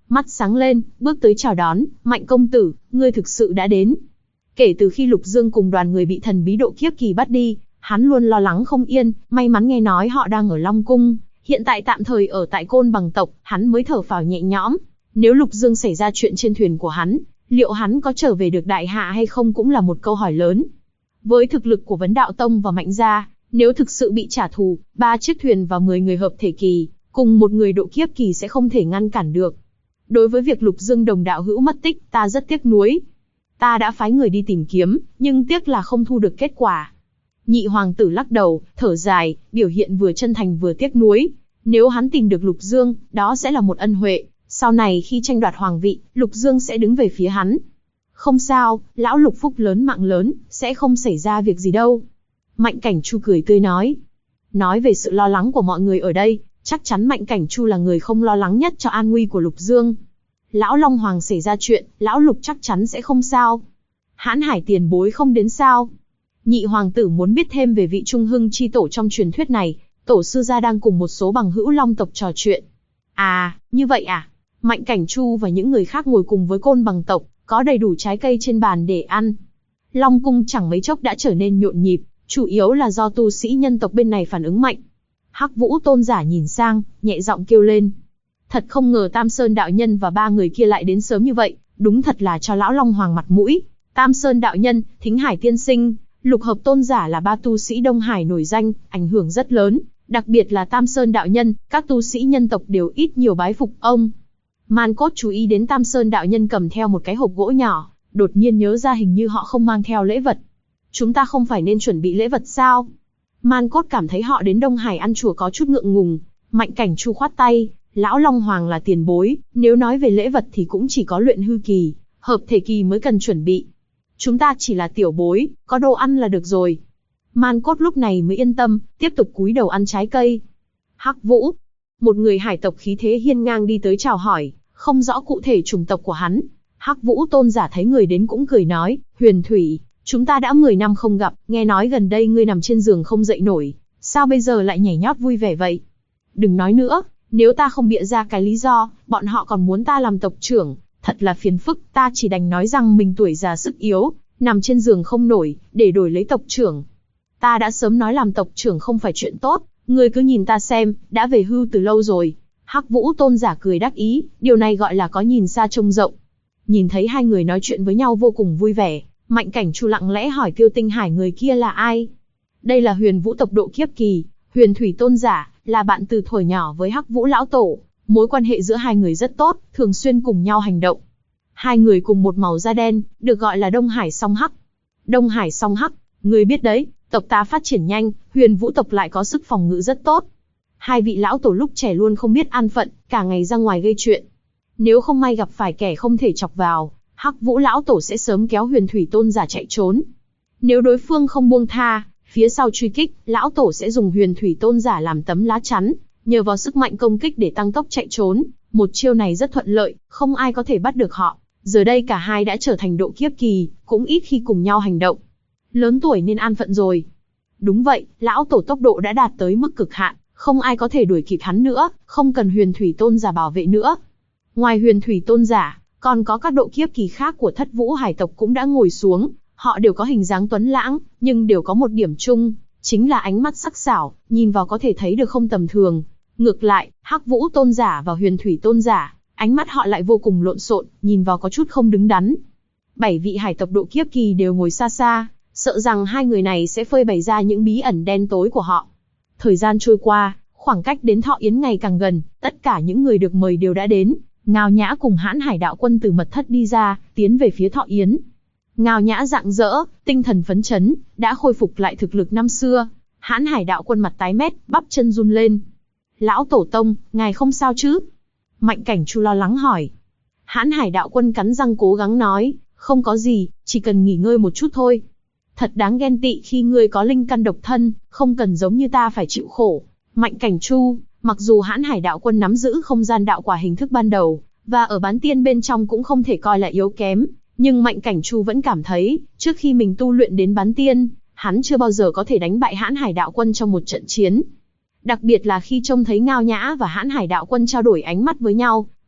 mắt sáng lên, bước tới chào đón, Mạnh công tử, ngươi thực sự đã đến. Kể từ khi Lục Dương cùng đoàn người bị thần bí độ kiếp kỳ bắt đi, hắn luôn lo lắng không yên, may mắn nghe nói họ đang ở Long Cung, hiện tại tạm thời ở tại Côn Bằng tộc, hắn mới thở phào nhẹ nhõm. Nếu Lục Dương xảy ra chuyện trên thuyền của hắn, liệu hắn có trở về được đại hạ hay không cũng là một câu hỏi lớn. Với thực lực của Vấn Đạo Tông và Mạnh gia, nếu thực sự bị trả thù, 3 chiếc thuyền và 10 người hợp thể kỳ, cùng một người độ kiếp kỳ sẽ không thể ngăn cản được. Đối với việc Lục Dương đồng đạo hữu mất tích, ta rất tiếc nuối. Ta đã phái người đi tìm kiếm, nhưng tiếc là không thu được kết quả. Nhị hoàng tử lắc đầu, thở dài, biểu hiện vừa chân thành vừa tiếc nuối. Nếu hắn tìm được Lục Dương, đó sẽ là một ân huệ. Sau này khi tranh đoạt hoàng vị, Lục Dương sẽ đứng về phía hắn. Không sao, lão Lục phúc lớn mạng lớn, sẽ không xảy ra việc gì đâu. Mạnh Cảnh Chu cười tươi nói. Nói về sự lo lắng của mọi người ở đây, chắc chắn Mạnh Cảnh Chu là người không lo lắng nhất cho an nguy của Lục Dương. Lão Long Hoàng xảy ra chuyện, lão Lục chắc chắn sẽ không sao. Hãn Hải tiền bối không đến sao? Nhị hoàng tử muốn biết thêm về vị Trung Hưng chi tổ trong truyền thuyết này, tổ sư gia đang cùng một số bằng hữu Long tộc trò chuyện. À, như vậy à? Mạnh Cảnh Chu và những người khác ngồi cùng với Côn Bằng tộc, có đầy đủ trái cây trên bàn để ăn. Long cung chẳng mấy chốc đã trở nên nhộn nhịp, chủ yếu là do tu sĩ nhân tộc bên này phản ứng mạnh. Hắc Vũ tôn giả nhìn sang, nhẹ giọng kêu lên. Thật không ngờ Tam Sơn đạo nhân và 3 người kia lại đến sớm như vậy, đúng thật là cho lão Long Hoàng mặt mũi. Tam Sơn đạo nhân, Thính Hải tiên sinh, Lục Hợp tôn giả là 3 tu sĩ Đông Hải nổi danh, ảnh hưởng rất lớn, đặc biệt là Tam Sơn đạo nhân, các tu sĩ nhân tộc đều ít nhiều bái phục ông. Man Cốt chú ý đến Tam Sơn đạo nhân cầm theo một cái hộp gỗ nhỏ, đột nhiên nhớ ra hình như họ không mang theo lễ vật. Chúng ta không phải nên chuẩn bị lễ vật sao? Man Cốt cảm thấy họ đến Đông Hải ăn chùa có chút ngượng ngùng. Mạnh Cảnh Chu khoát tay, lão Long Hoàng là tiền bối, nếu nói về lễ vật thì cũng chỉ có luyện hư kỳ, hợp thể kỳ mới cần chuẩn bị. Chúng ta chỉ là tiểu bối, có đồ ăn là được rồi. Man Cốt lúc này mới yên tâm, tiếp tục cúi đầu ăn trái cây. Hắc Vũ, một người hải tộc khí thế hiên ngang đi tới chào hỏi, không rõ cụ thể chủng tộc của hắn. Hắc Vũ tôn giả thấy người đến cũng cười nói, Huyền Thủy, chúng ta đã 10 năm không gặp, nghe nói gần đây ngươi nằm trên giường không dậy nổi, sao bây giờ lại nhảy nhót vui vẻ vậy? Đừng nói nữa, nếu ta không bịa ra cái lý do, bọn họ còn muốn ta làm tộc trưởng, thật là phiền phức, ta chỉ đành nói rằng mình tuổi già sức yếu, nằm trên giường không nổi, để đổi lấy tộc trưởng. Ta đã sớm nói làm tộc trưởng không phải chuyện tốt, ngươi cứ nhìn ta xem, đã về hưu từ lâu rồi. Hắc Vũ tôn giả cười đắc ý, điều này gọi là có nhìn xa trông rộng. Nhìn thấy hai người nói chuyện với nhau vô cùng vui vẻ, Mạnh Cảnh Chu lặng lẽ hỏi Tiêu Tinh Hải người kia là ai. Đây là Huyền Vũ tộc độ kiếp kỳ, Huyền Thủy tôn giả, là bạn từ thuở nhỏ với Hắc Vũ lão tổ, mối quan hệ giữa hai người rất tốt, thường xuyên cùng nhau hành động. Hai người cùng một màu da đen, được gọi là Đông Hải song hắc. Đông Hải song hắc, ngươi biết đấy, tộc ta phát triển nhanh, Huyền Vũ tộc lại có sức phòng ngự rất tốt. Hai vị lão tổ lúc trẻ luôn không biết an phận, cả ngày ra ngoài gây chuyện. Nếu không may gặp phải kẻ không thể chọc vào, Hắc Vũ lão tổ sẽ sớm kéo Huyền Thủy tôn giả chạy trốn. Nếu đối phương không buông tha, phía sau truy kích, lão tổ sẽ dùng Huyền Thủy tôn giả làm tấm lá chắn, nhờ vào sức mạnh công kích để tăng tốc chạy trốn. Một chiêu này rất thuận lợi, không ai có thể bắt được họ. Giờ đây cả hai đã trở thành độ kiếp kỳ, cũng ít khi cùng nhau hành động. Lớn tuổi nên an phận rồi. Đúng vậy, lão tổ tốc độ đã đạt tới mức cực hạn, không ai có thể đuổi kịp hắn nữa, không cần Huyền Thủy tôn giả bảo vệ nữa. Ngoài Huyền Thủy tôn giả, còn có các độ kiếp kỳ khác của Thất Vũ hải tộc cũng đã ngồi xuống. Họ đều có hình dáng tuấn lãng, nhưng đều có một điểm chung, chính là ánh mắt sắc sảo, nhìn vào có thể thấy được không tầm thường. Ngược lại, Hắc Vũ tôn giả và Huyền Thủy tôn giả, ánh mắt họ lại vô cùng lộn xộn, nhìn vào có chút không đứng đắn. 7 vị hải tộc độ kiếp kỳ đều ngồi xa xa, sợ rằng hai người này sẽ phơi bày ra những bí ẩn đen tối của họ. Thời gian trôi qua, khoảng cách đến Thọ Yến ngày càng gần, tất cả những người được mời đều đã đến. Ngao Nhã cùng Hãn Hải đạo quân từ mật thất đi ra, tiến về phía Thọ Yến. Ngao Nhã rạng rỡ, tinh thần phấn chấn, đã khôi phục lại thực lực năm xưa. Hãn Hải đạo quân mặt tái mét, bắp chân run lên. Lão tổ tông, ngài không sao chứ? Mạnh Cảnh Chu lo lắng hỏi. Hãn Hải đạo quân cắn răng cố gắng nói, không có gì, chỉ cần nghỉ ngơi một chút thôi. Thật đáng ghen tị khi ngươi có linh căn độc thân, không cần giống như ta phải chịu khổ. Mạnh Cảnh Chu, mặc dù Hãn Hải đạo quân nắm giữ không gian đạo quả hình thức ban đầu, và ở bán tiên bên trong cũng không thể coi là yếu kém, nhưng Mạnh Cảnh Chu vẫn cảm thấy, trước khi mình tu luyện đến bán tiên, hắn chưa bao giờ có thể đánh bại Hãn Hải đạo quân trong một trận chiến. Đặc biệt là khi trông thấy Ngao Nhã và Hãn Hải đạo quân trao đổi ánh mắt với nhau,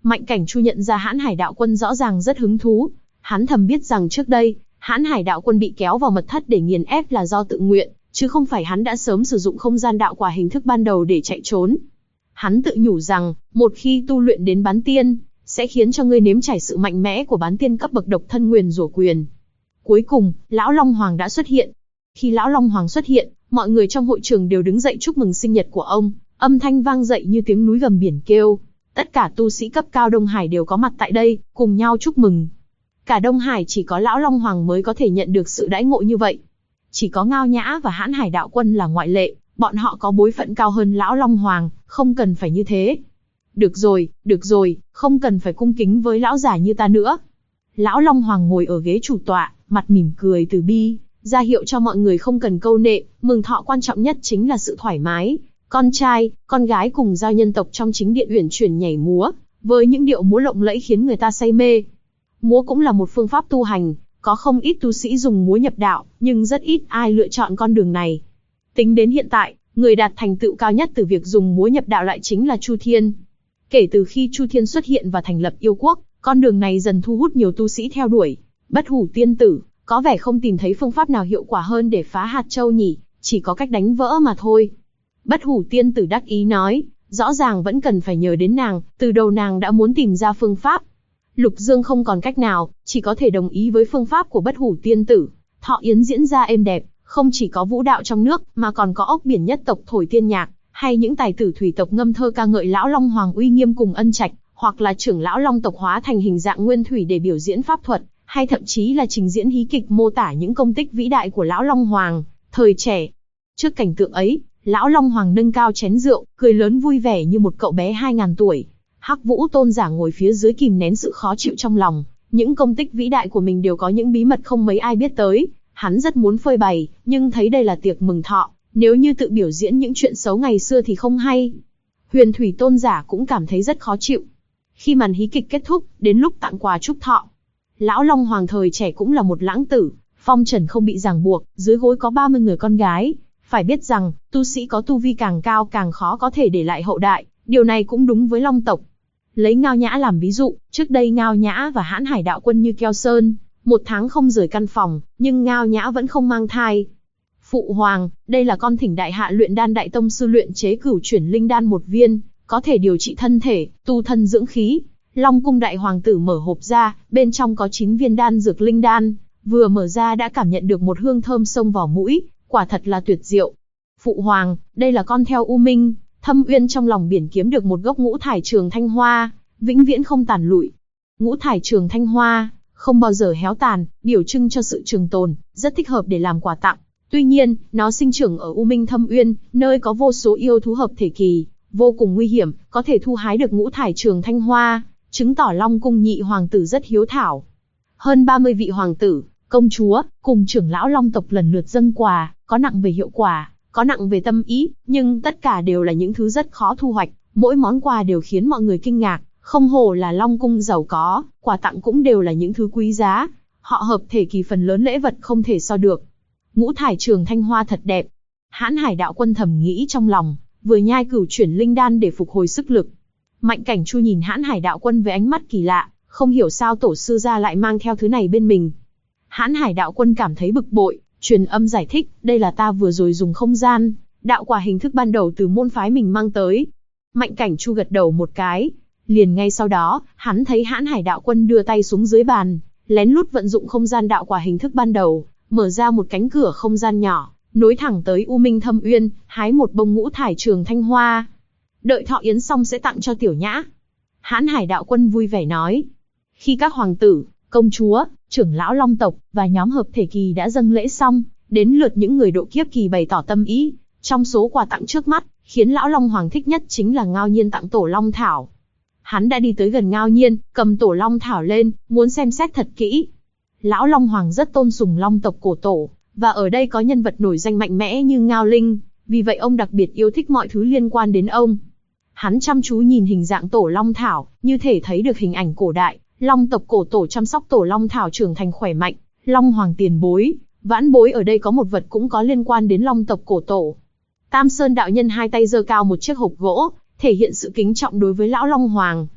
Mạnh Cảnh Chu nhận ra Hãn Hải Đạo Quân rõ ràng rất hứng thú. Hắn thầm biết rằng trước đây, Hãn Hải Đạo Quân bị kéo vào mật thất để nghiền ép là do tự nguyện, chứ không phải hắn đã sớm sử dụng không gian đạo quả hình thức ban đầu để chạy trốn. Hắn tự nhủ rằng, một khi tu luyện đến bán tiên, sẽ khiến cho ngươi nếm trải sự mạnh mẽ của bán tiên cấp bậc độc thân nguyền rủa quyền. Cuối cùng, Lão Long Hoàng đã xuất hiện. Khi Lão Long Hoàng xuất hiện, mọi người trong hội trường đều đứng dậy chúc mừng sinh nhật của ông, âm thanh vang dậy như tiếng núi gầm biển kêu. Tất cả tu sĩ cấp cao Đông Hải đều có mặt tại đây, cùng nhau chúc mừng. Cả Đông Hải chỉ có Lão Long Hoàng mới có thể nhận được sự đãi ngộ như vậy. Chỉ có Ngao Nhã và Hãn Hải Đạo Quân là ngoại lệ, bọn họ có bối phận cao hơn Lão Long Hoàng, không cần phải như thế. Được rồi, không cần phải cung kính với lão già như ta nữa. Lão Long Hoàng ngồi ở ghế chủ tọa, mặt mỉm cười từ bi, ra hiệu cho mọi người không cần câu nệ, mừng thọ quan trọng nhất chính là sự thoải mái. Con trai, con gái cùng giao nhân tộc trong chính điện uyển chuyển nhảy múa, với những điệu múa lộng lẫy khiến người ta say mê. Múa cũng là một phương pháp tu hành, có không ít tu sĩ dùng múa nhập đạo, nhưng rất ít ai lựa chọn con đường này. Tính đến hiện tại, người đạt thành tựu cao nhất từ việc dùng múa nhập đạo lại chính là Chu Thiên. Kể từ khi Chu Thiên xuất hiện và thành lập yêu quốc, con đường này dần thu hút nhiều tu sĩ theo đuổi. Bất Hủ Tiên Tử, có vẻ không tìm thấy phương pháp nào hiệu quả hơn để phá hạt châu nhỉ, chỉ có cách đánh vỡ mà thôi. Bất Hủ Tiên Tử đắc ý nói, rõ ràng vẫn cần phải nhờ đến nàng, từ đầu nàng đã muốn tìm ra phương pháp. Lục Dương không còn cách nào, chỉ có thể đồng ý với phương pháp của Bất Hủ Tiên Tử. Thọ yến diễn ra êm đẹp, không chỉ có vũ đạo trong nước, mà còn có ốc biển nhất tộc thổi tiên nhạc, hay những tài tử thủy tộc ngâm thơ ca ngợi Lão Long Hoàng uy nghiêm cùng ân trạch, hoặc là trưởng lão Long tộc hóa thành hình dạng nguyên thủy để biểu diễn pháp thuật, hay thậm chí là trình diễn hí kịch mô tả những công tích vĩ đại của Lão Long Hoàng, thời trẻ. Trước cảnh tượng ấy, Lão Long Hoàng nâng cao chén rượu, cười lớn vui vẻ như một cậu bé 2000 tuổi. Hắc Vũ Tôn giả ngồi phía dưới kìm nén sự khó chịu trong lòng, những công tích vĩ đại của mình đều có những bí mật không mấy ai biết tới, hắn rất muốn phơi bày, nhưng thấy đây là tiệc mừng thọ, nếu như tự biểu diễn những chuyện xấu ngày xưa thì không hay. Huyền Thủy Tôn giả cũng cảm thấy rất khó chịu. Khi màn hí kịch kết thúc, đến lúc tặng quà chúc thọ. Lão Long Hoàng thời trẻ cũng là một lãng tử, phong trần không bị ràng buộc, dưới gối có 30 người con gái. Phải biết rằng, tu sĩ có tu vi càng cao càng khó có thể để lại hậu đại, điều này cũng đúng với Long tộc. Lấy Ngao Nhã làm ví dụ, trước đây Ngao Nhã và Hãn Hải Đạo Quân như keo sơn, 1 tháng không rời căn phòng, nhưng Ngao Nhã vẫn không mang thai. Phụ hoàng, đây là con thỉnh đại hạ luyện đan đại tông sư luyện chế cửu chuyển linh đan 1 viên, có thể điều trị thân thể, tu thân dưỡng khí. Long cung đại hoàng tử mở hộp ra, bên trong có 9 viên đan dược linh đan, vừa mở ra đã cảm nhận được một hương thơm xông vào mũi, quả thật là tuyệt diệu. Phụ hoàng, đây là con theo U Minh, Thâm Uyên trong lòng biển kiếm được một gốc ngũ thải trường thanh hoa, vĩnh viễn không tàn lụi. Ngũ thải trường thanh hoa, không bao giờ héo tàn, biểu trưng cho sự trường tồn, rất thích hợp để làm quà tặng. Tuy nhiên, nó sinh trưởng ở U Minh Thâm Uyên, nơi có vô số yêu thú hợp thể kỳ, vô cùng nguy hiểm, có thể thu hái được ngũ thải trường thanh hoa, chứng tỏ Long cung nhị hoàng tử rất hiếu thảo. Hơn 30 vị hoàng tử, công chúa, cùng trưởng lão Long tộc lần lượt dâng quà, có nặng về hiệu quả, có nặng về tâm ý, nhưng tất cả đều là những thứ rất khó thu hoạch, mỗi món quà đều khiến mọi người kinh ngạc, không hổ là Long cung giàu có, quà tặng cũng đều là những thứ quý giá, họ hợp thể kỳ phần lớn lễ vật không thể so được. Ngũ thải trường thanh hoa thật đẹp. Hãn Hải Đạo Quân thầm nghĩ trong lòng, vừa nhai cửu chuyển linh đan để phục hồi sức lực. Mạnh Cảnh Chu nhìn Hãn Hải Đạo Quân với ánh mắt kỳ lạ, không hiểu sao tổ sư gia lại mang theo thứ này bên mình. Hãn Hải Đạo Quân cảm thấy bực bội, truyền âm giải thích, đây là ta vừa rồi dùng không gian đạo quả hình thức ban đầu từ môn phái mình mang tới. Mạnh Cảnh Chu gật đầu một cái, liền ngay sau đó, hắn thấy Hãn Hải Đạo Quân đưa tay xuống dưới bàn, lén lút vận dụng không gian đạo quả hình thức ban đầu, mở ra một cánh cửa không gian nhỏ, nối thẳng tới U Minh Thâm Uyên, hái một bông ngũ thải trường thanh hoa. Đợi thọ yến xong sẽ tặng cho tiểu nhã. Hãn Hải Đạo Quân vui vẻ nói. Khi các hoàng tử, công chúa, trưởng lão Long tộc và nhóm hợp thể kỳ đã dâng lễ xong, đến lượt những người độ kiếp kỳ bày tỏ tâm ý. Trong số quà tặng trước mắt, khiến lão Long Hoàng thích nhất chính là Ngao Nhiên tặng tổ Long Thảo. Hắn đã đi tới gần Ngao Nhiên, cầm tổ Long Thảo lên, muốn xem xét thật kỹ. Lão Long Hoàng rất tôn sùng Long tộc cổ tổ, và ở đây có nhân vật nổi danh mạnh mẽ như Ngao Linh, vì vậy ông đặc biệt yêu thích mọi thứ liên quan đến ông. Hắn chăm chú nhìn hình dạng tổ Long Thảo, như thể thấy được hình ảnh cổ đại, Long tộc cổ tổ chăm sóc tổ Long Thảo trưởng thành khỏe mạnh. Long Hoàng tiền bối, vãn bối ở đây có một vật cũng có liên quan đến Long tộc cổ tổ. Tam Sơn đạo nhân hai tay giơ cao một chiếc hộp gỗ, thể hiện sự kính trọng đối với lão Long Hoàng.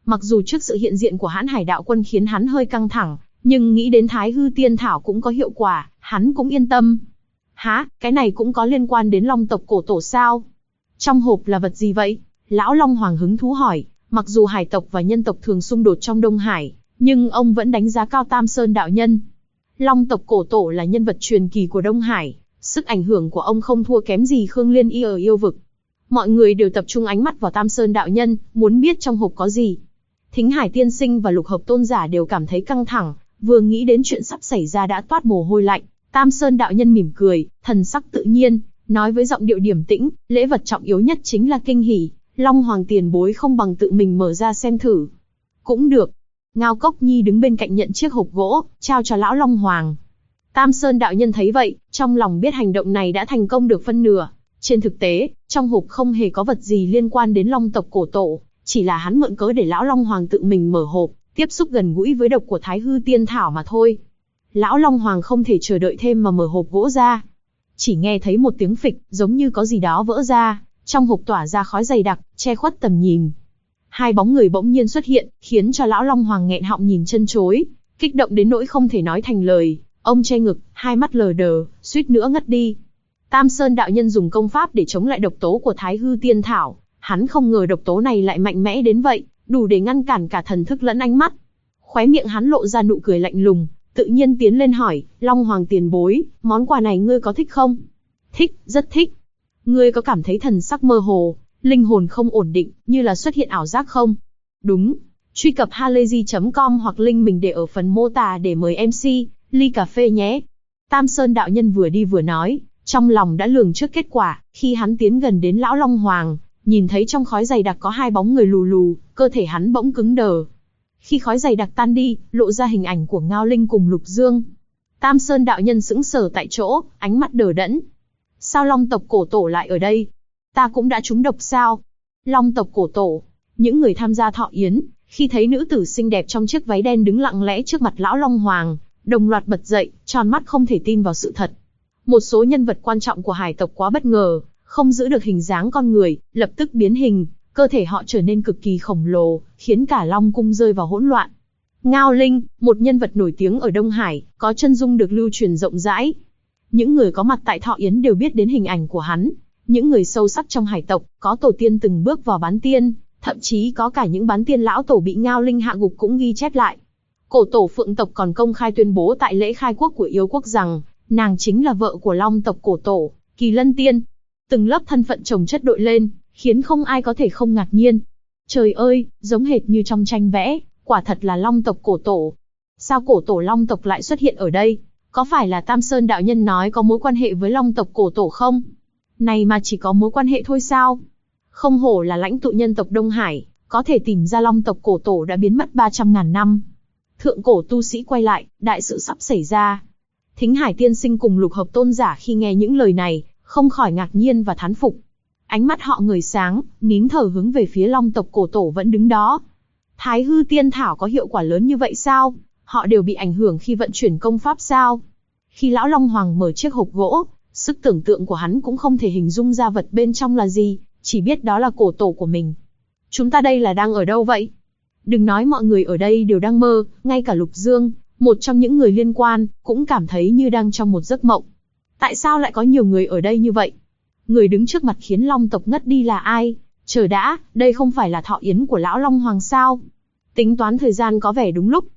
Mặc dù trước sự hiện diện của hãn hải đạo quân khiến hắn hơi căng thẳng, nhưng nghĩ đến Thái Hư Tiên Thảo cũng có hiệu quả, hắn cũng yên tâm. Hả, cái này cũng có liên quan đến Long tộc cổ tổ sao? Trong hộp là vật gì vậy? Lão Long Hoàng hứng thú hỏi. Mặc dù hải tộc và nhân tộc thường xung đột trong Đông Hải, nhưng ông vẫn đánh giá cao Tam Sơn đạo nhân. Long tộc cổ tổ là nhân vật truyền kỳ của Đông Hải, sức ảnh hưởng của ông không thua kém gì Khương Liên Y ở yêu vực. Mọi người đều tập trung ánh mắt vào Tam Sơn đạo nhân, muốn biết trong hộp có gì. Thính Hải tiên sinh và Lục Hợp tôn giả đều cảm thấy căng thẳng, vừa nghĩ đến chuyện sắp xảy ra đã toát mồ hôi lạnh. Tam Sơn đạo nhân mỉm cười, thần sắc tự nhiên, nói với giọng điệu điềm tĩnh, lễ vật trọng yếu nhất chính là kinh hỉ, Long Hoàng tiền bối không bằng tự mình mở ra xem thử. Cũng được. Ngao Cốc Nhi đứng bên cạnh nhận chiếc hộp gỗ, trao cho lão Long Hoàng. Tam Sơn đạo nhân thấy vậy, trong lòng biết hành động này đã thành công được phân nửa. Trên thực tế, trong hộp không hề có vật gì liên quan đến Long tộc cổ tổ, chỉ là hắn mượn cớ để lão Long Hoàng tự mình mở hộp, tiếp xúc gần gũi với độc của Thái Hư Tiên Thảo mà thôi. Lão Long Hoàng không thể chờ đợi thêm mà mở hộp gỗ ra. Chỉ nghe thấy một tiếng phịch, giống như có gì đó vỡ ra, trong hộp tỏa ra khói dày đặc, che khuất tầm nhìn. Hai bóng người bỗng nhiên xuất hiện, khiến cho lão Long Hoàng nghẹn họng nhìn chân chối, kích động đến nỗi không thể nói thành lời. Ông che ngực, hai mắt lờ đờ, suýt nữa ngất đi. Tam Sơn đạo nhân dùng công pháp để chống lại độc tố của Thái Hư Tiên Thảo, hắn không ngờ độc tố này lại mạnh mẽ đến vậy, đủ để ngăn cản cả thần thức lẫn ánh mắt. Khóe miệng hắn lộ ra nụ cười lạnh lùng, tự nhiên tiến lên hỏi, Long Hoàng tiền bối, món quà này ngươi có thích không? Thích, rất thích. Ngươi có cảm thấy thần sắc mơ hồ, linh hồn không ổn định, như là xuất hiện ảo giác không? Đúng. Truy cập halayzi.com hoặc link mình để ở phần mô tả để mời MC, ly cà phê nhé. Tam Sơn đạo nhân vừa đi vừa nói, trong lòng đã lường trước kết quả, khi hắn tiến gần đến lão Long Hoàng, nhìn thấy trong khói dày đặc có hai bóng người lù lù, cơ thể hắn bỗng cứng đờ. Khi khói dày đặc tan đi, lộ ra hình ảnh của Ngao Linh cùng Lục Dương. Tam Sơn đạo nhân sững sờ tại chỗ, ánh mắt đờ đẫn. Sao Long tộc cổ tổ lại ở đây? Ta cũng đã trúng độc sao? Long tộc cổ tổ. Những người tham gia thọ yến, khi thấy nữ tử xinh đẹp trong chiếc váy đen đứng lặng lẽ trước mặt lão Long Hoàng, đồng loạt bật dậy, tròn mắt không thể tin vào sự thật. Một số nhân vật quan trọng của hải tộc quá bất ngờ, không giữ được hình dáng con người, lập tức biến hình, cơ thể họ trở nên cực kỳ khổng lồ, khiến cả Long cung rơi vào hỗn loạn. Ngao Linh, một nhân vật nổi tiếng ở Đông Hải, có chân dung được lưu truyền rộng rãi. Những người có mặt tại thọ yến đều biết đến hình ảnh của hắn. Những người sâu sắc trong hải tộc, có tổ tiên từng bước vào bán tiên, thậm chí có cả những bán tiên lão tổ bị Ngao Linh hạ gục cũng ghi chép lại. Cổ tổ Phượng tộc còn công khai tuyên bố tại lễ khai quốc của yêu quốc rằng, nàng chính là vợ của Long tộc cổ tổ, Kỳ Lân Tiên. Từng lớp thân phận chồng chất đội lên, khiến không ai có thể không ngạc nhiên. Trời ơi, giống hệt như trong tranh vẽ, quả thật là Long tộc cổ tổ. Sao cổ tổ Long tộc lại xuất hiện ở đây? Có phải là Tam Sơn đạo nhân nói có mối quan hệ với Long tộc cổ tổ không? Này mà chỉ có mối quan hệ thôi sao? Không hổ là lãnh tụ nhân tộc Đông Hải, có thể tìm ra Long tộc cổ tổ đã biến mất 300.000 năm. Thượng cổ tu sĩ quay lại, đại sự sắp xảy ra. Thính Hải tiên sinh cùng Lục Hợp tôn giả khi nghe những lời này, không khỏi ngạc nhiên và thán phục. Ánh mắt họ ngời sáng, nín thở hướng về phía Long tộc cổ tổ vẫn đứng đó. Thái Hư Tiên Thảo có hiệu quả lớn như vậy sao? Họ đều bị ảnh hưởng khi vận chuyển công pháp sao? Khi lão Long Hoàng mở chiếc hộp gỗ, sức tưởng tượng của hắn cũng không thể hình dung ra vật bên trong là gì, chỉ biết đó là cổ tổ của mình. Chúng ta đây là đang ở đâu vậy? Đừng nói mọi người ở đây đều đang mơ, ngay cả Lục Dương, một trong những người liên quan, cũng cảm thấy như đang trong một giấc mộng. Tại sao lại có nhiều người ở đây như vậy? Người đứng trước mặt khiến Long tộc ngất đi là ai? Chờ đã, đây không phải là thọ yến của lão Long Hoàng sao? Tính toán thời gian có vẻ đúng lúc.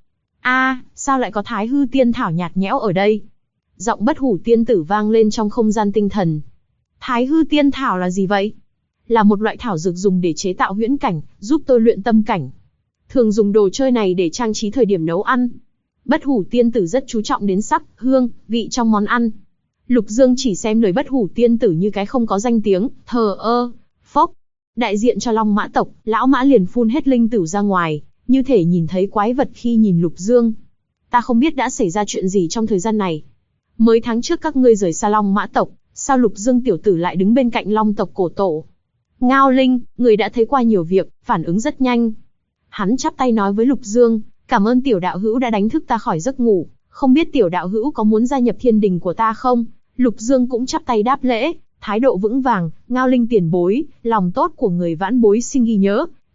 Sao lại có Thái Hư Tiên Thảo nhạt nhẽo ở đây? Giọng Bất Hủ Tiên Tử vang lên trong không gian tinh thần. Thái Hư Tiên Thảo là gì vậy? Là một loại thảo dược dùng để chế tạo huyễn cảnh, giúp tôi luyện tâm cảnh. Thường dùng đồ chơi này để trang trí thời điểm nấu ăn. Bất Hủ Tiên Tử rất chú trọng đến sắc, hương, vị trong món ăn. Lục Dương chỉ xem lời Bất Hủ Tiên Tử như cái không có danh tiếng, thờ ơ, phốc. Đại diện cho Long Mã tộc, lão Mã liền phun hết linh tửu ra ngoài, như thể nhìn thấy quái vật khi nhìn Lục Dương. Ta không biết đã xảy ra chuyện gì trong thời gian này. Mới tháng trước các ngươi rời xa Long Mã tộc, sao Lục Dương tiểu tử lại đứng bên cạnh Long tộc cổ tổ? Ngao Linh, người đã thấy qua nhiều việc, phản ứng rất nhanh. Hắn chắp tay nói với Lục Dương, cảm ơn tiểu đạo hữu đã đánh thức ta khỏi giấc ngủ, không biết tiểu đạo hữu có muốn gia nhập thiên đình của ta không? Lục Dương cũng chắp tay đáp lễ, thái độ vững vàng. Ngao Linh tiền bối, lòng tốt của người vãn bối xin ghi nhớ,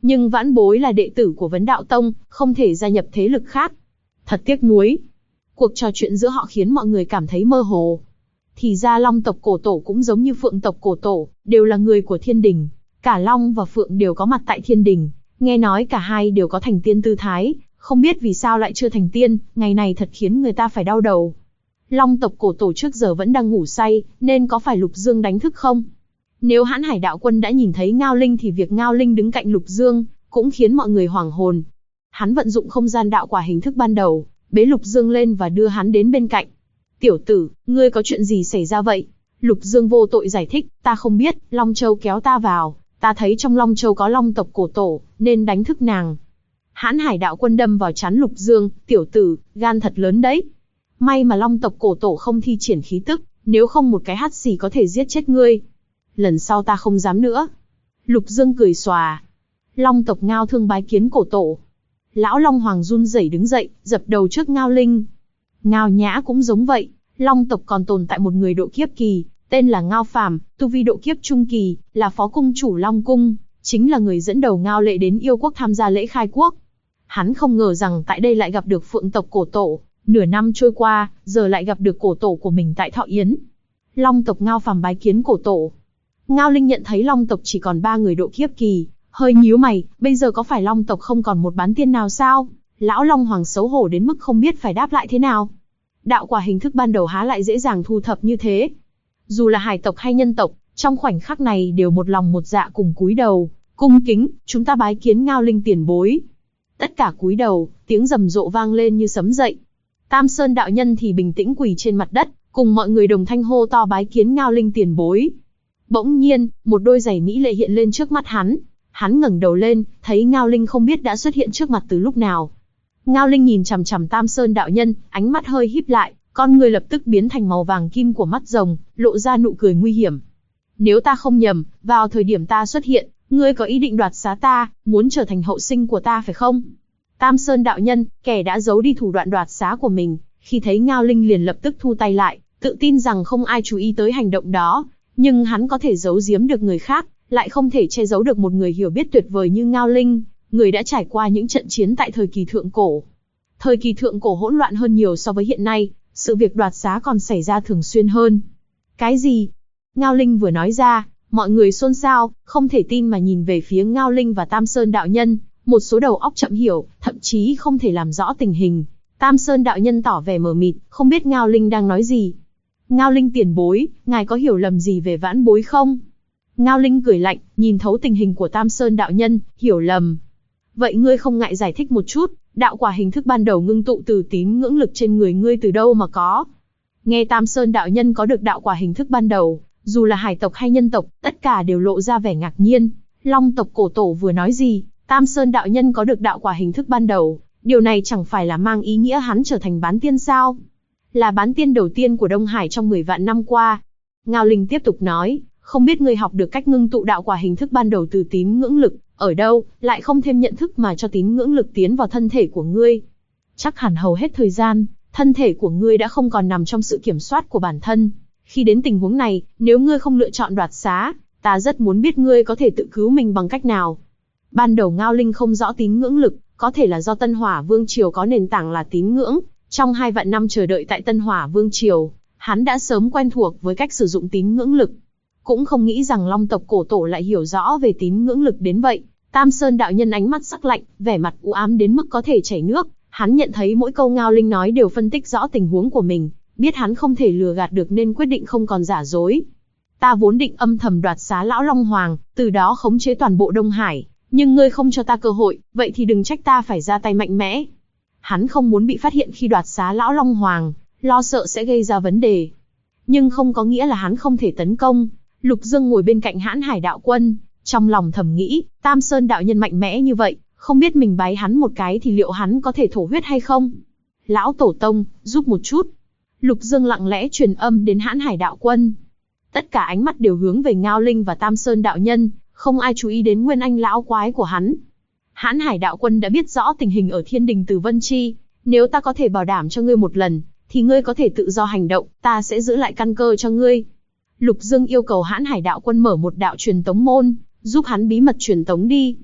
Nhưng vãn bối là đệ tử của Vấn Đạo Tông, không thể gia nhập thế lực khác. Thật tiếc nuối. Cuộc trò chuyện giữa họ khiến mọi người cảm thấy mơ hồ. Thì ra Long tộc cổ tổ cũng giống như Phượng tộc cổ tổ, đều là người của Thiên Đình. Cả Long và Phượng đều có mặt tại Thiên Đình. Nghe nói cả hai đều có thành tiên tư thái, không biết vì sao lại chưa thành tiên, ngày này thật khiến người ta phải đau đầu. Long tộc cổ tổ trước giờ vẫn đang ngủ say, nên có phải Lục Dương đánh thức không? Nếu Hãn Hải đạo quân đã nhìn thấy Ngao Linh thì việc Ngao Linh đứng cạnh Lục Dương cũng khiến mọi người hoảng hồn. Hắn vận dụng không gian đạo quả hình thức ban đầu, bế Lục Dương lên và đưa hắn đến bên cạnh. Tiểu tử, ngươi có chuyện gì xảy ra vậy? Lục Dương vô tội giải thích, ta không biết, Long Châu kéo ta vào, ta thấy trong Long Châu có Long tộc cổ tổ, nên đánh thức nàng. Hãn Hải đạo quân đâm vào trán Lục Dương, tiểu tử, gan thật lớn đấy. May mà Long tộc cổ tổ không thi triển khí tức, nếu không một cái hắt xì có thể giết chết ngươi. Lần sau ta không dám nữa. Lục Dương cười xòa. Long tộc Ngao Thương bái kiến cổ tổ. Lão Long Hoàng run rẩy đứng dậy, dập đầu trước Ngao Linh. Ngao Nhã cũng giống vậy, Long tộc còn tồn tại một người độ kiếp kỳ, tên là Ngao Phàm, tu vi độ kiếp trung kỳ, là phó cung chủ Long cung, chính là người dẫn đầu Ngao Lệ đến Yêu quốc tham gia lễ khai quốc. Hắn không ngờ rằng tại đây lại gặp được Phượng tộc cổ tổ, nửa năm trôi qua, giờ lại gặp được cổ tổ của mình tại Thọ Yến. Long tộc Ngao Phàm bái kiến cổ tổ. Ngao Linh nhận thấy Long tộc chỉ còn 3 người độ kiếp kỳ, hơi nhíu mày, bây giờ có phải Long tộc không còn một bán tiên nào sao? Lão Long Hoàng xấu hổ đến mức không biết phải đáp lại thế nào. Đạo quả hình thức ban đầu há lại dễ dàng thu thập như thế. Dù là hải tộc hay nhân tộc, trong khoảnh khắc này đều một lòng một dạ cùng cúi đầu, cung kính, chúng ta bái kiến Ngao Linh tiền bối. Tất cả cúi đầu, tiếng rầm rộ vang lên như sấm dậy. Tam Sơn đạo nhân thì bình tĩnh quỳ trên mặt đất, cùng mọi người đồng thanh hô to bái kiến Ngao Linh tiền bối. Bỗng nhiên, một đôi giày mỹ lệ hiện lên trước mắt hắn. Hắn ngẩng đầu lên, thấy Ngao Linh không biết đã xuất hiện trước mặt từ lúc nào. Ngao Linh nhìn chằm chằm Tam Sơn đạo nhân, ánh mắt hơi híp lại, con người lập tức biến thành màu vàng kim của mắt rồng, lộ ra nụ cười nguy hiểm. Nếu ta không nhầm, vào thời điểm ta xuất hiện, ngươi có ý định đoạt xá ta, muốn trở thành hậu sinh của ta phải không? Tam Sơn đạo nhân, kẻ đã giấu đi thủ đoạn đoạt xá của mình, khi thấy Ngao Linh liền lập tức thu tay lại, tự tin rằng không ai chú ý tới hành động đó. Nhưng hắn có thể giấu giếm được người khác, lại không thể che giấu được một người hiểu biết tuyệt vời như Ngao Linh, người đã trải qua những trận chiến tại thời kỳ thượng cổ. Thời kỳ thượng cổ hỗn loạn hơn nhiều so với hiện nay, sự việc đoạt xá còn xảy ra thường xuyên hơn. Cái gì? Ngao Linh vừa nói ra, mọi người xôn xao, không thể tin mà nhìn về phía Ngao Linh và Tam Sơn đạo nhân, một số đầu óc chậm hiểu, thậm chí không thể làm rõ tình hình. Tam Sơn đạo nhân tỏ vẻ mờ mịt, không biết Ngao Linh đang nói gì. Ngao Linh tiền bối, ngài có hiểu lầm gì về vãn bối không? Ngao Linh cười lạnh, nhìn thấu tình hình của Tam Sơn đạo nhân, hiểu lầm. Vậy ngươi không ngại giải thích một chút, đạo quả hình thức ban đầu ngưng tụ từ tín ngưỡng lực trên người ngươi từ đâu mà có? Nghe Tam Sơn đạo nhân có được đạo quả hình thức ban đầu, dù là hải tộc hay nhân tộc, tất cả đều lộ ra vẻ ngạc nhiên. Long tộc cổ tổ vừa nói gì, Tam Sơn đạo nhân có được đạo quả hình thức ban đầu, điều này chẳng phải là mang ý nghĩa hắn trở thành bán tiên sao? Là bán tiên đầu tiên của Đông Hải trong 10 vạn năm qua. Ngao Linh tiếp tục nói, không biết ngươi học được cách ngưng tụ đạo quả hình thức ban đầu từ tín ngưỡng lực, ở đâu, lại không thêm nhận thức mà cho tín ngưỡng lực tiến vào thân thể của ngươi. Chắc hẳn hầu hết thời gian, thân thể của ngươi đã không còn nằm trong sự kiểm soát của bản thân. Khi đến tình huống này, nếu ngươi không lựa chọn đoạt xá, ta rất muốn biết ngươi có thể tự cứu mình bằng cách nào. Ban đầu Ngao Linh không rõ tín ngưỡng lực, có thể là do Tân Hỏa Vương Triều có nền tảng là tín ngưỡng. Trong 2 vạn năm chờ đợi tại Tân Hỏa Vương Triều, hắn đã sớm quen thuộc với cách sử dụng tín ngưỡng lực. Cũng không nghĩ rằng Long tộc cổ tổ lại hiểu rõ về tín ngưỡng lực đến vậy. Tam Sơn đạo nhân ánh mắt sắc lạnh, vẻ mặt u ám đến mức có thể chảy nước. Hắn nhận thấy mỗi câu Ngao Linh nói đều phân tích rõ tình huống của mình, biết hắn không thể lừa gạt được nên quyết định không còn giả dối. Ta vốn định âm thầm đoạt xá lão Long Hoàng, từ đó khống chế toàn bộ Đông Hải, nhưng ngươi không cho ta cơ hội, vậy thì đừng trách ta phải ra tay mạnh mẽ. Hắn không muốn bị phát hiện khi đoạt xá lão Long Hoàng, lo sợ sẽ gây ra vấn đề. Nhưng không có nghĩa là hắn không thể tấn công. Lục Dương ngồi bên cạnh Hãn Hải đạo quân, trong lòng thầm nghĩ, Tam Sơn đạo nhân mạnh mẽ như vậy, không biết mình bái hắn một cái thì liệu hắn có thể thổ huyết hay không? Lão Tổ Tông, giúp một chút. Lục Dương lặng lẽ truyền âm đến Hãn Hải đạo quân. Tất cả ánh mắt đều hướng về Ngao Linh và Tam Sơn đạo nhân, không ai chú ý đến Nguyên Anh lão quái của hắn. Hãn Hải đạo quân đã biết rõ tình hình ở Thiên Đình từ Vân Chi, nếu ta có thể bảo đảm cho ngươi một lần, thì ngươi có thể tự do hành động, ta sẽ giữ lại căn cơ cho ngươi. Lục Dương yêu cầu Hãn Hải đạo quân mở một đạo truyền tống môn, giúp hắn bí mật truyền tống đi.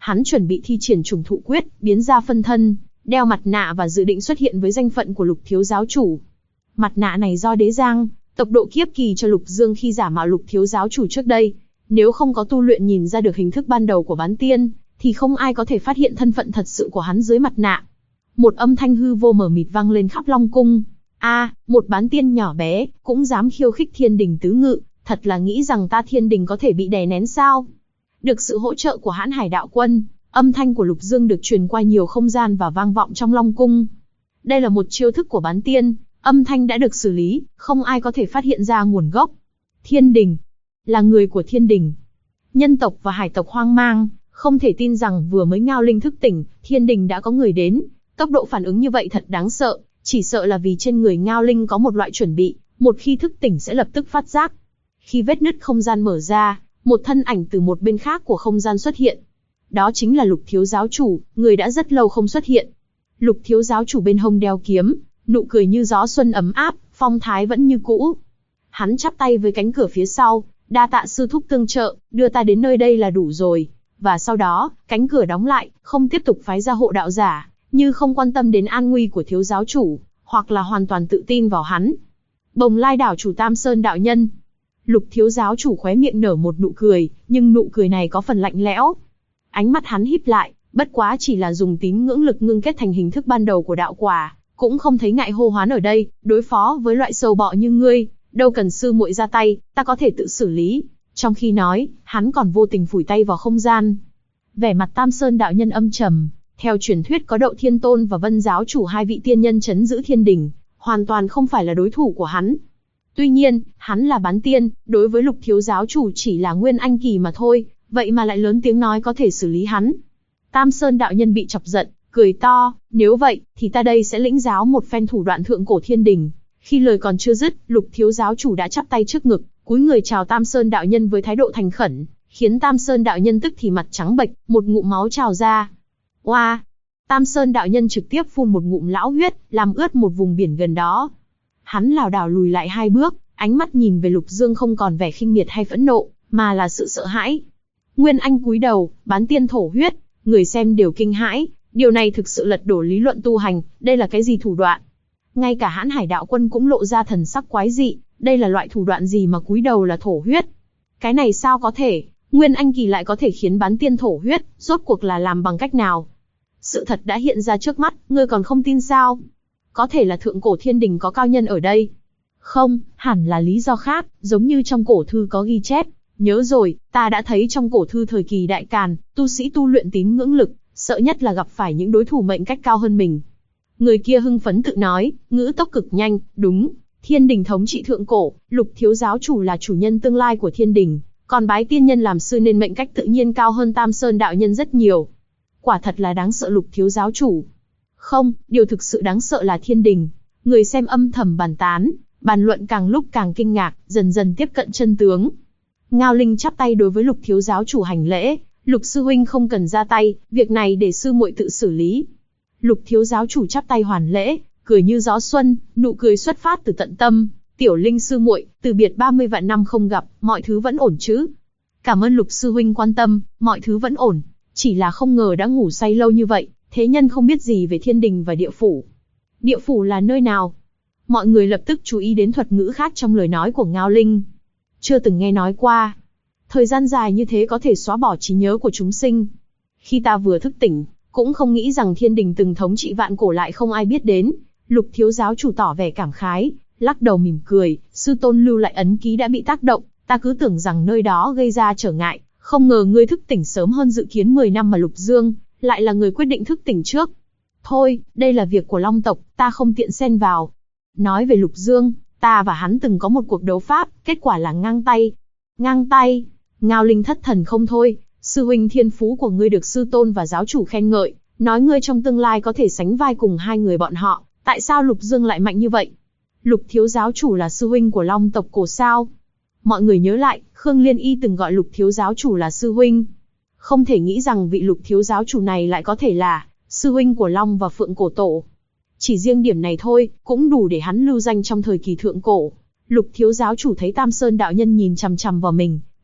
Hắn chuẩn bị thi triển trùng thụ quyết, biến ra phân thân, đeo mặt nạ và dự định xuất hiện với danh phận của Lục thiếu giáo chủ. Mặt nạ này do Đế Giang, tộc độ kiếp kỳ cho Lục Dương khi giả mạo Lục thiếu giáo chủ trước đây. Nếu không có tu luyện nhìn ra được hình thức ban đầu của bán tiên, thì không ai có thể phát hiện thân phận thật sự của hắn dưới mặt nạ. Một âm thanh hư vô mờ mịt vang lên khắp Long cung. Một bán tiên nhỏ bé, cũng dám khiêu khích thiên đình tứ ngự, thật là nghĩ rằng ta thiên đình có thể bị đè nén sao? Được sự hỗ trợ của Hãn Hải đạo quân, âm thanh của Lục Dương được truyền qua nhiều không gian và vang vọng trong Long cung. Đây là một chiêu thức của bán tiên, âm thanh đã được xử lý, không ai có thể phát hiện ra nguồn gốc. Thiên đình, là người của thiên đình. Nhân tộc và hải tộc hoang mang, không thể tin rằng vừa mới ngao linh thức tỉnh, thiên đình đã có người đến. Tốc độ phản ứng như vậy thật đáng sợ, chỉ sợ là vì trên người ngao linh có một loại chuẩn bị, một khi thức tỉnh sẽ lập tức phát giác. Khi vết nứt không gian mở ra, một thân ảnh từ một bên khác của không gian xuất hiện. Đó chính là Lục thiếu giáo chủ, người đã rất lâu không xuất hiện. Lục thiếu giáo chủ bên hông đeo kiếm, nụ cười như gió xuân ấm áp, phong thái vẫn như cũ. Hắn chắp tay với cánh cửa phía sau, đa tạ sư thúc tương trợ, đưa ta đến nơi đây là đủ rồi. Và sau đó, cánh cửa đóng lại, không tiếp tục phái ra hộ đạo giả, như không quan tâm đến an nguy của thiếu giáo chủ, hoặc là hoàn toàn tự tin vào hắn. Bồng Lai đảo chủ Tam Sơn đạo nhân. Lục thiếu giáo chủ khóe miệng nở một nụ cười, nhưng nụ cười này có phần lạnh lẽo. Ánh mắt hắn híp lại, bất quá chỉ là dùng tín ngưỡng lực ngưng kết thành hình thức ban đầu của đạo quả, cũng không thấy ngại hô hoán ở đây, đối phó với loại sâu bọ như ngươi, đâu cần sư muội ra tay, ta có thể tự xử lý. Trong khi nói, hắn còn vô tình phủi tay vào không gian. Vẻ mặt Tam Sơn đạo nhân âm trầm, theo truyền thuyết có Đậu Thiên Tôn và Vân giáo chủ hai vị tiên nhân trấn giữ thiên đình, hoàn toàn không phải là đối thủ của hắn. Tuy nhiên, hắn là bán tiên, đối với Lục thiếu giáo chủ chỉ là nguyên anh kỳ mà thôi, vậy mà lại lớn tiếng nói có thể xử lý hắn. Tam Sơn đạo nhân bị chọc giận, cười to, nếu vậy, thì ta đây sẽ lĩnh giáo một phen thủ đoạn thượng cổ thiên đình. Khi lời còn chưa dứt, Lục thiếu giáo chủ đã chắp tay trước ngực, cúi người chào Tam Sơn đạo nhân với thái độ thành khẩn, khiến Tam Sơn đạo nhân tức thì mặt trắng bệch, một ngụm máu trào ra. Oa! Tam Sơn đạo nhân trực tiếp phun một ngụm lão huyết, làm ướt một vùng biển gần đó. Hắn lảo đảo lùi lại 2 bước, ánh mắt nhìn về Lục Dương không còn vẻ khinh miệt hay phẫn nộ, mà là sự sợ hãi. Nguyên Anh cúi đầu, bán tiên thổ huyết, người xem đều kinh hãi, điều này thực sự lật đổ lý luận tu hành, đây là cái gì thủ đoạn? Ngay cả Hãn Hải đạo quân cũng lộ ra thần sắc quái dị, đây là loại thủ đoạn gì mà cúi đầu là thổ huyết? Cái này sao có thể, Nguyên Anh kỳ lại có thể khiến bán tiên thổ huyết, rốt cuộc là làm bằng cách nào? Sự thật đã hiện ra trước mắt, ngươi còn không tin sao? Có thể là thượng cổ thiên đình có cao nhân ở đây. Không, hẳn là lý do khác, giống như trong cổ thư có ghi chép. Nhớ rồi, ta đã thấy trong cổ thư thời kỳ Đại Càn, tu sĩ tu luyện tín ngưỡng lực, sợ nhất là gặp phải những đối thủ mệnh cách cao hơn mình. Người kia hưng phấn tự nói, ngữ tốc cực nhanh, đúng, thiên đình thống trị thượng cổ, Lục thiếu giáo chủ là chủ nhân tương lai của thiên đình, còn bái tiên nhân làm sư nên mệnh cách tự nhiên cao hơn Tam Sơn đạo nhân rất nhiều. Quả thật là đáng sợ Lục thiếu giáo chủ. Không, điều thực sự đáng sợ là thiên đình. Người xem âm thầm bàn tán, bàn luận càng lúc càng kinh ngạc, dần dần tiếp cận chân tướng. Ngao Linh chắp tay đối với Lục thiếu giáo chủ hành lễ, Lục sư huynh không cần ra tay, việc này để sư muội tự xử lý. Lục thiếu giáo chủ chắp tay hoàn lễ, cười như gió xuân, nụ cười xuất phát từ tận tâm. Tiểu Linh sư muội, từ biệt 30 vạn năm không gặp, mọi thứ vẫn ổn chứ? Cảm ơn Lục sư huynh quan tâm, mọi thứ vẫn ổn, chỉ là không ngờ đã ngủ say lâu như vậy, thế nhân không biết gì về thiên đình và địa phủ. Địa phủ là nơi nào? Mọi người lập tức chú ý đến thuật ngữ khác trong lời nói của Ngao Linh. Chưa từng nghe nói qua. Thời gian dài như thế có thể xóa bỏ trí nhớ của chúng sinh. Khi ta vừa thức tỉnh, cũng không nghĩ rằng thiên đình từng thống trị vạn cổ lại không ai biết đến. Lục thiếu giáo chủ tỏ vẻ cảm khái, lắc đầu mỉm cười, sư tôn lưu lại ấn ký đã bị tác động, ta cứ tưởng rằng nơi đó gây ra trở ngại, không ngờ ngươi thức tỉnh sớm hơn dự kiến 10 năm mà Lục Dương lại là người quyết định thức tỉnh trước. Thôi, đây là việc của Long tộc, ta không tiện xen vào. Nói về Lục Dương, ta và hắn từng có một cuộc đấu pháp, kết quả là ngang tay. Ngang tay? Ngao Linh thất thần không thôi, sư huynh thiên phú của ngươi được sư tôn và giáo chủ khen ngợi, nói ngươi trong tương lai có thể sánh vai cùng hai người bọn họ, tại sao Lục Dương lại mạnh như vậy? Lục thiếu giáo chủ là sư huynh của Long tộc cổ sao? Mọi người nhớ lại, Khương Liên Y từng gọi Lục thiếu giáo chủ là sư huynh. Không thể nghĩ rằng vị Lục thiếu giáo chủ này lại có thể là sư huynh của Long và Phượng cổ tổ. Chỉ riêng điểm này thôi, cũng đủ để hắn lưu danh trong thời kỳ thượng cổ. Lục thiếu giáo chủ thấy Tam Sơn đạo nhân nhìn chằm chằm vào mình,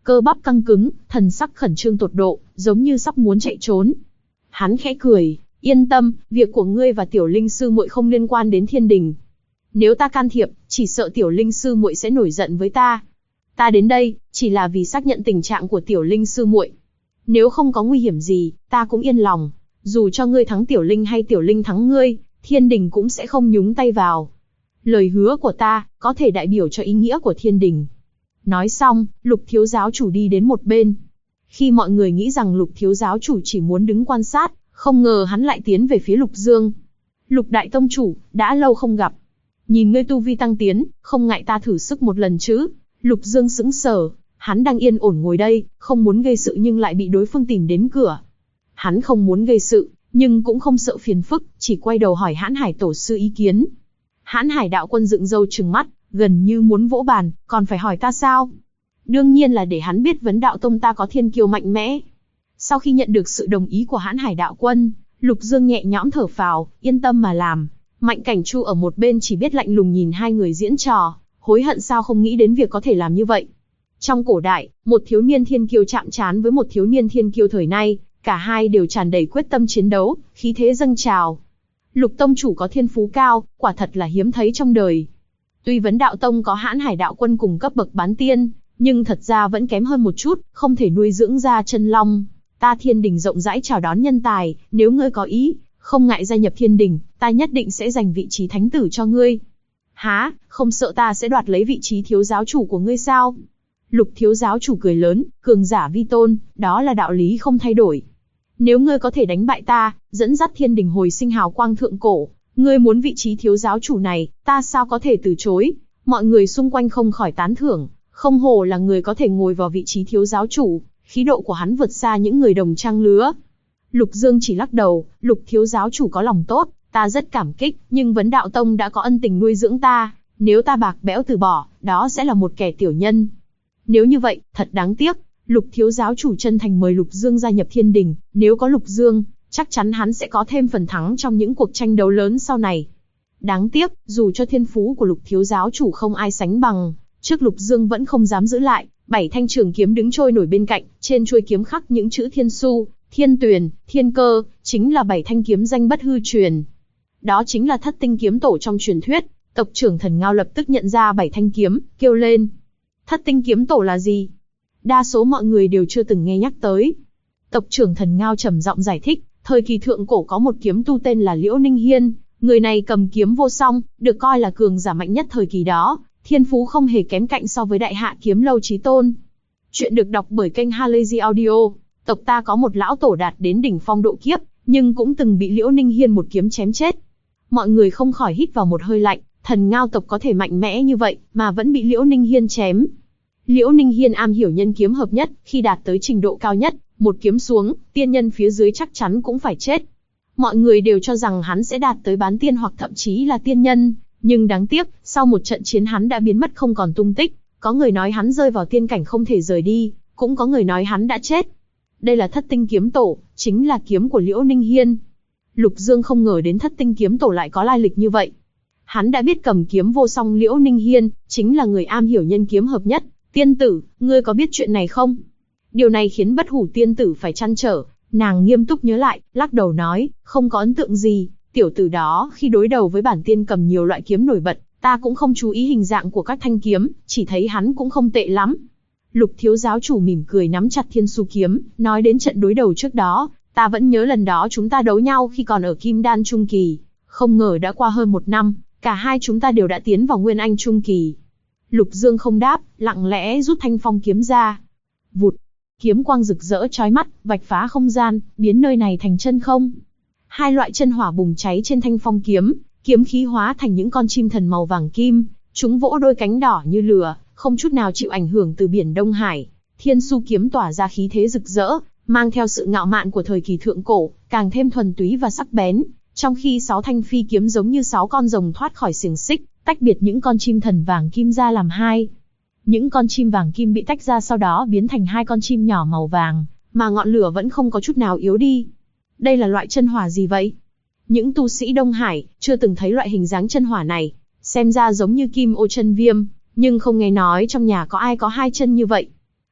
cơ bắp căng cứng, thần sắc khẩn trương tột độ, giống như sắp muốn chạy trốn. Hắn khẽ cười, yên tâm, việc của ngươi và Tiểu Linh sư muội không liên quan đến thiên đình. Nếu ta can thiệp, chỉ sợ Tiểu Linh sư muội sẽ nổi giận với ta. Ta đến đây, chỉ là vì xác nhận tình trạng của Tiểu Linh sư muội. Nếu không có nguy hiểm gì, ta cũng yên lòng. Dù cho ngươi thắng Tiểu Linh hay Tiểu Linh thắng ngươi, thiên đình cũng sẽ không nhúng tay vào. Lời hứa của ta, có thể đại biểu cho ý nghĩa của thiên đình. Nói xong, Lục thiếu giáo chủ đi đến một bên. Khi mọi người nghĩ rằng Lục thiếu giáo chủ chỉ muốn đứng quan sát, không ngờ hắn lại tiến về phía Lục Dương. Lục đại tông chủ, đã lâu không gặp. Nhìn ngươi tu vi tăng tiến, không ngại ta thử sức một lần chứ? Lục Dương sững sờ, hắn đang yên ổn ngồi đây, không muốn gây sự nhưng lại bị đối phương tìm đến cửa. Hắn không muốn gây sự, nhưng cũng không sợ phiền phức, chỉ quay đầu hỏi Hãn Hải tổ sư ý kiến. Hãn Hải đạo quân dựng râu trừng mắt, gần như muốn vỗ bàn, còn phải hỏi ta sao? Đương nhiên là để hắn biết Vấn Đạo Tông ta có thiên kiêu mạnh mẽ. Sau khi nhận được sự đồng ý của Hãn Hải đạo quân, Lục Dương nhẹ nhõm thở phào, yên tâm mà làm. Mạnh Cảnh Chu ở một bên chỉ biết lạnh lùng nhìn hai người diễn trò, hối hận sao không nghĩ đến việc có thể làm như vậy. Trong cổ đại, một thiếu niên thiên kiêu chạm trán với một thiếu niên thiên kiêu thời nay, cả hai đều tràn đầy quyết tâm chiến đấu, khí thế dâng trào. Lục tông chủ có thiên phú cao, quả thật là hiếm thấy trong đời. Tuy Vấn Đạo Tông có Hãn Hải đạo quân cùng cấp bậc bán tiên, nhưng thật ra vẫn kém hơn một chút, không thể nuôi dưỡng ra chân long. Ta thiên đình rộng rãi chào đón nhân tài, nếu ngươi có ý, không ngại gia nhập thiên đình, ta nhất định sẽ dành vị trí thánh tử cho ngươi. Há, không sợ ta sẽ đoạt lấy vị trí thiếu giáo chủ của ngươi sao? Lục thiếu giáo chủ cười lớn, cường giả vi tôn, đó là đạo lý không thay đổi. Nếu ngươi có thể đánh bại ta, dẫn dắt thiên đình hồi sinh hào quang thượng cổ, ngươi muốn vị trí thiếu giáo chủ này, ta sao có thể từ chối? Mọi người xung quanh không khỏi tán thưởng, không hổ là người có thể ngồi vào vị trí thiếu giáo chủ, khí độ của hắn vượt xa những người đồng trang lứa. Lục Dương chỉ lắc đầu, Lục thiếu giáo chủ có lòng tốt, ta rất cảm kích, nhưng Vấn Đạo Tông đã có ân tình nuôi dưỡng ta, nếu ta bạc bẽo từ bỏ, đó sẽ là một kẻ tiểu nhân. Nếu như vậy, thật đáng tiếc. Lục thiếu giáo chủ chân thành mời Lục Dương gia nhập thiên đình, nếu có Lục Dương, chắc chắn hắn sẽ có thêm phần thắng trong những cuộc tranh đấu lớn sau này. Đáng tiếc, dù cho thiên phú của Lục thiếu giáo chủ không ai sánh bằng, trước Lục Dương vẫn không dám giữ lại, 7 thanh trường kiếm đứng trôi nổi bên cạnh, trên chuôi kiếm khắc những chữ Thiên Su, Thiên Tuyền, Thiên Cơ, chính là 7 thanh kiếm danh bất hư truyền. Đó chính là Thất Tinh kiếm tổ trong truyền thuyết. Tộc trưởng Thần Ngao lập tức nhận ra 7 thanh kiếm, kêu lên: Thất Tinh kiếm tổ là gì? Đa số mọi người đều chưa từng nghe nhắc tới. Tộc trưởng Thần Ngao trầm giọng giải thích, thời kỳ thượng cổ có một kiếm tu tên là Liễu Ninh Hiên, người này cầm kiếm vô song, được coi là cường giả mạnh nhất thời kỳ đó, thiên phú không hề kém cạnh so với đại hạ kiếm lâu chí tôn. Chuyện được đọc bởi kênh Halazy Audio. Tộc ta có một lão tổ đạt đến đỉnh phong độ kiếp, nhưng cũng từng bị Liễu Ninh Hiên một kiếm chém chết. Mọi người không khỏi hít vào một hơi lạnh, Thần Ngao tộc có thể mạnh mẽ như vậy, mà vẫn bị Liễu Ninh Hiên chém. Liễu Ninh Hiên am hiểu nhân kiếm hợp nhất, khi đạt tới trình độ cao nhất, một kiếm xuống, tiên nhân phía dưới chắc chắn cũng phải chết. Mọi người đều cho rằng hắn sẽ đạt tới bán tiên hoặc thậm chí là tiên nhân, nhưng đáng tiếc, sau một trận chiến hắn đã biến mất không còn tung tích. Có người nói hắn rơi vào tiên cảnh không thể rời đi, cũng có người nói hắn đã chết. Đây là Thất Tinh kiếm tổ, chính là kiếm của Liễu Ninh Hiên. Lục Dương không ngờ đến Thất Tinh kiếm tổ lại có lai lịch như vậy. Hắn đã biết cầm kiếm vô song Liễu Ninh Hiên chính là người am hiểu nhân kiếm hợp nhất. Tiên tử, ngươi có biết chuyện này không? Điều này khiến Bất Hủ tiên tử phải trăn trở, nàng nghiêm túc nhớ lại, lắc đầu nói, không có ấn tượng gì, tiểu tử đó khi đối đầu với bản tiên cầm nhiều loại kiếm nổi bật, ta cũng không chú ý hình dạng của các thanh kiếm, chỉ thấy hắn cũng không tệ lắm. Lục thiếu giáo chủ mỉm cười nắm chặt Thiên Su kiếm, nói đến trận đối đầu trước đó, ta vẫn nhớ lần đó chúng ta đấu nhau khi còn ở Kim Đan Trung Kỳ, không ngờ đã qua hơn 1 năm, cả hai chúng ta đều đã tiến vào Nguyên Anh Trung Kỳ. Lục Dương không đáp, lặng lẽ rút thanh phong kiếm ra. Vụt, kiếm quang rực rỡ chói mắt, vạch phá không gian, biến nơi này thành chân không. Hai loại chân hỏa bùng cháy trên thanh phong kiếm, kiếm khí hóa thành những con chim thần màu vàng kim, chúng vỗ đôi cánh đỏ như lửa, không chút nào chịu ảnh hưởng từ biển Đông Hải. Thiên Su kiếm tỏa ra khí thế rực rỡ, mang theo sự ngạo mạn của thời kỳ thượng cổ, càng thêm thuần túy và sắc bén. Trong khi 6 thanh phi kiếm giống như 6 con rồng thoát khỏi xiềng xích, tách biệt những con chim thần vàng kim ra làm hai. Những con chim vàng kim bị tách ra sau đó biến thành 2 con chim nhỏ màu vàng, mà ngọn lửa vẫn không có chút nào yếu đi. Đây là loại chân hỏa gì vậy? Những tu sĩ Đông Hải chưa từng thấy loại hình dáng chân hỏa này, xem ra giống như kim ô chân viêm, nhưng không nghe nói trong nhà có ai có 2 chân như vậy.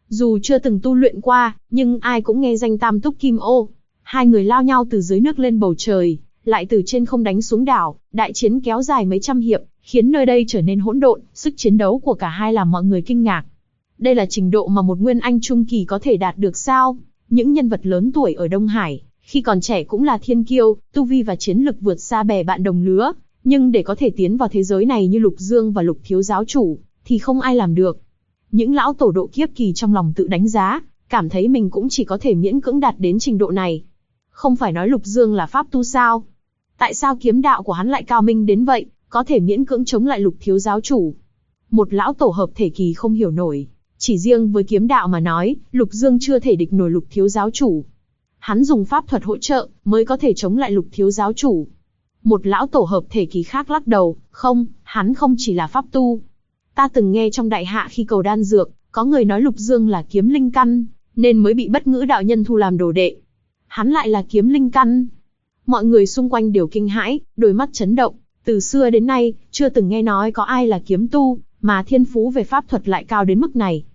Dù chưa từng tu luyện qua, nhưng ai cũng nghe danh Tam Túc Kim Ô. Hai người lao nhau từ dưới nước lên bầu trời, lại từ trên không đánh xuống đảo, đại chiến kéo dài mấy trăm hiệp, khiến nơi đây trở nên hỗn độn, sức chiến đấu của cả hai làm mọi người kinh ngạc. Đây là trình độ mà một nguyên anh trung kỳ có thể đạt được sao? Những nhân vật lớn tuổi ở Đông Hải, khi còn trẻ cũng là thiên kiêu, tu vi và chiến lực vượt xa bè bạn đồng lứa, nhưng để có thể tiến vào thế giới này như Lục Dương và Lục thiếu giáo chủ, thì không ai làm được. Những lão tổ độ kiếp kỳ trong lòng tự đánh giá, cảm thấy mình cũng chỉ có thể miễn cưỡng đạt đến trình độ này. Không phải nói Lục Dương là pháp tu sao? Tại sao kiếm đạo của hắn lại cao minh đến vậy, có thể miễn cưỡng chống lại Lục thiếu giáo chủ? Một lão tổ hợp thể kỳ không hiểu nổi. Chỉ riêng với kiếm đạo mà nói, Lục Dương chưa thể địch nổi Lục thiếu giáo chủ. Hắn dùng pháp thuật hỗ trợ, mới có thể chống lại Lục thiếu giáo chủ. Một lão tổ hợp thể kỳ khác lắc đầu, không, hắn không chỉ là pháp tu. Ta từng nghe trong đại hạ khi cầu đan dược, có người nói Lục Dương là kiếm linh căn, nên mới bị Bất Ngữ đạo nhân thu làm đồ đệ. Hắn lại là kiếm linh căn. Mọi người xung quanh đều kinh hãi, đôi mắt chấn động. Từ xưa đến nay, chưa từng nghe nói có ai là kiếm tu, mà thiên phú về pháp thuật lại cao đến mức này.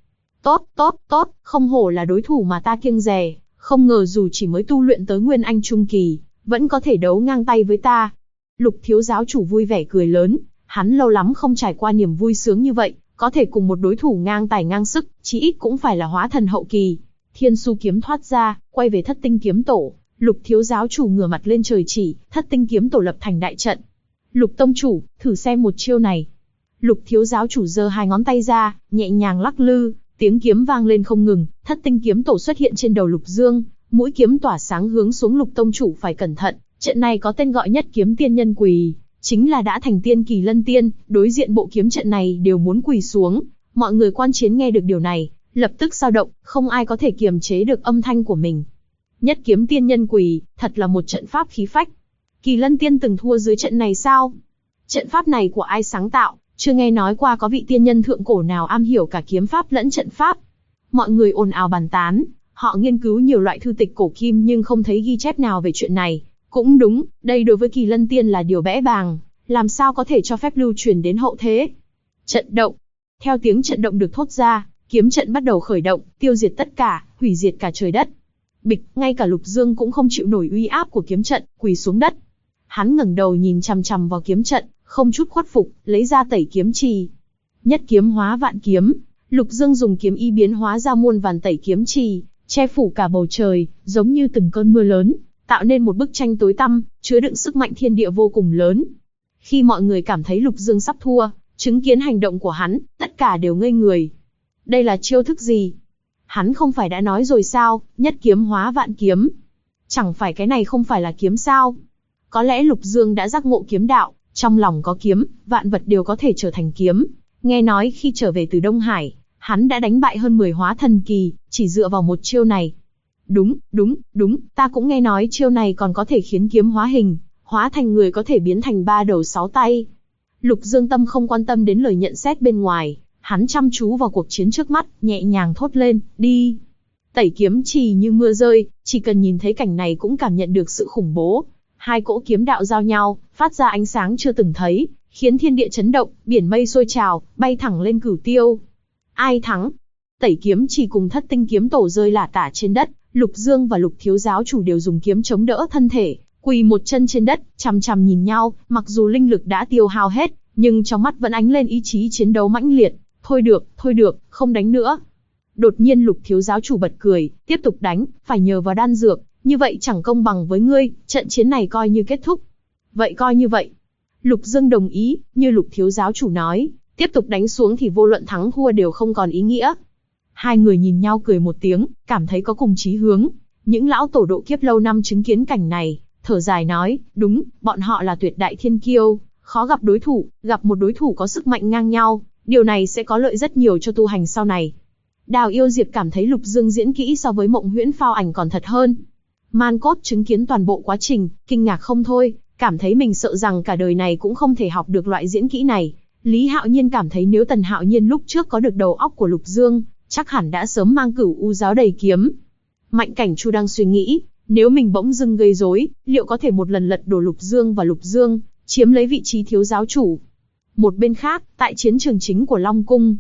Tốt, không hổ là đối thủ mà ta kiêng dè, không ngờ dù chỉ mới tu luyện tới Nguyên Anh Trung Kỳ, vẫn có thể đấu ngang tay với ta. Lục thiếu giáo chủ vui vẻ cười lớn, hắn lâu lắm không trải qua niềm vui sướng như vậy, có thể cùng một đối thủ ngang tài ngang sức, chí ít cũng phải là hóa thần hậu kỳ. Thiên su kiếm thoát ra, quay về Thất Tinh kiếm tổ, Lục thiếu giáo chủ ngửa mặt lên trời chỉ, Thất Tinh kiếm tổ lập thành đại trận. Lục tông chủ, thử xem một chiêu này. Lục thiếu giáo chủ giơ hai ngón tay ra, nhẹ nhàng lắc lư, tiếng kiếm vang lên không ngừng, Thất Tinh kiếm tổ xuất hiện trên đầu Lục Dương, mũi kiếm tỏa sáng hướng xuống Lục tông chủ phải cẩn thận, trận này có tên gọi Nhất Kiếm Tiên Nhân Quỳ, chính là đã thành tiên kỳ lân tiên, đối diện bộ kiếm trận này đều muốn quỳ xuống. Mọi người quan chiến nghe được điều này, lập tức dao động, không ai có thể kiềm chế được âm thanh của mình. Nhất Kiếm Tiên Nhân Quỳ, thật là một trận pháp khí phách. Kỳ lân tiên từng thua dưới trận này sao? Trận pháp này của ai sáng tạo? Chưa nghe nói qua có vị tiên nhân thượng cổ nào am hiểu cả kiếm pháp lẫn trận pháp. Mọi người ồn ào bàn tán, họ nghiên cứu nhiều loại thư tịch cổ kim nhưng không thấy ghi chép nào về chuyện này. Cũng đúng, đây đối với Kỳ Lân Tiên là điều bẽ bàng, làm sao có thể cho phép lưu truyền đến hậu thế. Trận động. Theo tiếng trận động được thốt ra, kiếm trận bắt đầu khởi động, tiêu diệt tất cả, hủy diệt cả trời đất. Bịch, ngay cả Lục Dương cũng không chịu nổi uy áp của kiếm trận, quỳ xuống đất. Hắn ngẩng đầu nhìn chằm chằm vào kiếm trận, không chút khuất phục, lấy ra tẩy kiếm trì. Nhất kiếm hóa vạn kiếm, Lục Dương dùng kiếm ý biến hóa ra muôn vàn tẩy kiếm trì, che phủ cả bầu trời, giống như từng cơn mưa lớn, tạo nên một bức tranh tối tăm, chứa đựng sức mạnh thiên địa vô cùng lớn. Khi mọi người cảm thấy Lục Dương sắp thua, chứng kiến hành động của hắn, tất cả đều ngây người. Đây là chiêu thức gì? Hắn không phải đã nói rồi sao, nhất kiếm hóa vạn kiếm. Chẳng phải cái này không phải là kiếm sao? Có lẽ Lục Dương đã giác ngộ kiếm đạo, trong lòng có kiếm, vạn vật đều có thể trở thành kiếm. Nghe nói khi trở về từ Đông Hải, hắn đã đánh bại hơn 10 hóa thần kỳ, chỉ dựa vào một chiêu này. Đúng, ta cũng nghe nói chiêu này còn có thể khiến kiếm hóa hình, hóa thành người có thể biến thành 3 đầu 6 tay. Lục Dương Tâm không quan tâm đến lời nhận xét bên ngoài, hắn chăm chú vào cuộc chiến trước mắt, nhẹ nhàng thốt lên, đi. Tẩy kiếm trì như mưa rơi, chỉ cần nhìn thấy cảnh này cũng cảm nhận được sự khủng bố. Hai cỗ kiếm đạo giao nhau, phát ra ánh sáng chưa từng thấy, khiến thiên địa chấn động, biển mây sôi trào, bay thẳng lên cửu tiêu. Ai thắng? Tẩy kiếm trì cùng Thất Tinh kiếm tổ rơi lả tả trên đất, Lục Dương và Lục thiếu giáo chủ đều dùng kiếm chống đỡ thân thể, quỳ một chân trên đất, chằm chằm nhìn nhau, mặc dù linh lực đã tiêu hao hết, nhưng trong mắt vẫn ánh lên ý chí chiến đấu mãnh liệt. Thôi được, không đánh nữa. Đột nhiên Lục thiếu giáo chủ bật cười, tiếp tục đánh, phải nhờ vào đan dược, như vậy chẳng công bằng với ngươi, trận chiến này coi như kết thúc. Vậy coi như vậy. Lục Dương đồng ý, như Lục thiếu giáo chủ nói, tiếp tục đánh xuống thì vô luận thắng thua đều không còn ý nghĩa. Hai người nhìn nhau cười một tiếng, cảm thấy có cùng chí hướng. Những lão tổ độ kiếp lâu năm chứng kiến cảnh này, thở dài nói, đúng, bọn họ là tuyệt đại thiên kiêu, khó gặp đối thủ, gặp một đối thủ có sức mạnh ngang nhau, điều này sẽ có lợi rất nhiều cho tu hành sau này. Đào Yêu Diệp cảm thấy Lục Dương diễn kỹ so với Mộng Huyễn Phao Ảnh còn thật hơn. Man Cốt chứng kiến toàn bộ quá trình, kinh ngạc không thôi, cảm thấy mình sợ rằng cả đời này cũng không thể học được loại diễn kỹ này. Lý Hạo Nhiên cảm thấy nếu Tần Hạo Nhiên lúc trước có được đầu óc của Lục Dương, chắc hẳn đã sớm mang Cửu U giáo đầy kiếm. Mạnh Cảnh Chu đang suy nghĩ, nếu mình bỗng dưng gây rối, liệu có thể một lần lật đổ Lục Dương và Lục Dương, chiếm lấy vị trí thiếu giáo chủ. Một bên khác, tại chiến trường chính của Long Cung,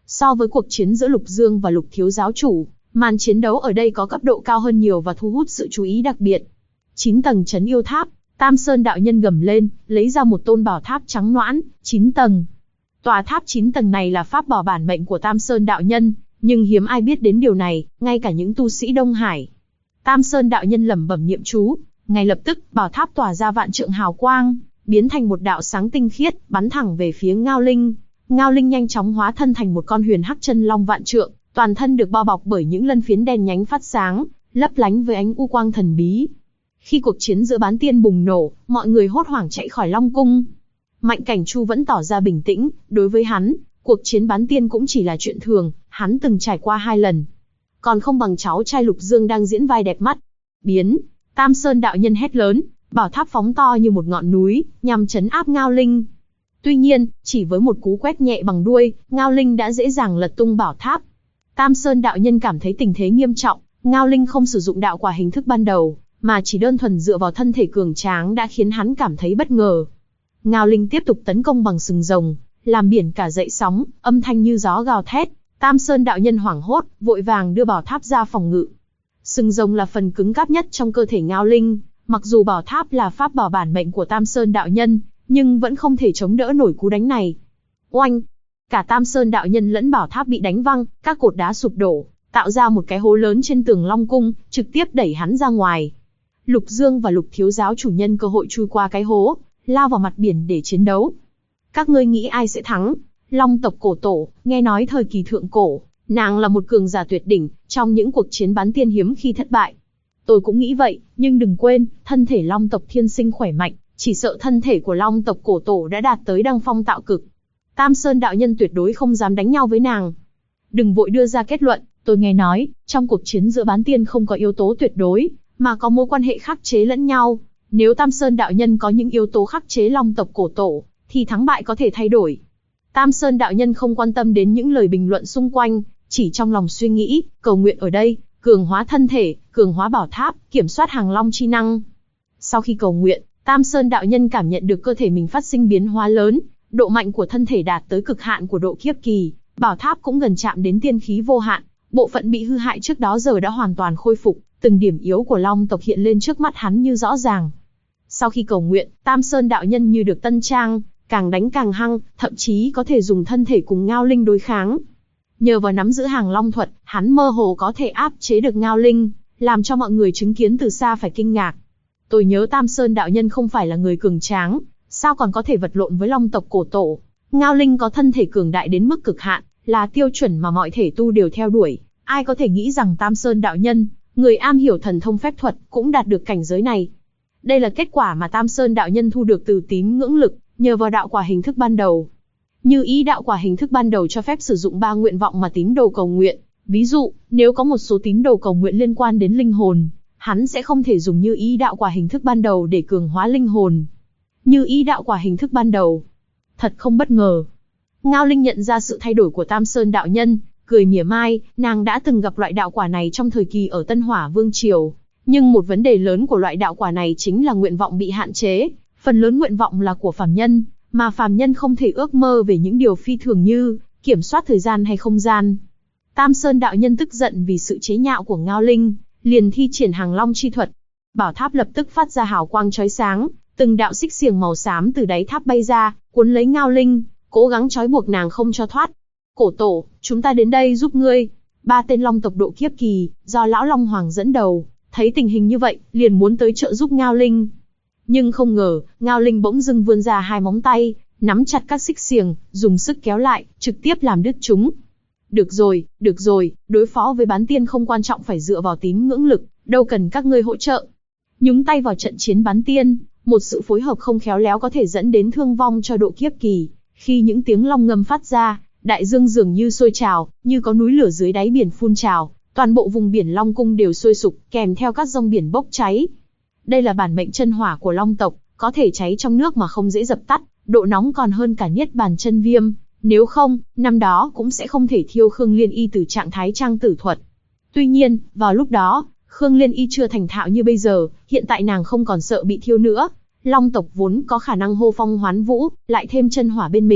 So với cuộc chiến giữa Lục Dương và Lục thiếu giáo chủ, màn chiến đấu ở đây có cấp độ cao hơn nhiều và thu hút sự chú ý đặc biệt. 9 tầng trấn yêu tháp, Tam Sơn đạo nhân gầm lên, lấy ra một tôn bảo tháp trắng nõn, 9 tầng. Tòa tháp 9 tầng này là pháp bảo bản mệnh của Tam Sơn đạo nhân, nhưng hiếm ai biết đến điều này, ngay cả những tu sĩ Đông Hải. Tam Sơn đạo nhân lẩm bẩm niệm chú, ngay lập tức, bảo tháp tỏa ra vạn trượng hào quang, biến thành một đạo sáng tinh khiết, bắn thẳng về phía Ngao Linh. Ngao Linh nhanh chóng hóa thân thành một con huyền hắc chân long vạn trượng, toàn thân được bao bọc bởi những lân phiến đen nhánh phát sáng, lấp lánh với ánh u quang thần bí. Khi cuộc chiến giữa bán tiên bùng nổ, mọi người hốt hoảng chạy khỏi Long Cung. Mạnh Cảnh Chu vẫn tỏ ra bình tĩnh, đối với hắn, cuộc chiến bán tiên cũng chỉ là chuyện thường, hắn từng trải qua 2 lần. Còn không bằng cháu trai Lục Dương đang diễn vai đẹp mắt. Biến, Tam Sơn đạo nhân hét lớn, bảo tháp phóng to như một ngọn núi, nhằm trấn áp Ngao Linh. Tuy nhiên, chỉ với một cú quét nhẹ bằng đuôi, Ngao Linh đã dễ dàng lật tung bảo tháp. Tam Sơn đạo nhân cảm thấy tình thế nghiêm trọng, Ngao Linh không sử dụng đạo quả hình thức ban đầu, mà chỉ đơn thuần dựa vào thân thể cường tráng đã khiến hắn cảm thấy bất ngờ. Ngao Linh tiếp tục tấn công bằng sừng rồng, làm biển cả dậy sóng, âm thanh như gió gào thét. Tam Sơn đạo nhân hoảng hốt, vội vàng đưa bảo tháp ra phòng ngự. Sừng rồng là phần cứng cáp nhất trong cơ thể Ngao Linh, mặc dù bảo tháp là pháp bảo bản mệnh của Tam Sơn đạo nhân, nhưng vẫn không thể chống đỡ nổi cú đánh này. Oanh! Cả Tam Sơn đạo nhân lẫn bảo tháp bị đánh văng, các cột đá sụp đổ, tạo ra một cái hố lớn trên tường Long Cung, trực tiếp đẩy hắn ra ngoài. Lục Dương và Lục thiếu giáo chủ nhân cơ hội chui qua cái hố, lao vào mặt biển để chiến đấu. Các ngươi nghĩ ai sẽ thắng? Long tộc cổ tổ, nghe nói thời kỳ thượng cổ, nàng là một cường giả tuyệt đỉnh, trong những cuộc chiến bán tiên hiếm khi thất bại. Tôi cũng nghĩ vậy, nhưng đừng quên, thân thể Long tộc thiên sinh khỏe mạnh, chỉ sợ thân thể của Long tộc cổ tổ đã đạt tới đăng phong tạo cực. Tam Sơn đạo nhân tuyệt đối không dám đánh nhau với nàng. Đừng vội đưa ra kết luận, tôi nghe nói, trong cuộc chiến giữa bán tiên không có yếu tố tuyệt đối, mà có mối quan hệ khắc chế lẫn nhau. Nếu Tam Sơn đạo nhân có những yếu tố khắc chế Long tộc cổ tổ, thì thắng bại có thể thay đổi. Tam Sơn đạo nhân không quan tâm đến những lời bình luận xung quanh, chỉ trong lòng suy nghĩ, cầu nguyện ở đây, cường hóa thân thể, cường hóa bảo tháp, kiểm soát hàng long chi năng. Sau khi cầu nguyện, Tam Sơn đạo nhân cảm nhận được cơ thể mình phát sinh biến hóa lớn, độ mạnh của thân thể đạt tới cực hạn của độ kiếp kỳ, bảo tháp cũng gần chạm đến tiên khí vô hạn, bộ phận bị hư hại trước đó giờ đã hoàn toàn khôi phục, từng điểm yếu của Long tộc hiện lên trước mắt hắn như rõ ràng. Sau khi cầu nguyện, Tam Sơn đạo nhân như được tân trang, càng đánh càng hăng, thậm chí có thể dùng thân thể cùng Ngao Linh đối kháng. Nhờ vào nắm giữ hàng long thuật, hắn mơ hồ có thể áp chế được Ngao Linh, làm cho mọi người chứng kiến từ xa phải kinh ngạc. Tôi nhớ Tam Sơn đạo nhân không phải là người cường tráng, sao còn có thể vật lộn với Long tộc cổ tổ. Ngao Linh có thân thể cường đại đến mức cực hạn, là tiêu chuẩn mà mọi thể tu đều theo đuổi. Ai có thể nghĩ rằng Tam Sơn đạo nhân, người am hiểu thần thông phép thuật, cũng đạt được cảnh giới này. Đây là kết quả mà Tam Sơn đạo nhân thu được từ tín ngưỡng lực, nhờ vào đạo quả hình thức ban đầu. Như ý đạo quả hình thức ban đầu cho phép sử dụng 3 nguyện vọng mà tín đồ cầu nguyện. Ví dụ, nếu có một số tín đồ cầu nguyện liên quan đến linh hồn, hắn sẽ không thể dùng như ý đạo quả hình thức ban đầu để cường hóa linh hồn. Như ý đạo quả hình thức ban đầu. Thật không bất ngờ. Ngao Linh nhận ra sự thay đổi của Tam Sơn đạo nhân, cười mỉa mai, nàng đã từng gặp loại đạo quả này trong thời kỳ ở Tân Hỏa Vương Triều. Nhưng một vấn đề lớn của loại đạo quả này chính là nguyện vọng bị hạn chế. Phần lớn nguyện vọng là của phàm nhân, mà phàm nhân không thể ước mơ về những điều phi thường như kiểm soát thời gian hay không gian. Tam Sơn đạo nhân tức giận vì sự chế nhạo của Ngao Linh, liền thi triển hàng long chi thuật. Bảo tháp lập tức phát ra hào quang chói sáng, từng đạo xích xiềng màu xám từ đáy tháp bay ra, cuốn lấy Ngao Linh, cố gắng trói buộc nàng không cho thoát. Cổ tổ, chúng ta đến đây giúp ngươi. 3 tên long tộc độ kiếp kỳ, do lão Long Hoàng dẫn đầu, thấy tình hình như vậy, liền muốn tới trợ giúp Ngao Linh. Nhưng không ngờ, Ngao Linh bỗng dưng vươn ra 2 móng tay, nắm chặt các xích xiềng, dùng sức kéo lại, trực tiếp làm đứt chúng. Được rồi, đối phó với bán tiên không quan trọng phải dựa vào tín ngưỡng lực, đâu cần các ngươi hỗ trợ. Nhúng tay vào trận chiến bán tiên, một sự phối hợp không khéo léo có thể dẫn đến thương vong cho độ kiếp kỳ. Khi những tiếng long ngâm phát ra, đại dương dường như sôi trào, như có núi lửa dưới đáy biển phun trào, toàn bộ vùng biển Long Cung đều sôi sục, kèm theo các dòng biển bốc cháy. Đây là bản mệnh chân hỏa của Long tộc, có thể cháy trong nước mà không dễ dập tắt, độ nóng còn hơn cả Niết Bàn chân viêm. Nếu không, năm đó cũng sẽ không thể thiêu Khương Liên Y từ trạng thái trang tử thuật. Tuy nhiên, vào lúc đó, Khương Liên Y chưa thành thạo như bây giờ, hiện tại nàng không còn sợ bị thiêu nữa. Long tộc vốn có khả năng hô phong hoán vũ, lại thêm chân hỏa bên mình,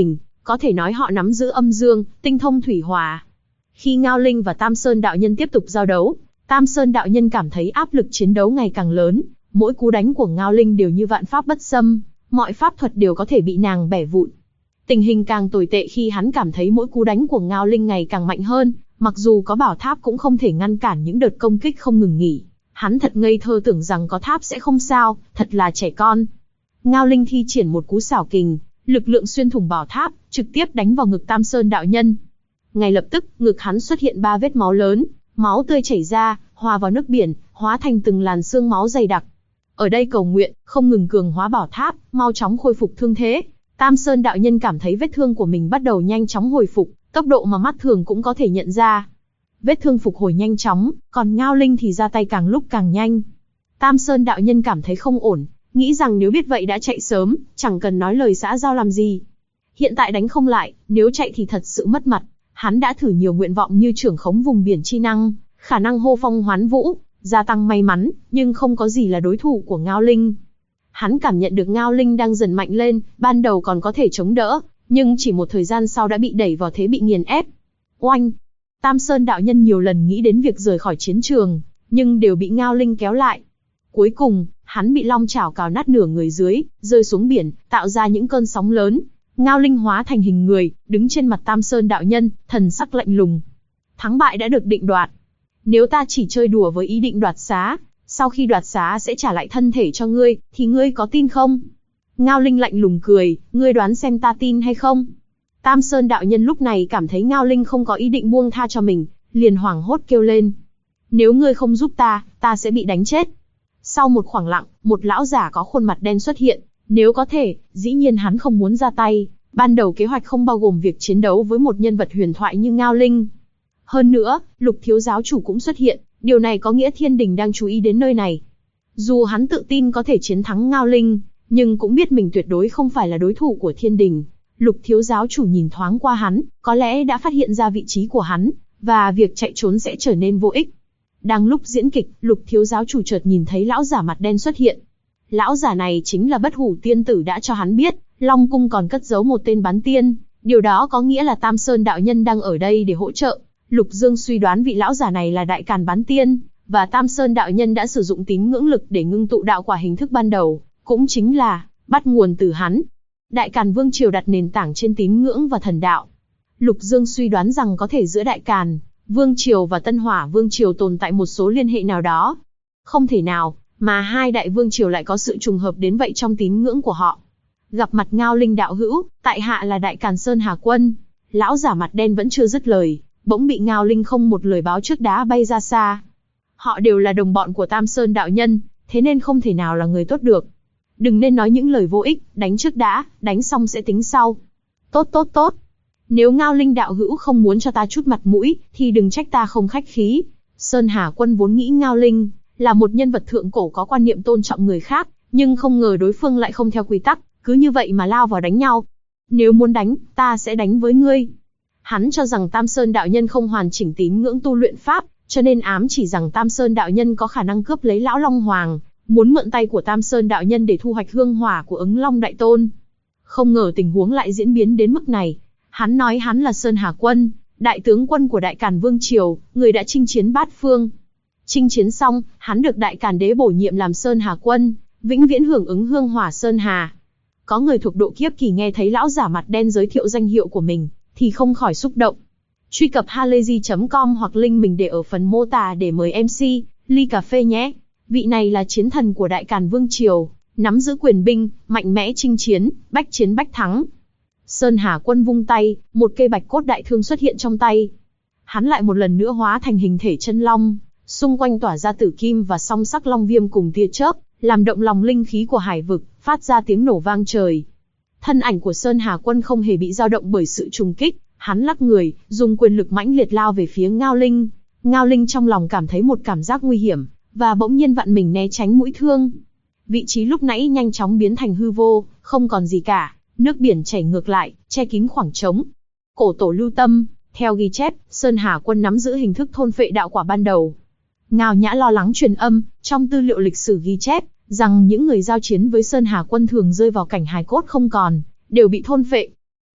có thể nói họ nắm giữ âm dương, tinh thông thủy hỏa. Khi Ngao Linh và Tam Sơn đạo nhân tiếp tục giao đấu, Tam Sơn đạo nhân cảm thấy áp lực chiến đấu ngày càng lớn, mỗi cú đánh của Ngao Linh đều như vạn pháp bất xâm, mọi pháp thuật đều có thể bị nàng bẻ vụn. Tình hình càng tồi tệ khi hắn cảm thấy mỗi cú đánh của Ngao Linh ngày càng mạnh hơn, mặc dù có bảo tháp cũng không thể ngăn cản những đợt công kích không ngừng nghỉ. Hắn thật ngây thơ tưởng rằng có tháp sẽ không sao, thật là trẻ con. Ngao Linh thi triển một cú xảo kình, lực lượng xuyên thủng bảo tháp, trực tiếp đánh vào ngực Tam Sơn đạo nhân. Ngay lập tức, ngực hắn xuất hiện 3 vết máu lớn, máu tươi chảy ra, hòa vào nước biển, hóa thành từng làn xương máu dày đặc. Ở đây cầu nguyện, không ngừng cường hóa bảo tháp, mau chóng khôi phục thương thế. Tam Sơn đạo nhân cảm thấy vết thương của mình bắt đầu nhanh chóng hồi phục, tốc độ mà mắt thường cũng có thể nhận ra. Vết thương phục hồi nhanh chóng, còn Ngao Linh thì ra tay càng lúc càng nhanh. Tam Sơn đạo nhân cảm thấy không ổn, nghĩ rằng nếu biết vậy đã chạy sớm, chẳng cần nói lời xã giao làm gì. Hiện tại đánh không lại, nếu chạy thì thật sự mất mặt. Hắn đã thử nhiều nguyện vọng như trưởng khống vùng biển chi năng, khả năng hô phong hoán vũ, gia tăng may mắn, nhưng không có gì là đối thủ của Ngao Linh. Hắn cảm nhận được Ngao Linh đang dần mạnh lên, ban đầu còn có thể chống đỡ, nhưng chỉ một thời gian sau đã bị đẩy vào thế bị nghiền ép. Oanh! Tam Sơn đạo nhân nhiều lần nghĩ đến việc rời khỏi chiến trường, nhưng đều bị Ngao Linh kéo lại. Cuối cùng, hắn bị long chảo cào nát nửa người dưới, rơi xuống biển, tạo ra những cơn sóng lớn. Ngao Linh hóa thành hình người, đứng trên mặt Tam Sơn đạo nhân, thần sắc lạnh lùng. Thắng bại đã được định đoạt. Nếu ta chỉ chơi đùa với ý định đoạt xá, sau khi đoạt xá sẽ trả lại thân thể cho ngươi, thì ngươi có tin không? Ngao Linh lạnh lùng cười, ngươi đoán xem ta tin hay không? Tam Sơn đạo nhân lúc này cảm thấy Ngao Linh không có ý định buông tha cho mình, liền hoảng hốt kêu lên. Nếu ngươi không giúp ta sẽ bị đánh chết. Sau một khoảng lặng, một lão giả có khuôn mặt đen xuất hiện. Nếu có thể, dĩ nhiên hắn không muốn ra tay. Ban đầu kế hoạch không bao gồm việc chiến đấu với một nhân vật huyền thoại như Ngao Linh. Hơn nữa, Lục thiếu giáo chủ cũng xuất hiện. Điều này có nghĩa Thiên Đình đang chú ý đến nơi này. Dù hắn tự tin có thể chiến thắng Ngao Linh, nhưng cũng biết mình tuyệt đối không phải là đối thủ của Thiên Đình. Lục thiếu giáo chủ nhìn thoáng qua hắn, có lẽ đã phát hiện ra vị trí của hắn, và việc chạy trốn sẽ trở nên vô ích. Đang lúc diễn kịch, Lục thiếu giáo chủ chợt nhìn thấy lão giả mặt đen xuất hiện. Lão giả này chính là Bất Hủ tiên tử đã cho hắn biết, Long cung còn cất giấu một tên bán tiên, điều đó có nghĩa là Tam Sơn đạo nhân đang ở đây để hỗ trợ. Lục Dương suy đoán vị lão giả này là Đại Càn bán tiên, và Tam Sơn đạo nhân đã sử dụng tín ngưỡng lực để ngưng tụ đạo quả hình thức ban đầu, cũng chính là bắt nguồn từ hắn. Đại Càn Vương Triều đặt nền tảng trên tín ngưỡng và thần đạo. Lục Dương suy đoán rằng có thể giữa Đại Càn Vương Triều và Tân Hỏa Vương Triều tồn tại một số liên hệ nào đó. Không thể nào, mà hai đại vương triều lại có sự trùng hợp đến vậy trong tín ngưỡng của họ. Gặp mặt Ngao Linh đạo hữu, tại hạ là Đại Càn Sơn Hà Quân. Lão giả mặt đen vẫn chưa dứt lời, bỗng bị Ngao Linh không một lời báo trước đá bay ra xa. Họ đều là đồng bọn của Tam Sơn đạo nhân, thế nên không thể nào là người tốt được. Đừng nên nói những lời vô ích, đánh trước đã, đánh xong sẽ tính sau. Tốt. Nếu Ngao Linh đạo hữu không muốn cho ta chút mặt mũi, thì đừng trách ta không khách khí. Sơn Hà Quân vốn nghĩ Ngao Linh là một nhân vật thượng cổ có quan niệm tôn trọng người khác, nhưng không ngờ đối phương lại không theo quy tắc, cứ như vậy mà lao vào đánh nhau. Nếu muốn đánh, ta sẽ đánh với ngươi. Hắn cho rằng Tam Sơn đạo nhân không hoàn chỉnh tín ngưỡng tu luyện pháp, cho nên ám chỉ rằng Tam Sơn đạo nhân có khả năng cướp lấy lão Long Hoàng, muốn mượn tay của Tam Sơn đạo nhân để thu hoạch hương hỏa của Ứng Long Đại Tôn. Không ngờ tình huống lại diễn biến đến mức này. Hắn nói hắn là Sơn Hà Quân, đại tướng quân của Đại Càn Vương Triều, người đã chinh chiến bát phương. Chinh chiến xong, hắn được Đại Càn Đế bổ nhiệm làm Sơn Hà Quân, vĩnh viễn hưởng ứng hương hỏa Sơn Hà. Có người thuộc độ kiếp kỳ nghe thấy lão giả mặt đen giới thiệu danh hiệu của mình, thì không khỏi xúc động. Truy cập halayzi.com hoặc link mình để ở phần mô tả để mời MC ly cà phê nhé. Vị này là chiến thần của Đại Càn Vương Triều, nắm giữ quyền binh, mạnh mẽ chinh chiến bách thắng. Sơn Hà Quân vung tay, một cây bạch cốt đại thương xuất hiện trong tay. Hắn lại một lần nữa hóa thành hình thể chân long, xung quanh tỏa ra tử kim và song sắc long viêm cùng tia chớp, làm động lòng linh khí của hải vực, phát ra tiếng nổ vang trời. Thân ảnh của Sơn Hà Quân không hề bị dao động bởi sự trùng kích, hắn lắc người, dùng quyền lực mãnh liệt lao về phía Ngao Linh. Ngao Linh trong lòng cảm thấy một cảm giác nguy hiểm, và bỗng nhiên vặn mình né tránh mũi thương. Vị trí lúc nãy nhanh chóng biến thành hư vô, không còn gì cả, nước biển chảy ngược lại, che kín khoảng trống. Cổ tổ lưu tâm, theo ghi chép, Sơn Hà Quân nắm giữ hình thức thôn phệ đạo quả ban đầu. Ngao Nhã lo lắng truyền âm, trong tư liệu lịch sử ghi chép, rằng những người giao chiến với Sơn Hà Quân thường rơi vào cảnh hài cốt không còn, đều bị thôn phệ.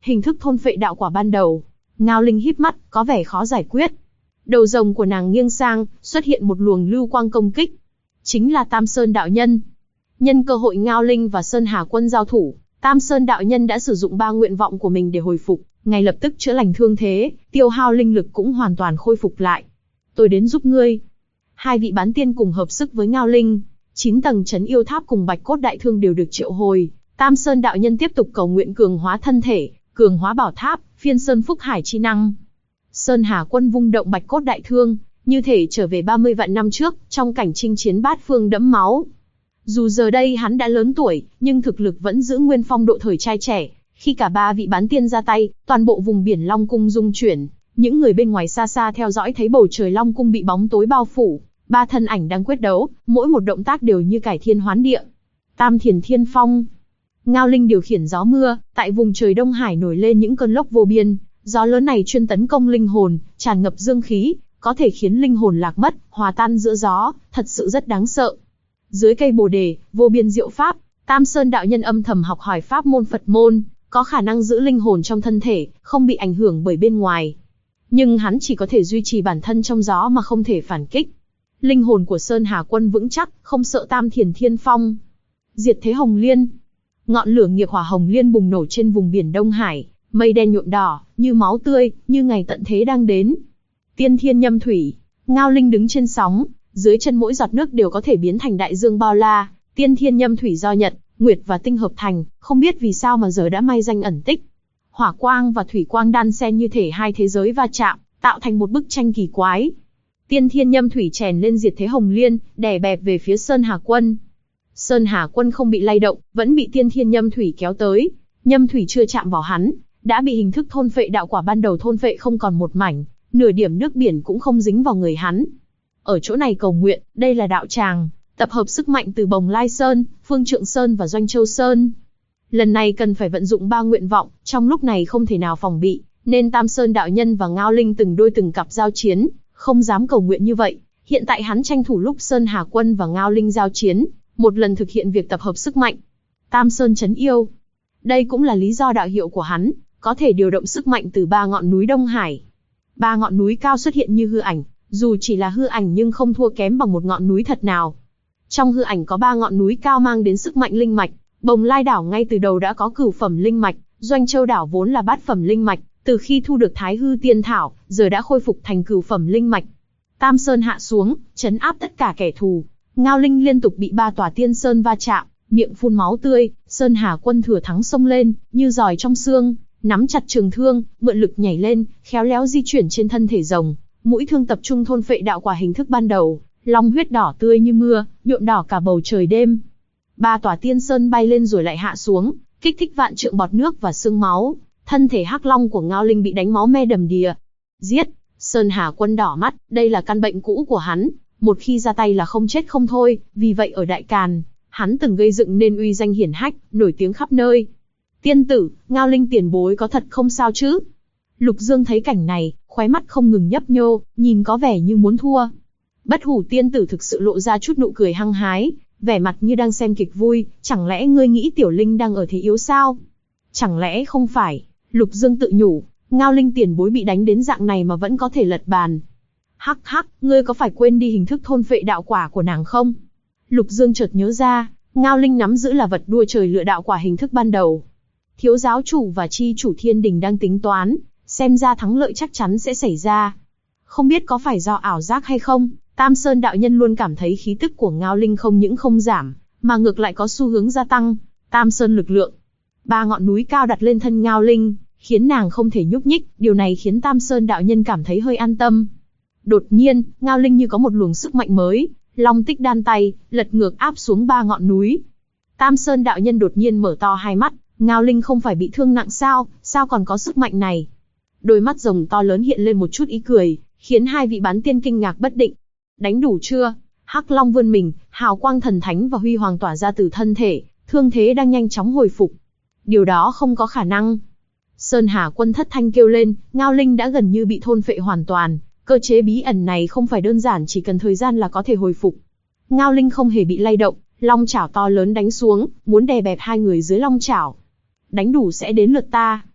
Hình thức thôn phệ đạo quả ban đầu. Ngao Linh híp mắt, có vẻ khó giải quyết. Đầu rồng của nàng nghiêng sang, xuất hiện một luồng lưu quang công kích. Chính là Tam Sơn đạo nhân. Nhân cơ hội Ngao Linh và Sơn Hà Quân giao thủ, Tam Sơn đạo nhân đã sử dụng 3 nguyện vọng của mình để hồi phục, ngay lập tức chữa lành thương thế, tiêu hao linh lực cũng hoàn toàn khôi phục lại. Tôi đến giúp ngươi. Hai vị bán tiên cùng hợp sức với Ngao Linh. 9 tầng trấn yêu tháp cùng Bạch Cốt Đại Thương đều được triệu hồi. Tam Sơn đạo nhân tiếp tục cầu nguyện cường hóa thân thể, cường hóa bảo tháp, phiên sơn phúc hải chi năng. Sơn Hà Quân vung động Bạch Cốt Đại Thương, như thể trở về 30 vạn năm trước, trong cảnh chinh chiến bát phương đẫm máu. Dù giờ đây hắn đã lớn tuổi, nhưng thực lực vẫn giữ nguyên phong độ thời trai trẻ. Khi cả 3 vị bán tiên ra tay, toàn bộ vùng biển Long Cung rung chuyển. Những người bên ngoài xa xa theo dõi thấy bầu trời Long Cung bị bóng tối bao phủ. 3 thân ảnh đang quyết đấu, mỗi một động tác đều như cải thiên hoán địa. Tam Thiền Thiên Phong. Ngao Linh điều khiển gió mưa, tại vùng trời Đông Hải nổi lên những cơn lốc vô biên. Gió lớn này chuyên tấn công linh hồn, tràn ngập dương khí, có thể khiến linh hồn lạc mất, hòa tan giữa gió, thật sự rất đáng sợ. Dưới cây Bồ Đề, vô biên diệu pháp, Tam Sơn đạo nhân âm thầm học hỏi pháp môn Phật môn, có khả năng giữ linh hồn trong thân thể, không bị ảnh hưởng bởi bên ngoài. Nhưng hắn chỉ có thể duy trì bản thân trong gió mà không thể phản kích. Linh hồn của Sơn Hà Quân vững chắc, không sợ Tam Thiền Thiên Phong. Diệt thế Hồng Liên. Ngọn lửa nghiệp hỏa Hồng Liên bùng nổ trên vùng biển Đông Hải, mây đen nhuộm đỏ, như máu tươi, như ngày tận thế đang đến. Tiên Thiên Nhâm Thủy. Ngao Linh đứng trên sóng, dưới chân mỗi giọt nước đều có thể biến thành đại dương bao la. Tiên Thiên Nhâm Thủy do Nhật, Nguyệt và Tinh hợp thành, không biết vì sao mà giờ đã may danh ẩn tích. Hỏa quang và thủy quang đan xen như thể hai thế giới va chạm, tạo thành một bức tranh kỳ quái. Tiên Thiên Nhâm Thủy chèn lên diệt thế Hồng Liên, đè bẹp về phía Sơn Hà Quân. Sơn Hà Quân không bị lay động, vẫn bị Tiên Thiên Nhâm Thủy kéo tới. Nhâm Thủy chưa chạm vào hắn, đã bị hình thức thôn phệ đạo quả ban đầu thôn phệ không còn một mảnh, nửa điểm nước biển cũng không dính vào người hắn. Ở chỗ này cầu nguyện, đây là đạo tràng, tập hợp sức mạnh từ Bồng Lai Sơn, Phương Trượng Sơn và Doanh Châu Sơn. Lần này cần phải vận dụng 3 nguyện vọng, trong lúc này không thể nào phòng bị, nên Tam Sơn đạo nhân và Ngao Linh từng đôi từng cặp giao chiến, không dám cầu nguyện như vậy. Hiện tại hắn tranh thủ lúc Sơn Hà Quân và Ngao Linh giao chiến, một lần thực hiện việc tập hợp sức mạnh. Tam Sơn trấn yêu. Đây cũng là lý do đạo hiệu của hắn, có thể điều động sức mạnh từ 3 ngọn núi Đông Hải. 3 ngọn núi cao xuất hiện như hư ảnh, dù chỉ là hư ảnh nhưng không thua kém bằng một ngọn núi thật nào. Trong hư ảnh có 3 ngọn núi cao mang đến sức mạnh linh mạch. Bồng Lai đảo ngay từ đầu đã có cửu phẩm linh mạch, Doanh Châu đảo vốn là bát phẩm linh mạch, từ khi thu được Thái Hư Tiên Thảo, giờ đã khôi phục thành cửu phẩm linh mạch. Tam Sơn hạ xuống, trấn áp tất cả kẻ thù. Ngao Linh liên tục bị 3 tòa Tiên Sơn va chạm, miệng phun máu tươi. Sơn Hà Quân thừa thắng xông lên, như giòi trong xương, nắm chặt trường thương, mượn lực nhảy lên, khéo léo di chuyển trên thân thể rồng. Mũi thương tập trung thôn phệ đạo quả hình thức ban đầu, long huyết đỏ tươi như mưa, nhuộm đỏ cả bầu trời đêm. 3 tòa Tiên Sơn bay lên rồi lại hạ xuống, kích thích vạn trượng bọt nước và sương máu. Thân thể hắc long của Ngao Linh bị đánh máu me đầm đìa. Giết! Sơn Hà Quân đỏ mắt, đây là căn bệnh cũ của hắn, một khi ra tay là không chết không thôi. Vì vậy ở Đại Càn, hắn từng gây dựng nên uy danh hiển hách, nổi tiếng khắp nơi. Tiên tử, Ngao Linh tiền bối có thật không sao chứ? Lục Dương thấy cảnh này, khóe mắt không ngừng nhấp nhô, nhìn có vẻ như muốn thua. Bất Hủ tiên tử thực sự lộ ra chút nụ cười hăng hái, vẻ mặt như đang xem kịch vui. Chẳng lẽ ngươi nghĩ Tiểu Linh đang ở thế yếu sao? Chẳng lẽ không phải? Lục Dương tự nhủ, Ngao Linh tiền bối bị đánh đến dạng này mà vẫn có thể lật bàn. Hắc hắc, ngươi có phải quên đi hình thức thôn phệ đạo quả của nàng không? Lục Dương chợt nhớ ra, Ngao Linh nắm giữ là vật đua trời lựa đạo quả hình thức ban đầu. Thiếu giáo chủ và chi chủ Thiên Đình đang tính toán, xem ra thắng lợi chắc chắn sẽ xảy ra. Không biết có phải do ảo giác hay không, Tam Sơn đạo nhân luôn cảm thấy khí tức của Ngao Linh không những không giảm, mà ngược lại có xu hướng gia tăng. Tam Sơn lực lượng. 3 ngọn núi cao đặt lên thân Ngao Linh, khiến nàng không thể nhúc nhích, điều này khiến Tam Sơn đạo nhân cảm thấy hơi an tâm. Đột nhiên, Ngao Linh như có một luồng sức mạnh mới, long tích đan tay, lật ngược áp xuống 3 ngọn núi. Tam Sơn đạo nhân đột nhiên mở to hai mắt, Ngao Linh không phải bị thương nặng sao, sao còn có sức mạnh này? Đôi mắt rồng to lớn hiện lên một chút ý cười, khiến hai vị bán tiên kinh ngạc bất định. Đánh đủ chưa? Hắc Long vươn mình, hào quang thần thánh và huy hoàng tỏa ra từ thân thể, thương thế đang nhanh chóng hồi phục. Điều đó không có khả năng. Sơn Hà Quân thất thanh kêu lên, Ngao Linh đã gần như bị thôn phệ hoàn toàn, cơ chế bí ẩn này không phải đơn giản chỉ cần thời gian là có thể hồi phục. Ngao Linh không hề bị lay động, long chảo to lớn đánh xuống, muốn đè bẹp hai người dưới long chảo. Đánh đủ sẽ đến lượt ta.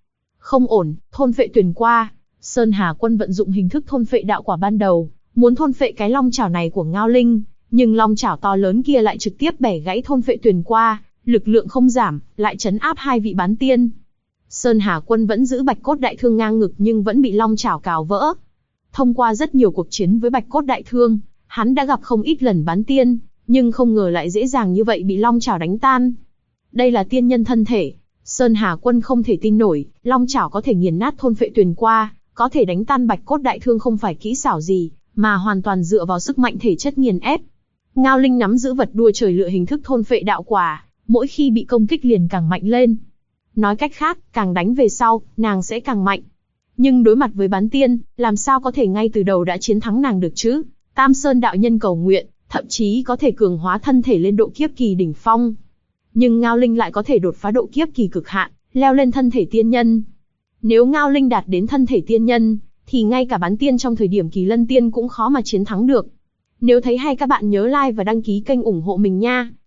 Không ổn, thôn phệ tuyền qua. Sơn Hà Quân vận dụng hình thức thôn phệ đạo quả ban đầu, muốn thôn phệ cái long chảo này của Ngao Linh, nhưng long chảo to lớn kia lại trực tiếp bẻ gãy thôn phệ tuyền qua, lực lượng không giảm, lại trấn áp hai vị bán tiên. Sơn Hà Quân vẫn giữ Bạch Cốt Đại Thương ngang ngực nhưng vẫn bị long chảo cào vỡ. Thông qua rất nhiều cuộc chiến với Bạch Cốt Đại Thương, hắn đã gặp không ít lần bán tiên, nhưng không ngờ lại dễ dàng như vậy bị long chảo đánh tan. Đây là tiên nhân thân thể. Sơn Hà Quân không thể tin nổi, long chảo có thể nghiền nát thôn phệ tuyền qua, có thể đánh tan Bạch Cốt Đại Thương không phải kỹ xảo gì, mà hoàn toàn dựa vào sức mạnh thể chất nghiền ép. Ngao Linh nắm giữ vật đua trời lựa hình thức thôn phệ đạo quả, mỗi khi bị công kích liền càng mạnh lên. Nói cách khác, càng đánh về sau, nàng sẽ càng mạnh. Nhưng đối mặt với bán tiên, làm sao có thể ngay từ đầu đã chiến thắng nàng được chứ? Tam Sơn đạo nhân cầu nguyện, thậm chí có thể cường hóa thân thể lên độ kiếp kỳ đỉnh phong. Nhưng Ngao Linh lại có thể đột phá độ kiếp kỳ cực hạn, leo lên thân thể tiên nhân. Nếu Ngao Linh đạt đến thân thể tiên nhân, thì ngay cả bán tiên trong thời điểm kỳ lân tiên cũng khó mà chiến thắng được. Nếu thấy hay các bạn nhớ like và đăng ký kênh ủng hộ mình nha.